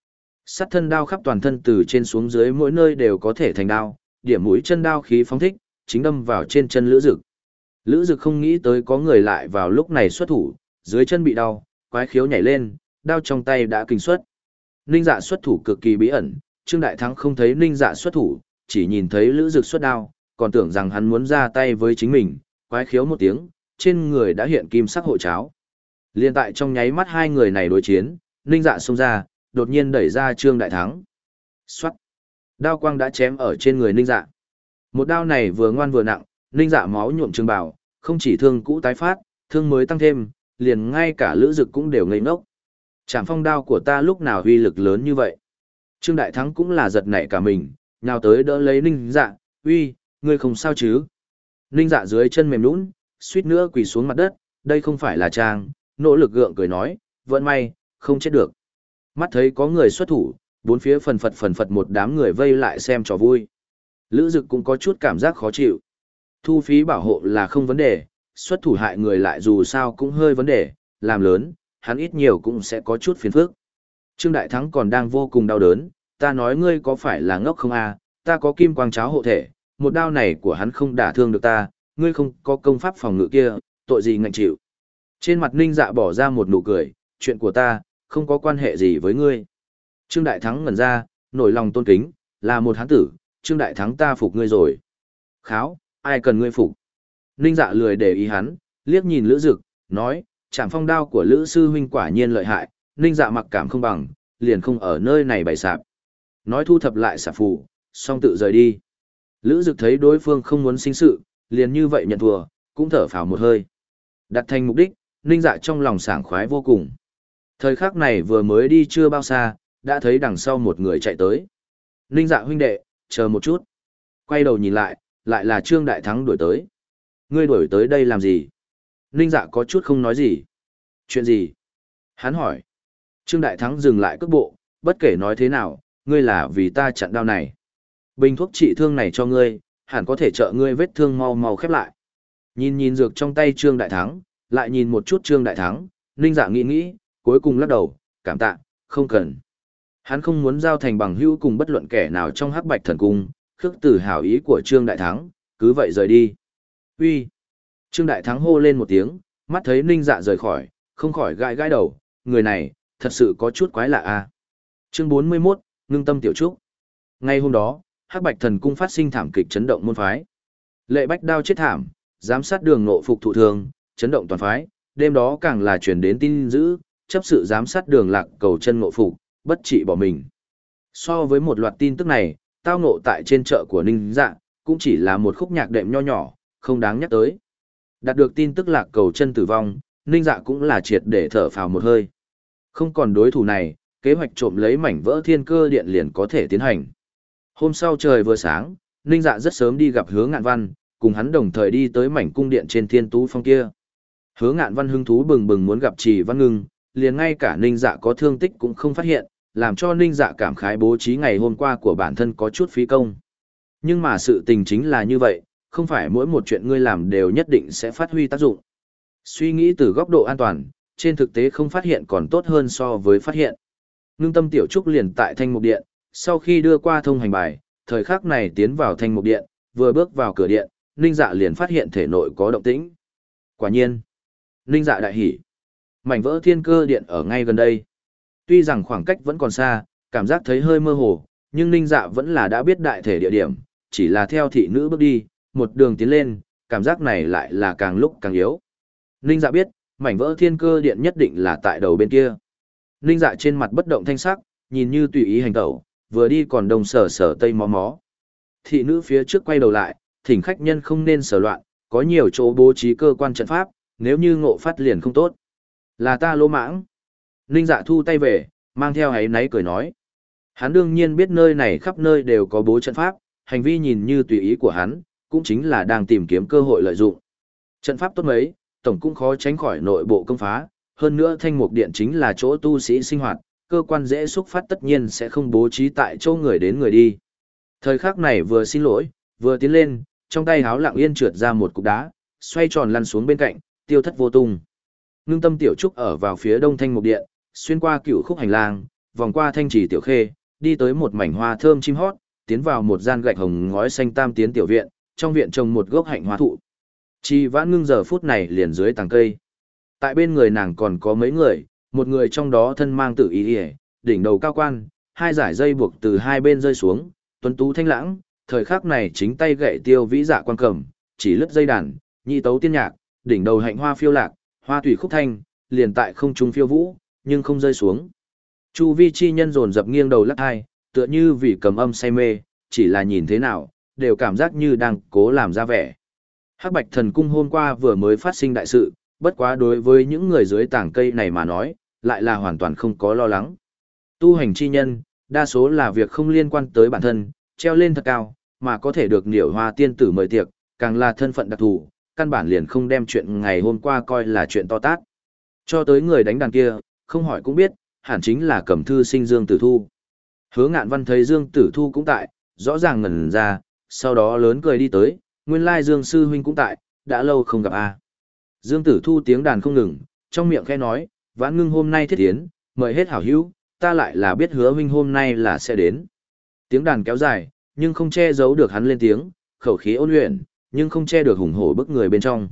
Sắt thân đao khắp toàn thân từ trên xuống dưới mỗi nơi đều có thể thành đao, điểm mũi chân đao khí phóng thích, chính đâm vào trên chân Lữ Dực. Lữ Dực không nghĩ tới có người lại vào lúc này xuất thủ, dưới chân bị đau, quái khiếu nhảy lên, đao trong tay đã kinh xuất. Ninh Dạ xuất thủ cực kỳ bí ẩn, Trương Đại Thắng không thấy Ninh Dạ xuất thủ, chỉ nhìn thấy Lữ Dực xuất đao, còn tưởng rằng hắn muốn ra tay với chính mình, quái khiếu một tiếng, trên người đã hiện kim sắc hộ cháo. Liên tại trong nháy mắt hai người này đối chiến, Ninh Dạ xông ra, đột nhiên đẩy ra Trương Đại Thắng. Xoát! Đao quang đã chém ở trên người Ninh Dạ. Một đao này vừa ngoan vừa nặng, Ninh Dạ máu nhuộm trường bào, không chỉ thương cũ tái phát, thương mới tăng thêm, liền ngay cả Lữ Dực cũng đều ngây ngốc. Trảm phong đao của ta lúc nào uy lực lớn như vậy? Trương Đại Thắng cũng là giật nảy cả mình, nhào tới đỡ lấy Ninh Dạ, uy, ngươi không sao chứ? Ninh Dạ dưới chân mềm nhũn, suýt nữa quỳ xuống mặt đất, đây không phải là trang, nỗ lực gượng cười nói, vẫn may, không chết được. Mắt thấy có người xuất thủ, bốn phía phần phật phần phật một đám người vây lại xem trò vui. Lữ Dực cũng có chút cảm giác khó chịu. Thu phí bảo hộ là không vấn đề, xuất thủ hại người lại dù sao cũng hơi vấn đề, làm lớn, hắn ít nhiều cũng sẽ có chút phiền phức. Trương Đại Thắng còn đang vô cùng đau đớn, ta nói ngươi có phải là ngốc không à, ta có kim quang cháo hộ thể, một đao này của hắn không đả thương được ta, ngươi không có công pháp phòng ngự kia, tội gì ngạnh chịu. Trên mặt Ninh Dạ bỏ ra một nụ cười, chuyện của ta, không có quan hệ gì với ngươi. Trương Đại Thắng ngẩn ra, nổi lòng tôn kính, là một hán tử, Trương Đại Thắng ta phục ngươi rồi. Kháo, ai cần ngươi phục. Ninh Dạ lười để ý hắn, liếc nhìn Lữ Dực, nói, trảm phong đao của Lữ sư huynh quả nhiên lợi hại, Ninh Dạ mặc cảm không bằng, liền không ở nơi này bày sạp. Nói thu thập lại sạp phù, xong tự rời đi. Lữ Dực thấy đối phương không muốn sinh sự, liền như vậy nhận thua, cũng thở phào một hơi. Đặt thành mục đích, Ninh Dạ trong lòng sảng khoái vô cùng. Thời khắc này vừa mới đi chưa bao xa, đã thấy đằng sau một người chạy tới. Ninh Dạ huynh đệ, chờ một chút. Quay đầu nhìn lại, lại là Trương Đại Thắng đuổi tới. Ngươi đuổi tới đây làm gì? Ninh Dạ có chút không nói gì. Chuyện gì? Hắn hỏi. Trương Đại Thắng dừng lại cước bộ, bất kể nói thế nào, ngươi là vì ta chặn đau này. Bình thuốc trị thương này cho ngươi, hẳn có thể trợ ngươi vết thương mau mau khép lại. Nhìn nhìn dược trong tay Trương Đại Thắng, lại nhìn một chút Trương Đại Thắng, Ninh Dạ nghĩ nghĩ, cuối cùng lắc đầu, cảm tạ, không cần. Hắn không muốn giao thành bằng hữu cùng bất luận kẻ nào trong Hắc Bạch Thần Cung, khước từ hảo ý của Trương Đại Thắng, cứ vậy rời đi. Uy. Trương Đại Thắng hô lên một tiếng, mắt thấy Ninh Dạ rời khỏi, không khỏi gãi gãi đầu, người này, thật sự có chút quái lạ à. Chương bốn mươi mốt, Ngưng Tâm Tiểu Trúc. Ngay hôm đó, Hắc Bạch Thần Cung phát sinh thảm kịch chấn động môn phái. Lệ Bách Đao chết thảm, giám sát đường nộ phục thụ thương, chấn động toàn phái, đêm đó càng là truyền đến tin dữ, chấp sự giám sát đường lạc cầu chân ngộ phục, bất trị bỏ mình. So với một loạt tin tức này, tao ngộ tại trên chợ của Ninh Dạ, cũng chỉ là một khúc nhạc đệm nho nhỏ, không đáng nhắc tới. Đạt được tin tức lạc cầu chân tử vong, Ninh Dạ cũng là triệt để thở phào một hơi. Không còn đối thủ này, kế hoạch trộm lấy mảnh vỡ thiên cơ điện liền có thể tiến hành. Hôm sau trời vừa sáng, Ninh Dạ rất sớm đi gặp Hứa Ngạn Văn, cùng hắn đồng thời đi tới mảnh cung điện trên Thiên Tú Phong kia. Hứa Ngạn Văn hứng thú bừng bừng muốn gặp Trì Văn Ngưng, liền ngay cả Ninh Dạ có thương tích cũng không phát hiện, làm cho Ninh Dạ cảm khái bố trí ngày hôm qua của bản thân có chút phí công. Nhưng mà sự tình chính là như vậy, không phải mỗi một chuyện ngươi làm đều nhất định sẽ phát huy tác dụng. Suy nghĩ từ góc độ an toàn, trên thực tế không phát hiện còn tốt hơn so với phát hiện. Ngưng Tâm Tiểu Trúc liền tại Thanh Mục Điện, sau khi đưa qua thông hành bài, thời khắc này tiến vào Thanh Mục Điện, vừa bước vào cửa điện, Ninh Dạ liền phát hiện thể nội có động tĩnh. Quả nhiên, Ninh Dạ đại hỉ. Mảnh vỡ thiên cơ điện ở ngay gần đây. Tuy rằng khoảng cách vẫn còn xa, cảm giác thấy hơi mơ hồ, nhưng Ninh Dạ vẫn là đã biết đại thể địa điểm, chỉ là theo thị nữ bước đi, một đường tiến lên, cảm giác này lại là càng lúc càng yếu. Ninh Dạ biết, mảnh vỡ thiên cơ điện nhất định là tại đầu bên kia. Ninh Dạ trên mặt bất động thanh sắc, nhìn như tùy ý hành tẩu, vừa đi còn đông sở sở tây mó mó. Thị nữ phía trước quay đầu lại, thỉnh khách nhân không nên sở loạn, có nhiều chỗ bố trí cơ quan trận pháp, nếu như ngộ phát liền không tốt. Là ta lỗ mãng. Ninh Dạ thu tay về, mang theo áy náy cười nói. Hắn đương nhiên biết nơi này khắp nơi đều có bố trận pháp, hành vi nhìn như tùy ý của hắn, cũng chính là đang tìm kiếm cơ hội lợi dụng. Trận pháp tốt mấy, tổng cũng khó tránh khỏi nội bộ công phá, hơn nữa Thanh Mục Điện chính là chỗ tu sĩ sinh hoạt, cơ quan dễ xúc phát tất nhiên sẽ không bố trí tại chỗ người đến người đi. Thời khắc này vừa xin lỗi, vừa tiến lên, trong tay háo lặng yên trượt ra một cục đá, xoay tròn lăn xuống bên cạnh, tiêu thất vô tung. Ngưng Tâm Tiểu Trúc ở vào phía đông Thanh Mục Điện, xuyên qua cựu khúc hành lang, vòng qua Thanh Trì Tiểu Khê, đi tới một mảnh hoa thơm chim hót, tiến vào một gian gạch hồng ngói xanh tam tiến tiểu viện, trong viện trồng một gốc hạnh hoa thụ. Trì Vãn Ngưng giờ phút này liền dưới tàng cây. Tại bên người nàng còn có mấy người, một người trong đó thân mang tử y y, đỉnh đầu cao quan, hai dải dây buộc từ hai bên rơi xuống, tuấn tú thanh lãng, thời khắc này chính tay gậy tiêu vĩ dạ quan cầm, chỉ lướt dây đàn, nhị tấu tiên nhạc, đỉnh đầu hạnh hoa phiêu lạc, hoa thủy khúc thanh, liền tại không trung phiêu vũ, nhưng không rơi xuống. Chu vi chi nhân dồn dập nghiêng đầu lắc hai, tựa như vì cầm âm say mê, chỉ là nhìn thế nào, đều cảm giác như đang cố làm ra vẻ. Hắc Bạch Thần Cung hôm qua vừa mới phát sinh đại sự, bất quá đối với những người dưới tảng cây này mà nói, lại là hoàn toàn không có lo lắng. Tu hành chi nhân, đa số là việc không liên quan tới bản thân, treo lên thật cao, mà có thể được Niểu Hoa tiên tử mời tiệc, càng là thân phận đặc thù, căn bản liền không đem chuyện ngày hôm qua coi là chuyện to tát. Cho tới người đánh đàn kia, không hỏi cũng biết, hẳn chính là Cẩm Thư sinh Dương Tử Thu. Hứa Ngạn Văn thấy Dương Tử Thu cũng tại, rõ ràng ngẩn ra, sau đó lớn cười đi tới, nguyên lai Dương sư huynh cũng tại, đã lâu không gặp a. Dương Tử Thu tiếng đàn không ngừng, trong miệng khẽ nói, Vãn Ngưng hôm nay thiết tiến, mời hết hảo hữu, ta lại là biết Hứa huynh hôm nay là sẽ đến. Tiếng đàn kéo dài, nhưng không che giấu được hắn lên tiếng, khẩu khí ôn luyện, nhưng không che được hùng hổ bức người bên trong.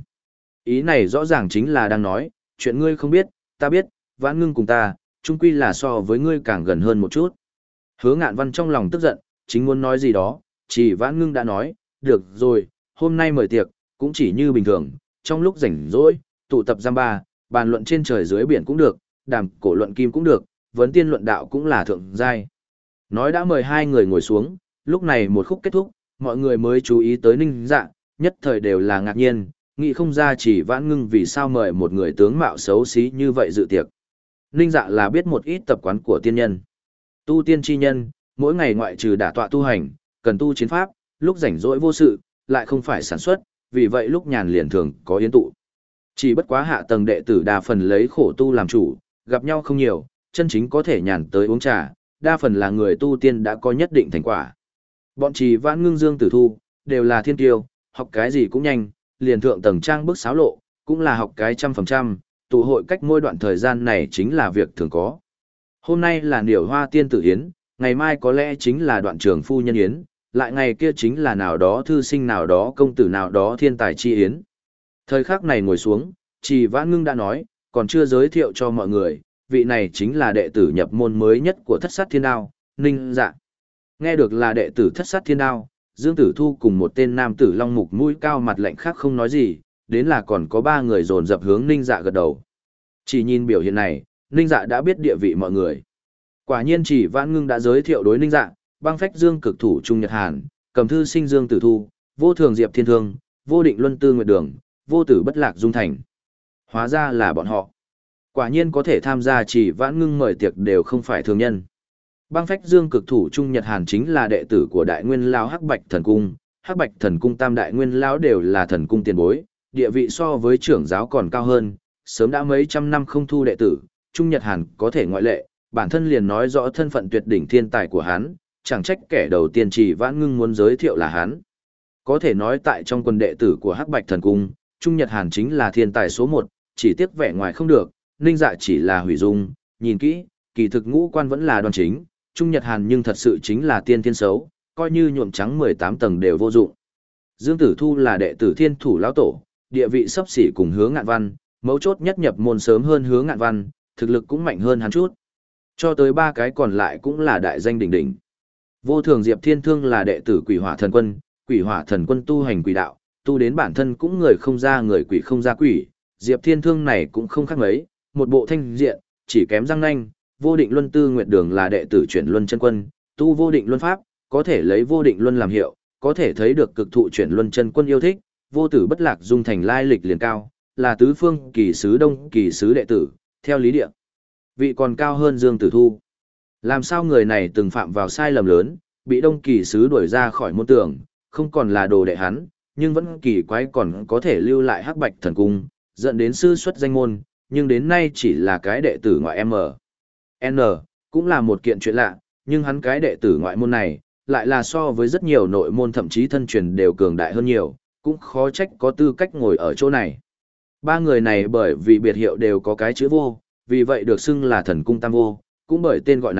Ý này rõ ràng chính là đang nói, chuyện ngươi không biết, ta biết, Vãn Ngưng cùng ta, chung quy là so với ngươi càng gần hơn một chút. Hứa Ngạn Văn trong lòng tức giận, chính muốn nói gì đó, chỉ Vãn Ngưng đã nói, được rồi, hôm nay mời tiệc, cũng chỉ như bình thường, trong lúc rảnh rỗi, tụ tập giam ba, bàn luận trên trời dưới biển cũng được, đàm cổ luận kim cũng được, vấn tiên luận đạo cũng là thượng giai. Nói đã mời hai người ngồi xuống, lúc này một khúc kết thúc, mọi người mới chú ý tới Ninh Dạ, nhất thời đều là ngạc nhiên, nghĩ không ra chỉ Vãn Ngưng vì sao mời một người tướng mạo xấu xí như vậy dự tiệc. Ninh Dạ là biết một ít tập quán của tiên nhân. Tu tiên chi nhân, mỗi ngày ngoại trừ đả tọa tu hành, cần tu chiến pháp, lúc rảnh rỗi vô sự, lại không phải sản xuất, vì vậy lúc nhàn liền thường có yến tụ. Chỉ bất quá hạ tầng đệ tử đa phần lấy khổ tu làm chủ, gặp nhau không nhiều, chân chính có thể nhàn tới uống trà, đa phần là người tu tiên đã có nhất định thành quả. Bọn Trì Vãn Ngưng Dương Tử Thu, đều là thiên tiêu, học cái gì cũng nhanh, liền thượng tầng trang bức xáo lộ, cũng là học cái trăm phần trăm, tụ hội cách mỗi đoạn thời gian này chính là việc thường có. Hôm nay là Niểu Hoa tiên tử yến, ngày mai có lẽ chính là đoạn trường phu nhân yến, lại ngày kia chính là nào đó thư sinh nào đó công tử nào đó thiên tài chi yến. Thời khắc này ngồi xuống, Trì Vãn Ngưng đã nói, còn chưa giới thiệu cho mọi người, vị này chính là đệ tử nhập môn mới nhất của Thất Sát Thiên Đao, Ninh Dạ. Nghe được là đệ tử Thất Sát Thiên Đao, Dương Tử Thu cùng một tên nam tử long mục mũi cao mặt lạnh khác không nói gì, đến là còn có ba người dồn dập hướng Ninh Dạ gật đầu. Chỉ nhìn biểu hiện này, Ninh Dạ đã biết địa vị mọi người. Quả nhiên Trì Vãn Ngưng đã giới thiệu đối Ninh Dạ, băng phách Dương cực thủ Trung Nhật Hàn, Cẩm Thư sinh Dương Tử Thu, vô thường Diệp Thiên Thương, vô định Luân Tư Nguyệt Đường, vô tử bất lạc Dung Thành. Hóa ra là bọn họ. Quả nhiên có thể tham gia Trì Vãn Ngưng mời tiệc đều không phải thường nhân. Băng phách Dương cực thủ Trung Nhật Hàn chính là đệ tử của Đại Nguyên Lão Hắc Bạch Thần Cung, Hắc Bạch Thần Cung tam đại nguyên lão đều là thần cung tiền bối, địa vị so với trưởng giáo còn cao hơn, sớm đã mấy trăm năm không thu đệ tử, Trung Nhật Hàn có thể ngoại lệ, bản thân liền nói rõ thân phận tuyệt đỉnh thiên tài của hắn, chẳng trách kẻ đầu tiên Trì Vãn Ngưng muốn giới thiệu là hắn. Có thể nói tại trong quần đệ tử của Hắc Bạch Thần Cung, Trung Nhật Hàn chính là thiên tài số một, chỉ tiếc vẻ ngoài không được, Ninh Dạ chỉ là hủy dung, nhìn kỹ, kỳ thực ngũ quan vẫn là đoan chính, Trung Nhật Hàn nhưng thật sự chính là tiên thiên xấu, coi như nhuộm trắng mười tám tầng đều vô dụng. Dương Tử Thu là đệ tử Thiên Thủ lão tổ, địa vị sấp xỉ cùng Hứa Ngạn Văn, mấu chốt nhất nhập môn sớm hơn Hứa Ngạn Văn, thực lực cũng mạnh hơn hắn chút. Cho tới ba cái còn lại cũng là đại danh đỉnh đỉnh. Vô thường Diệp Thiên Thương là đệ tử Quỷ Hỏa Thần Quân, Quỷ Hỏa Thần Quân tu hành quỷ đạo, tu đến bản thân cũng người không ra người quỷ không ra quỷ, Diệp Thiên Thương này cũng không khác mấy, một bộ thanh diện, chỉ kém răng nanh. Vô định Luân Tư Nguyệt Đường là đệ tử chuyển luân chân quân, tu vô định luân pháp, có thể lấy vô định luân làm hiệu, có thể thấy được cực thụ chuyển luân chân quân yêu thích, vô tử bất lạc Dung Thành lai lịch liền cao, là tứ phương kỳ sứ đông kỳ sứ đệ tử, theo lý địa. Vị còn cao hơn Dương Tử Thu. Làm sao người này từng phạm vào sai lầm lớn, bị đông kỳ sứ đuổi ra khỏi môn tưởng, không còn là đồ đệ hắn, nhưng vẫn kỳ quái còn có thể lưu lại Hắc Bạch Thần Cung, dẫn đến sư xuất danh môn, nhưng đến nay chỉ là cái đệ tử ngoại M. N, cũng là một kiện chuyện lạ, nhưng hắn cái đệ tử ngoại môn này, lại là so với rất nhiều nội môn thậm chí thân truyền đều cường đại hơn nhiều, cũng khó trách có tư cách ngồi ở chỗ này. Ba người này bởi vì biệt hiệu đều có cái chữ vô, vì vậy được xưng là thần cung tam vô, cũng bởi tên gọi này,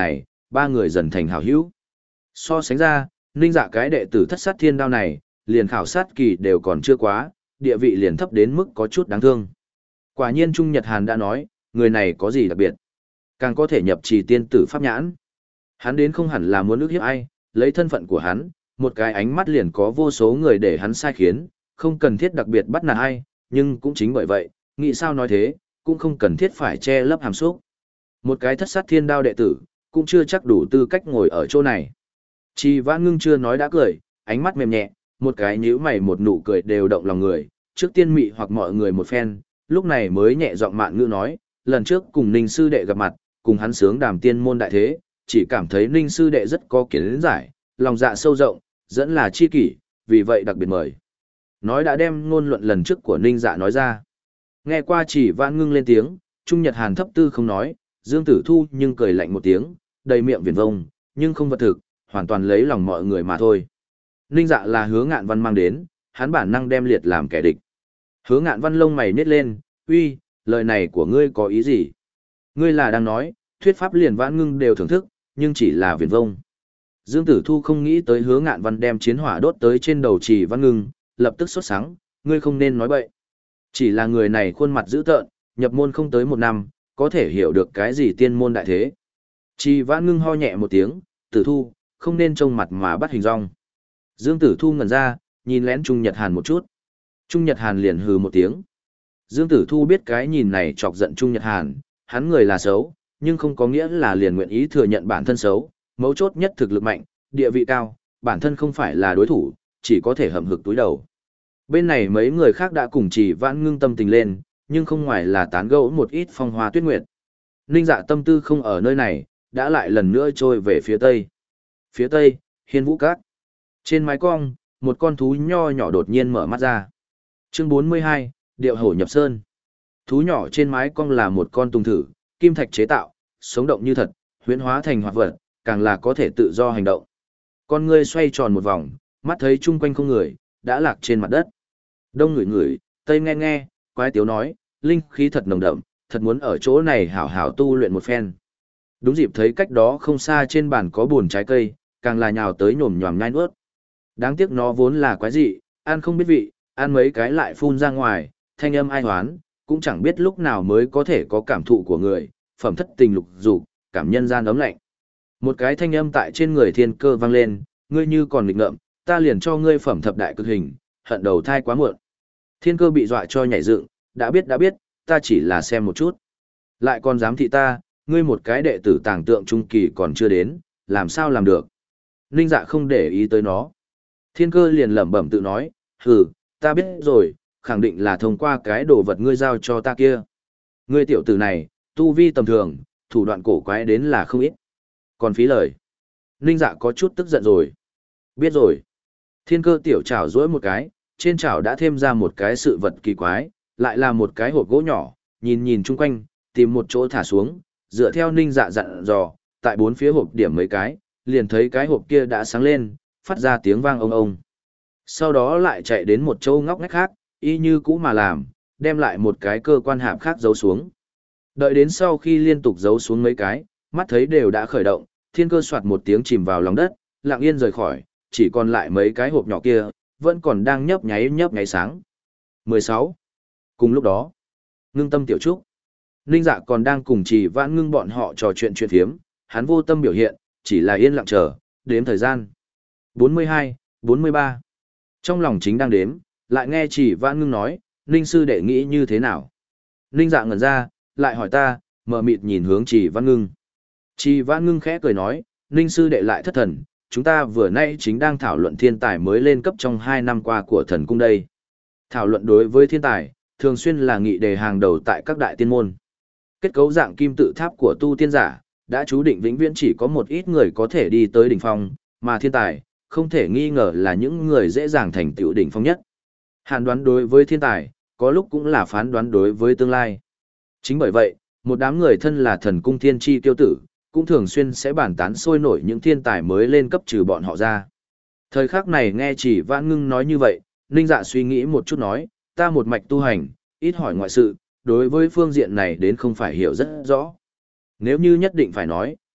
ba người dần thành hảo hữu. So sánh ra, Ninh Dạ cái đệ tử thất sát thiên đao này, liền khảo sát kỳ đều còn chưa quá, địa vị liền thấp đến mức có chút đáng thương. Quả nhiên Trung Nhật Hàn đã nói, người này có gì đặc biệt, càng có thể nhập trì tiên tử pháp nhãn. Hắn đến không hẳn là muốn ức hiếp ai, lấy thân phận của hắn, một cái ánh mắt liền có vô số người để hắn sai khiến, không cần thiết đặc biệt bắt nạt ai, nhưng cũng chính bởi vậy, nghĩ sao nói thế, cũng không cần thiết phải che lấp hàm xúc. Một cái thất sát thiên đao đệ tử, cũng chưa chắc đủ tư cách ngồi ở chỗ này. Trì Vãn Ngưng chưa nói đã cười, ánh mắt mềm nhẹ, một cái nhíu mày một nụ cười đều động lòng người, trước tiên mị hoặc mọi người một phen, lúc này mới nhẹ giọng mạn ngữ nói, lần trước cùng Ninh sư đệ gặp mặt, cùng hắn sướng đàm tiên môn đại thế, chỉ cảm thấy Ninh sư đệ rất có kiến giải, lòng dạ sâu rộng, dẫn là chi kỷ, vì vậy đặc biệt mời. Nói đã đem ngôn luận lần trước của Ninh Dạ nói ra. Nghe qua Trì Vãn Ngưng lên tiếng, Trung Nhật Hàn thấp tư không nói, Dương Tử Thu nhưng cười lạnh một tiếng, đầy miệng viển vông, nhưng không vật thực, hoàn toàn lấy lòng mọi người mà thôi. Ninh Dạ là Hứa Ngạn Văn mang đến, hắn bản năng đem liệt làm kẻ địch. Hứa Ngạn Văn lông mày nhếch lên, uy, lời này của ngươi có ý gì? Ngươi là đang nói, thuyết pháp liền Vãn Ngưng đều thưởng thức, nhưng chỉ là viển vông. Dương Tử Thu không nghĩ tới Hứa Ngạn Văn đem chiến hỏa đốt tới trên đầu Trì Vãn Ngưng, lập tức sốt sắng, ngươi không nên nói bậy. Chỉ là người này khuôn mặt dữ tợn, nhập môn không tới một năm, có thể hiểu được cái gì tiên môn đại thế. Trì Vãn Ngưng ho nhẹ một tiếng, Tử Thu, không nên trông mặt mà bắt hình dong. Dương Tử Thu ngẩn ra, nhìn lén Trung Nhật Hàn một chút. Trung Nhật Hàn liền hừ một tiếng. Dương Tử Thu biết cái nhìn này chọc giận Trung Nhật Hàn, hắn người là xấu, nhưng không có nghĩa là liền nguyện ý thừa nhận bản thân xấu, mấu chốt nhất thực lực mạnh, địa vị cao, bản thân không phải là đối thủ, chỉ có thể hậm hực túi đầu. Bên này mấy người khác đã cùng Trì Vãn Ngưng tâm tình lên, nhưng không ngoài là tán gẫu một ít phong hoa tuyết nguyệt. Ninh Dạ tâm tư không ở nơi này, đã lại lần nữa trôi về phía tây. Phía tây, Hiên Vũ Các. Trên mái cong, một con thú nho nhỏ đột nhiên mở mắt ra. Chương bốn mươi hai, Điệu hổ nhập sơn. Thú nhỏ trên mái cong là một con tùng thử, kim thạch chế tạo, sống động như thật, huyễn hóa thành hoạt vật, càng là có thể tự do hành động. Con ngươi xoay tròn một vòng, mắt thấy chung quanh không người, đã lạc trên mặt đất. Đông ngửi ngửi, tây nghe nghe, quái tiếu nói, linh khí thật nồng đậm, thật muốn ở chỗ này hảo hảo tu luyện một phen. Đúng dịp thấy cách đó không xa trên bàn có buồn trái cây, càng là nhào tới nhổm nhòm nhai nuốt. Đáng tiếc nó vốn là quái dị, ăn không biết vị, ăn mấy cái lại phun ra ngoài, thanh âm ai hoán, cũng chẳng biết lúc nào mới có thể có cảm thụ của người, phẩm thất tình lục dục, cảm nhân gian ấm lạnh. Một cái thanh âm tại trên người Thiên Cơ vang lên, ngươi như còn nghịch ngợm, ta liền cho ngươi phẩm thập đại cực hình, hận đầu thai quá muộn. Thiên Cơ bị dọa cho nhảy dựng, đã biết đã biết, ta chỉ là xem một chút. Lại còn dám thị ta, ngươi một cái đệ tử tàng tượng trung kỳ còn chưa đến, làm sao làm được. Ninh Dạ không để ý tới nó. Thiên Cơ liền lẩm bẩm tự nói, hừ, ta biết rồi, khẳng định là thông qua cái đồ vật ngươi giao cho ta kia. Ngươi tiểu tử này, tu vi tầm thường, thủ đoạn cổ quái đến là không ít. Còn phí lời. Ninh Dạ có chút tức giận rồi. Biết rồi. Thiên Cơ tiểu chảo duỗi một cái, trên chảo đã thêm ra một cái sự vật kỳ quái, lại là một cái hộp gỗ nhỏ, nhìn nhìn chung quanh, tìm một chỗ thả xuống, dựa theo Ninh Dạ dặn dò, tại bốn phía hộp điểm mấy cái, liền thấy cái hộp kia đã sáng lên, phát ra tiếng vang ông ông. Sau đó lại chạy đến một chỗ ngóc ngách khác, y như cũ mà làm, đem lại một cái cơ quan hạp khác giấu xuống. Đợi đến sau khi liên tục giấu xuống mấy cái, mắt thấy đều đã khởi động, Thiên Cơ soạt một tiếng chìm vào lòng đất, lặng yên rời khỏi, chỉ còn lại mấy cái hộp nhỏ kia, vẫn còn đang nhấp nháy nhấp nháy sáng. mười sáu. Cùng lúc đó, Ngưng Tâm tiểu trúc, Ninh Dạ còn đang cùng Trì Vãn Ngưng bọn họ trò chuyện chuyện thiếm, hắn vô tâm biểu hiện, chỉ là yên lặng chờ, đếm thời gian. bốn mươi hai, bốn mươi ba. Trong lòng chính đang đếm, lại nghe Trì Vãn Ngưng nói, Ninh sư đệ nghĩ như thế nào? Ninh Dạ ngẩn ra, lại hỏi ta, mờ mịt nhìn hướng Trì Vãn Ngưng. Trì Vãn Ngưng khẽ cười nói, Ninh sư đệ lại thất thần, chúng ta vừa nay chính đang thảo luận thiên tài mới lên cấp trong hai năm qua của thần cung đây. Thảo luận đối với thiên tài, thường xuyên là nghị đề hàng đầu tại các đại tiên môn. Kết cấu dạng kim tự tháp của tu tiên giả, đã chú định vĩnh viễn chỉ có một ít người có thể đi tới đỉnh phong, mà thiên tài, không thể nghi ngờ là những người dễ dàng thành tựu đỉnh phong nhất. Hàn đoán đối với thiên tài, có lúc cũng là phán đoán đối với tương lai. Chính bởi vậy, một đám người thân là thần cung thiên chi tiêu tử, cũng thường xuyên sẽ bàn tán sôi nổi những thiên tài mới lên cấp trừ bọn họ ra. Thời khắc này nghe Trì Vãn Ngưng nói như vậy, Ninh Dạ suy nghĩ một chút nói, ta một mạch tu hành, ít hỏi ngoại sự, đối với phương diện này đến không phải hiểu rất rõ. Nếu như nhất định phải nói,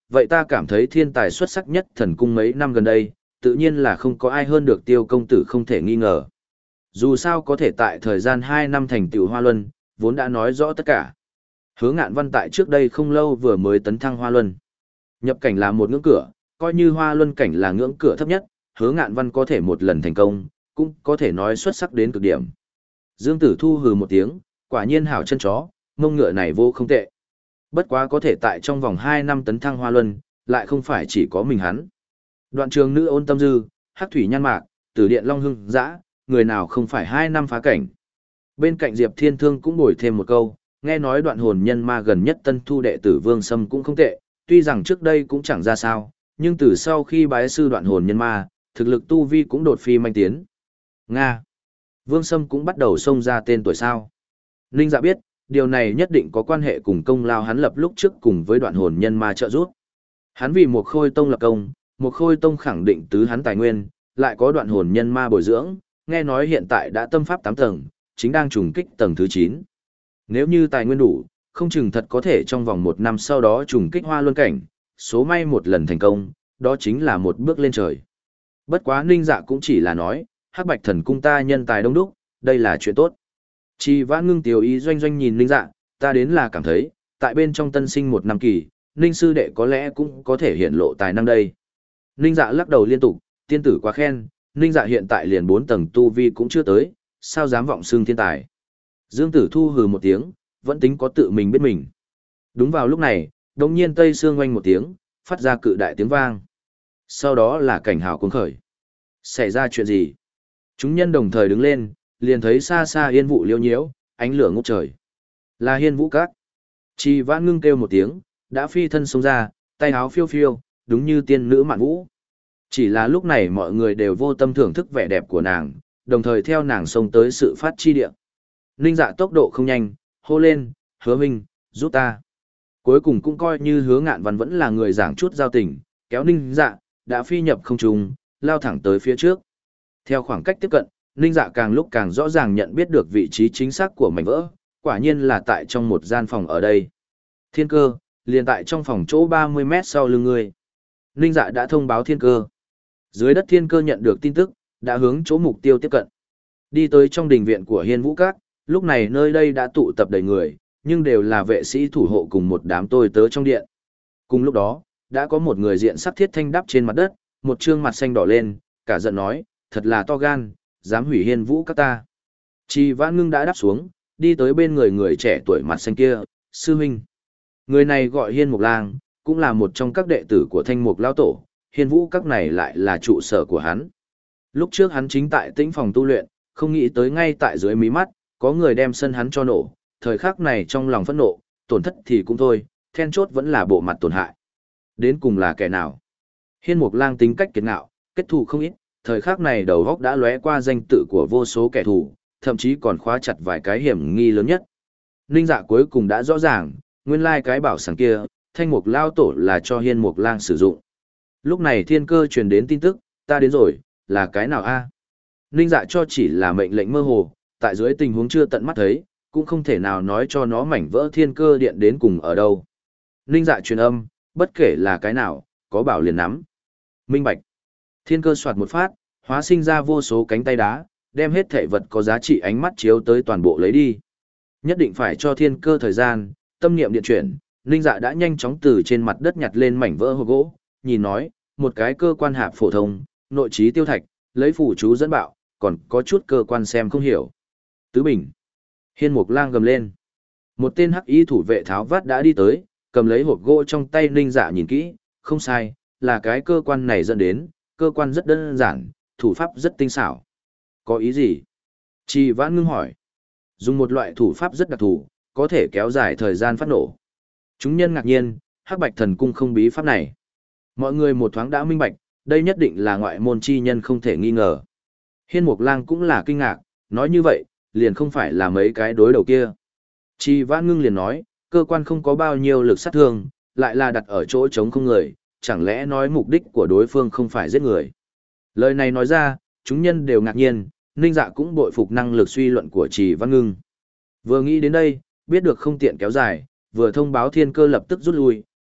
vậy ta cảm thấy thiên tài xuất sắc nhất thần cung mấy năm gần đây, tự nhiên là không có ai hơn được Tiêu công tử không thể nghi ngờ. Dù sao có thể tại thời gian hai năm thành tựu Hoa Luân, vốn đã nói rõ tất cả. Hứa Ngạn Văn tại trước đây không lâu vừa mới tấn thăng Hoa Luân. Nhập cảnh là một ngưỡng cửa, coi như Hoa Luân cảnh là ngưỡng cửa thấp nhất, Hứa Ngạn Văn có thể một lần thành công, cũng có thể nói xuất sắc đến cực điểm. Dương Tử Thu hừ một tiếng, quả nhiên hảo chân chó, mông ngựa này vô không tệ. Bất quá có thể tại trong vòng hai năm tấn thăng Hoa Luân, lại không phải chỉ có mình hắn. Đoạn trường nữ Ôn Tâm Dư, Hắc Thủy Nhan Mạc, Tử Điện Long Hưng Dã, người nào không phải hai năm phá cảnh. Bên cạnh Diệp Thiên Thương cũng bồi thêm một câu, nghe nói đoạn hồn nhân ma gần nhất tân thu đệ tử Vương Sâm cũng không tệ, tuy rằng trước đây cũng chẳng ra sao, nhưng từ sau khi bái sư đoạn hồn nhân ma, thực lực tu vi cũng đột phi manh tiến. Nga. Vương Sâm cũng bắt đầu xông ra tên tuổi sao. Ninh Dạ biết, điều này nhất định có quan hệ cùng công lao hắn lập lúc trước cùng với đoạn hồn nhân ma trợ giúp. Hắn vì một khôi tông lập công, một khôi tông khẳng định tứ hắn tài nguyên, lại có đoạn hồn nhân ma bồi dưỡng, nghe nói hiện tại đã tâm pháp tám tầng, chính đang trùng kích tầng thứ chín. Nếu như tài nguyên đủ, không chừng thật có thể trong vòng một năm sau đó trùng kích Hoa Luân cảnh, số may một lần thành công, đó chính là một bước lên trời. Bất quá Ninh Dạ cũng chỉ là nói, Hắc Bạch Thần cung ta nhân tài đông đúc, đây là chuyện tốt. Chỉ Vãn Ngưng tiểu ý doanh doanh nhìn Ninh Dạ, ta đến là cảm thấy, tại bên trong tân sinh một năm kỳ, Ninh sư đệ có lẽ cũng có thể hiện lộ tài năng đây. Ninh Dạ lắc đầu liên tục, tiên tử quá khen, Ninh Dạ hiện tại liền bốn tầng tu vi cũng chưa tới, sao dám vọng xưng thiên tài. Dương Tử Thu hừ một tiếng, vẫn tính có tự mình biết mình. Đúng vào lúc này, đột nhiên Tây Sương oanh một tiếng, phát ra cự đại tiếng vang. Sau đó là cảnh hào cuống khởi. Xảy ra chuyện gì? Chúng nhân đồng thời đứng lên, liền thấy xa xa Yên Vũ liêu nhiễu, ánh lửa ngút trời. Là Hiên Vũ Các. Chỉ Vãn Ngưng kêu một tiếng, đã phi thân xông ra, tay áo phiêu phiêu, đúng như tiên nữ mạn vũ. Chỉ là lúc này mọi người đều vô tâm thưởng thức vẻ đẹp của nàng, đồng thời theo nàng xông tới sự phát chi địa. Ninh Dạ tốc độ không nhanh, hô lên, Hứa Minh, giúp ta. Cuối cùng cũng coi như Hứa Ngạn Văn vẫn là người giảng chút giao tình, kéo Ninh Dạ, đã phi nhập không trung, lao thẳng tới phía trước. Theo khoảng cách tiếp cận, Ninh Dạ càng lúc càng rõ ràng nhận biết được vị trí chính xác của mảnh vỡ, quả nhiên là tại trong một gian phòng ở đây. Thiên cơ, liền tại trong phòng chỗ ba mươi mét sau lưng ngươi. Ninh Dạ đã thông báo thiên cơ. Dưới đất thiên cơ nhận được tin tức, đã hướng chỗ mục tiêu tiếp cận. Đi tới trong đình viện của Hiên Vũ Các, lúc này nơi đây đã tụ tập đầy người, nhưng đều là vệ sĩ thủ hộ cùng một đám tôi tớ trong điện. Cùng lúc đó, đã có một người diện sắc thiết thanh đắp trên mặt đất, một trương mặt xanh đỏ lên, cả giận nói, thật là to gan, dám hủy Hiên Vũ Các ta. Chỉ Vãn Ngưng đã đáp xuống, đi tới bên người người trẻ tuổi mặt xanh kia, sư huynh. Người này gọi Hiên Mục Lang, cũng là một trong các đệ tử của Thanh Mục Lão Tổ, Hiên Vũ Các này lại là trụ sở của hắn. Lúc trước hắn chính tại tĩnh phòng tu luyện, không nghĩ tới ngay tại dưới mí mắt, có người đem sân hắn cho nổ, thời khắc này trong lòng phẫn nộ, tổn thất thì cũng thôi, then chốt vẫn là bộ mặt tổn hại. Đến cùng là kẻ nào? Hiên Mục Lang tính cách kiệt ngạo, kết thù không ít, thời khắc này đầu góc đã lóe qua danh tự của vô số kẻ thù, thậm chí còn khóa chặt vài cái hiểm nghi lớn nhất. Ninh Dạ cuối cùng đã rõ ràng, nguyên lai cái bảo sàng kia, Thanh Mục Lao Tổ là cho Hiên Mục Lang sử dụng. Lúc này thiên cơ truyền đến tin tức, ta đến rồi, là cái nào a? Ninh Dạ cho chỉ là mệnh lệnh mơ hồ, tại dưới tình huống chưa tận mắt thấy, cũng không thể nào nói cho nó mảnh vỡ thiên cơ điện đến cùng ở đâu. Ninh Dạ truyền âm, bất kể là cái nào, có bảo liền nắm. Minh bạch. Thiên cơ soạt một phát, hóa sinh ra vô số cánh tay đá, đem hết thể vật có giá trị ánh mắt chiếu tới toàn bộ lấy đi. Nhất định phải cho thiên cơ thời gian, tâm niệm điện chuyển, Ninh Dạ đã nhanh chóng từ trên mặt đất nhặt lên mảnh vỡ hộp gỗ, nhìn nói, một cái cơ quan hạp phổ thông, nội trí tiêu thạch, lấy phủ chú dẫn bạo, còn có chút cơ quan xem không hiểu. Tứ Bình. Hiên Mục Lang gầm lên. Một tên hắc y thủ vệ tháo vát đã đi tới, cầm lấy hộp gỗ trong tay Ninh Dạ nhìn kỹ, không sai, là cái cơ quan này dẫn đến, cơ quan rất đơn giản, thủ pháp rất tinh xảo. Có ý gì? Chỉ Vãn Ngưng hỏi. Dùng một loại thủ pháp rất đặc thù, có thể kéo dài thời gian phát nổ. Chúng nhân ngạc nhiên, Hắc Bạch Thần Cung không bí pháp này. Mọi người một thoáng đã minh bạch, đây nhất định là ngoại môn chi nhân không thể nghi ngờ. Hiên Mục Lang cũng là kinh ngạc, nói như vậy, liền không phải là mấy cái đối đầu kia. Chỉ Vãn Ngưng liền nói, cơ quan không có bao nhiêu lực sát thương, lại là đặt ở chỗ trống không người, chẳng lẽ nói mục đích của đối phương không phải giết người. Lời này nói ra, chúng nhân đều ngạc nhiên, Ninh Dạ cũng bội phục năng lực suy luận của Chỉ Vãn Ngưng. Vừa nghĩ đến đây, biết được không tiện kéo dài, vừa thông báo thiên cơ lập tức rút lui,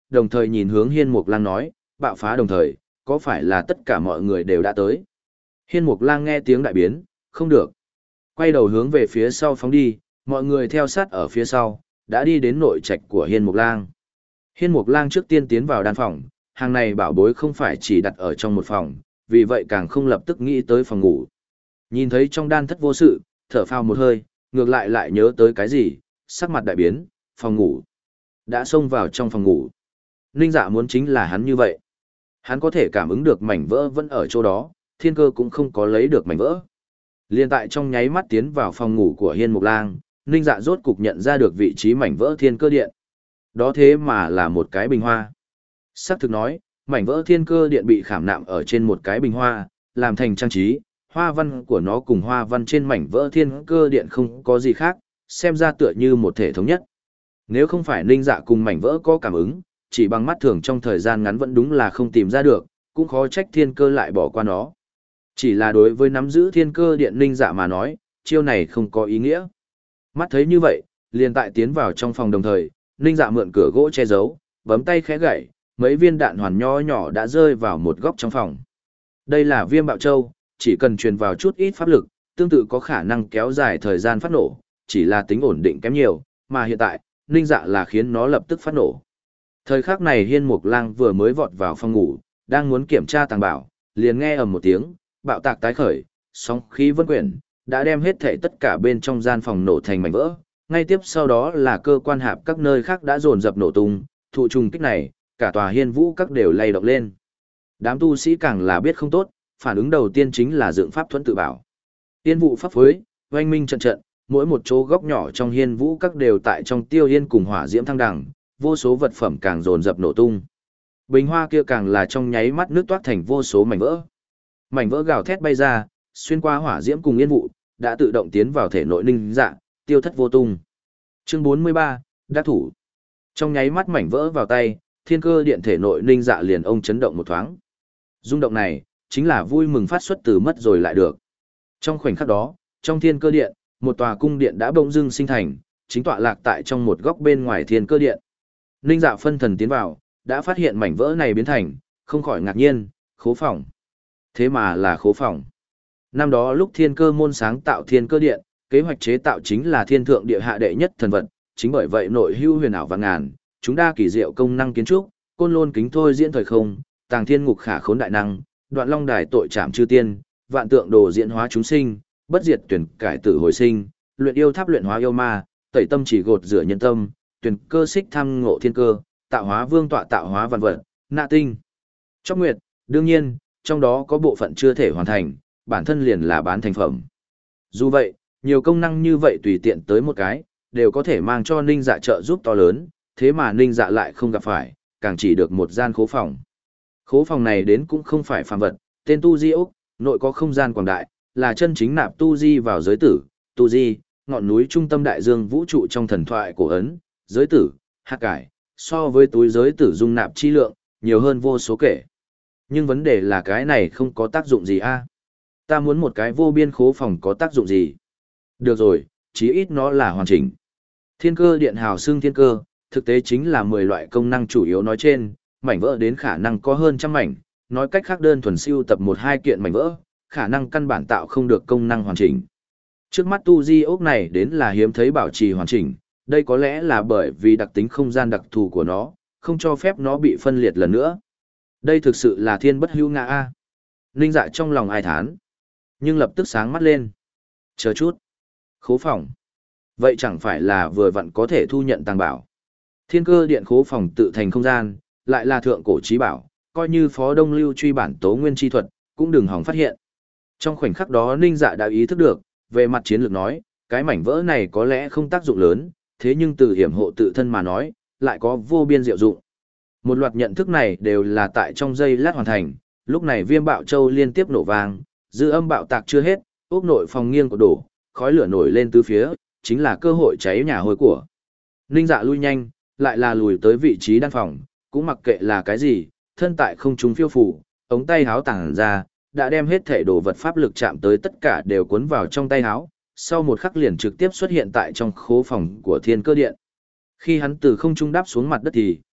đồng thời nhìn hướng Hiên Mục Lang nói, bạo phá đồng thời, có phải là tất cả mọi người đều đã tới? Hiên Mục Lang nghe tiếng đại biến, không được. Quay đầu hướng về phía sau phóng đi, mọi người theo sát ở phía sau, đã đi đến nội trạch của Hiên Mục Lang. Hiên Mục Lang trước tiên tiến vào đan phòng, hàng này bảo bối không phải chỉ đặt ở trong một phòng, vì vậy càng không lập tức nghĩ tới phòng ngủ. Nhìn thấy trong đan thất vô sự, thở phào một hơi, ngược lại lại nhớ tới cái gì, sắc mặt đại biến, phòng ngủ. Đã xông vào trong phòng ngủ. Ninh Dạ muốn chính là hắn như vậy. Hắn có thể cảm ứng được mảnh vỡ vẫn ở chỗ đó, thiên cơ cũng không có lấy được mảnh vỡ. Liên tại trong nháy mắt tiến vào phòng ngủ của Hiên Mục Lang, Ninh Dạ rốt cục nhận ra được vị trí mảnh vỡ thiên cơ điện. Đó thế mà là một cái bình hoa. Sắc thực nói, mảnh vỡ thiên cơ điện bị khảm nạm ở trên một cái bình hoa, làm thành trang trí, hoa văn của nó cùng hoa văn trên mảnh vỡ thiên cơ điện không có gì khác, xem ra tựa như một thể thống nhất. Nếu không phải Ninh Dạ cùng mảnh vỡ có cảm ứng, chỉ bằng mắt thường trong thời gian ngắn vẫn đúng là không tìm ra được, cũng khó trách thiên cơ lại bỏ qua nó. Chỉ là đối với nắm giữ thiên cơ điện Ninh Dạ mà nói, chiêu này không có ý nghĩa. Mắt thấy như vậy, liền tại tiến vào trong phòng đồng thời, Ninh Dạ mượn cửa gỗ che giấu, bấm tay khẽ gảy, mấy viên đạn hoàn nho nhỏ đã rơi vào một góc trong phòng. Đây là viêm bạo châu, chỉ cần truyền vào chút ít pháp lực, tương tự có khả năng kéo dài thời gian phát nổ, chỉ là tính ổn định kém nhiều, mà hiện tại, Ninh Dạ là khiến nó lập tức phát nổ. Thời khắc này Hiên Mục Lang vừa mới vọt vào phòng ngủ, đang muốn kiểm tra tàng bảo, liền nghe ầm một tiếng, bạo tạc tái khởi, sóng khí vân quyển, đã đem hết thảy tất cả bên trong gian phòng nổ thành mảnh vỡ. Ngay tiếp sau đó là cơ quan hạp các nơi khác đã dồn dập nổ tung, thụ trùng kích này, cả tòa Hiên Vũ các đều lay động lên. Đám tu sĩ càng là biết không tốt, phản ứng đầu tiên chính là dựng pháp thuẫn tự bảo. Tiên vụ pháp phối, oanh minh trận trận, mỗi một chỗ góc nhỏ trong Hiên Vũ các đều tại trong tiêu yên cùng hỏa diễm thăng đẳng, vô số vật phẩm càng dồn dập nổ tung. Bình hoa kia càng là trong nháy mắt nước toát thành vô số mảnh vỡ. Mảnh vỡ gào thét bay ra, xuyên qua hỏa diễm cùng yên vụ, đã tự động tiến vào thể nội Ninh Dạ, tiêu thất vô tung. Chương bốn mươi ba, đắc thủ. Trong nháy mắt mảnh vỡ vào tay, thiên cơ điện thể nội Ninh Dạ liền ông chấn động một thoáng. Rung động này, chính là vui mừng phát xuất từ mất rồi lại được. Trong khoảnh khắc đó, trong thiên cơ điện, một tòa cung điện đã bỗng dưng sinh thành, chính tọa lạc tại trong một góc bên ngoài thiên cơ điện. Ninh Dạ phân thần tiến vào, đã phát hiện mảnh vỡ này biến thành, không khỏi ngạc nhiên, khố phòng. Thế mà là khố phòng. Năm đó lúc thiên cơ môn sáng tạo thiên cơ điện, kế hoạch chế tạo chính là thiên thượng địa hạ đệ nhất thần vật, chính bởi vậy nội hưu huyền ảo và ngàn, chúng đa kỳ diệu công năng kiến trúc, côn lôn kính thôi diễn thời không, tàng thiên ngục khả khốn đại năng, đoạn long đài tội trảm chư tiên, vạn tượng đồ diễn hóa chúng sinh, bất diệt tuyển cải tử hồi sinh, luyện yêu tháp luyện hóa yêu ma, tẩy tâm chỉ gột rửa nhân tâm, tuyển cơ xích tham ngộ thiên cơ, tạo hóa vương tọa tạo hóa vạn vật, nạ tinh. Chóc nguyệt, đương nhiên, trong đó có bộ phận chưa thể hoàn thành, bản thân liền là bán thành phẩm. Dù vậy, nhiều công năng như vậy tùy tiện tới một cái, đều có thể mang cho Ninh Dạ trợ giúp to lớn, thế mà Ninh Dạ lại không gặp phải, càng chỉ được một gian khố phòng. Khố phòng này đến cũng không phải phàm vật, tên Tu Di ốc, nội có không gian quảng đại, là chân chính nạp Tu Di vào giới tử, Tu Di, ngọn núi trung tâm đại dương vũ trụ trong thần thoại cổ ấn, giới tử, hạt cải, so với túi giới tử dung nạp chi lượng, nhiều hơn vô số kể. Nhưng vấn đề là cái này không có tác dụng gì a? Ta muốn một cái vô biên khố phòng có tác dụng gì? Được rồi, chí ít nó là hoàn chỉnh. Thiên cơ điện hào xương thiên cơ, thực tế chính là mười loại công năng chủ yếu nói trên, mảnh vỡ đến khả năng có hơn trăm mảnh, nói cách khác đơn thuần siêu tập một hai kiện mảnh vỡ, khả năng căn bản tạo không được công năng hoàn chỉnh. Trước mắt tu di ốc này đến là hiếm thấy bảo trì hoàn chỉnh, đây có lẽ là bởi vì đặc tính không gian đặc thù của nó, không cho phép nó bị phân liệt lần nữa. Đây thực sự là thiên bất hữu ngã a. Ninh Dạ trong lòng ai thán, nhưng lập tức sáng mắt lên. Chờ chút. Khố phòng. Vậy chẳng phải là vừa vặn có thể thu nhận tàng bảo. Thiên cơ điện khố phòng tự thành không gian, lại là thượng cổ trí bảo, coi như phó đông lưu truy bản tố nguyên chi thuật, cũng đừng hỏng phát hiện. Trong khoảnh khắc đó Ninh Dạ đã ý thức được, về mặt chiến lược nói, cái mảnh vỡ này có lẽ không tác dụng lớn, thế nhưng từ hiểm hộ tự thân mà nói, lại có vô biên diệu dụng. Một loạt nhận thức này đều là tại trong giây lát hoàn thành, lúc này viêm bạo châu liên tiếp nổ vang, dư âm bạo tạc chưa hết, ốc nội phòng nghiêng của đổ, khói lửa nổi lên tứ phía, chính là cơ hội cháy nhà hôi của. Ninh Dạ lui nhanh, lại là lùi tới vị trí đan phòng, cũng mặc kệ là cái gì, thân tại không trung phiêu phù, ống tay háo tàng ra, đã đem hết thể đồ vật pháp lực chạm tới tất cả đều cuốn vào trong tay háo, sau một khắc liền trực tiếp xuất hiện tại trong khố phòng của thiên cơ điện. Khi hắn từ không trung đáp xuống mặt đất thì,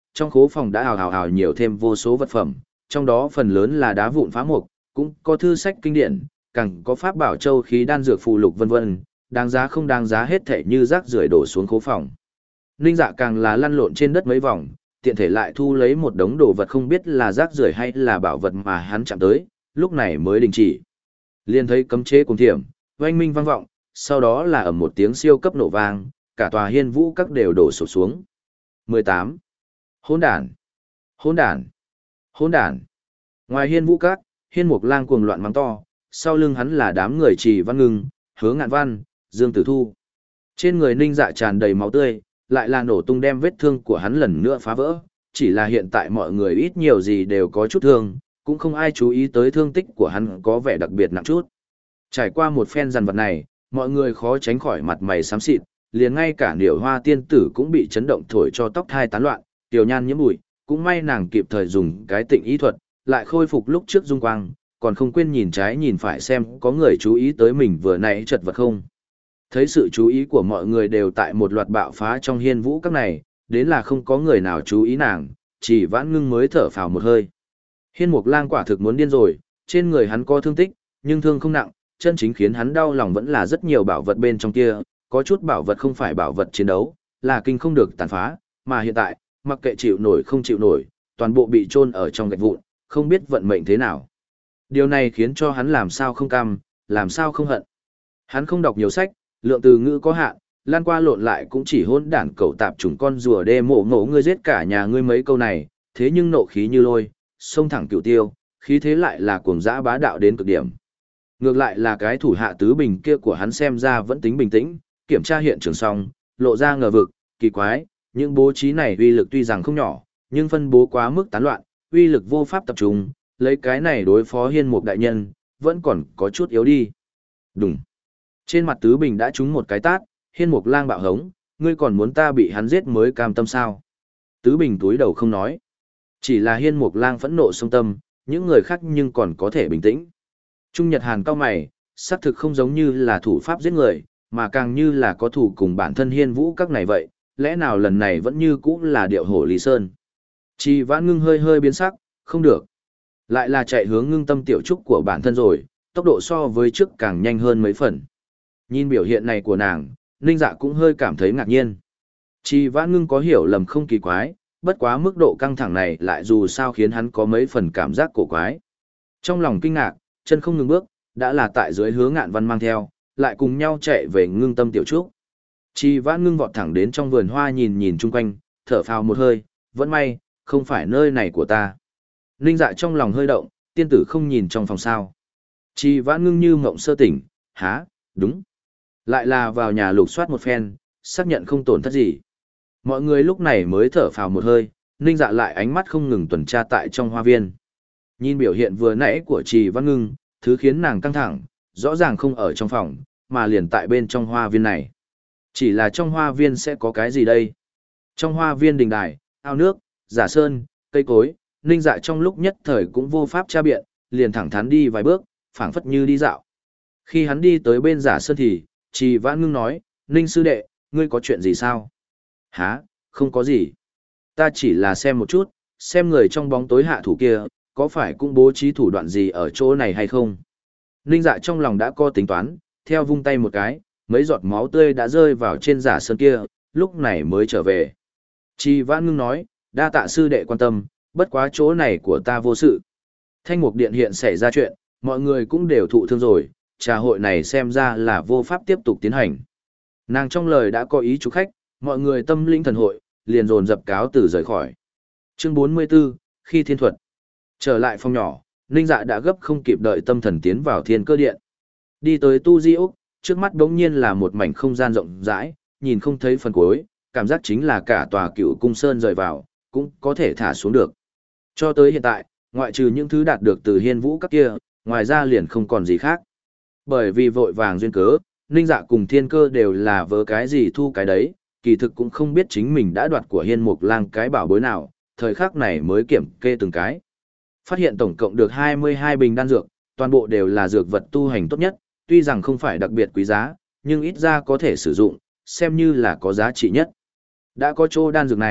trong khố phòng đã hào hào hào nhiều thêm vô số vật phẩm, trong đó phần lớn là đá vụn phá mục, cũng có thư sách kinh điển, càng có pháp bảo châu khí đan dược phù lục vân vân, đáng giá không đáng giá hết thảy như rác rưởi đổ xuống khố phòng. Ninh Dạ càng là lăn lộn trên đất mấy vòng, tiện thể lại thu lấy một đống đồ vật không biết là rác rưởi hay là bảo vật mà hắn chạm tới, lúc này mới đình chỉ. Liên thấy cấm chế cùng thiểm, oanh minh vang vọng, sau đó là ở một tiếng siêu cấp nổ vang, cả tòa hiên vũ các đều đổ sụp xuống. mười tám. Hỗn đản! Hỗn đản! Hỗn đản! Ngoài hiên vũ các, hiên mục lang cuồng loạn mắng to, sau lưng hắn là đám người Trì Văn Ngưng, Hứa Ngạn Văn, Dương Tử Thu. Trên người Ninh Dạ tràn đầy máu tươi, lại là nổ tung đem vết thương của hắn lần nữa phá vỡ, chỉ là hiện tại mọi người ít nhiều gì đều có chút thương, cũng không ai chú ý tới thương tích của hắn có vẻ đặc biệt nặng chút. Trải qua một phen dằn vặt này, mọi người khó tránh khỏi mặt mày xám xịt, liền ngay cả Điểu Hoa tiên tử cũng bị chấn động thổi cho tóc thai tán loạn, tiểu nhan nhiễm bụi, cũng may nàng kịp thời dùng cái tịnh ý thuật, lại khôi phục lúc trước dung quang, còn không quên nhìn trái nhìn phải xem có người chú ý tới mình vừa nãy chật vật không. Thấy sự chú ý của mọi người đều tại một loạt bạo phá trong hiên vũ các này, đến là không có người nào chú ý nàng, chỉ Vãn Ngưng mới thở phào một hơi. Hiên Mục Lang quả thực muốn điên rồi, trên người hắn có thương tích, nhưng thương không nặng, chân chính khiến hắn đau lòng vẫn là rất nhiều bảo vật bên trong kia, có chút bảo vật không phải bảo vật chiến đấu, là kinh không được tàn phá, mà hiện tại, mặc kệ chịu nổi không chịu nổi, toàn bộ bị chôn ở trong gạch vụn, không biết vận mệnh thế nào. Điều này khiến cho hắn làm sao không cam, làm sao không hận. Hắn không đọc nhiều sách, lượng từ ngữ có hạn, lan qua lộn lại cũng chỉ hỗn đản cẩu tạp chủng con rùa đê mộ ngộ ngươi giết cả nhà ngươi mấy câu này, thế nhưng nộ khí như lôi, xông thẳng cửu tiêu, khí thế lại là cuồng dã bá đạo đến cực điểm. Ngược lại là cái thủ hạ tứ bình kia của hắn xem ra vẫn tính bình tĩnh, kiểm tra hiện trường xong, lộ ra ngờ vực, kỳ quái, những bố trí này uy lực tuy rằng không nhỏ, nhưng phân bố quá mức tán loạn, uy lực vô pháp tập trung, lấy cái này đối phó hiên mục đại nhân, vẫn còn có chút yếu đi. Đúng. Trên mặt tứ bình đã trúng một cái tát, hiên mục lang bạo hống, ngươi còn muốn ta bị hắn giết mới cam tâm sao? Tứ bình túi đầu không nói. Chỉ là hiên mục lang phẫn nộ sông tâm, những người khác nhưng còn có thể bình tĩnh. Trung Nhật Hàn cao mày, xác thực không giống như là thủ pháp giết người, mà càng như là có thủ cùng bản thân hiên vũ các này vậy, lẽ nào lần này vẫn như cũ là điệu hổ Lý Sơn. Chỉ Vãn Ngưng hơi hơi biến sắc, không được. Lại là chạy hướng Ngưng Tâm tiểu trúc của bản thân rồi, tốc độ so với trước càng nhanh hơn mấy phần. Nhìn biểu hiện này của nàng, Ninh Dạ cũng hơi cảm thấy ngạc nhiên. Chỉ Vãn Ngưng có hiểu lầm không kỳ quái, bất quá mức độ căng thẳng này lại dù sao khiến hắn có mấy phần cảm giác cổ quái. Trong lòng kinh ngạc, chân không ngừng bước, đã là tại dưới Hứa Ngạn Văn mang theo, lại cùng nhau chạy về Ngưng Tâm tiểu trúc. Chỉ Vãn Ngưng vọt thẳng đến trong vườn hoa nhìn nhìn chung quanh, thở phào một hơi, vẫn may, không phải nơi này của ta. Ninh Dạ trong lòng hơi động, tiên tử không nhìn trong phòng sao. Chỉ Vãn Ngưng như mộng sơ tỉnh, há, đúng. Lại là vào nhà lục soát một phen, xác nhận không tổn thất gì. Mọi người lúc này mới thở phào một hơi, Ninh Dạ lại ánh mắt không ngừng tuần tra tại trong hoa viên. Nhìn biểu hiện vừa nãy của Trì Văn Ngưng, thứ khiến nàng căng thẳng, rõ ràng không ở trong phòng, mà liền tại bên trong hoa viên này. Chỉ là trong hoa viên sẽ có cái gì đây? Trong hoa viên đình đài, ao nước, giả sơn, cây cối, Ninh Dạ trong lúc nhất thời cũng vô pháp tra biện, liền thẳng thắn đi vài bước, phảng phất như đi dạo. Khi hắn đi tới bên giả sơn thì, Trì Vãn Ngưng nói, Ninh sư đệ, ngươi có chuyện gì sao? Hả, không có gì. Ta chỉ là xem một chút, xem người trong bóng tối hạ thủ kia, có phải cũng bố trí thủ đoạn gì ở chỗ này hay không? Ninh Dạ trong lòng đã có tính toán, theo vung tay một cái, mấy giọt máu tươi đã rơi vào trên giả sơn kia, lúc này mới trở về. Trì Vãn Ngưng nói, đa tạ sư đệ quan tâm, bất quá chỗ này của ta vô sự. Thanh Mục Điện hiện xảy ra chuyện, mọi người cũng đều thụ thương rồi, trà hội này xem ra là vô pháp tiếp tục tiến hành. Nàng trong lời đã có ý chủ khách, mọi người tâm linh thần hội, liền dồn dập cáo từ rời khỏi. Chương bốn mươi 44, khi thiên thuật. Trở lại phòng nhỏ, Ninh Dạ đã gấp không kịp đợi tâm thần tiến vào thiên cơ điện. Đi tới tu di ốc, trước mắt đống nhiên là một mảnh không gian rộng rãi, nhìn không thấy phần cuối, cảm giác chính là cả tòa cựu cung sơn rời vào, cũng có thể thả xuống được. Cho tới hiện tại, ngoại trừ những thứ đạt được từ hiên vũ các kia, ngoài ra liền không còn gì khác. Bởi vì vội vàng duyên cớ, Ninh Dạ cùng thiên cơ đều là vớ cái gì thu cái đấy, kỳ thực cũng không biết chính mình đã đoạt của hiên mục lang cái bảo bối nào, thời khắc này mới kiểm kê từng cái. Phát hiện tổng cộng được hai mươi hai bình đan dược, toàn bộ đều là dược vật tu hành tốt nhất, tuy rằng không phải đặc biệt quý giá, nhưng ít ra có thể sử dụng, xem như là có giá trị nhất. Đã có chỗ đan dược này,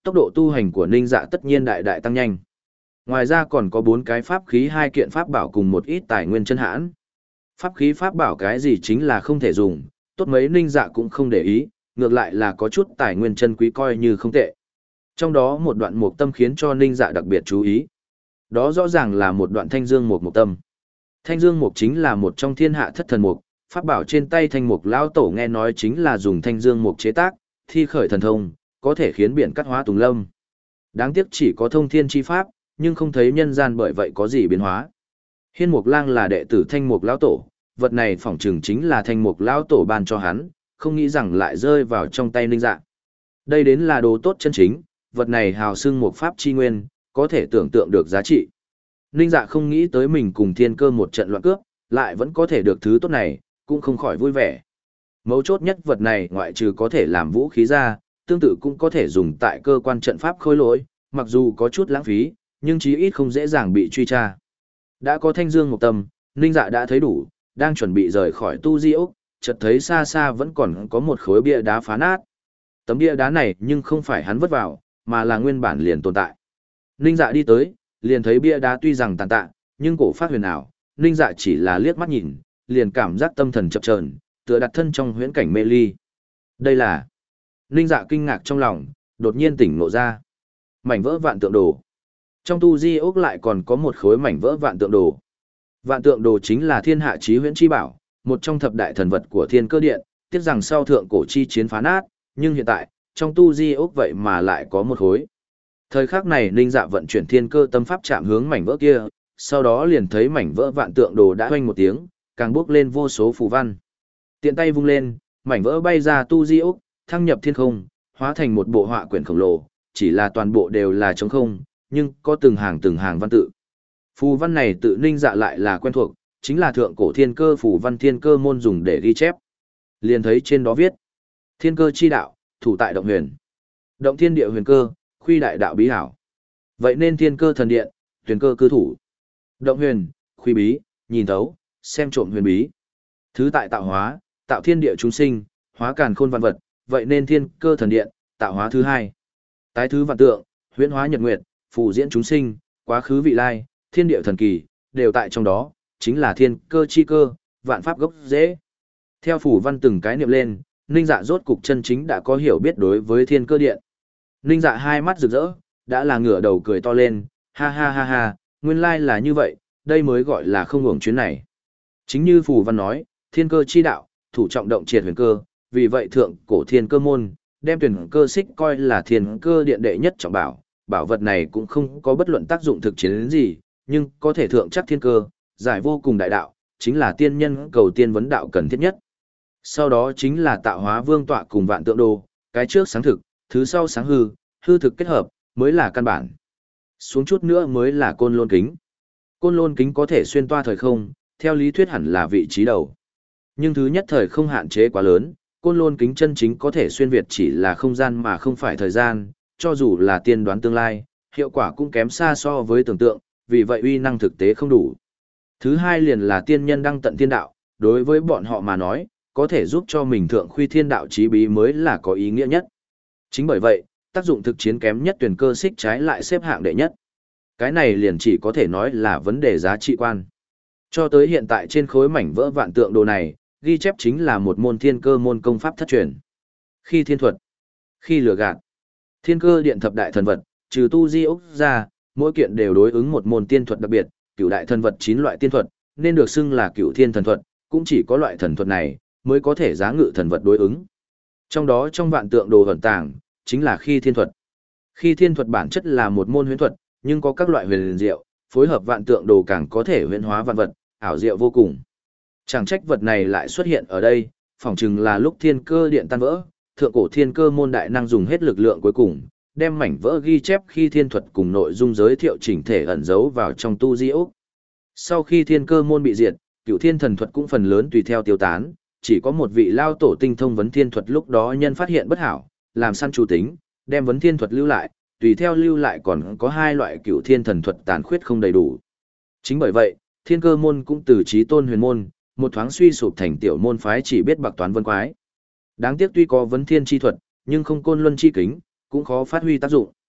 tốc độ tu hành của Ninh Dạ tất nhiên đại đại tăng nhanh. Ngoài ra còn có bốn cái pháp khí hai kiện pháp bảo cùng một ít tài nguyên chân hãn. Pháp khí pháp bảo cái gì chính là không thể dùng, tốt mấy Ninh Dạ cũng không để ý, ngược lại là có chút tài nguyên chân quý coi như không tệ. Trong đó một đoạn mục tâm khiến cho Ninh Dạ đặc biệt chú ý. Đó rõ ràng là một đoạn thanh dương mục mục tâm. Thanh dương mục chính là một trong thiên hạ thất thần mục, pháp bảo trên tay thanh mục lão tổ nghe nói chính là dùng thanh dương mục chế tác, thi khởi thần thông, có thể khiến biển cắt hóa tùng lâm. Đáng tiếc chỉ có thông thiên chi pháp, nhưng không thấy nhân gian bởi vậy có gì biến hóa. Hiên Mục Lang là đệ tử thanh mục lão tổ, vật này phỏng chừng chính là thanh mục lão tổ ban cho hắn, không nghĩ rằng lại rơi vào trong tay Ninh Dạ. Đây đến là đồ tốt chân chính, vật này hào xưng một pháp chi nguyên, có thể tưởng tượng được giá trị. Ninh Dạ không nghĩ tới mình cùng thiên cơ một trận loạn cướp, lại vẫn có thể được thứ tốt này, cũng không khỏi vui vẻ. Mấu chốt nhất vật này ngoại trừ có thể làm vũ khí ra, tương tự cũng có thể dùng tại cơ quan trận pháp khôi lỗi, mặc dù có chút lãng phí, nhưng chí ít không dễ dàng bị truy tra. Đã có thanh dương một tâm, Ninh Dạ đã thấy đủ, đang chuẩn bị rời khỏi tu di ốc, chợt thấy xa xa vẫn còn có một khối bia đá phá nát. Tấm bia đá này nhưng không phải hắn vứt vào, mà là nguyên bản liền tồn tại. Ninh Dạ đi tới, liền thấy bia đá tuy rằng tàn tạ, nhưng cổ phát huyền ảo, Ninh Dạ chỉ là liếc mắt nhìn, liền cảm giác tâm thần chập chờn, tựa đặt thân trong huyễn cảnh mê ly. Đây là... Ninh Dạ kinh ngạc trong lòng, đột nhiên tỉnh ngộ ra. Mảnh vỡ vạn tượng đồ. Trong tu di ốc lại còn có một khối mảnh vỡ vạn tượng đồ. Vạn tượng đồ chính là thiên hạ chí huyễn chi bảo, một trong thập đại thần vật của thiên cơ điện, tiếc rằng sau thượng cổ chi chiến phá nát, nhưng hiện tại, trong tu di ốc vậy mà lại có một khối. Thời khắc này Ninh Dạ vận chuyển thiên cơ tâm pháp chạm hướng mảnh vỡ kia, sau đó liền thấy mảnh vỡ vạn tượng đồ đã hoanh một tiếng, càng bước lên vô số phù văn. Tiện tay vung lên, mảnh vỡ bay ra tu di ốc, thăng nhập thiên không, hóa thành một bộ họa quyển khổng lồ, chỉ là toàn bộ đều là trống không, nhưng có từng hàng từng hàng văn tự. Phù văn này tự Ninh Dạ lại là quen thuộc, chính là thượng cổ thiên cơ phù văn thiên cơ môn dùng để ghi chép. Liền thấy trên đó viết: Thiên cơ chi đạo, thủ tại động huyền. Động thiên địa huyền cơ, khuy đại đạo bí hảo. Vậy nên thiên cơ thần điện, huyền cơ cư thủ. Động huyền, khuy bí, nhìn thấu, xem trộm huyền bí. Thứ tại tạo hóa, tạo thiên địa chúng sinh, hóa càn khôn văn vật, vậy nên thiên cơ thần điện, tạo hóa thứ hai. Tái thứ vạn tượng, huyễn hóa nhật nguyệt, phù diễn chúng sinh, quá khứ vị lai, thiên địa thần kỳ, đều tại trong đó, chính là thiên cơ chi cơ, vạn pháp gốc rễ. Theo phủ văn từng cái niệm lên, Ninh Dạ rốt cục chân chính đã có hiểu biết đối với thiên cơ điện. Ninh Dạ hai mắt rực rỡ, đã là ngửa đầu cười to lên, ha ha ha ha, nguyên lai là như vậy, đây mới gọi là không hưởng chuyến này. Chính như phủ văn nói, thiên cơ chi đạo, thủ trọng động triệt huyền cơ, vì vậy thượng cổ thiên cơ môn, đem tuyển cơ xích coi là thiên cơ điện đệ nhất trọng bảo, bảo vật này cũng không có bất luận tác dụng thực chiến gì, nhưng có thể thượng chắc thiên cơ, giải vô cùng đại đạo, chính là tiên nhân cầu tiên vấn đạo cần thiết nhất. Sau đó chính là tạo hóa vương tọa cùng vạn tượng đồ, cái trước sáng thực, thứ sau sáng hư, hư thực kết hợp, mới là căn bản. Xuống chút nữa mới là côn lôn kính. Côn lôn kính có thể xuyên toa thời không, theo lý thuyết hẳn là vị trí đầu. Nhưng thứ nhất thời không hạn chế quá lớn, côn lôn kính chân chính có thể xuyên việt chỉ là không gian mà không phải thời gian, cho dù là tiên đoán tương lai, hiệu quả cũng kém xa so với tưởng tượng, vì vậy uy năng thực tế không đủ. Thứ hai liền là tiên nhân đăng tận thiên đạo, đối với bọn họ mà nói, có thể giúp cho mình thượng khuy thiên đạo chí bí mới là có ý nghĩa nhất. Chính bởi vậy, tác dụng thực chiến kém nhất tuyển cơ xích trái lại xếp hạng đệ nhất. Cái này liền chỉ có thể nói là vấn đề giá trị quan. Cho tới hiện tại trên khối mảnh vỡ vạn tượng đồ này, ghi chép chính là một môn thiên cơ môn công pháp thất truyền. Khi thiên thuật, khi lừa gạt, thiên cơ điện thập đại thần vật, trừ tu di ốc ra, mỗi kiện đều đối ứng một môn tiên thuật đặc biệt, cửu đại thần vật chín loại tiên thuật, nên được xưng là cửu thiên thần thuật, cũng chỉ có loại thần thuật này mới có thể giá ngự thần vật đối ứng. Trong đó trong vạn tượng đồ ẩn tàng, chính là khi thiên thuật. Khi thiên thuật bản chất là một môn huyễn thuật, nhưng có các loại huyền diệu, phối hợp vạn tượng đồ càng có thể huyễn hóa vạn vật, ảo diệu vô cùng. Chẳng trách vật này lại xuất hiện ở đây, phỏng chừng là lúc thiên cơ điện tan vỡ, thượng cổ thiên cơ môn đại năng dùng hết lực lượng cuối cùng, đem mảnh vỡ ghi chép khi thiên thuật cùng nội dung giới thiệu chỉnh thể ẩn giấu vào trong tu di ốc. Sau khi thiên cơ môn bị diệt, cửu thiên thần thuật cũng phần lớn tùy theo tiêu tán, chỉ có một vị lao tổ tinh thông vấn thiên thuật lúc đó nhân phát hiện bất hảo, làm săn chủ tính, đem vấn thiên thuật lưu lại, tùy theo lưu lại còn có hai loại cửu thiên thần thuật tàn khuyết không đầy đủ. Chính bởi vậy, thiên cơ môn cũng từ chí tôn huyền môn, một thoáng suy sụp thành tiểu môn phái chỉ biết bạc toán vân quái. Đáng tiếc tuy có vấn thiên chi thuật, nhưng không côn luân chi kính, cũng khó phát huy tác dụng.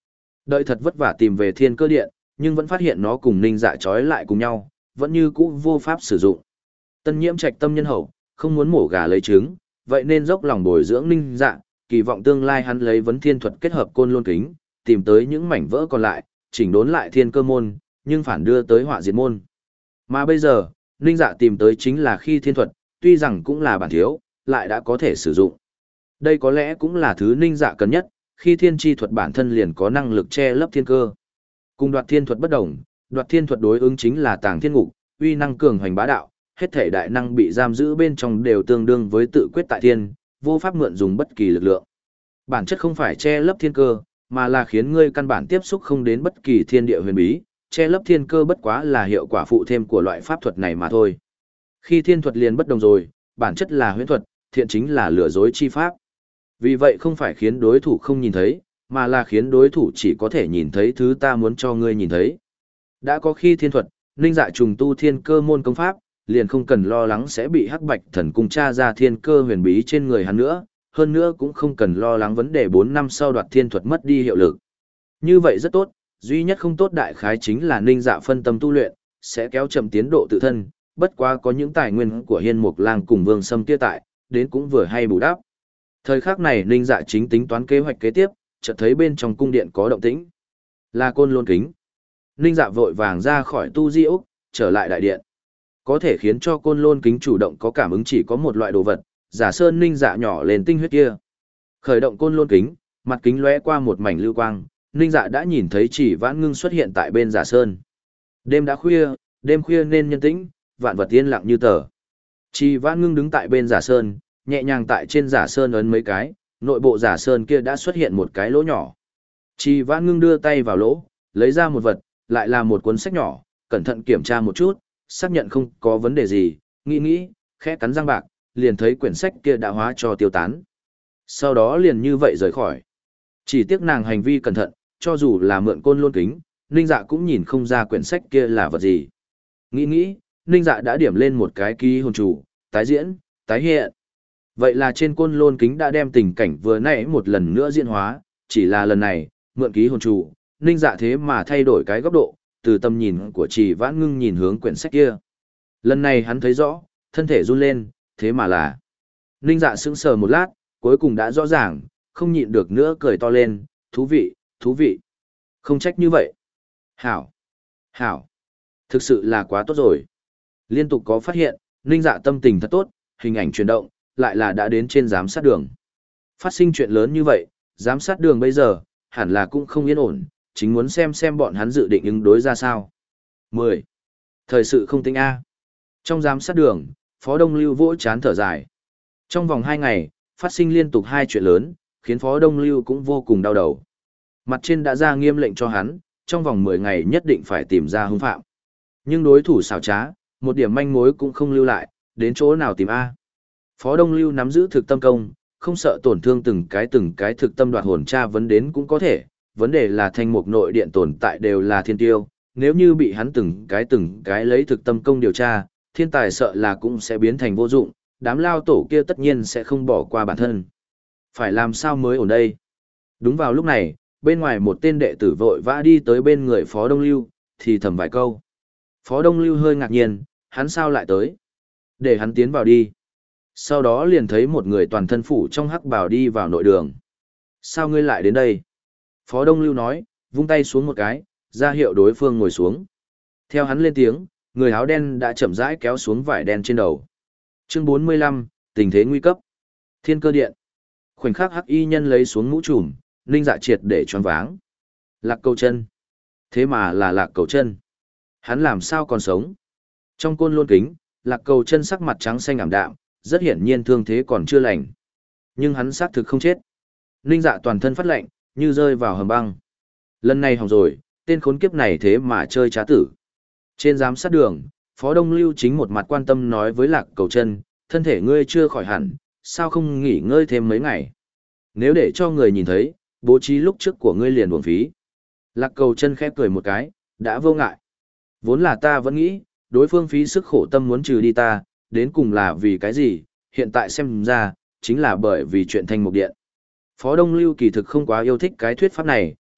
Đợi thật vất vả tìm về thiên cơ điện, nhưng vẫn phát hiện nó cùng ninh dạ trói lại cùng nhau, vẫn như cũ vô pháp sử dụng. Tân Nhiễm trạch tâm nhân hậu, không muốn mổ gà lấy trứng, vậy nên dốc lòng bồi dưỡng ninh dạ, kỳ vọng tương lai hắn lấy vấn thiên thuật kết hợp côn lôn kính, tìm tới những mảnh vỡ còn lại, chỉnh đốn lại thiên cơ môn, nhưng phản đưa tới họa diệt môn. Mà bây giờ, ninh dạ tìm tới chính là khi thiên thuật, tuy rằng cũng là bản thiếu, lại đã có thể sử dụng. Đây có lẽ cũng là thứ ninh dạ cần nhất, khi thiên chi thuật bản thân liền có năng lực che lấp thiên cơ. Cùng đoạt thiên thuật bất đồng, đoạt thiên thuật đối ứng chính là tàng thiên ngục, uy năng cường hoành bá đạo, hết thể đại năng bị giam giữ bên trong đều tương đương với tự quyết tại thiên, vô pháp mượn dùng bất kỳ lực lượng. Bản chất không phải che lấp thiên cơ, mà là khiến ngươi căn bản tiếp xúc không đến bất kỳ thiên địa huyền bí, che lấp thiên cơ bất quá là hiệu quả phụ thêm của loại pháp thuật này mà thôi. Khi thiên thuật liền bất đồng rồi, bản chất là huyễn thuật, thiện chính là lừa dối chi pháp. Vì vậy không phải khiến đối thủ không nhìn thấy, mà là khiến đối thủ chỉ có thể nhìn thấy thứ ta muốn cho ngươi nhìn thấy. Đã có khi thiên thuật, ninh dạ trùng tu thiên cơ môn công pháp, liền không cần lo lắng sẽ bị hắc bạch thần cung tra ra thiên cơ huyền bí trên người hắn nữa, hơn nữa cũng không cần lo lắng vấn đề bốn năm sau đoạt thiên thuật mất đi hiệu lực. Như vậy rất tốt, duy nhất không tốt đại khái chính là ninh dạ phân tâm tu luyện, sẽ kéo chậm tiến độ tự thân, bất quá có những tài nguyên của hiên mục lang cùng vương sâm kia tại, đến cũng vừa hay bù đắp. Thời khắc này ninh dạ chính tính toán kế hoạch kế tiếp, chợt thấy bên trong cung điện có động tĩnh. Là côn lôn kính. Ninh dạ vội vàng ra khỏi tu di ốc, trở lại đại điện. Có thể khiến cho côn lôn kính chủ động có cảm ứng chỉ có một loại đồ vật, giả sơn ninh dạ nhỏ lên tinh huyết kia. Khởi động côn lôn kính, mặt kính lóe qua một mảnh lưu quang, ninh dạ đã nhìn thấy chỉ vãn ngưng xuất hiện tại bên giả sơn. Đêm đã khuya, đêm khuya nên nhân tĩnh, vạn vật yên lặng như tờ. Chỉ vãn ngưng đứng tại bên giả sơn, nhẹ nhàng tại trên giả sơn ấn mấy cái, nội bộ giả sơn kia đã xuất hiện một cái lỗ nhỏ. Chỉ vãn ngưng đưa tay vào lỗ, lấy ra một vật, lại là một cuốn sách nhỏ, cẩn thận kiểm tra một chút, xác nhận không có vấn đề gì, nghĩ nghĩ, khẽ cắn răng bạc, liền thấy quyển sách kia đã hóa cho tiêu tán. Sau đó liền như vậy rời khỏi. Chỉ tiếc nàng hành vi cẩn thận, cho dù là mượn côn lôn kính, ninh dạ cũng nhìn không ra quyển sách kia là vật gì. Nghĩ nghĩ, ninh dạ đã điểm lên một cái ký hồn chủ, tái diễn, tái hiện. Vậy là trên côn lôn kính đã đem tình cảnh vừa nãy một lần nữa diễn hóa, chỉ là lần này, mượn ký hồn chủ, ninh dạ thế mà thay đổi cái góc độ, từ tầm nhìn của Trì Vãn Ngưng nhìn hướng quyển sách kia. Lần này hắn thấy rõ, thân thể run lên, thế mà là. Ninh dạ sững sờ một lát, cuối cùng đã rõ ràng, không nhịn được nữa cười to lên, thú vị, thú vị. Không trách như vậy. Hảo, hảo, thực sự là quá tốt rồi. Liên tục có phát hiện, ninh dạ tâm tình thật tốt, hình ảnh chuyển động, lại là đã đến trên giám sát đường. Phát sinh chuyện lớn như vậy, giám sát đường bây giờ, hẳn là cũng không yên ổn, chính muốn xem xem bọn hắn dự định ứng đối ra sao. mười. Thời sự không tính A. Trong giám sát đường, Phó Đông Lưu vỗ chán thở dài. Trong vòng hai ngày, phát sinh liên tục hai chuyện lớn, khiến Phó Đông Lưu cũng vô cùng đau đầu. Mặt trên đã ra nghiêm lệnh cho hắn, trong vòng mười ngày nhất định phải tìm ra hung phạm. Nhưng đối thủ xảo trá, một điểm manh mối cũng không lưu lại, đến chỗ nào tìm A. Phó Đông Lưu nắm giữ thực tâm công, không sợ tổn thương từng cái từng cái thực tâm đoạt hồn tra vấn đến cũng có thể, vấn đề là thanh mục nội điện tồn tại đều là thiên tiêu, nếu như bị hắn từng cái từng cái lấy thực tâm công điều tra, thiên tài sợ là cũng sẽ biến thành vô dụng, đám lao tổ kia tất nhiên sẽ không bỏ qua bản thân. Phải làm sao mới ổn đây? Đúng vào lúc này, bên ngoài một tên đệ tử vội vã đi tới bên người Phó Đông Lưu, thì thầm vài câu. Phó Đông Lưu hơi ngạc nhiên, hắn sao lại tới? Để hắn tiến vào đi. Sau đó liền thấy một người toàn thân phủ trong hắc bào đi vào nội đường. Sao ngươi lại đến đây? Phó Đông Lưu nói, vung tay xuống một cái, ra hiệu đối phương ngồi xuống. Theo hắn lên tiếng, người áo đen đã chậm rãi kéo xuống vải đen trên đầu. Chương bốn mươi lăm, tình thế nguy cấp. Thiên Cơ Điện. Khoảnh khắc hắc y nhân lấy xuống mũ trùm, ninh dạ triệt để choáng váng. Lạc Cầu Chân. Thế mà là Lạc Cầu Chân. Hắn làm sao còn sống? Trong côn lôn kính, Lạc Cầu Chân sắc mặt trắng xanh ảm đạm, rất hiển nhiên thương thế còn chưa lành. Nhưng hắn xác thực không chết. Ninh dạ toàn thân phát lạnh, như rơi vào hầm băng. Lần này hỏng rồi, tên khốn kiếp này thế mà chơi trá tử. Trên giám sát đường, Phó Đông Lưu chính một mặt quan tâm nói với Lạc Cầu Chân, thân thể ngươi chưa khỏi hẳn, sao không nghỉ ngơi thêm mấy ngày? Nếu để cho người nhìn thấy, bố trí lúc trước của ngươi liền uổng phí. Lạc Cầu Chân khép cười một cái, đã vô ngại. Vốn là ta vẫn nghĩ, đối phương phí sức khổ tâm muốn trừ đi ta, đến cùng là vì cái gì, hiện tại xem ra, chính là bởi vì chuyện thanh mục điện. Phó Đông Lưu kỳ thực không quá yêu thích cái thuyết pháp này,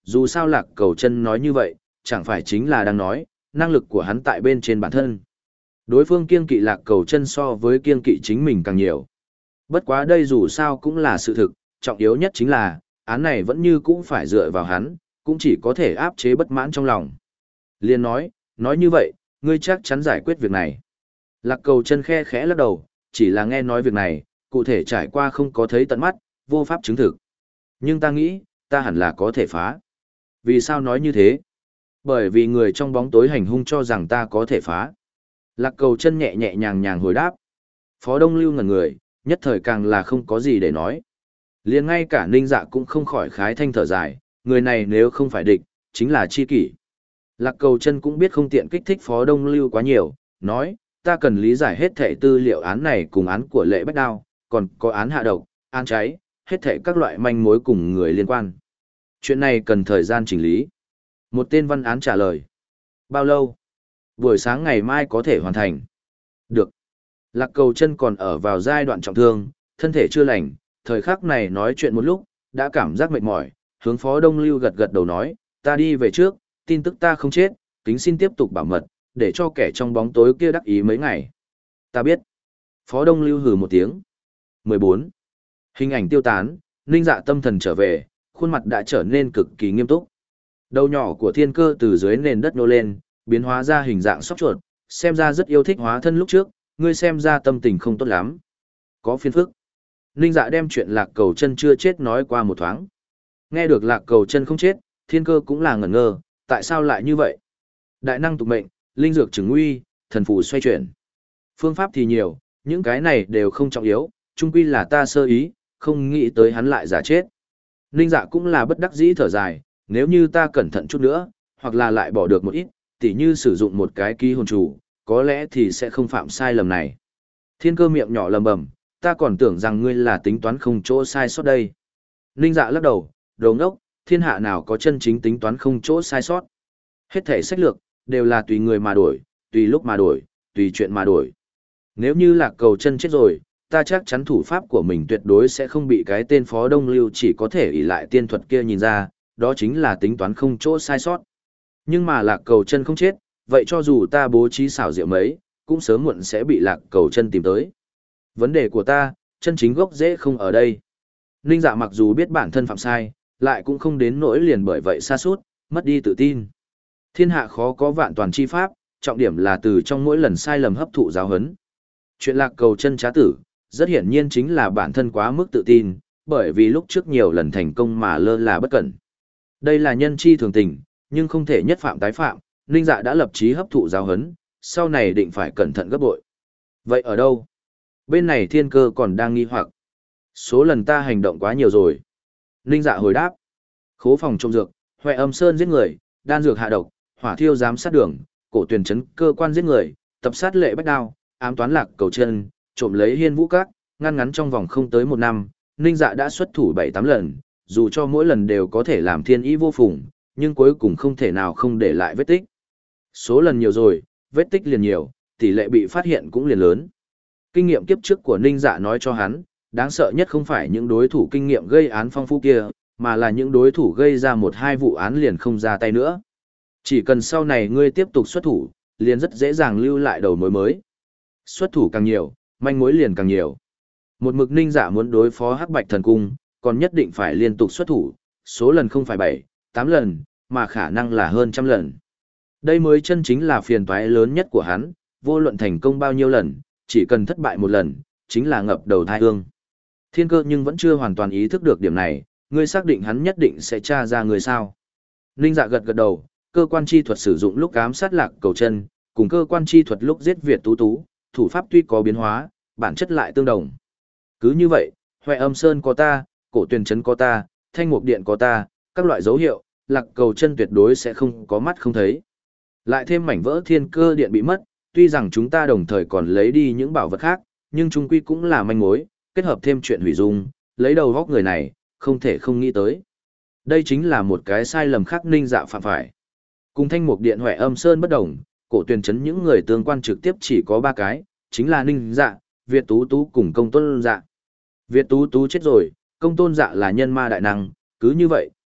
dù sao Lạc Cầu Chân nói như vậy, chẳng phải chính là đang nói, năng lực của hắn tại bên trên bản thân. Đối phương kiêng kỵ Lạc Cầu Chân so với kiêng kỵ chính mình càng nhiều. Bất quá đây dù sao cũng là sự thực, trọng yếu nhất chính là, án này vẫn như cũng phải dựa vào hắn, cũng chỉ có thể áp chế bất mãn trong lòng. Liên nói, nói như vậy, ngươi chắc chắn giải quyết việc này. Lạc Cầu Chân khe khẽ lắc đầu, chỉ là nghe nói việc này, cụ thể trải qua không có thấy tận mắt, vô pháp chứng thực. Nhưng ta nghĩ, ta hẳn là có thể phá. Vì sao nói như thế? Bởi vì người trong bóng tối hành hung cho rằng ta có thể phá. Lạc Cầu Chân nhẹ nhẹ nhàng nhàng hồi đáp. Phó Đông Lưu ngẩn người, nhất thời càng là không có gì để nói. Liền ngay cả Ninh Dạ cũng không khỏi khái thanh thở dài, người này nếu không phải địch, chính là chi kỷ. Lạc Cầu Chân cũng biết không tiện kích thích Phó Đông Lưu quá nhiều, nói, ta cần lý giải hết thảy tư liệu án này cùng án của Lệ Bách Đao, còn có án hạ độc, án cháy, hết thảy các loại manh mối cùng người liên quan. Chuyện này cần thời gian chỉnh lý. Một tên văn án trả lời. Bao lâu? Buổi sáng ngày mai có thể hoàn thành. Được. Lạc Cầu Chân còn ở vào giai đoạn trọng thương, thân thể chưa lành, thời khắc này nói chuyện một lúc, đã cảm giác mệt mỏi, hướng Phó Đông Lưu gật gật đầu nói, ta đi về trước, tin tức ta không chết, kính xin tiếp tục bảo mật, để cho kẻ trong bóng tối kia đắc ý mấy ngày. Ta biết. Phó Đông Lưu hừ một tiếng. mười bốn. Hình ảnh tiêu tán, Ninh Dạ tâm thần trở về, khuôn mặt đã trở nên cực kỳ nghiêm túc. Đầu nhỏ của Thiên Cơ từ dưới nền đất nô lên, biến hóa ra hình dạng sóc chuột, xem ra rất yêu thích hóa thân lúc trước, ngươi xem ra tâm tình không tốt lắm. Có phiền phức. Ninh Dạ đem chuyện Lạc Cầu Chân chưa chết nói qua một thoáng. Nghe được Lạc Cầu Chân không chết, Thiên Cơ cũng là ngẩn ngơ, tại sao lại như vậy? Đại năng tục mệnh, linh dược chứng nguy, thần phù xoay chuyển. Phương pháp thì nhiều, những cái này đều không trọng yếu, chung quy là ta sơ ý, không nghĩ tới hắn lại giả chết. Ninh Dạ cũng là bất đắc dĩ thở dài, nếu như ta cẩn thận chút nữa, hoặc là lại bỏ được một ít, tỉ như sử dụng một cái ký hồn chủ, có lẽ thì sẽ không phạm sai lầm này. Thiên Cơ miệng nhỏ lầm bầm, ta còn tưởng rằng ngươi là tính toán không chỗ sai sót đây. Ninh Dạ lắc đầu, đồ ngốc, thiên hạ nào có chân chính tính toán không chỗ sai sót. Hết thể sách lược, đều là tùy người mà đổi, tùy lúc mà đổi, tùy chuyện mà đổi. Nếu như Lạc Cầu Chân chết rồi, ta chắc chắn thủ pháp của mình tuyệt đối sẽ không bị cái tên Phó Đông Lưu chỉ có thể ỷ lại tiên thuật kia nhìn ra, đó chính là tính toán không chỗ sai sót. Nhưng mà Lạc Cầu Chân không chết, vậy cho dù ta bố trí xảo diệu mấy, cũng sớm muộn sẽ bị Lạc Cầu Chân tìm tới. Vấn đề của ta, chân chính gốc rễ không ở đây. Ninh Dạ mặc dù biết bản thân phạm sai, lại cũng không đến nỗi liền bởi vậy sa sút, mất đi tự tin. Thiên hạ khó có vạn toàn chi pháp, trọng điểm là từ trong mỗi lần sai lầm hấp thụ giáo huấn. Chuyện Lạc Cầu Chân trá tử, rất hiển nhiên chính là bản thân quá mức tự tin, bởi vì lúc trước nhiều lần thành công mà lơ là bất cẩn. Đây là nhân chi thường tình, nhưng không thể nhất phạm tái phạm, Ninh Dạ đã lập chí hấp thụ giáo huấn, sau này định phải cẩn thận gấp bội. Vậy ở đâu? Bên này Thiên Cơ còn đang nghi hoặc. Số lần ta hành động quá nhiều rồi. Ninh Dạ hồi đáp. Khố phòng trộm dược, Hoè Âm Sơn giết người, đan dược hạ độc, hỏa thiêu giám sát đường, cổ tuyển trấn cơ quan giết người, tập sát Lệ Bách Đao, ám toán Lạc Cầu Chân, trộm lấy Hiên Vũ Các, ngăn ngắn trong vòng không tới một năm, Ninh Dạ đã xuất thủ bảy tám lần, dù cho mỗi lần đều có thể làm thiên ý vô phùng, nhưng cuối cùng không thể nào không để lại vết tích. Số lần nhiều rồi, vết tích liền nhiều, tỷ lệ bị phát hiện cũng liền lớn. Kinh nghiệm kiếp trước của Ninh Dạ nói cho hắn, đáng sợ nhất không phải những đối thủ kinh nghiệm gây án phong phú kia, mà là những đối thủ gây ra một hai vụ án liền không ra tay nữa. Chỉ cần sau này ngươi tiếp tục xuất thủ, liền rất dễ dàng lưu lại đầu mối mới. Xuất thủ càng nhiều, manh mối liền càng nhiều. Một mực Ninh Dạ muốn đối phó Hắc Bạch Thần Cung, còn nhất định phải liên tục xuất thủ, số lần không phải bảy, tám lần, mà khả năng là hơn trăm lần. Đây mới chân chính là phiền toái lớn nhất của hắn, vô luận thành công bao nhiêu lần, chỉ cần thất bại một lần, chính là ngập đầu thai hương. Thiên Cơ nhưng vẫn chưa hoàn toàn ý thức được điểm này, ngươi xác định hắn nhất định sẽ tra ra người sao. Ninh Dạ gật gật đầu, cơ quan chi thuật sử dụng lúc ám sát Lạc Cầu Chân, cùng cơ quan chi thuật lúc giết Việt Tú Tú, thủ pháp tuy có biến hóa, bản chất lại tương đồng. Cứ như vậy, Hoè Âm Sơn có ta, cổ tuyển trấn có ta, thanh mục điện có ta, các loại dấu hiệu, Lạc Cầu Chân tuyệt đối sẽ không có mắt không thấy. Lại thêm mảnh vỡ Thiên Cơ điện bị mất, tuy rằng chúng ta đồng thời còn lấy đi những bảo vật khác, nhưng chung quy cũng là manh mối, kết hợp thêm chuyện hủy dung, lấy đầu góc người này, không thể không nghĩ tới. Đây chính là một cái sai lầm khác Ninh Dạ phạm phải. Cùng thanh mục điện Hoè Âm Sơn bất đồng, cổ tuyển trấn những người tương quan trực tiếp chỉ có ba cái, chính là Ninh Dạ, Việt Tú Tú cùng Công Tôn Dạ. Việt Tú Tú chết rồi, Công Tôn Dạ là nhân ma đại năng, cứ như vậy,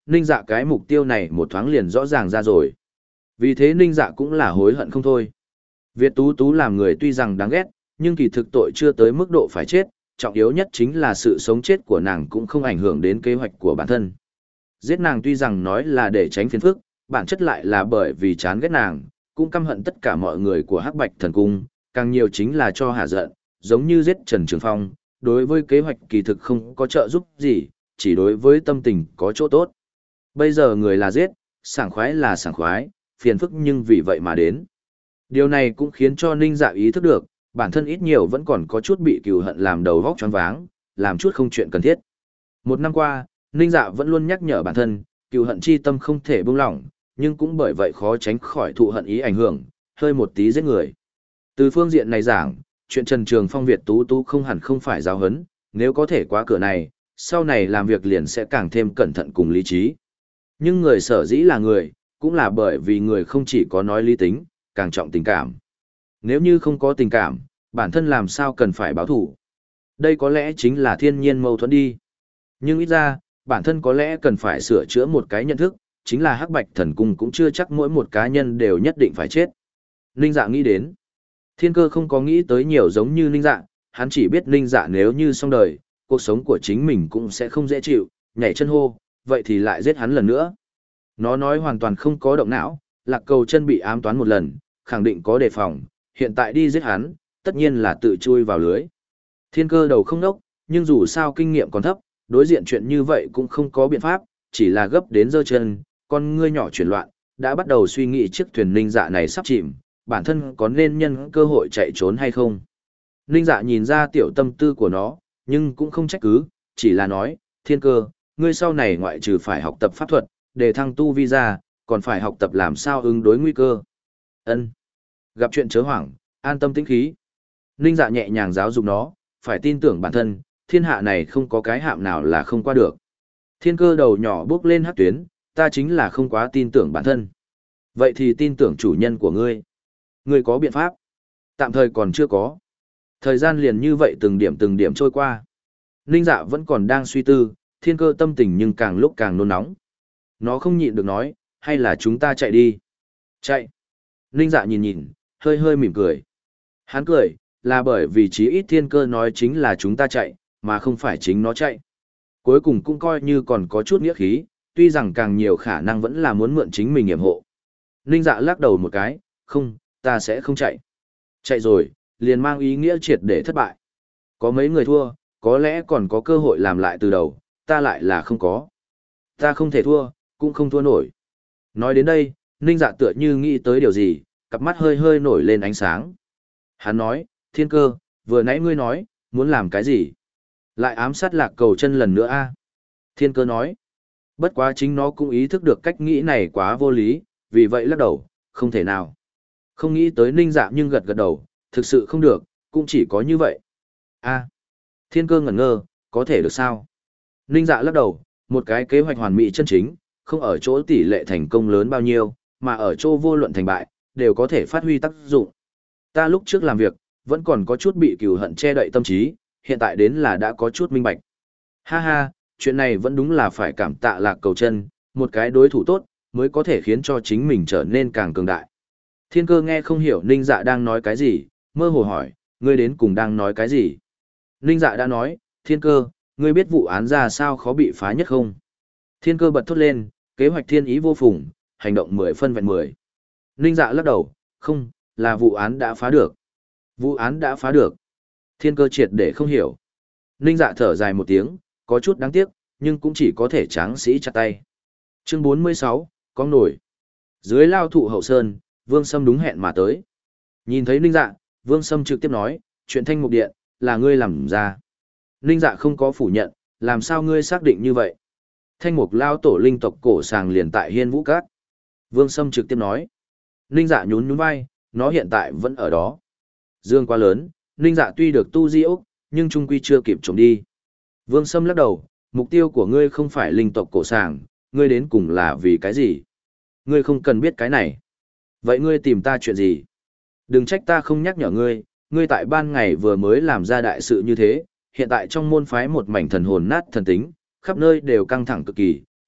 Ninh Dạ cái mục tiêu này một thoáng liền rõ ràng ra rồi. Vì thế Ninh Dạ cũng là hối hận không thôi. Việt Tú Tú làm người tuy rằng đáng ghét, nhưng kỳ thực tội chưa tới mức độ phải chết, trọng yếu nhất chính là sự sống chết của nàng cũng không ảnh hưởng đến kế hoạch của bản thân. Giết nàng tuy rằng nói là để tránh phiền phức, bản chất lại là bởi vì chán ghét nàng, cũng căm hận tất cả mọi người của Hắc Bạch Thần Cung, càng nhiều chính là cho hả giận, giống như giết Trần Trường Phong, đối với kế hoạch kỳ thực không có trợ giúp gì, chỉ đối với tâm tình có chỗ tốt. Bây giờ người là giết, sảng khoái là sảng khoái, phiền phức nhưng vì vậy mà đến. Điều này cũng khiến cho Ninh Dạ ý thức được, bản thân ít nhiều vẫn còn có chút bị cừu hận làm đầu vóc choáng váng, làm chút không chuyện cần thiết. Một năm qua, Ninh Dạ vẫn luôn nhắc nhở bản thân, cừu hận chi tâm không thể buông lỏng, nhưng cũng bởi vậy khó tránh khỏi thụ hận ý ảnh hưởng, hơi một tí giết người. Từ phương diện này giảng, chuyện Trần Trường Phong Việt Tú Tú không hẳn không phải giáo hấn, nếu có thể qua cửa này, sau này làm việc liền sẽ càng thêm cẩn thận cùng lý trí. Nhưng người sở dĩ là người, cũng là bởi vì người không chỉ có nói lý tính, càng trọng tình cảm. Nếu như không có tình cảm, bản thân làm sao cần phải báo thủ. Đây có lẽ chính là thiên nhiên mâu thuẫn đi. Nhưng ít ra, bản thân có lẽ cần phải sửa chữa một cái nhận thức, chính là Hắc Bạch Thần Cung cũng chưa chắc mỗi một cá nhân đều nhất định phải chết. Ninh Dạ nghĩ đến. Thiên Cơ không có nghĩ tới nhiều giống như Ninh Dạ, hắn chỉ biết Ninh Dạ nếu như xong đời, cuộc sống của chính mình cũng sẽ không dễ chịu, nhảy chân hô, vậy thì lại giết hắn lần nữa. Nó nói hoàn toàn không có động não, Lạc Cầu Chân bị ám toán một lần, khẳng định có đề phòng, hiện tại đi giết hắn, tất nhiên là tự chui vào lưới. Thiên Cơ đầu không nốc, nhưng dù sao kinh nghiệm còn thấp, đối diện chuyện như vậy cũng không có biện pháp, chỉ là gấp đến giơ chân, con ngươi nhỏ chuyển loạn, đã bắt đầu suy nghĩ chiếc thuyền Ninh Dạ này sắp chìm, bản thân có nên nhân cơ hội chạy trốn hay không. Ninh Dạ nhìn ra tiểu tâm tư của nó, nhưng cũng không trách cứ, chỉ là nói, Thiên Cơ, ngươi sau này ngoại trừ phải học tập pháp thuật, để thăng tu vi ra, còn phải học tập làm sao ứng đối nguy cơ. Ân. Gặp chuyện chớ hoảng, an tâm tĩnh khí. Ninh Dạ nhẹ nhàng giáo dục nó, phải tin tưởng bản thân, thiên hạ này không có cái hạm nào là không qua được. Thiên Cơ đầu nhỏ bước lên hắc tuyến, ta chính là không quá tin tưởng bản thân. Vậy thì tin tưởng chủ nhân của ngươi. Ngươi có biện pháp? Tạm thời còn chưa có. Thời gian liền như vậy từng điểm từng điểm trôi qua. Ninh Dạ vẫn còn đang suy tư, Thiên Cơ tâm tình nhưng càng lúc càng nôn nóng. Nó không nhịn được nói, hay là chúng ta chạy đi? Chạy. Ninh Dạ nhìn nhìn, hơi hơi mỉm cười. Hắn cười, là bởi vì chí ít Thiên Cơ nói chính là chúng ta chạy, mà không phải chính nó chạy. Cuối cùng cũng coi như còn có chút nghĩa khí, tuy rằng càng nhiều khả năng vẫn là muốn mượn chính mình nghiệm hộ. Ninh Dạ lắc đầu một cái, không, ta sẽ không chạy. Chạy rồi, liền mang ý nghĩa triệt để thất bại. Có mấy người thua, có lẽ còn có cơ hội làm lại từ đầu, ta lại là không có. Ta không thể thua, cũng không thua nổi. Nói đến đây, Ninh Dạ tựa như nghĩ tới điều gì, cặp mắt hơi hơi nổi lên ánh sáng. Hắn nói, Thiên Cơ, vừa nãy ngươi nói, muốn làm cái gì? Lại ám sát Lạc Cầu Chân lần nữa a? À? Thiên Cơ nói, bất quá chính nó cũng ý thức được cách nghĩ này quá vô lý, vì vậy lắc đầu, không thể nào. Không nghĩ tới Ninh Dạ nhưng gật gật đầu, thực sự không được, cũng chỉ có như vậy. A. À. Thiên Cơ ngẩn ngơ, có thể được sao? Ninh Dạ lắc đầu, một cái kế hoạch hoàn mỹ chân chính, không ở chỗ tỷ lệ thành công lớn bao nhiêu, mà ở chỗ vô luận thành bại, đều có thể phát huy tác dụng. Ta lúc trước làm việc, vẫn còn có chút bị cừu hận che đậy tâm trí, hiện tại đến là đã có chút minh bạch. Ha ha, chuyện này vẫn đúng là phải cảm tạ Lạc Cầu Chân, một cái đối thủ tốt, mới có thể khiến cho chính mình trở nên càng cường đại. Thiên Cơ nghe không hiểu Ninh Dạ đang nói cái gì, mơ hồ hỏi, ngươi đến cùng đang nói cái gì? Ninh Dạ đã nói, Thiên Cơ, ngươi biết vụ án ra sao khó bị phá nhất không? Thiên Cơ bật thốt lên, kế hoạch thiên ý vô phùng, hành động mười phân vẹn mười. Ninh Dạ lắc đầu, không, là vụ án đã phá được. Vụ án đã phá được. Thiên Cơ triệt để không hiểu. Ninh Dạ thở dài một tiếng, có chút đáng tiếc, nhưng cũng chỉ có thể tráng sĩ chặt tay. Chương bốn mươi sáu, con nổi. Dưới lao thụ hậu sơn, Vương Sâm đúng hẹn mà tới. Nhìn thấy Ninh Dạ, Vương Sâm trực tiếp nói, chuyện Thanh Mục Điện, là ngươi làm ra. Ninh Dạ không có phủ nhận, làm sao ngươi xác định như vậy? Thanh Mục lao tổ linh tộc cổ sàng liền tại Hiên Vũ Các. Vương Sâm trực tiếp nói. Ninh Dạ nhún nhún vai, nó hiện tại vẫn ở đó. Dương quá lớn, Ninh Dạ tuy được tu di ốc, nhưng trung quy chưa kịp trộm đi. Vương Sâm lắc đầu, mục tiêu của ngươi không phải linh tộc cổ sàng, ngươi đến cùng là vì cái gì? Ngươi không cần biết cái này. Vậy ngươi tìm ta chuyện gì? Đừng trách ta không nhắc nhở ngươi, ngươi tại ban ngày vừa mới làm ra đại sự như thế, hiện tại trong môn phái một mảnh thần hồn nát thần tính, khắp nơi đều căng thẳng cực kỳ,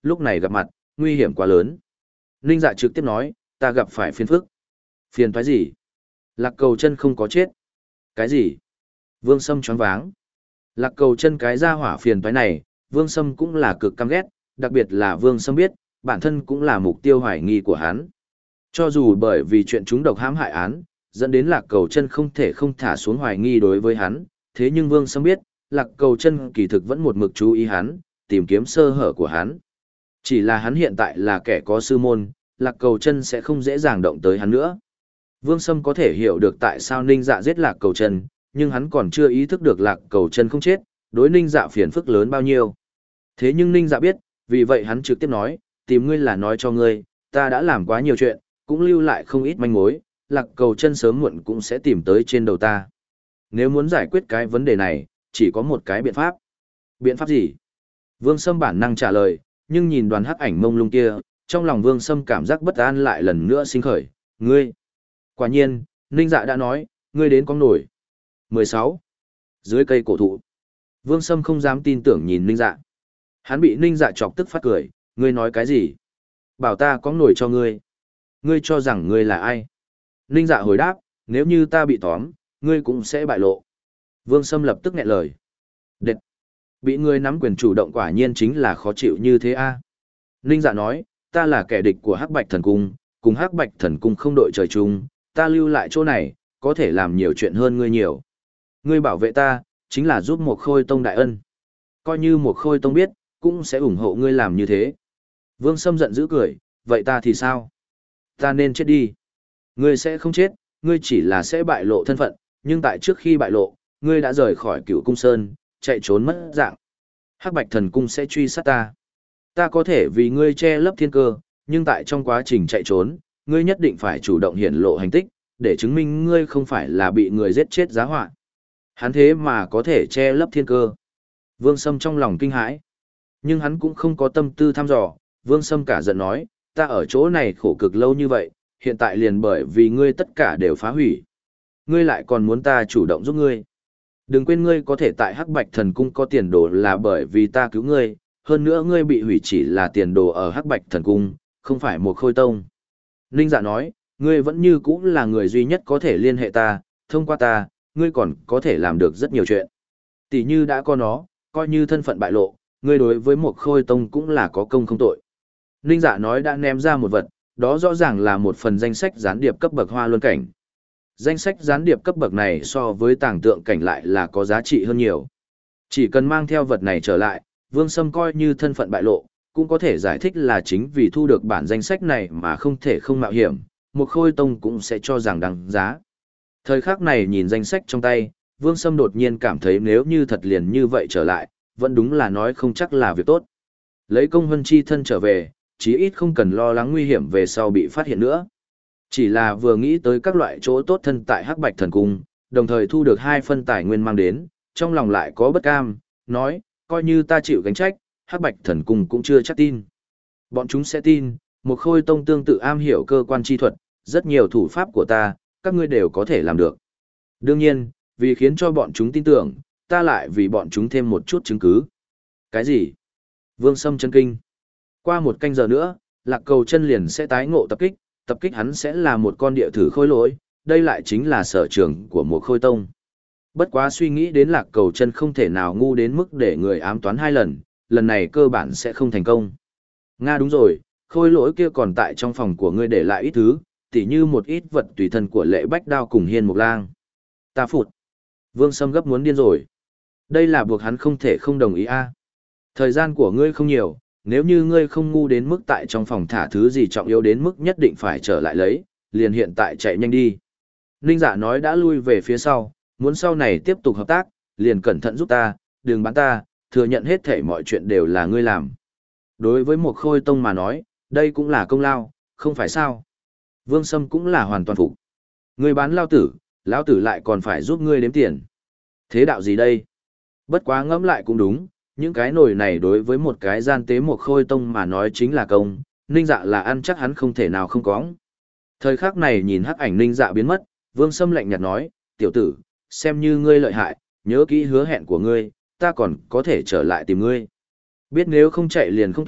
lúc này gặp mặt, nguy hiểm quá lớn. Ninh Dạ trực tiếp nói, ta gặp phải phiền phức. Phiền toái gì? Lạc Cầu Chân không có chết. Cái gì? Vương Sâm choáng váng. Lạc Cầu Chân cái ra hỏa phiền toái này, Vương Sâm cũng là cực căm ghét, đặc biệt là Vương Sâm biết, bản thân cũng là mục tiêu hoài nghi của hắn. Cho dù bởi vì chuyện chúng độc hãm hại án, dẫn đến Lạc Cầu Chân không thể không thả xuống hoài nghi đối với hắn, thế nhưng Vương Sâm biết, Lạc Cầu Chân kỳ thực vẫn một mực chú ý hắn, tìm kiếm sơ hở của hắn. Chỉ là hắn hiện tại là kẻ có sư môn, Lạc Cầu Chân sẽ không dễ dàng động tới hắn nữa. Vương Sâm có thể hiểu được tại sao Ninh Dạ giết Lạc Cầu Chân, nhưng hắn còn chưa ý thức được Lạc Cầu Chân không chết, đối Ninh Dạ phiền phức lớn bao nhiêu. Thế nhưng Ninh Dạ biết, vì vậy hắn trực tiếp nói, tìm ngươi là nói cho ngươi, ta đã làm quá nhiều chuyện, cũng lưu lại không ít manh mối, Lạc Cầu Chân sớm muộn cũng sẽ tìm tới trên đầu ta. Nếu muốn giải quyết cái vấn đề này, chỉ có một cái biện pháp. Biện pháp gì? Vương Sâm bản năng trả lời, nhưng nhìn đoàn hắc ảnh mông lung kia, trong lòng Vương Sâm cảm giác bất an lại lần nữa sinh khởi, ngươi. Quả nhiên, Ninh Dạ đã nói, ngươi đến con nổi. mười sáu. Dưới cây cổ thụ. Vương Sâm không dám tin tưởng nhìn Ninh Dạ. Hắn bị Ninh Dạ chọc tức phát cười, ngươi nói cái gì? Bảo ta có nổi cho ngươi. Ngươi cho rằng ngươi là ai? Ninh Dạ hồi đáp, nếu như ta bị tóm, ngươi cũng sẽ bại lộ. Vương Sâm lập tức nghẹn lời. Đệt! Bị ngươi nắm quyền chủ động quả nhiên chính là khó chịu như thế a. Ninh Dạ nói, ta là kẻ địch của Hắc Bạch Thần Cung, cùng Hắc Bạch Thần Cung không đội trời chung, ta lưu lại chỗ này, có thể làm nhiều chuyện hơn ngươi nhiều. Ngươi bảo vệ ta, chính là giúp một khôi tông đại ân. Coi như một khôi tông biết, cũng sẽ ủng hộ ngươi làm như thế. Vương Sâm giận dữ cười, vậy ta thì sao? Ta nên chết đi. Ngươi sẽ không chết, ngươi chỉ là sẽ bại lộ thân phận, nhưng tại trước khi bại lộ, ngươi đã rời khỏi Cửu Cung Sơn, chạy trốn mất dạng. Hắc Bạch Thần Cung sẽ truy sát ta. Ta có thể vì ngươi che lấp thiên cơ, nhưng tại trong quá trình chạy trốn, ngươi nhất định phải chủ động hiển lộ hành tích, để chứng minh ngươi không phải là bị người giết chết giá họa. Hắn thế mà có thể che lấp thiên cơ. Vương Sâm trong lòng kinh hãi. Nhưng hắn cũng không có tâm tư thăm dò, Vương Sâm cả giận nói, ta ở chỗ này khổ cực lâu như vậy, hiện tại liền bởi vì ngươi tất cả đều phá hủy. Ngươi lại còn muốn ta chủ động giúp ngươi. Đừng quên ngươi có thể tại Hắc Bạch Thần Cung có tiền đồ là bởi vì ta cứu ngươi, hơn nữa ngươi bị hủy chỉ là tiền đồ ở Hắc Bạch Thần Cung, không phải một khôi tông. Ninh Dạ nói, ngươi vẫn như cũ là người duy nhất có thể liên hệ ta, thông qua ta, ngươi còn có thể làm được rất nhiều chuyện. Tỷ như đã có nó, coi như thân phận bại lộ, ngươi đối với một khôi tông cũng là có công không tội. Ninh Dạ nói đã ném ra một vật, đó rõ ràng là một phần danh sách gián điệp cấp bậc hoa luân cảnh. Danh sách gián điệp cấp bậc này so với tàng tượng cảnh lại là có giá trị hơn nhiều. Chỉ cần mang theo vật này trở lại, Vương Sâm coi như thân phận bại lộ, cũng có thể giải thích là chính vì thu được bản danh sách này mà không thể không mạo hiểm, một khôi tông cũng sẽ cho rằng đáng giá. Thời khắc này nhìn danh sách trong tay, Vương Sâm đột nhiên cảm thấy nếu như thật liền như vậy trở lại, vẫn đúng là nói không chắc là việc tốt. Lấy công hân chi thân trở về, chí ít không cần lo lắng nguy hiểm về sau bị phát hiện nữa. Chỉ là vừa nghĩ tới các loại chỗ tốt thân tại Hắc Bạch Thần Cung, đồng thời thu được hai phân tài nguyên mang đến, trong lòng lại có bất cam, nói, coi như ta chịu gánh trách, Hắc Bạch Thần Cung cũng chưa chắc tin. Bọn chúng sẽ tin, một khôi tông tương tự am hiểu cơ quan chi thuật, rất nhiều thủ pháp của ta, các ngươi đều có thể làm được. Đương nhiên, vì khiến cho bọn chúng tin tưởng, ta lại vì bọn chúng thêm một chút chứng cứ. Cái gì? Vương Sâm chân kinh. Qua một canh giờ nữa, Lạc Cầu Chân liền sẽ tái ngộ tập kích, tập kích hắn sẽ là một con địa thử khôi lỗi, đây lại chính là sở trường của một khôi tông. Bất quá suy nghĩ đến Lạc Cầu Chân không thể nào ngu đến mức để người ám toán hai lần, lần này cơ bản sẽ không thành công. Nga đúng rồi, khôi lỗi kia còn tại trong phòng của ngươi để lại ít thứ, tỉ như một ít vật tùy thân của Lệ Bách Đao cùng Hiên Mục Lang. Ta phụt. Vương Sâm gấp muốn điên rồi. Đây là buộc hắn không thể không đồng ý a. Thời gian của ngươi không nhiều, nếu như ngươi không ngu đến mức tại trong phòng thả thứ gì trọng yếu đến mức nhất định phải trở lại lấy, liền hiện tại chạy nhanh đi. Ninh Dạ nói đã lui về phía sau, muốn sau này tiếp tục hợp tác, liền cẩn thận giúp ta, đừng bán ta, thừa nhận hết thảy mọi chuyện đều là ngươi làm. Đối với một khôi tông mà nói, đây cũng là công lao, không phải sao. Vương Sâm cũng là hoàn toàn phục. Ngươi bán lao tử, lão tử lại còn phải giúp ngươi đếm tiền. Thế đạo gì đây? Bất quá ngẫm lại cũng đúng, những cái nồi này đối với một cái gian tế một khôi tông mà nói chính là công, Ninh Dạ là ăn chắc hắn không thể nào không có. Thời khắc này nhìn hắc ảnh Ninh Dạ biến mất, Vương Sâm lạnh nhạt nói, tiểu tử, xem như ngươi lợi hại, nhớ kỹ hứa hẹn của ngươi, ta còn có thể trở lại tìm ngươi. Biết nếu không chạy liền không kịp,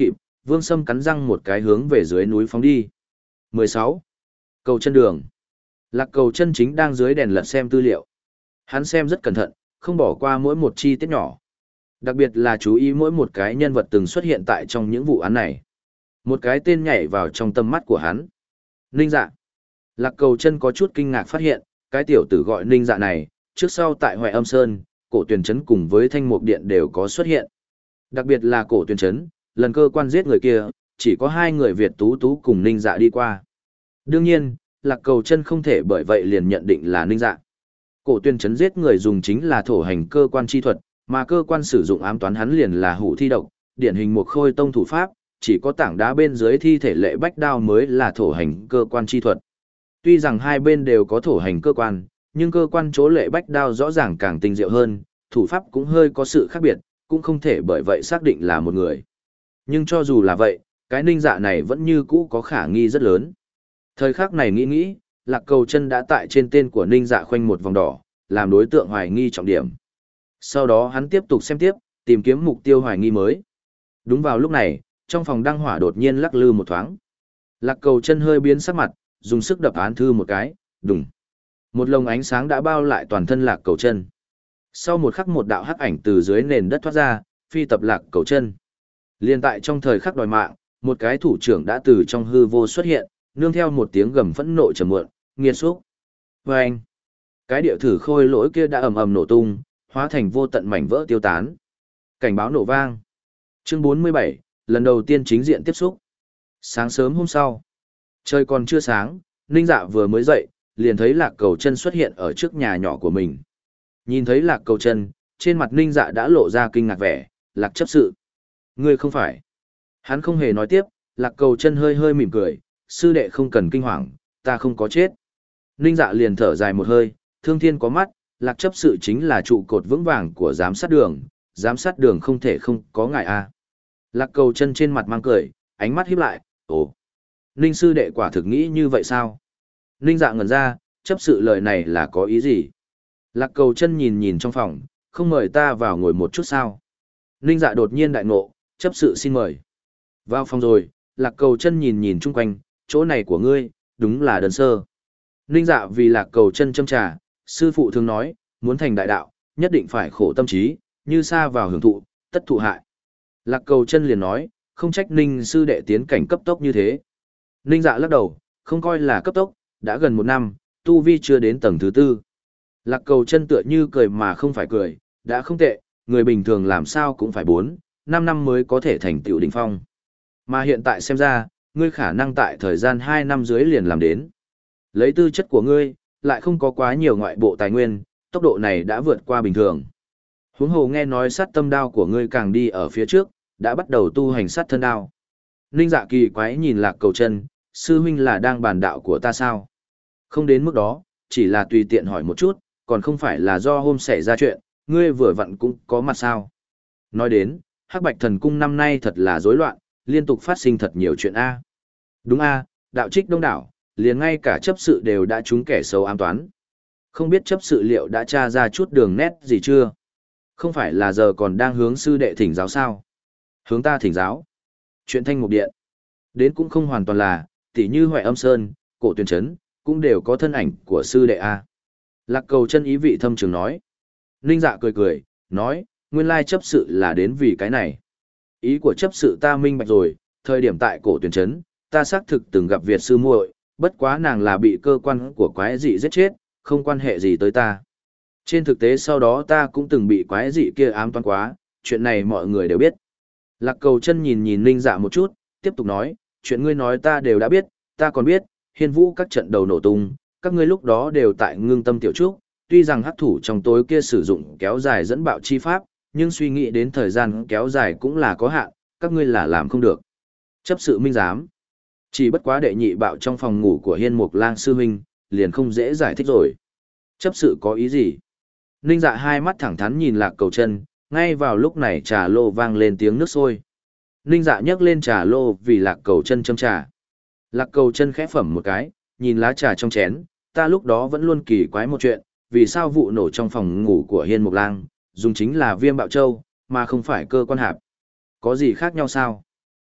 Vương Sâm cắn răng một cái hướng về dưới núi phóng đi. mười sáu. Cầu chân đường. Lạc Cầu chân chính đang dưới đèn lật xem tư liệu. Hắn xem rất cẩn thận, không bỏ qua mỗi một chi tiết nhỏ. Đặc biệt là chú ý mỗi một cái nhân vật từng xuất hiện tại trong những vụ án này. Một cái tên nhảy vào trong tầm mắt của hắn. Ninh Dạ. Lạc Cầu chân có chút kinh ngạc phát hiện, cái tiểu tử gọi Ninh Dạ này, trước sau tại Hoài Âm Sơn, Cổ Tuyền Trấn cùng với Thanh Mục Điện đều có xuất hiện. Đặc biệt là Cổ Tuyền Trấn, lần cơ quan giết người kia, chỉ có hai người Việt Tú Tú cùng Ninh Dạ đi qua. Đương nhiên, Lạc Cầu chân không thể bởi vậy liền nhận định là Ninh Dạ. Cổ Tuyền Trấn giết người dùng chính là thổ hành cơ quan chi thuật, mà cơ quan sử dụng ám toán hắn liền là hủ thi độc, điển hình một khôi tông thủ pháp, chỉ có tảng đá bên dưới thi thể lệ bách đao mới là thổ hành cơ quan chi thuật. Tuy rằng hai bên đều có thổ hành cơ quan, nhưng cơ quan chỗ lệ bách đao rõ ràng càng tinh diệu hơn, thủ pháp cũng hơi có sự khác biệt, cũng không thể bởi vậy xác định là một người. Nhưng cho dù là vậy, cái Ninh Dạ này vẫn như cũ có khả nghi rất lớn. Thời khắc này nghĩ nghĩ, Lạc Cầu chân đã tại trên tên của Ninh Dạ khoanh một vòng đỏ, làm đối tượng hoài nghi trọng điểm. Sau đó hắn tiếp tục xem tiếp, tìm kiếm mục tiêu hoài nghi mới. Đúng vào lúc này, trong phòng đăng hỏa đột nhiên lắc lư một thoáng. Lạc Cầu chân hơi biến sắc mặt, dùng sức đập án thư một cái, đùng. Một lồng ánh sáng đã bao lại toàn thân Lạc Cầu chân. Sau một khắc một đạo hắc ảnh từ dưới nền đất thoát ra, phi tập Lạc Cầu chân. Liên tại trong thời khắc đòi mạng, một cái thủ trưởng đã từ trong hư vô xuất hiện, nương theo một tiếng gầm phẫn nộ trầm muộn, nghiệt xúc. Và anh, cái địa thử khôi lỗi kia đã ầm ầm nổ tung, hóa thành vô tận mảnh vỡ tiêu tán. Cảnh báo nổ vang. Chương bốn mươi bảy, lần đầu tiên chính diện tiếp xúc. Sáng sớm hôm sau, trời còn chưa sáng, Ninh Dạ vừa mới dậy, liền thấy Lạc Cầu chân xuất hiện ở trước nhà nhỏ của mình. Nhìn thấy Lạc Cầu chân, trên mặt Ninh Dạ đã lộ ra kinh ngạc vẻ, Lạc chấp sự. Ngươi không phải. Hắn không hề nói tiếp, Lạc Cầu chân hơi hơi mỉm cười, sư đệ không cần kinh hoàng, ta không có chết. Ninh Dạ liền thở dài một hơi, thương thiên có mắt, Lạc chấp sự chính là trụ cột vững vàng của giám sát đường, giám sát đường không thể không có ngài a. Lạc Cầu chân trên mặt mang cười, ánh mắt híp lại, ồ. Ninh sư đệ quả thực nghĩ như vậy sao? Ninh Dạ ngẩn ra, chấp sự lời này là có ý gì? Lạc Cầu chân nhìn nhìn trong phòng, không mời ta vào ngồi một chút sao? Ninh Dạ đột nhiên đại ngộ, chấp sự xin mời. Vào phòng rồi, Lạc Cầu chân nhìn nhìn chung quanh, chỗ này của ngươi, đúng là đơn sơ. Ninh Dạ vì Lạc Cầu chân châm trà, sư phụ thường nói, muốn thành đại đạo, nhất định phải khổ tâm trí, như sa vào hưởng thụ, tất thụ hại. Lạc Cầu chân liền nói, không trách Ninh sư đệ tiến cảnh cấp tốc như thế. Ninh Dạ lắc đầu, không coi là cấp tốc, đã gần một năm, tu vi chưa đến tầng thứ tư. Lạc Cầu chân tựa như cười mà không phải cười, đã không tệ, người bình thường làm sao cũng phải bốn, năm năm mới có thể thành tựu đỉnh phong. Mà hiện tại xem ra, ngươi khả năng tại thời gian hai năm dưới liền làm đến. Lấy tư chất của ngươi, lại không có quá nhiều ngoại bộ tài nguyên, tốc độ này đã vượt qua bình thường. Huống hồ nghe nói sát tâm đao của ngươi càng đi ở phía trước, đã bắt đầu tu hành sát thân đao. Ninh Dạ kỳ quái nhìn Lạc Cầu chân, sư huynh là đang bàn đạo của ta sao? Không đến mức đó, chỉ là tùy tiện hỏi một chút, còn không phải là do hôm xảy ra chuyện, ngươi vừa vặn cũng có mặt sao. Nói đến, Hắc Bạch Thần Cung năm nay thật là rối loạn, liên tục phát sinh thật nhiều chuyện A. Đúng A, đạo trích đông đảo, liền ngay cả chấp sự đều đã trúng kẻ xấu ám toán. Không biết chấp sự liệu đã tra ra chút đường nét gì chưa? Không phải là giờ còn đang hướng sư đệ thỉnh giáo sao? Hướng ta thỉnh giáo. Chuyện Thanh Mục Điện. Đến cũng không hoàn toàn là, tỉ như Hoài Âm Sơn, Cổ Tuyền Trấn, cũng đều có thân ảnh của sư đệ A. Lạc Cầu chân ý vị thâm trường nói. Ninh Dạ cười cười, nói, nguyên lai chấp sự là đến vì cái này. Ý của chấp sự ta minh bạch rồi, thời điểm tại Cổ Tuyền Trấn, ta xác thực từng gặp Việt sư muội, bất quá nàng là bị cơ quan của quái dị giết chết, không quan hệ gì tới ta. Trên thực tế sau đó ta cũng từng bị quái dị kia ám toán quá, chuyện này mọi người đều biết. Lạc Cầu chân nhìn nhìn Ninh Dạ một chút, tiếp tục nói, chuyện ngươi nói ta đều đã biết, ta còn biết, hiên vũ các trận đầu nổ tung, các ngươi lúc đó đều tại Ngưng Tâm Tiểu Trúc, tuy rằng hắc thủ trong tối kia sử dụng kéo dài dẫn bạo chi pháp, nhưng suy nghĩ đến thời gian kéo dài cũng là có hạn, các ngươi là làm không được. Chấp sự minh giám. Chỉ bất quá đệ nhị bạo trong phòng ngủ của Hiên Mục Lang sư huynh, liền không dễ giải thích rồi. Chấp sự có ý gì? Ninh Dạ hai mắt thẳng thắn nhìn Lạc Cầu chân, ngay vào lúc này trà lô vang lên tiếng nước sôi. Ninh Dạ nhấc lên trà lô vì Lạc Cầu chân châm trà. Lạc Cầu chân khẽ phẩm một cái, nhìn lá trà trong chén, ta lúc đó vẫn luôn kỳ quái một chuyện, vì sao vụ nổ trong phòng ngủ của Hiên Mục Lang, dùng chính là viêm bạo châu, mà không phải cơ quan hạp. Có gì khác nhau sao?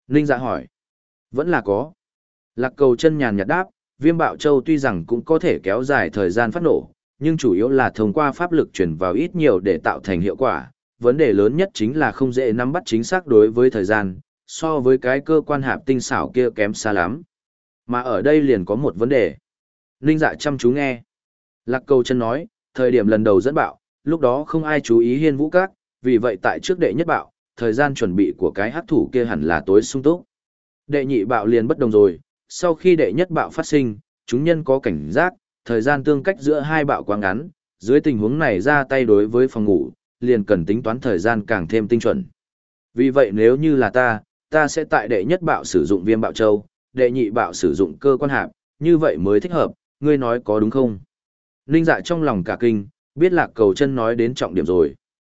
Ninh Dạ hỏi. Vẫn là có. Lạc Cầu chân nhàn nhạt đáp, viêm bạo châu tuy rằng cũng có thể kéo dài thời gian phát nổ, nhưng chủ yếu là thông qua pháp lực chuyển vào ít nhiều để tạo thành hiệu quả. Vấn đề lớn nhất chính là không dễ nắm bắt chính xác đối với thời gian, so với cái cơ quan hạp tinh xảo kia kém xa lắm. Mà ở đây liền có một vấn đề. Ninh Dạ chăm chú nghe. Lạc Cầu chân nói, thời điểm lần đầu dẫn bạo, lúc đó không ai chú ý hiên vũ các, vì vậy tại trước đệ nhất bạo, thời gian chuẩn bị của cái hắc thủ kia hẳn là tối sung túc. Đệ nhị bạo liền bất đồng rồi, sau khi đệ nhất bạo phát sinh, chúng nhân có cảnh giác, thời gian tương cách giữa hai bạo quá ngắn, dưới tình huống này ra tay đối với phòng ngủ, liền cần tính toán thời gian càng thêm tinh chuẩn. Vì vậy nếu như là ta, ta sẽ tại đệ nhất bạo sử dụng viêm bạo châu, đệ nhị bạo sử dụng cơ quan hạp, như vậy mới thích hợp, ngươi nói có đúng không? Ninh Dạ trong lòng cả kinh, biết Lạc Cầu chân nói đến trọng điểm rồi.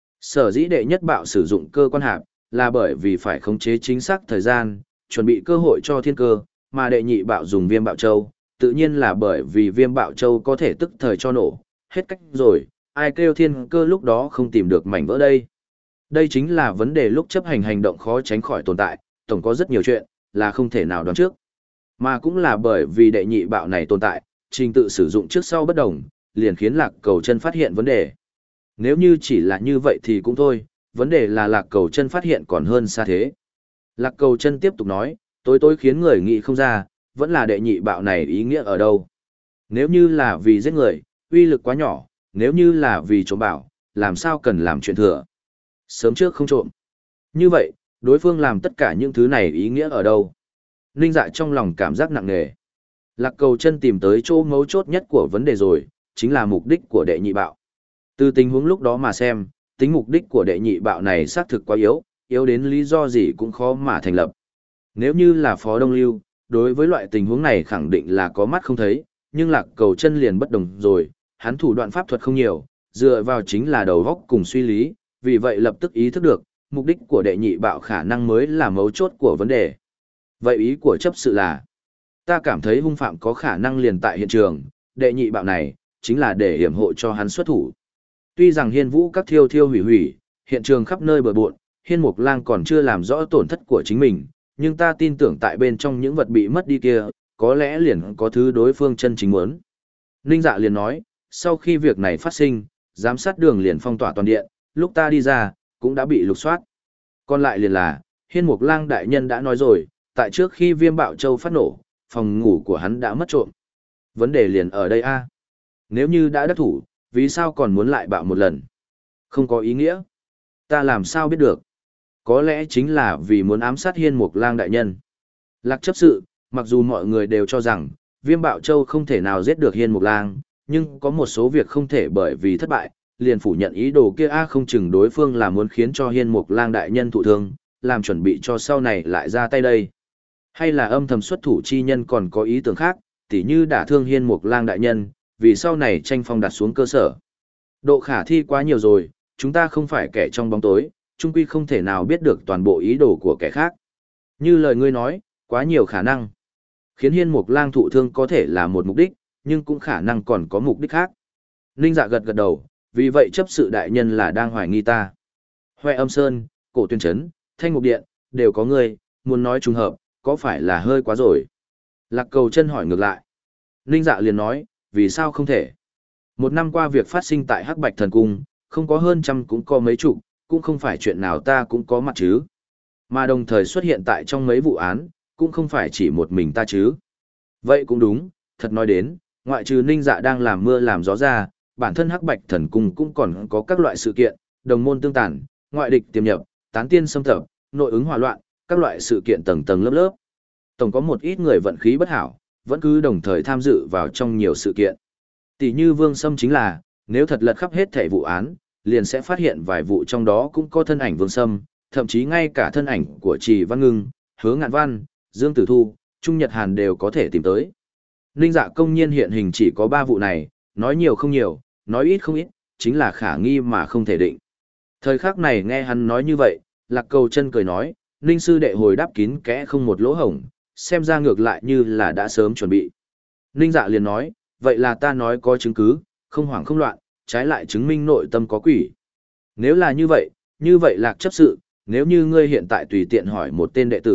Sở dĩ đệ nhất bạo sử dụng cơ quan hạp, là bởi vì phải khống chế chính xác thời gian, chuẩn bị cơ hội cho thiên cơ, mà đệ nhị bạo dùng viêm bạo châu, tự nhiên là bởi vì viêm bạo châu có thể tức thời cho nổ, hết cách rồi, ai kêu thiên cơ lúc đó không tìm được mảnh vỡ đây. Đây chính là vấn đề lúc chấp hành hành động khó tránh khỏi tồn tại, tổng có rất nhiều chuyện, là không thể nào đoán trước. Mà cũng là bởi vì đệ nhị bạo này tồn tại, trình tự sử dụng trước sau bất đồng, liền khiến Lạc Cầu chân phát hiện vấn đề. Nếu như chỉ là như vậy thì cũng thôi, vấn đề là Lạc Cầu chân phát hiện còn hơn xa thế. Lạc Cầu chân tiếp tục nói, tối tối khiến người nghĩ không ra, vẫn là đệ nhị bạo này ý nghĩa ở đâu. Nếu như là vì giết người, uy lực quá nhỏ, nếu như là vì trộm bảo, làm sao cần làm chuyện thừa. Sớm trước không trộm. Như vậy, đối phương làm tất cả những thứ này ý nghĩa ở đâu? Ninh Dạ trong lòng cảm giác nặng nề. Lạc Cầu chân tìm tới chỗ mấu chốt nhất của vấn đề rồi, chính là mục đích của đệ nhị bạo. Từ tình huống lúc đó mà xem, tính mục đích của đệ nhị bạo này xác thực quá yếu, yếu đến lý do gì cũng khó mà thành lập. Nếu như là Phó Đông Lưu, đối với loại tình huống này khẳng định là có mắt không thấy, nhưng Lạc Cầu chân liền bất đồng rồi, hắn thủ đoạn pháp thuật không nhiều, dựa vào chính là đầu óc cùng suy lý, vì vậy lập tức ý thức được, mục đích của đệ nhị bạo khả năng mới là mấu chốt của vấn đề. Vậy ý của chấp sự là, ta cảm thấy hung phạm có khả năng liền tại hiện trường, đệ nhị bạo này, chính là để hiểm hộ cho hắn xuất thủ. Tuy rằng hiên vũ các thiêu thiêu hủy hủy, hiện trường khắp nơi bừa bộn, hiên mục lang còn chưa làm rõ tổn thất của chính mình, nhưng ta tin tưởng tại bên trong những vật bị mất đi kia, có lẽ liền có thứ đối phương chân chính muốn. Ninh Dạ liền nói, sau khi việc này phát sinh, giám sát đường liền phong tỏa toàn điện, lúc ta đi ra, cũng đã bị lục soát. Còn lại liền là, hiên mục lang đại nhân đã nói rồi, tại trước khi viêm bạo châu phát nổ, phòng ngủ của hắn đã mất trộm. Vấn đề liền ở đây a. Nếu như đã đắc thủ, vì sao còn muốn lại bạo một lần? Không có ý nghĩa. Ta làm sao biết được? Có lẽ chính là vì muốn ám sát hiên mục lang đại nhân. Lạc chấp sự, mặc dù mọi người đều cho rằng, viêm bạo châu không thể nào giết được hiên mục lang, nhưng có một số việc không thể bởi vì thất bại, liền phủ nhận ý đồ kia a không chừng đối phương là muốn khiến cho hiên mục lang đại nhân thụ thương, làm chuẩn bị cho sau này lại ra tay đây. Hay là âm thầm xuất thủ chi nhân còn có ý tưởng khác, tỉ như đả thương hiên mục lang đại nhân, vì sau này tranh phong đặt xuống cơ sở. Độ khả thi quá nhiều rồi, chúng ta không phải kẻ trong bóng tối, chung quy không thể nào biết được toàn bộ ý đồ của kẻ khác. Như lời ngươi nói, quá nhiều khả năng. Khiến hiên mục lang thụ thương có thể là một mục đích, nhưng cũng khả năng còn có mục đích khác. Ninh Dạ gật gật đầu, vì vậy chấp sự đại nhân là đang hoài nghi ta. Huệ Âm Sơn, Cổ Tuyên Trấn, Thanh Mục Điện, đều có ngươi, muốn nói trùng hợp, có phải là hơi quá rồi? Lạc Cầu chân hỏi ngược lại. Ninh Dạ liền nói, vì sao không thể? Một năm qua việc phát sinh tại Hắc Bạch Thần Cung, không có hơn trăm cũng có mấy chục, cũng không phải chuyện nào ta cũng có mặt chứ. Mà đồng thời xuất hiện tại trong mấy vụ án, cũng không phải chỉ một mình ta chứ. Vậy cũng đúng, thật nói đến, ngoại trừ Ninh Dạ đang làm mưa làm gió ra, bản thân Hắc Bạch Thần Cung cũng còn có các loại sự kiện, đồng môn tương tàn, ngoại địch tiềm nhập, tán tiên xâm thập, nội ứng hỏa loạn, các loại sự kiện tầng tầng lớp lớp. Tổng có một ít người vận khí bất hảo, vẫn cứ đồng thời tham dự vào trong nhiều sự kiện. Tỷ như Vương Sâm chính là, nếu thật lật khắp hết thảy vụ án, liền sẽ phát hiện vài vụ trong đó cũng có thân ảnh Vương Sâm, thậm chí ngay cả thân ảnh của Trì Văn Ngưng, Hứa Ngạn Văn, Dương Tử Thu, Trung Nhật Hàn đều có thể tìm tới. Ninh Dạ công nhiên hiện hình chỉ có ba vụ này, nói nhiều không nhiều, nói ít không ít, chính là khả nghi mà không thể định. Thời khắc này nghe hắn nói như vậy, Lạc Cầu chân cười nói, Ninh sư đệ hồi đáp kín kẽ không một lỗ hổng, xem ra ngược lại như là đã sớm chuẩn bị. Ninh Dạ liền nói, vậy là ta nói có chứng cứ, không hoảng không loạn, trái lại chứng minh nội tâm có quỷ. Nếu là như vậy, như vậy Lạc chấp sự, nếu như ngươi hiện tại tùy tiện hỏi một tên đệ tử,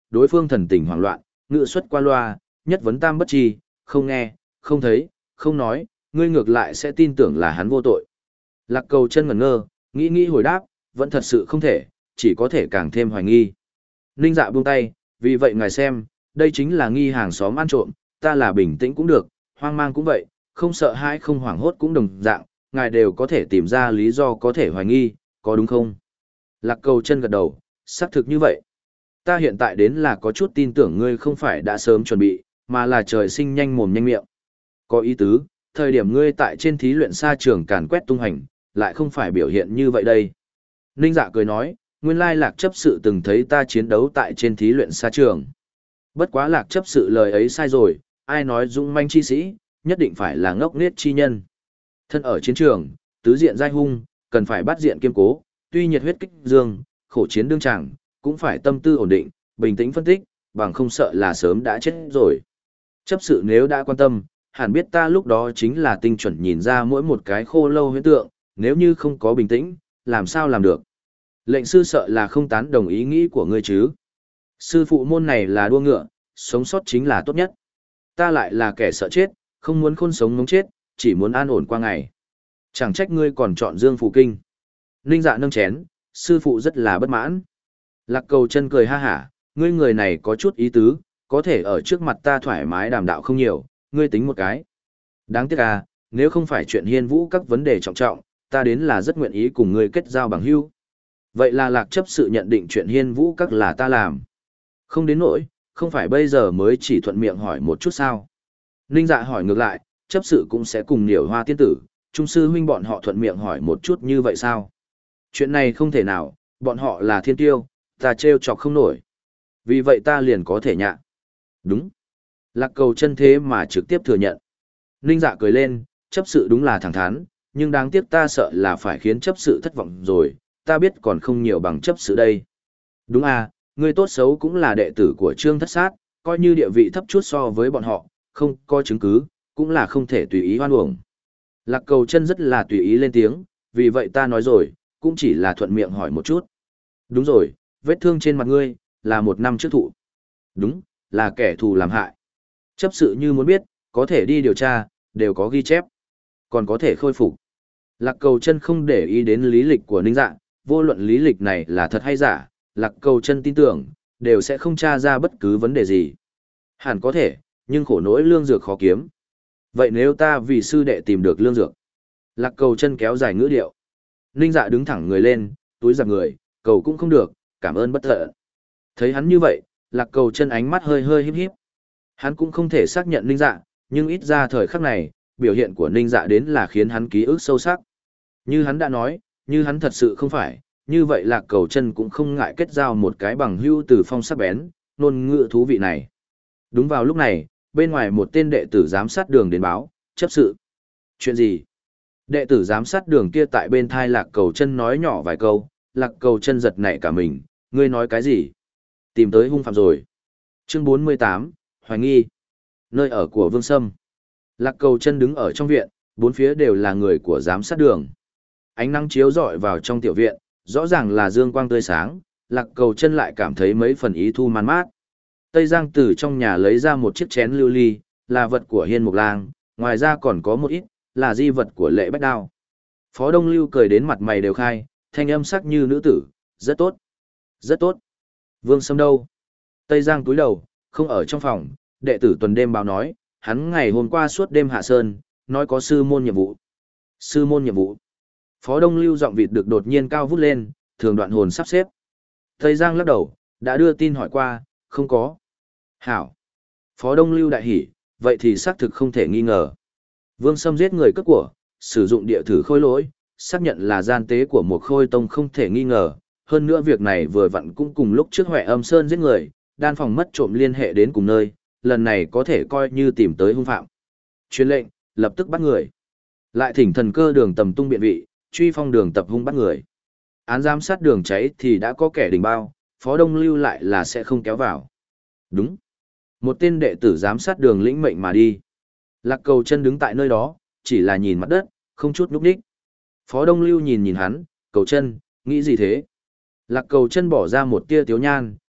đối phương thần tình hoảng loạn, ngựa xuất qua loa, nhất vấn tam bất tri, không nghe, không thấy, không nói, ngươi ngược lại sẽ tin tưởng là hắn vô tội. Lạc Cầu Chân ngẩn ngơ, nghĩ nghĩ hồi đáp, vẫn thật sự không thể, chỉ có thể càng thêm hoài nghi. Ninh Dạ buông tay, vì vậy ngài xem, đây chính là nghi hàng xóm ăn trộm, ta là bình tĩnh cũng được, hoang mang cũng vậy, không sợ hãi không hoảng hốt cũng đồng dạng, ngài đều có thể tìm ra lý do có thể hoài nghi, có đúng không? Lạc Cầu Chân gật đầu, xác thực như vậy. Ta hiện tại đến là có chút tin tưởng ngươi không phải đã sớm chuẩn bị, mà là trời sinh nhanh mồm nhanh miệng. Có ý tứ, thời điểm ngươi tại trên thí luyện xa trường càn quét tung hành, lại không phải biểu hiện như vậy đây. Ninh Dạ cười nói, nguyên lai Lạc chấp sự từng thấy ta chiến đấu tại trên thí luyện xa trường. Bất quá Lạc chấp sự lời ấy sai rồi, ai nói dũng manh chi sĩ, nhất định phải là ngốc nghếch chi nhân. Thân ở chiến trường, tứ diện giai hung, cần phải bắt diện kiêm cố, tuy nhiệt huyết kích dương, khổ chiến đương tràng, cũng phải tâm tư ổn định, bình tĩnh phân tích, bằng không sợ là sớm đã chết rồi. Chấp sự nếu đã quan tâm, hẳn biết ta lúc đó chính là tinh chuẩn nhìn ra mỗi một cái khô lâu huyễn tượng, nếu như không có bình tĩnh, làm sao làm được. Lệnh sư sợ là không tán đồng ý nghĩ của ngươi chứ. Sư phụ môn này là đua ngựa, sống sót chính là tốt nhất. Ta lại là kẻ sợ chết, không muốn khôn sống ngống chết, chỉ muốn an ổn qua ngày. Chẳng trách ngươi còn chọn Dương Phù Kinh. Ninh Dạ nâng chén, sư phụ rất là bất mãn. Lạc Cầu Chân cười ha hả, ngươi người này có chút ý tứ, có thể ở trước mặt ta thoải mái đàm đạo không nhiều, ngươi tính một cái. Đáng tiếc à, nếu không phải chuyện hiên vũ các vấn đề trọng trọng, ta đến là rất nguyện ý cùng ngươi kết giao bằng hữu. Vậy là Lạc chấp sự nhận định chuyện hiên vũ các là ta làm. Không đến nỗi, không phải bây giờ mới chỉ thuận miệng hỏi một chút sao. Ninh Dạ hỏi ngược lại, chấp sự cũng sẽ cùng Niểu Hoa tiên tử, trung sư huynh bọn họ thuận miệng hỏi một chút như vậy sao? Chuyện này không thể nào, bọn họ là thiên tiêu, ta trêu chọc không nổi. Vì vậy ta liền có thể nhạ. Đúng. Lạc Cầu Chân thế mà trực tiếp thừa nhận. Ninh Dạ cười lên, chấp sự đúng là thẳng thắn, nhưng đáng tiếc ta sợ là phải khiến chấp sự thất vọng rồi, ta biết còn không nhiều bằng chấp sự đây. Đúng à, ngươi tốt xấu cũng là đệ tử của Trương Thất Sát, coi như địa vị thấp chút so với bọn họ, không có chứng cứ, cũng là không thể tùy ý hoan uổng. Lạc Cầu Chân rất là tùy ý lên tiếng, vì vậy ta nói rồi, cũng chỉ là thuận miệng hỏi một chút. Đúng rồi, vết thương trên mặt ngươi, là một năm trước thụ. Đúng, là kẻ thù làm hại. Chấp sự như muốn biết, có thể đi điều tra, đều có ghi chép. Còn có thể khôi phục. Lạc Cầu Chân không để ý đến lý lịch của Ninh Dạ, vô luận lý lịch này là thật hay giả, Lạc Cầu Chân tin tưởng, đều sẽ không tra ra bất cứ vấn đề gì. Hẳn có thể, nhưng khổ nỗi lương dược khó kiếm. Vậy nếu ta vì sư đệ tìm được lương dược? Lạc Cầu Chân kéo dài ngữ điệu. Ninh Dạ đứng thẳng người lên, túi giặc người, cầu cũng không được, cảm ơn bất tận. Thấy hắn như vậy, Lạc Cầu Chân ánh mắt hơi hơi híp híp. Hắn cũng không thể xác nhận Ninh Dạ, nhưng ít ra thời khắc này, biểu hiện của Ninh Dạ đến là khiến hắn ký ức sâu sắc. Như hắn đã nói, như hắn thật sự không phải, như vậy Lạc Cầu Chân cũng không ngại kết giao một cái bằng hữu từ phong sắc bén, ngôn ngữ thú vị này. Đúng vào lúc này, bên ngoài một tên đệ tử giám sát đường đến báo, chấp sự. Chuyện gì? Đệ tử giám sát đường kia tại bên thai Lạc Cầu Chân nói nhỏ vài câu, Lạc Cầu Chân giật nảy cả mình, ngươi nói cái gì? Tìm tới hung phạm rồi. Chương bốn mươi tám, Hoài nghi. Nơi ở của Vương Sâm. Lạc Cầu Chân đứng ở trong viện, bốn phía đều là người của giám sát đường. Ánh nắng chiếu rọi vào trong tiểu viện, rõ ràng là dương quang tươi sáng, Lạc Cầu Chân lại cảm thấy mấy phần ý thu man mát. Tây Giang từ trong nhà lấy ra một chiếc chén lưu ly, là vật của Hiên Mục Lang, ngoài ra còn có một ít, là di vật của Lệ Bách Đao. Phó Đông Lưu cười đến mặt mày đều khai, thanh âm sắc như nữ tử, rất tốt, rất tốt. Vương Sâm đâu? Tây Giang cúi đầu, không ở trong phòng, đệ tử tuần đêm báo nói, hắn ngày hôm qua suốt đêm hạ sơn, nói có sư môn nhiệm vụ. Sư môn nhiệm vụ. Phó Đông Lưu giọng vịt được đột nhiên cao vút lên, thường đoạn hồn sắp xếp. Tây Giang lắc đầu, đã đưa tin hỏi qua, không có. Hảo. Phó Đông Lưu đại hỉ, vậy thì xác thực không thể nghi ngờ. Vương Sâm giết người cướp của, sử dụng địa thử khôi lỗi, xác nhận là gian tế của một khôi tông không thể nghi ngờ. Hơn nữa việc này vừa vặn cũng cùng lúc trước Huệ Âm Sơn giết người, đan phòng mất trộm liên hệ đến cùng nơi, lần này có thể coi như tìm tới hung phạm. Truyền lệnh, lập tức bắt người. Lại thỉnh thần cơ đường tầm tung biện vị, truy phong đường tập hung bắt người. Án giám sát đường cháy thì đã có kẻ đình bao, Phó Đông Lưu lại là sẽ không kéo vào. Đúng. Một tên đệ tử giám sát đường lĩnh mệnh mà đi. Lạc Cầu Chân đứng tại nơi đó, chỉ là nhìn mặt đất, không chút nhúc nhích. Phó Đông Lưu nhìn nhìn hắn, Cầu Chân, nghĩ gì thế? Lạc Cầu Chân bỏ ra một tia tiếu nhan,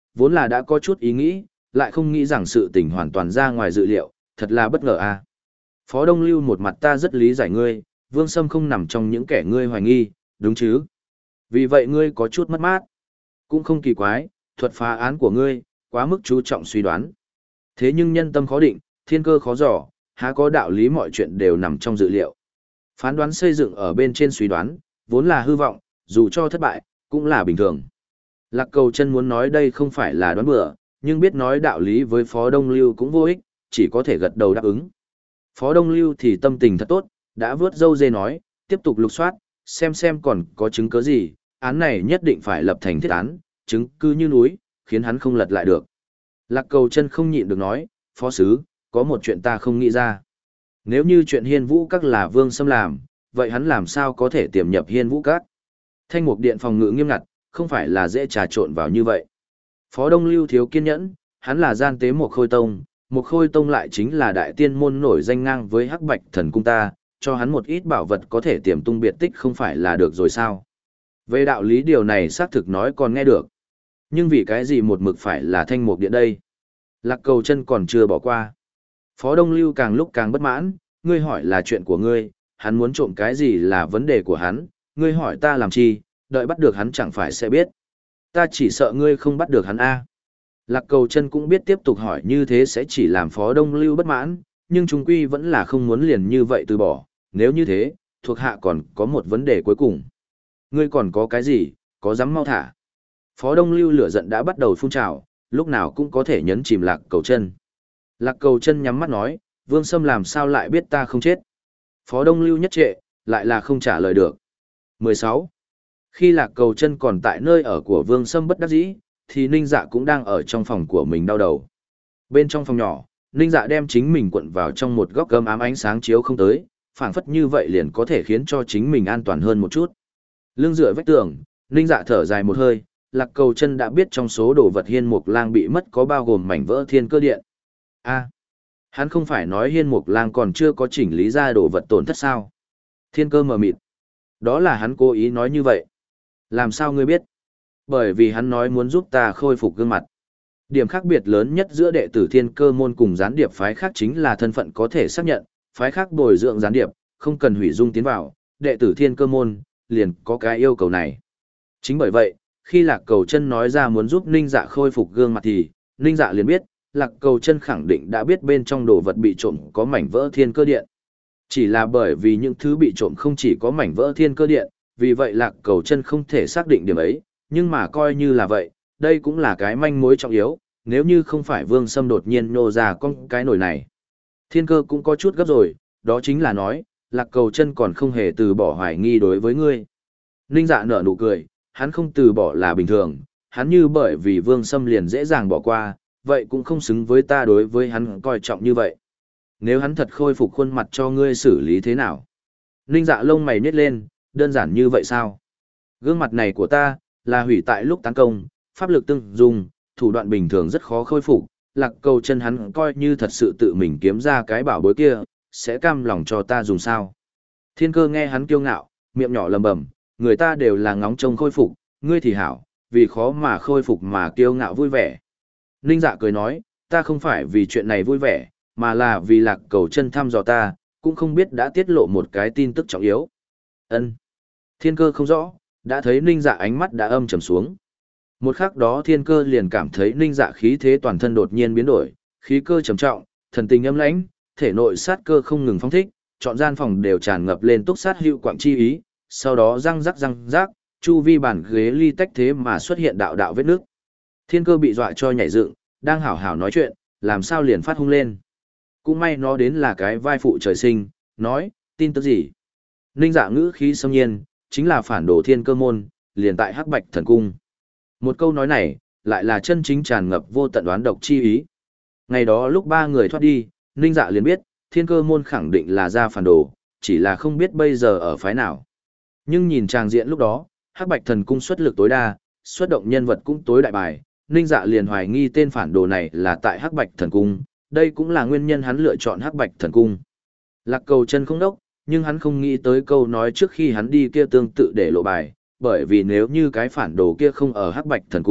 vốn là đã có chút ý nghĩ, lại không nghĩ rằng sự tình hoàn toàn ra ngoài dự liệu, thật là bất ngờ a. Phó Đông Lưu một mặt ta rất lý giải ngươi, Vương Sâm không nằm trong những kẻ ngươi hoài nghi, đúng chứ? Vì vậy ngươi có chút mất mát. Cũng không kỳ quái, thuật phá án của ngươi, quá mức chú trọng suy đoán. Thế nhưng nhân tâm khó định, thiên cơ khó dò, há có đạo lý mọi chuyện đều nằm trong dự liệu. Phán đoán xây dựng ở bên trên suy đoán, vốn là hư vọng, dù cho thất bại, cũng là bình thường. Lạc Cầu Chân muốn nói đây không phải là đoán bừa, nhưng biết nói đạo lý với Phó Đông Lưu cũng vô ích, chỉ có thể gật đầu đáp ứng. Phó Đông Lưu thì tâm tình thật tốt, đã vớt râu dê nói, tiếp tục lục soát, xem xem còn có chứng cứ gì, án này nhất định phải lập thành thiết án, chứng cứ như núi, khiến hắn không lật lại được. Lạc Cầu Chân không nhịn được nói, Phó Sứ, có một chuyện ta không nghĩ ra. Nếu như chuyện Hiên Vũ Các là Vương Sâm làm, vậy hắn làm sao có thể tiềm nhập Hiên Vũ Các? Thanh Mục Điện phòng ngự nghiêm ngặt, không phải là dễ trà trộn vào như vậy. Phó Đông Lưu thiếu kiên nhẫn, hắn là gian tế một khôi tông, một khôi tông lại chính là đại tiên môn nổi danh ngang với Hắc Bạch Thần Cung ta, cho hắn một ít bảo vật có thể tiềm tung biệt tích không phải là được rồi sao? Về đạo lý điều này xác thực nói còn nghe được. Nhưng vì cái gì một mực phải là Thanh Mục Điện đây? Lạc Cầu Chân còn chưa bỏ qua. Phó Đông Lưu càng lúc càng bất mãn, ngươi hỏi là chuyện của ngươi, hắn muốn trộm cái gì là vấn đề của hắn, ngươi hỏi ta làm chi, đợi bắt được hắn chẳng phải sẽ biết. Ta chỉ sợ ngươi không bắt được hắn a. Lạc Cầu Chân cũng biết tiếp tục hỏi như thế sẽ chỉ làm Phó Đông Lưu bất mãn, nhưng trung quy vẫn là không muốn liền như vậy từ bỏ, nếu như thế, thuộc hạ còn có một vấn đề cuối cùng. Ngươi còn có cái gì, có dám mau thả. Phó Đông Lưu lửa giận đã bắt đầu phun trào, lúc nào cũng có thể nhấn chìm Lạc Cầu Chân. Lạc Cầu Chân nhắm mắt nói, Vương Sâm làm sao lại biết ta không chết. Phó Đông Lưu nhất trệ, lại là không trả lời được. mười sáu. Khi Lạc Cầu Chân còn tại nơi ở của Vương Sâm bất đắc dĩ, thì Ninh Dạ cũng đang ở trong phòng của mình đau đầu. Bên trong phòng nhỏ, Ninh Dạ đem chính mình cuộn vào trong một góc gấm ám ánh sáng chiếu không tới, phảng phất như vậy liền có thể khiến cho chính mình an toàn hơn một chút. Lưng dựa vách tường, Ninh Dạ thở dài một hơi, Lạc Cầu Chân đã biết trong số đồ vật Hiên Mục Lang bị mất có bao gồm mảnh vỡ thiên cơ điện. A, hắn không phải nói Hiên Mục Lang còn chưa có chỉnh lý ra đồ vật tổn thất sao? Thiên cơ mờ mịt. Đó là hắn cố ý nói như vậy. Làm sao ngươi biết? Bởi vì hắn nói muốn giúp ta khôi phục gương mặt. Điểm khác biệt lớn nhất giữa đệ tử Thiên Cơ môn cùng gián điệp phái khác chính là thân phận có thể xác nhận, phái khác bồi dưỡng gián điệp, không cần hủy dung tiến vào, đệ tử Thiên Cơ môn liền có cái yêu cầu này. Chính bởi vậy, khi Lạc Cầu Chân nói ra muốn giúp Ninh Dạ khôi phục gương mặt thì, Ninh Dạ liền biết, Lạc Cầu Chân khẳng định đã biết bên trong đồ vật bị trộm có mảnh vỡ thiên cơ điện. Chỉ là bởi vì những thứ bị trộm không chỉ có mảnh vỡ thiên cơ điện, vì vậy Lạc Cầu Chân không thể xác định điểm ấy, nhưng mà coi như là vậy, đây cũng là cái manh mối trọng yếu, nếu như không phải Vương Sâm đột nhiên nô ra con cái nồi này. Thiên cơ cũng có chút gấp rồi, đó chính là nói, Lạc Cầu Chân còn không hề từ bỏ hoài nghi đối với ngươi. Ninh Dạ nở nụ cười, hắn không từ bỏ là bình thường, hắn như bởi vì Vương Sâm liền dễ dàng bỏ qua, vậy cũng không xứng với ta đối với hắn coi trọng như vậy. Nếu hắn thật khôi phục khuôn mặt cho ngươi xử lý thế nào? Ninh Dạ lông mày nhếch lên, đơn giản như vậy sao? Gương mặt này của ta, là hủy tại lúc tấn công, pháp lực tương dùng, thủ đoạn bình thường rất khó khôi phục, Lạc Cầu Chân hắn coi như thật sự tự mình kiếm ra cái bảo bối kia, sẽ cam lòng cho ta dùng sao? Thiên Cơ nghe hắn kiêu ngạo, miệng nhỏ lầm bầm, người ta đều là ngóng trông khôi phục, ngươi thì hảo, vì khó mà khôi phục mà kiêu ngạo vui vẻ. Ninh Dạ cười nói, ta không phải vì chuyện này vui vẻ, mà là vì Lạc Cầu Chân thăm dò ta, cũng không biết đã tiết lộ một cái tin tức trọng yếu. Ân. Thiên Cơ không rõ, đã thấy Ninh Dạ ánh mắt đã âm trầm xuống. Một khắc đó Thiên Cơ liền cảm thấy Ninh Dạ khí thế toàn thân đột nhiên biến đổi, khí cơ trầm trọng, thần tình âm lãnh, thể nội sát cơ không ngừng phóng thích, trọn gian phòng đều tràn ngập lên túc sát hữu quạng chi ý, sau đó răng rắc răng rắc, chu vi bàn ghế ly tách thế mà xuất hiện đạo đạo vết nước. Thiên Cơ bị dọa cho nhảy dựng, đang hảo hảo nói chuyện, làm sao liền phát hung lên. Cũng may nó đến là cái vai phụ trời sinh, nói, tin tức gì? Ninh Dạ ngữ khí xâm nhiên, chính là phản đồ Thiên Cơ môn, liền tại Hắc Bạch Thần Cung. Một câu nói này, lại là chân chính tràn ngập vô tận đoán độc chi ý. Ngày đó lúc ba người thoát đi, Ninh Dạ liền biết, Thiên Cơ môn khẳng định là ra phản đồ, chỉ là không biết bây giờ ở phái nào. Nhưng nhìn tràng diện lúc đó, Hắc Bạch Thần Cung xuất lực tối đa, xuất động nhân vật cũng tối đại bài, Ninh Dạ liền hoài nghi tên phản đồ này là tại Hắc Bạch Thần Cung, đây cũng là nguyên nhân hắn lựa chọn Hắc Bạch Thần Cung. Lạc Cầu Chân không đốc, nhưng hắn không nghĩ tới câu nói trước khi hắn đi kia tương tự để lộ bài, bởi vì nếu như cái phản đồ kia không ở Hắc Bạch Thần Cung,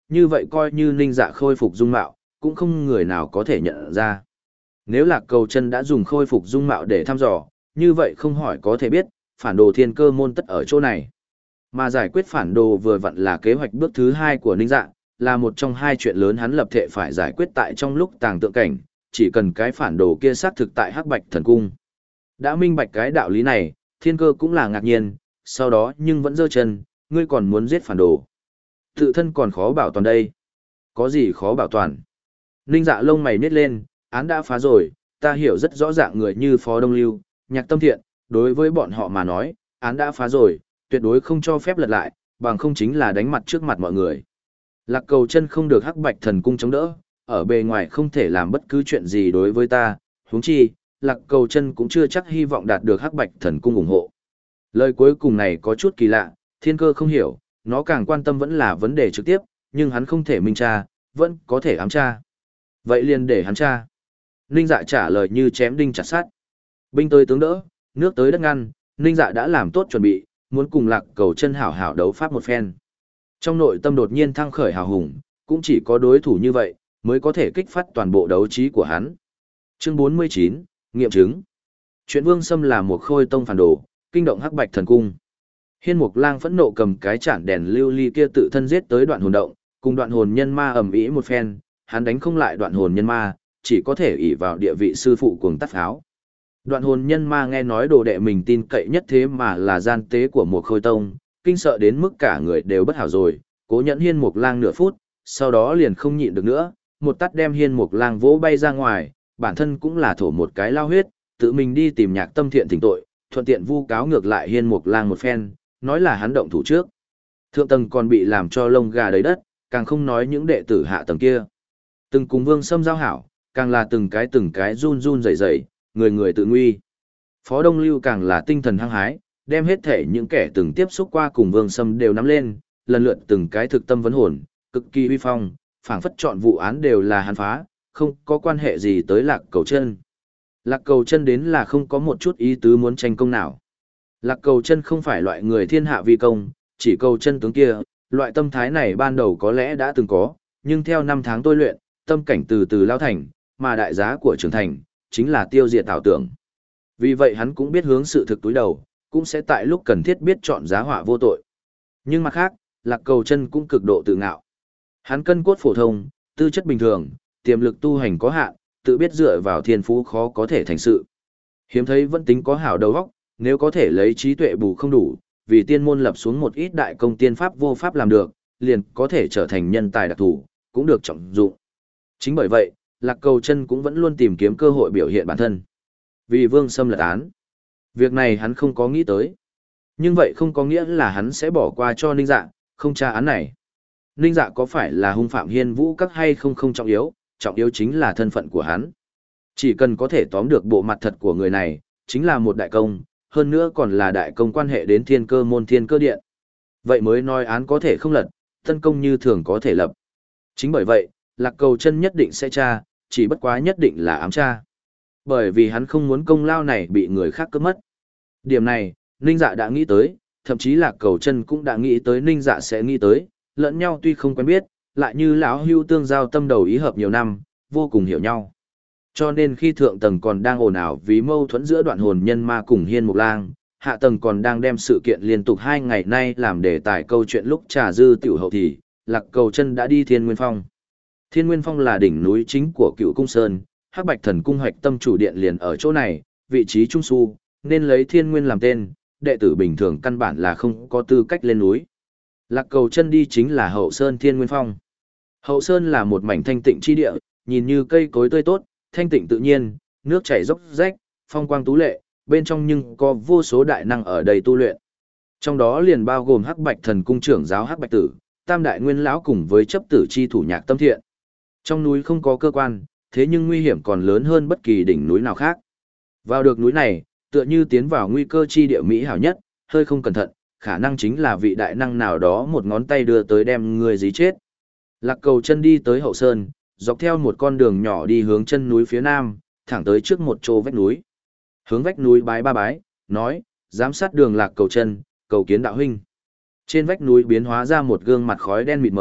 như vậy coi như Ninh Dạ khôi phục dung mạo, cũng không người nào có thể nhận ra. Nếu Lạc Cầu Chân đã dùng khôi phục dung mạo để thăm dò, như vậy không hỏi có thể biết, phản đồ thiên cơ môn tất ở chỗ này. Mà giải quyết phản đồ vừa vặn là kế hoạch bước thứ hai của Ninh Dạ, là một trong hai chuyện lớn hắn lập thể phải giải quyết tại trong lúc tàng tượng cảnh, chỉ cần cái phản đồ kia xác thực tại Hắc Bạch Thần Cung. Đã minh bạch cái đạo lý này, thiên cơ cũng là ngạc nhiên, sau đó nhưng vẫn giơ chân, ngươi còn muốn giết phản đồ. Tự thân còn khó bảo toàn đây. Có gì khó bảo toàn? Ninh Dạ lông mày nhếch lên, án đã phá rồi, ta hiểu rất rõ ràng người như Phó Đông Lưu, Nhạc Tâm Thiện, đối với bọn họ mà nói, án đã phá rồi, tuyệt đối không cho phép lật lại, bằng không chính là đánh mặt trước mặt mọi người. Lạc Cầu Chân không được Hắc Bạch Thần Cung chống đỡ, ở bề ngoài không thể làm bất cứ chuyện gì đối với ta, huống chi, Lạc Cầu Chân cũng chưa chắc hy vọng đạt được Hắc Bạch Thần Cung ủng hộ. Lời cuối cùng này có chút kỳ lạ, thiên cơ không hiểu, nó càng quan tâm vẫn là vấn đề trực tiếp, nhưng hắn không thể minh tra, vẫn có thể ám tra. Vậy liền để hắn tra. Ninh Dạ trả lời như chém đinh chặt sắt. Binh tới tướng đỡ, nước tới đất ngăn, Ninh Dạ đã làm tốt chuẩn bị, muốn cùng Lạc Cầu Chân hảo hảo đấu pháp một phen. Trong nội tâm đột nhiên thăng khởi hào hùng, cũng chỉ có đối thủ như vậy, mới có thể kích phát toàn bộ đấu trí của hắn. Chương bốn mươi chín, nghiệm chứng. Chuyện Vương Sâm là một khôi tông phản đồ, kinh động Hắc Bạch Thần Cung. Hiên Mục Lang phẫn nộ cầm cái chản đèn lưu ly kia tự thân giết tới Đoạn Hồn động, cùng Đoạn Hồn Nhân Ma ầm ĩ một phen, hắn đánh không lại Đoạn Hồn Nhân Ma, chỉ có thể ỷ vào địa vị sư phụ cuồng tắt pháo. Đoạn Hồn Nhân Ma nghe nói đồ đệ mình tin cậy nhất thế mà là gian tế của một khôi tông, kinh sợ đến mức cả người đều bất hảo rồi, cố nhẫn Hiên Mục Lang nửa phút, sau đó liền không nhịn được nữa, một tát đem Hiên Mục Lang vỗ bay ra ngoài, bản thân cũng là thổ một cái lao huyết, tự mình đi tìm Nhạc Tâm Thiện thỉnh tội, thuận tiện vu cáo ngược lại Hiên Mục Lang một phen, nói là hắn động thủ trước. Thượng tầng còn bị làm cho lông gà đầy đất, càng không nói những đệ tử hạ tầng kia. Từng cùng Vương Sâm giao hảo, càng là từng cái từng cái run run rẩy rẩy, người người tự nguy. Phó Đông Lưu càng là tinh thần hăng hái, đem hết thể những kẻ từng tiếp xúc qua cùng Vương Sâm đều nắm lên, lần lượt từng cái thực tâm vấn hồn, cực kỳ uy phong, phảng phất chọn vụ án đều là hắn phá, không có quan hệ gì tới Lạc Cầu Chân. Lạc Cầu Chân đến là không có một chút ý tứ muốn tranh công nào. Lạc Cầu Chân không phải loại người thiên hạ vi công, chỉ cầu chân tướng kia, loại tâm thái này ban đầu có lẽ đã từng có, nhưng theo năm tháng tôi luyện, tâm cảnh từ từ lao thành, mà đại giá của trưởng thành, chính là tiêu diệt ảo tưởng. Vì vậy hắn cũng biết hướng sự thực túi đầu, cũng sẽ tại lúc cần thiết biết chọn giá họa vô tội. Nhưng mặt khác, Lạc Cầu Chân cũng cực độ tự ngạo. Hắn cân cốt phổ thông, tư chất bình thường, tiềm lực tu hành có hạn, tự biết dựa vào thiên phú khó có thể thành sự. Hiếm thấy vẫn tính có hảo đầu óc, nếu có thể lấy trí tuệ bù không đủ, vì tiên môn lập xuống một ít đại công tiên pháp vô pháp làm được, liền có thể trở thành nhân tài đặc thù, cũng được trọng dụng. Chính bởi vậy, Lạc Cầu Chân cũng vẫn luôn tìm kiếm cơ hội biểu hiện bản thân. Vì Vương Sâm lật án, việc này hắn không có nghĩ tới. Nhưng vậy không có nghĩa là hắn sẽ bỏ qua cho Ninh Dạ, không tra án này. Ninh Dạ có phải là hung phạm Hiên Vũ Các hay không không trọng yếu, trọng yếu chính là thân phận của hắn. Chỉ cần có thể tóm được bộ mặt thật của người này, chính là một đại công, hơn nữa còn là đại công quan hệ đến Thiên Cơ môn Thiên Cơ điện. Vậy mới nói án có thể không lật, tân công như thường có thể lập. Chính bởi vậy, Lạc Cầu Chân nhất định sẽ tra, chỉ bất quá nhất định là ám tra. Bởi vì hắn không muốn công lao này bị người khác cướp mất. Điểm này, Ninh Dạ đã nghĩ tới, thậm chí Lạc Cầu Chân cũng đã nghĩ tới Ninh Dạ sẽ nghĩ tới, lẫn nhau tuy không quen biết, lại như lão hưu tương giao tâm đầu ý hợp nhiều năm, vô cùng hiểu nhau. Cho nên khi thượng tầng còn đang ồn ào vì mâu thuẫn giữa Đoạn Hồn Nhân Ma cùng Hiên Mục Lang, hạ tầng còn đang đem sự kiện liên tục hai ngày nay làm đề tài câu chuyện lúc trà dư tiểu hậu thì, Lạc Cầu Chân đã đi Thiên Nguyên Phong. Thiên Nguyên Phong là đỉnh núi chính của Cựu Cung Sơn, Hắc Bạch Thần Cung hoạch tâm chủ điện liền ở chỗ này, vị trí trung su, nên lấy Thiên Nguyên làm tên, đệ tử bình thường căn bản là không có tư cách lên núi. Lạc Cầu Chân đi chính là Hậu Sơn Thiên Nguyên Phong. Hậu Sơn là một mảnh thanh tịnh chi địa, nhìn như cây cối tươi tốt, thanh tịnh tự nhiên, nước chảy dốc rách, phong quang tú lệ, bên trong nhưng có vô số đại năng ở đây tu luyện. Trong đó liền bao gồm Hắc Bạch Thần Cung trưởng giáo Hắc Bạch Tử, Tam Đại Nguyên lão cùng với chấp tử chi thủ Nhạc Tâm Thiện. Trong núi không có cơ quan, thế nhưng nguy hiểm còn lớn hơn bất kỳ đỉnh núi nào khác. Vào được núi này, tựa như tiến vào nguy cơ chi địa mỹ hảo nhất, hơi không cẩn thận, khả năng chính là vị đại năng nào đó một ngón tay đưa tới đem người dí chết. Lạc Cầu Chân đi tới Hậu Sơn, dọc theo một con đường nhỏ đi hướng chân núi phía nam, thẳng tới trước một chỗ vách núi. Hướng vách núi bái ba bái, nói, giám sát đường Lạc Cầu Chân, cầu kiến đạo huynh. Trên vách núi biến hóa ra một gương mặt khói đen mịt mờ,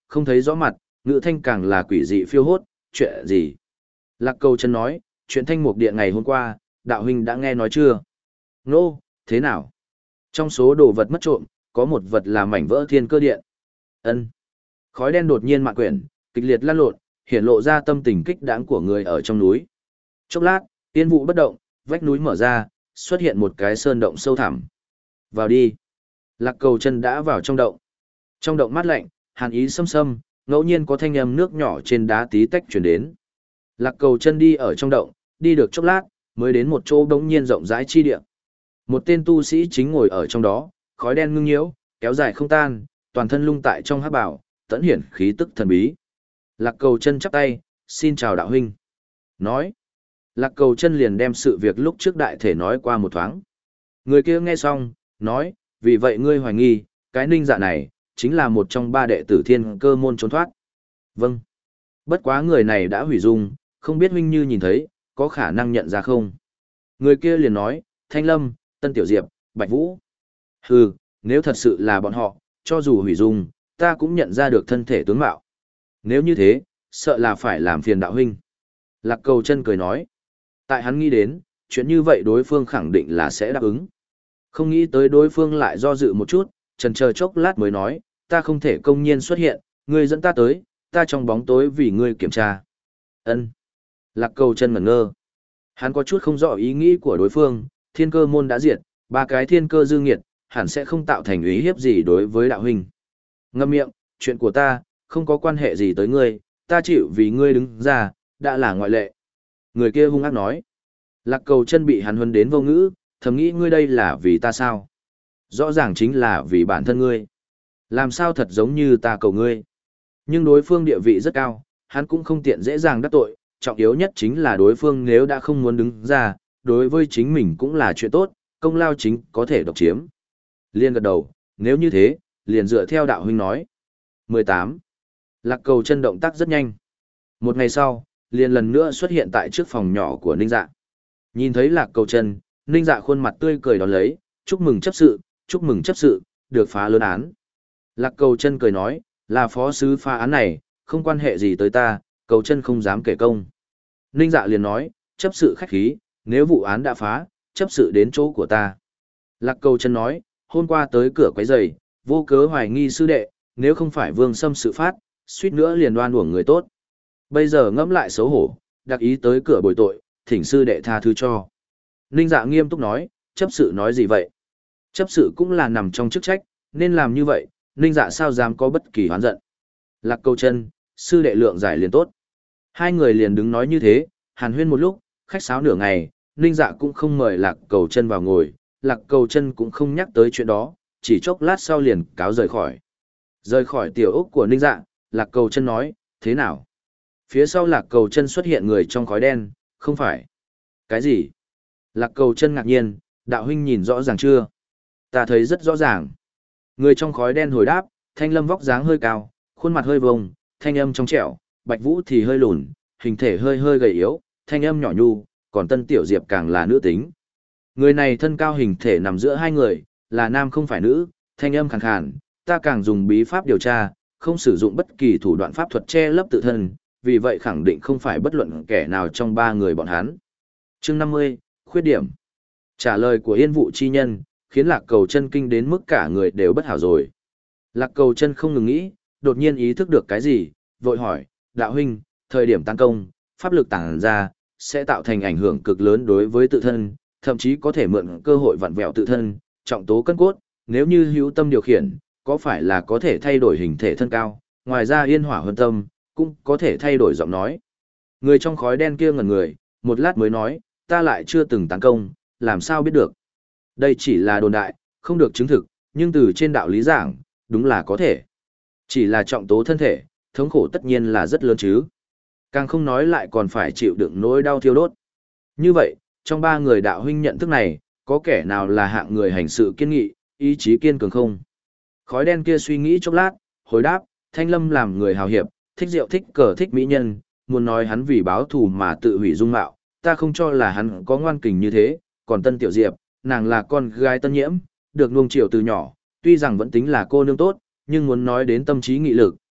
không thấy rõ mặt, ngữ thanh càng là quỷ dị phiêu hốt, chuyện gì? Lạc Cầu Chân nói, chuyện Thanh Mục Điện ngày hôm qua, đạo huynh đã nghe nói chưa? Nô, thế nào? Trong số đồ vật mất trộm, có một vật là mảnh vỡ thiên cơ điện. Ân. Khói đen đột nhiên mạn quyển, kịch liệt lan lộn, hiển lộ ra tâm tình kích đãng của người ở trong núi. Chốc lát, yên vụ bất động, vách núi mở ra, xuất hiện một cái sơn động sâu thẳm. Vào đi. Lạc Cầu Chân đã vào trong động. Trong động mát lạnh, hàn ý xâm xâm, ngẫu nhiên có thanh âm nước nhỏ trên đá tí tách truyền đến. Lạc Cầu Chân đi ở trong động, đi được chốc lát, mới đến một chỗ đống nhiên rộng rãi chi địa. Một tên tu sĩ chính ngồi ở trong đó, khói đen ngưng nhiễu, kéo dài không tan, toàn thân lung tại trong hắc bảo, tẫn hiển khí tức thần bí. Lạc Cầu Chân chắp tay, xin chào đạo huynh. Nói. Lạc Cầu Chân liền đem sự việc lúc trước đại thể nói qua một thoáng. Người kia nghe xong, nói, vì vậy ngươi hoài nghi, cái Ninh Dạ này, chính là một trong ba đệ tử Thiên Cơ môn trốn thoát. Vâng. Bất quá người này đã hủy dung, không biết huynh như nhìn thấy, có khả năng nhận ra không? Người kia liền nói, Thanh Lâm, Tân Tiểu Diệp, Bạch Vũ. Hừ, nếu thật sự là bọn họ, cho dù hủy dung, ta cũng nhận ra được thân thể tướng mạo. Nếu như thế, sợ là phải làm phiền đạo huynh. Lạc Cầu Chân cười nói. Tại hắn nghĩ đến, chuyện như vậy đối phương khẳng định là sẽ đáp ứng. Không nghĩ tới đối phương lại do dự một chút, chần chờ chốc lát mới nói, ta không thể công nhiên xuất hiện, ngươi dẫn ta tới, ta trong bóng tối vì ngươi kiểm tra. Ân. Lạc Cầu Chân ngẩn ngơ. Hắn có chút không rõ ý nghĩ của đối phương, Thiên Cơ môn đã diệt, ba cái thiên cơ dư nghiệt, hẳn sẽ không tạo thành uy hiếp gì đối với đạo huynh. Ngậm miệng, chuyện của ta, không có quan hệ gì tới ngươi, ta chịu vì ngươi đứng ra, đã là ngoại lệ. Người kia hung ác nói. Lạc Cầu Chân bị hắn huấn đến vô ngữ, thầm nghĩ ngươi đây là vì ta sao? Rõ ràng chính là vì bản thân ngươi. Làm sao thật giống như ta cầu ngươi. Nhưng đối phương địa vị rất cao, hắn cũng không tiện dễ dàng đắc tội, trọng yếu nhất chính là đối phương nếu đã không muốn đứng ra, đối với chính mình cũng là chuyện tốt, công lao chính có thể độc chiếm. Liên gật đầu, nếu như thế, liền dựa theo đạo huynh nói. mười tám. Lạc Cầu Chân động tác rất nhanh. Một ngày sau, liền lần nữa xuất hiện tại trước phòng nhỏ của Ninh Dạ. Nhìn thấy Lạc Cầu Chân, Ninh Dạ khuôn mặt tươi cười đón lấy, chúc mừng chấp sự, chúc mừng chấp sự, được phá lớn án. Lạc Cầu Chân cười nói, là phó sứ phá án này, không quan hệ gì tới ta, Cầu Chân không dám kể công. Ninh Dạ liền nói, chấp sự khách khí, nếu vụ án đã phá, chấp sự đến chỗ của ta. Lạc Cầu Chân nói, hôm qua tới cửa quấy rầy, vô cớ hoài nghi sư đệ, nếu không phải Vương Sâm sự phát, suýt nữa liền đoan uổng người tốt. Bây giờ ngẫm lại xấu hổ, đặc ý tới cửa bồi tội, thỉnh sư đệ tha thứ cho. Ninh Dạ nghiêm túc nói, chấp sự nói gì vậy? Chấp sự cũng là nằm trong chức trách, nên làm như vậy, Ninh Dạ sao dám có bất kỳ hoán giận. Lạc Cầu Chân, sư đệ lượng giải liền tốt. Hai người liền đứng nói như thế, hàn huyên một lúc, khách sáo nửa ngày, Ninh Dạ cũng không mời Lạc Cầu Chân vào ngồi, Lạc Cầu Chân cũng không nhắc tới chuyện đó, chỉ chốc lát sau liền cáo rời khỏi. Rời khỏi tiểu ốc của Ninh Dạ, Lạc Cầu Chân nói, thế nào? Phía sau Lạc Cầu Chân xuất hiện người trong khói đen, không phải. Cái gì? Lạc Cầu Chân ngạc nhiên, đạo huynh nhìn rõ ràng chưa? Ta thấy rất rõ ràng. Người trong khói đen hồi đáp, Thanh Lâm vóc dáng hơi cao, khuôn mặt hơi vông, thanh âm trong trẻo, Bạch Vũ thì hơi lùn, hình thể hơi hơi gầy yếu, thanh âm nhỏ nhu, còn Tân Tiểu Diệp càng là nữ tính. Người này thân cao hình thể nằm giữa hai người, là nam không phải nữ, thanh âm khàn khàn, ta càng dùng bí pháp điều tra, không sử dụng bất kỳ thủ đoạn pháp thuật che lấp tự thân, vì vậy khẳng định không phải bất luận kẻ nào trong ba người bọn hắn. Chương năm mươi, khuyết điểm. Trả lời của Yên Vụ chi nhân, khiến Lạc Cầu Chân kinh đến mức cả người đều bất hảo rồi. Lạc Cầu Chân không ngừng nghĩ, đột nhiên ý thức được cái gì, vội hỏi, đạo huynh, thời điểm tăng công, pháp lực tàng ra, sẽ tạo thành ảnh hưởng cực lớn đối với tự thân, thậm chí có thể mượn cơ hội vặn vẹo tự thân, trọng tố cân cốt, nếu như hữu tâm điều khiển, có phải là có thể thay đổi hình thể thân cao, ngoài ra yên hỏa hơn tâm, cũng có thể thay đổi giọng nói. Người trong khói đen kia ngẩn người, một lát mới nói, ta lại chưa từng tấn công, làm sao biết được. Đây chỉ là đồn đại, không được chứng thực, nhưng từ trên đạo lý giảng, đúng là có thể. Chỉ là trọng tố thân thể, thống khổ tất nhiên là rất lớn chứ. Càng không nói lại còn phải chịu đựng nỗi đau thiêu đốt. Như vậy, trong ba người đạo huynh nhận thức này, có kẻ nào là hạng người hành sự kiên nghị, ý chí kiên cường không? Khói đen kia suy nghĩ chốc lát, hồi đáp, Thanh Lâm làm người hào hiệp, thích rượu thích cờ thích mỹ nhân, muốn nói hắn vì báo thù mà tự hủy dung mạo, ta không cho là hắn có ngoan kình như thế, còn Tân Tiểu Diệp, nàng là con gái Tân Nhiễm, được nuông chiều từ nhỏ, tuy rằng vẫn tính là cô nương tốt, nhưng muốn nói đến tâm trí nghị lực,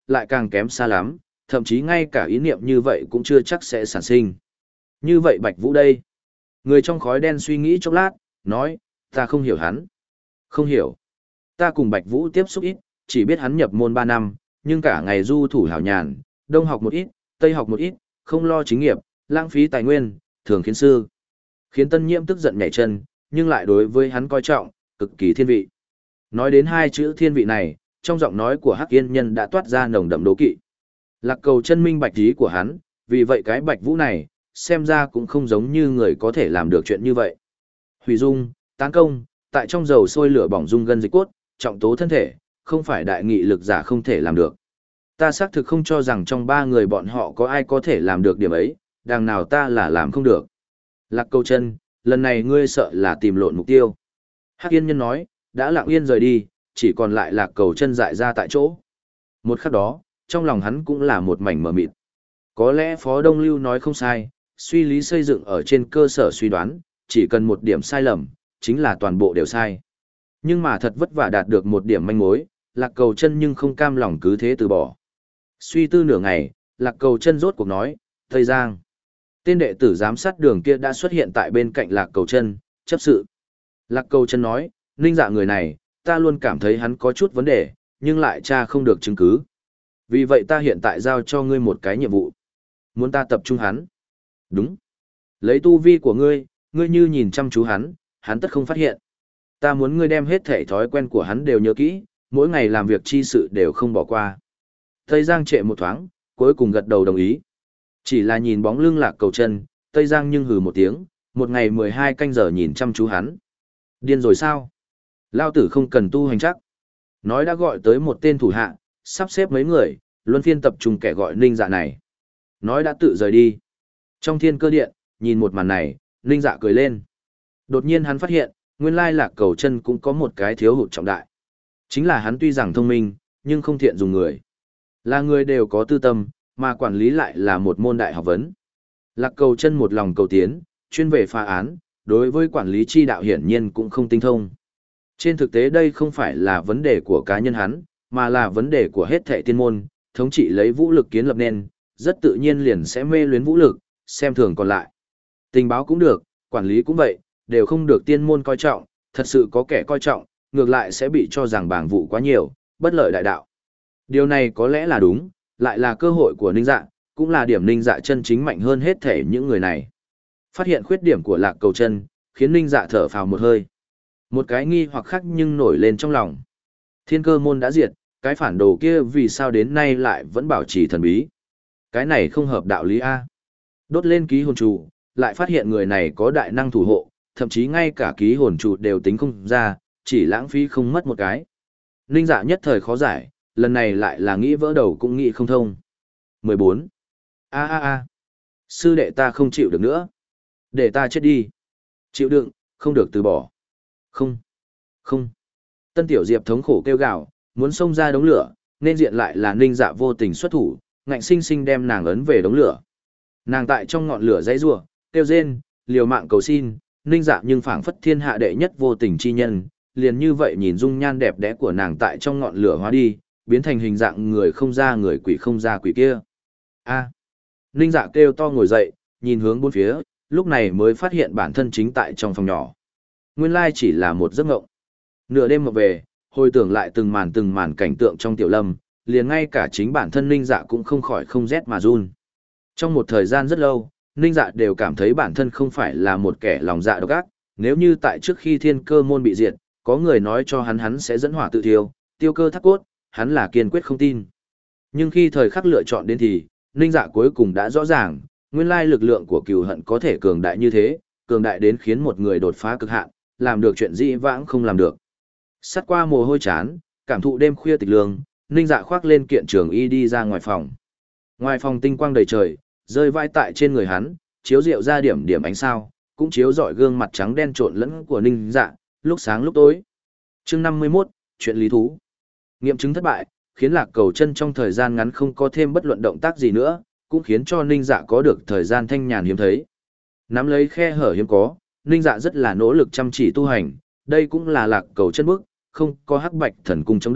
lại càng kém xa lắm, thậm chí ngay cả ý niệm như vậy cũng chưa chắc sẽ sản sinh. Như vậy Bạch Vũ đây. Người trong khói đen suy nghĩ chốc lát, nói, ta không hiểu hắn. Không hiểu. Ta cùng Bạch Vũ tiếp xúc ít, chỉ biết hắn nhập môn ba năm, nhưng cả ngày du thủ hảo nhàn, đông học một ít, tây học một ít, không lo chính nghiệp, lãng phí tài nguyên, thường khiến sư. Khiến Tân Nhiễm tức giận nhảy chân, nhưng lại đối với hắn coi trọng, cực kỳ thiên vị. Nói đến hai chữ thiên vị này, trong giọng nói của Hắc Yên Nhân đã toát ra nồng đậm đố kỵ. Lạc Cầu chân minh bạch ý của hắn, vì vậy cái Bạch Vũ này, xem ra cũng không giống như người có thể làm được chuyện như vậy. Hủy dung, tán công, tại trong dầu sôi lửa bỏng dung gân dịch cốt, trọng tố thân thể, không phải đại nghị lực giả không thể làm được. Ta xác thực không cho rằng trong ba người bọn họ có ai có thể làm được điểm ấy, đằng nào ta là làm không được. Lạc Cầu chân, lần này ngươi sợ là tìm lộn mục tiêu. Hắc Yên Nhân nói, đã lặng yên rời đi, chỉ còn lại Lạc Cầu chân dại ra tại chỗ. Một khắc đó, trong lòng hắn cũng là một mảnh mờ mịt. Có lẽ Phó Đông Lưu nói không sai, suy lý xây dựng ở trên cơ sở suy đoán, chỉ cần một điểm sai lầm, chính là toàn bộ đều sai. Nhưng mà thật vất vả đạt được một điểm manh mối, Lạc Cầu chân nhưng không cam lòng cứ thế từ bỏ. Suy tư nửa ngày, Lạc Cầu chân rốt cuộc nói, Tây Giang. Tên đệ tử giám sát đường kia đã xuất hiện tại bên cạnh Lạc Cầu chân, chấp sự. Lạc Cầu chân nói, Ninh Dạ người này, ta luôn cảm thấy hắn có chút vấn đề, nhưng lại tra không được chứng cứ. Vì vậy ta hiện tại giao cho ngươi một cái nhiệm vụ. Muốn ta tập trung hắn. Đúng. Lấy tu vi của ngươi, ngươi như nhìn chăm chú hắn, hắn tất không phát hiện. Ta muốn ngươi đem hết thể thói quen của hắn đều nhớ kỹ, mỗi ngày làm việc chi sự đều không bỏ qua. Tây Giang trệ một thoáng, cuối cùng gật đầu đồng ý. Chỉ là nhìn bóng lưng Lạc Cầu chân, Tây Giang nhưng hừ một tiếng, một ngày mười hai canh giờ nhìn chăm chú hắn. Điên rồi sao? Lao tử không cần tu hành chắc. Nói đã gọi tới một tên thủ hạ, sắp xếp mấy người, luân phiên tập trung kẻ gọi Ninh Dạ này. Nói đã tự rời đi. Trong thiên cơ điện, nhìn một màn này, Ninh Dạ cười lên. Đột nhiên hắn phát hiện, nguyên lai Lạc Cầu chân cũng có một cái thiếu hụt trọng đại. Chính là hắn tuy rằng thông minh, nhưng không thiện dùng người. Là người đều có tư tâm, mà quản lý lại là một môn đại học vấn. Lạc Cầu chân một lòng cầu tiến, chuyên về phá án, đối với quản lý chi đạo hiển nhiên cũng không tinh thông. Trên thực tế đây không phải là vấn đề của cá nhân hắn, mà là vấn đề của hết thệ tiên môn, thống trị lấy vũ lực kiến lập nên, rất tự nhiên liền sẽ mê luyến vũ lực, xem thường còn lại. Tình báo cũng được, quản lý cũng vậy, đều không được tiên môn coi trọng, thật sự có kẻ coi trọng, ngược lại sẽ bị cho rằng bảng vụ quá nhiều, bất lợi đại đạo. Điều này có lẽ là đúng, lại là cơ hội của Ninh Dạ, cũng là điểm Ninh Dạ chân chính mạnh hơn hết thể những người này. Phát hiện khuyết điểm của Lạc Cầu chân, khiến Ninh Dạ thở phào một hơi. Một cái nghi hoặc khác nhưng nổi lên trong lòng. Thiên cơ môn đã diệt, cái phản đồ kia vì sao đến nay lại vẫn bảo trì thần bí. Cái này không hợp đạo lý A. Đốt lên ký hồn trụ, lại phát hiện người này có đại năng thủ hộ, thậm chí ngay cả ký hồn trụ đều tính không ra, chỉ lãng phí không mất một cái. Ninh Dạ nhất thời khó giải, lần này lại là nghĩ vỡ đầu cũng nghĩ không thông. mười bốn. A a a. Sư đệ ta không chịu được nữa. Để ta chết đi. Chịu đựng, không được từ bỏ. Không. Không. Tân Tiểu Diệp thống khổ kêu gào, muốn xông ra đống lửa, nên diện lại là Ninh Dạ vô tình xuất thủ, ngạnh sinh sinh đem nàng ấn về đống lửa. Nàng tại trong ngọn lửa dãy rủa, kêu rên, liều mạng cầu xin, Ninh Dạ nhưng phảng phất thiên hạ đệ nhất vô tình chi nhân, liền như vậy nhìn dung nhan đẹp đẽ của nàng tại trong ngọn lửa hóa đi, biến thành hình dạng người không ra người quỷ không ra quỷ kia. A. Ninh Dạ kêu to ngồi dậy, nhìn hướng bốn phía, lúc này mới phát hiện bản thân chính tại trong phòng nhỏ. Nguyên lai chỉ là một giấc mộng. Nửa đêm mộng về, hồi tưởng lại từng màn từng màn cảnh tượng trong tiểu lâm, liền ngay cả chính bản thân Ninh Dạ cũng không khỏi không rét mà run. Trong một thời gian rất lâu, Ninh Dạ đều cảm thấy bản thân không phải là một kẻ lòng dạ độc ác, nếu như tại trước khi thiên cơ môn bị diệt, có người nói cho hắn hắn sẽ dẫn hỏa tự thiêu, tiêu cơ thác cốt, hắn là kiên quyết không tin. Nhưng khi thời khắc lựa chọn đến thì, Ninh Dạ cuối cùng đã rõ ràng, nguyên lai lực lượng của cừu hận có thể cường đại như thế, cường đại đến khiến một người đột phá cực hạn, làm được chuyện dĩ vãng không làm được. Sắt qua mồ hôi chán, cảm thụ đêm khuya tịch lương, Ninh Dạ khoác lên kiện trường y đi ra ngoài phòng. Ngoài phòng tinh quang đầy trời, rơi vãi tại trên người hắn, chiếu rượu ra điểm điểm ánh sao, cũng chiếu rọi gương mặt trắng đen trộn lẫn của Ninh Dạ, lúc sáng lúc tối. Chương năm mươi mốt, chuyện lý thú. Nghiệm chứng thất bại, khiến Lạc Cầu chân trong thời gian ngắn không có thêm bất luận động tác gì nữa, cũng khiến cho Ninh Dạ có được thời gian thanh nhàn hiếm thấy. Nắm lấy khe hở hiếm có, Ninh Dạ rất là nỗ lực chăm chỉ tu hành, đây cũng là Lạc Cầu chân bức, không có hắc bạch thần cung chống đỡ,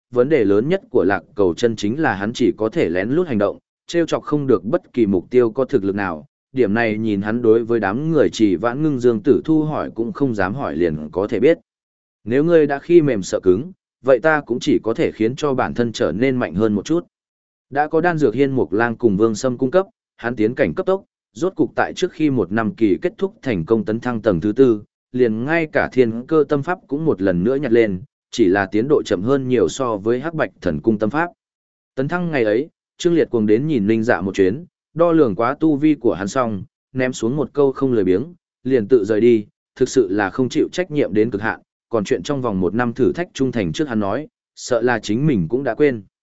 vấn đề lớn nhất của lạc cầu chân chính là hắn chỉ có thể lén lút hành động, trêu chọc không được bất kỳ mục tiêu có thực lực nào. Điểm này nhìn hắn đối với đám người chỉ vãn ngưng Dương Tử Thu hỏi cũng không dám hỏi liền có thể biết. Nếu ngươi đã khi mềm sợ cứng, vậy ta cũng chỉ có thể khiến cho bản thân trở nên mạnh hơn một chút. Đã có đan dược Hiên Mục Lang cùng Vương Sâm cung cấp, hắn tiến cảnh cấp tốc, rốt cục tại trước khi một năm kỳ kết thúc thành công tấn thăng tầng thứ tư, liền ngay cả thiên cơ tâm pháp cũng một lần nữa nhặt lên, chỉ là tiến độ chậm hơn nhiều so với Hắc Bạch Thần Cung tâm pháp. Tấn thăng ngày ấy, Trương Liệt cuồng đến nhìn Ninh Dạ một chuyến, đo lường quá tu vi của hắn xong, ném xuống một câu không lười biếng, liền tự rời đi, thực sự là không chịu trách nhiệm đến cực hạn, còn chuyện trong vòng một năm thử thách trung thành trước hắn nói, sợ là chính mình cũng đã quên.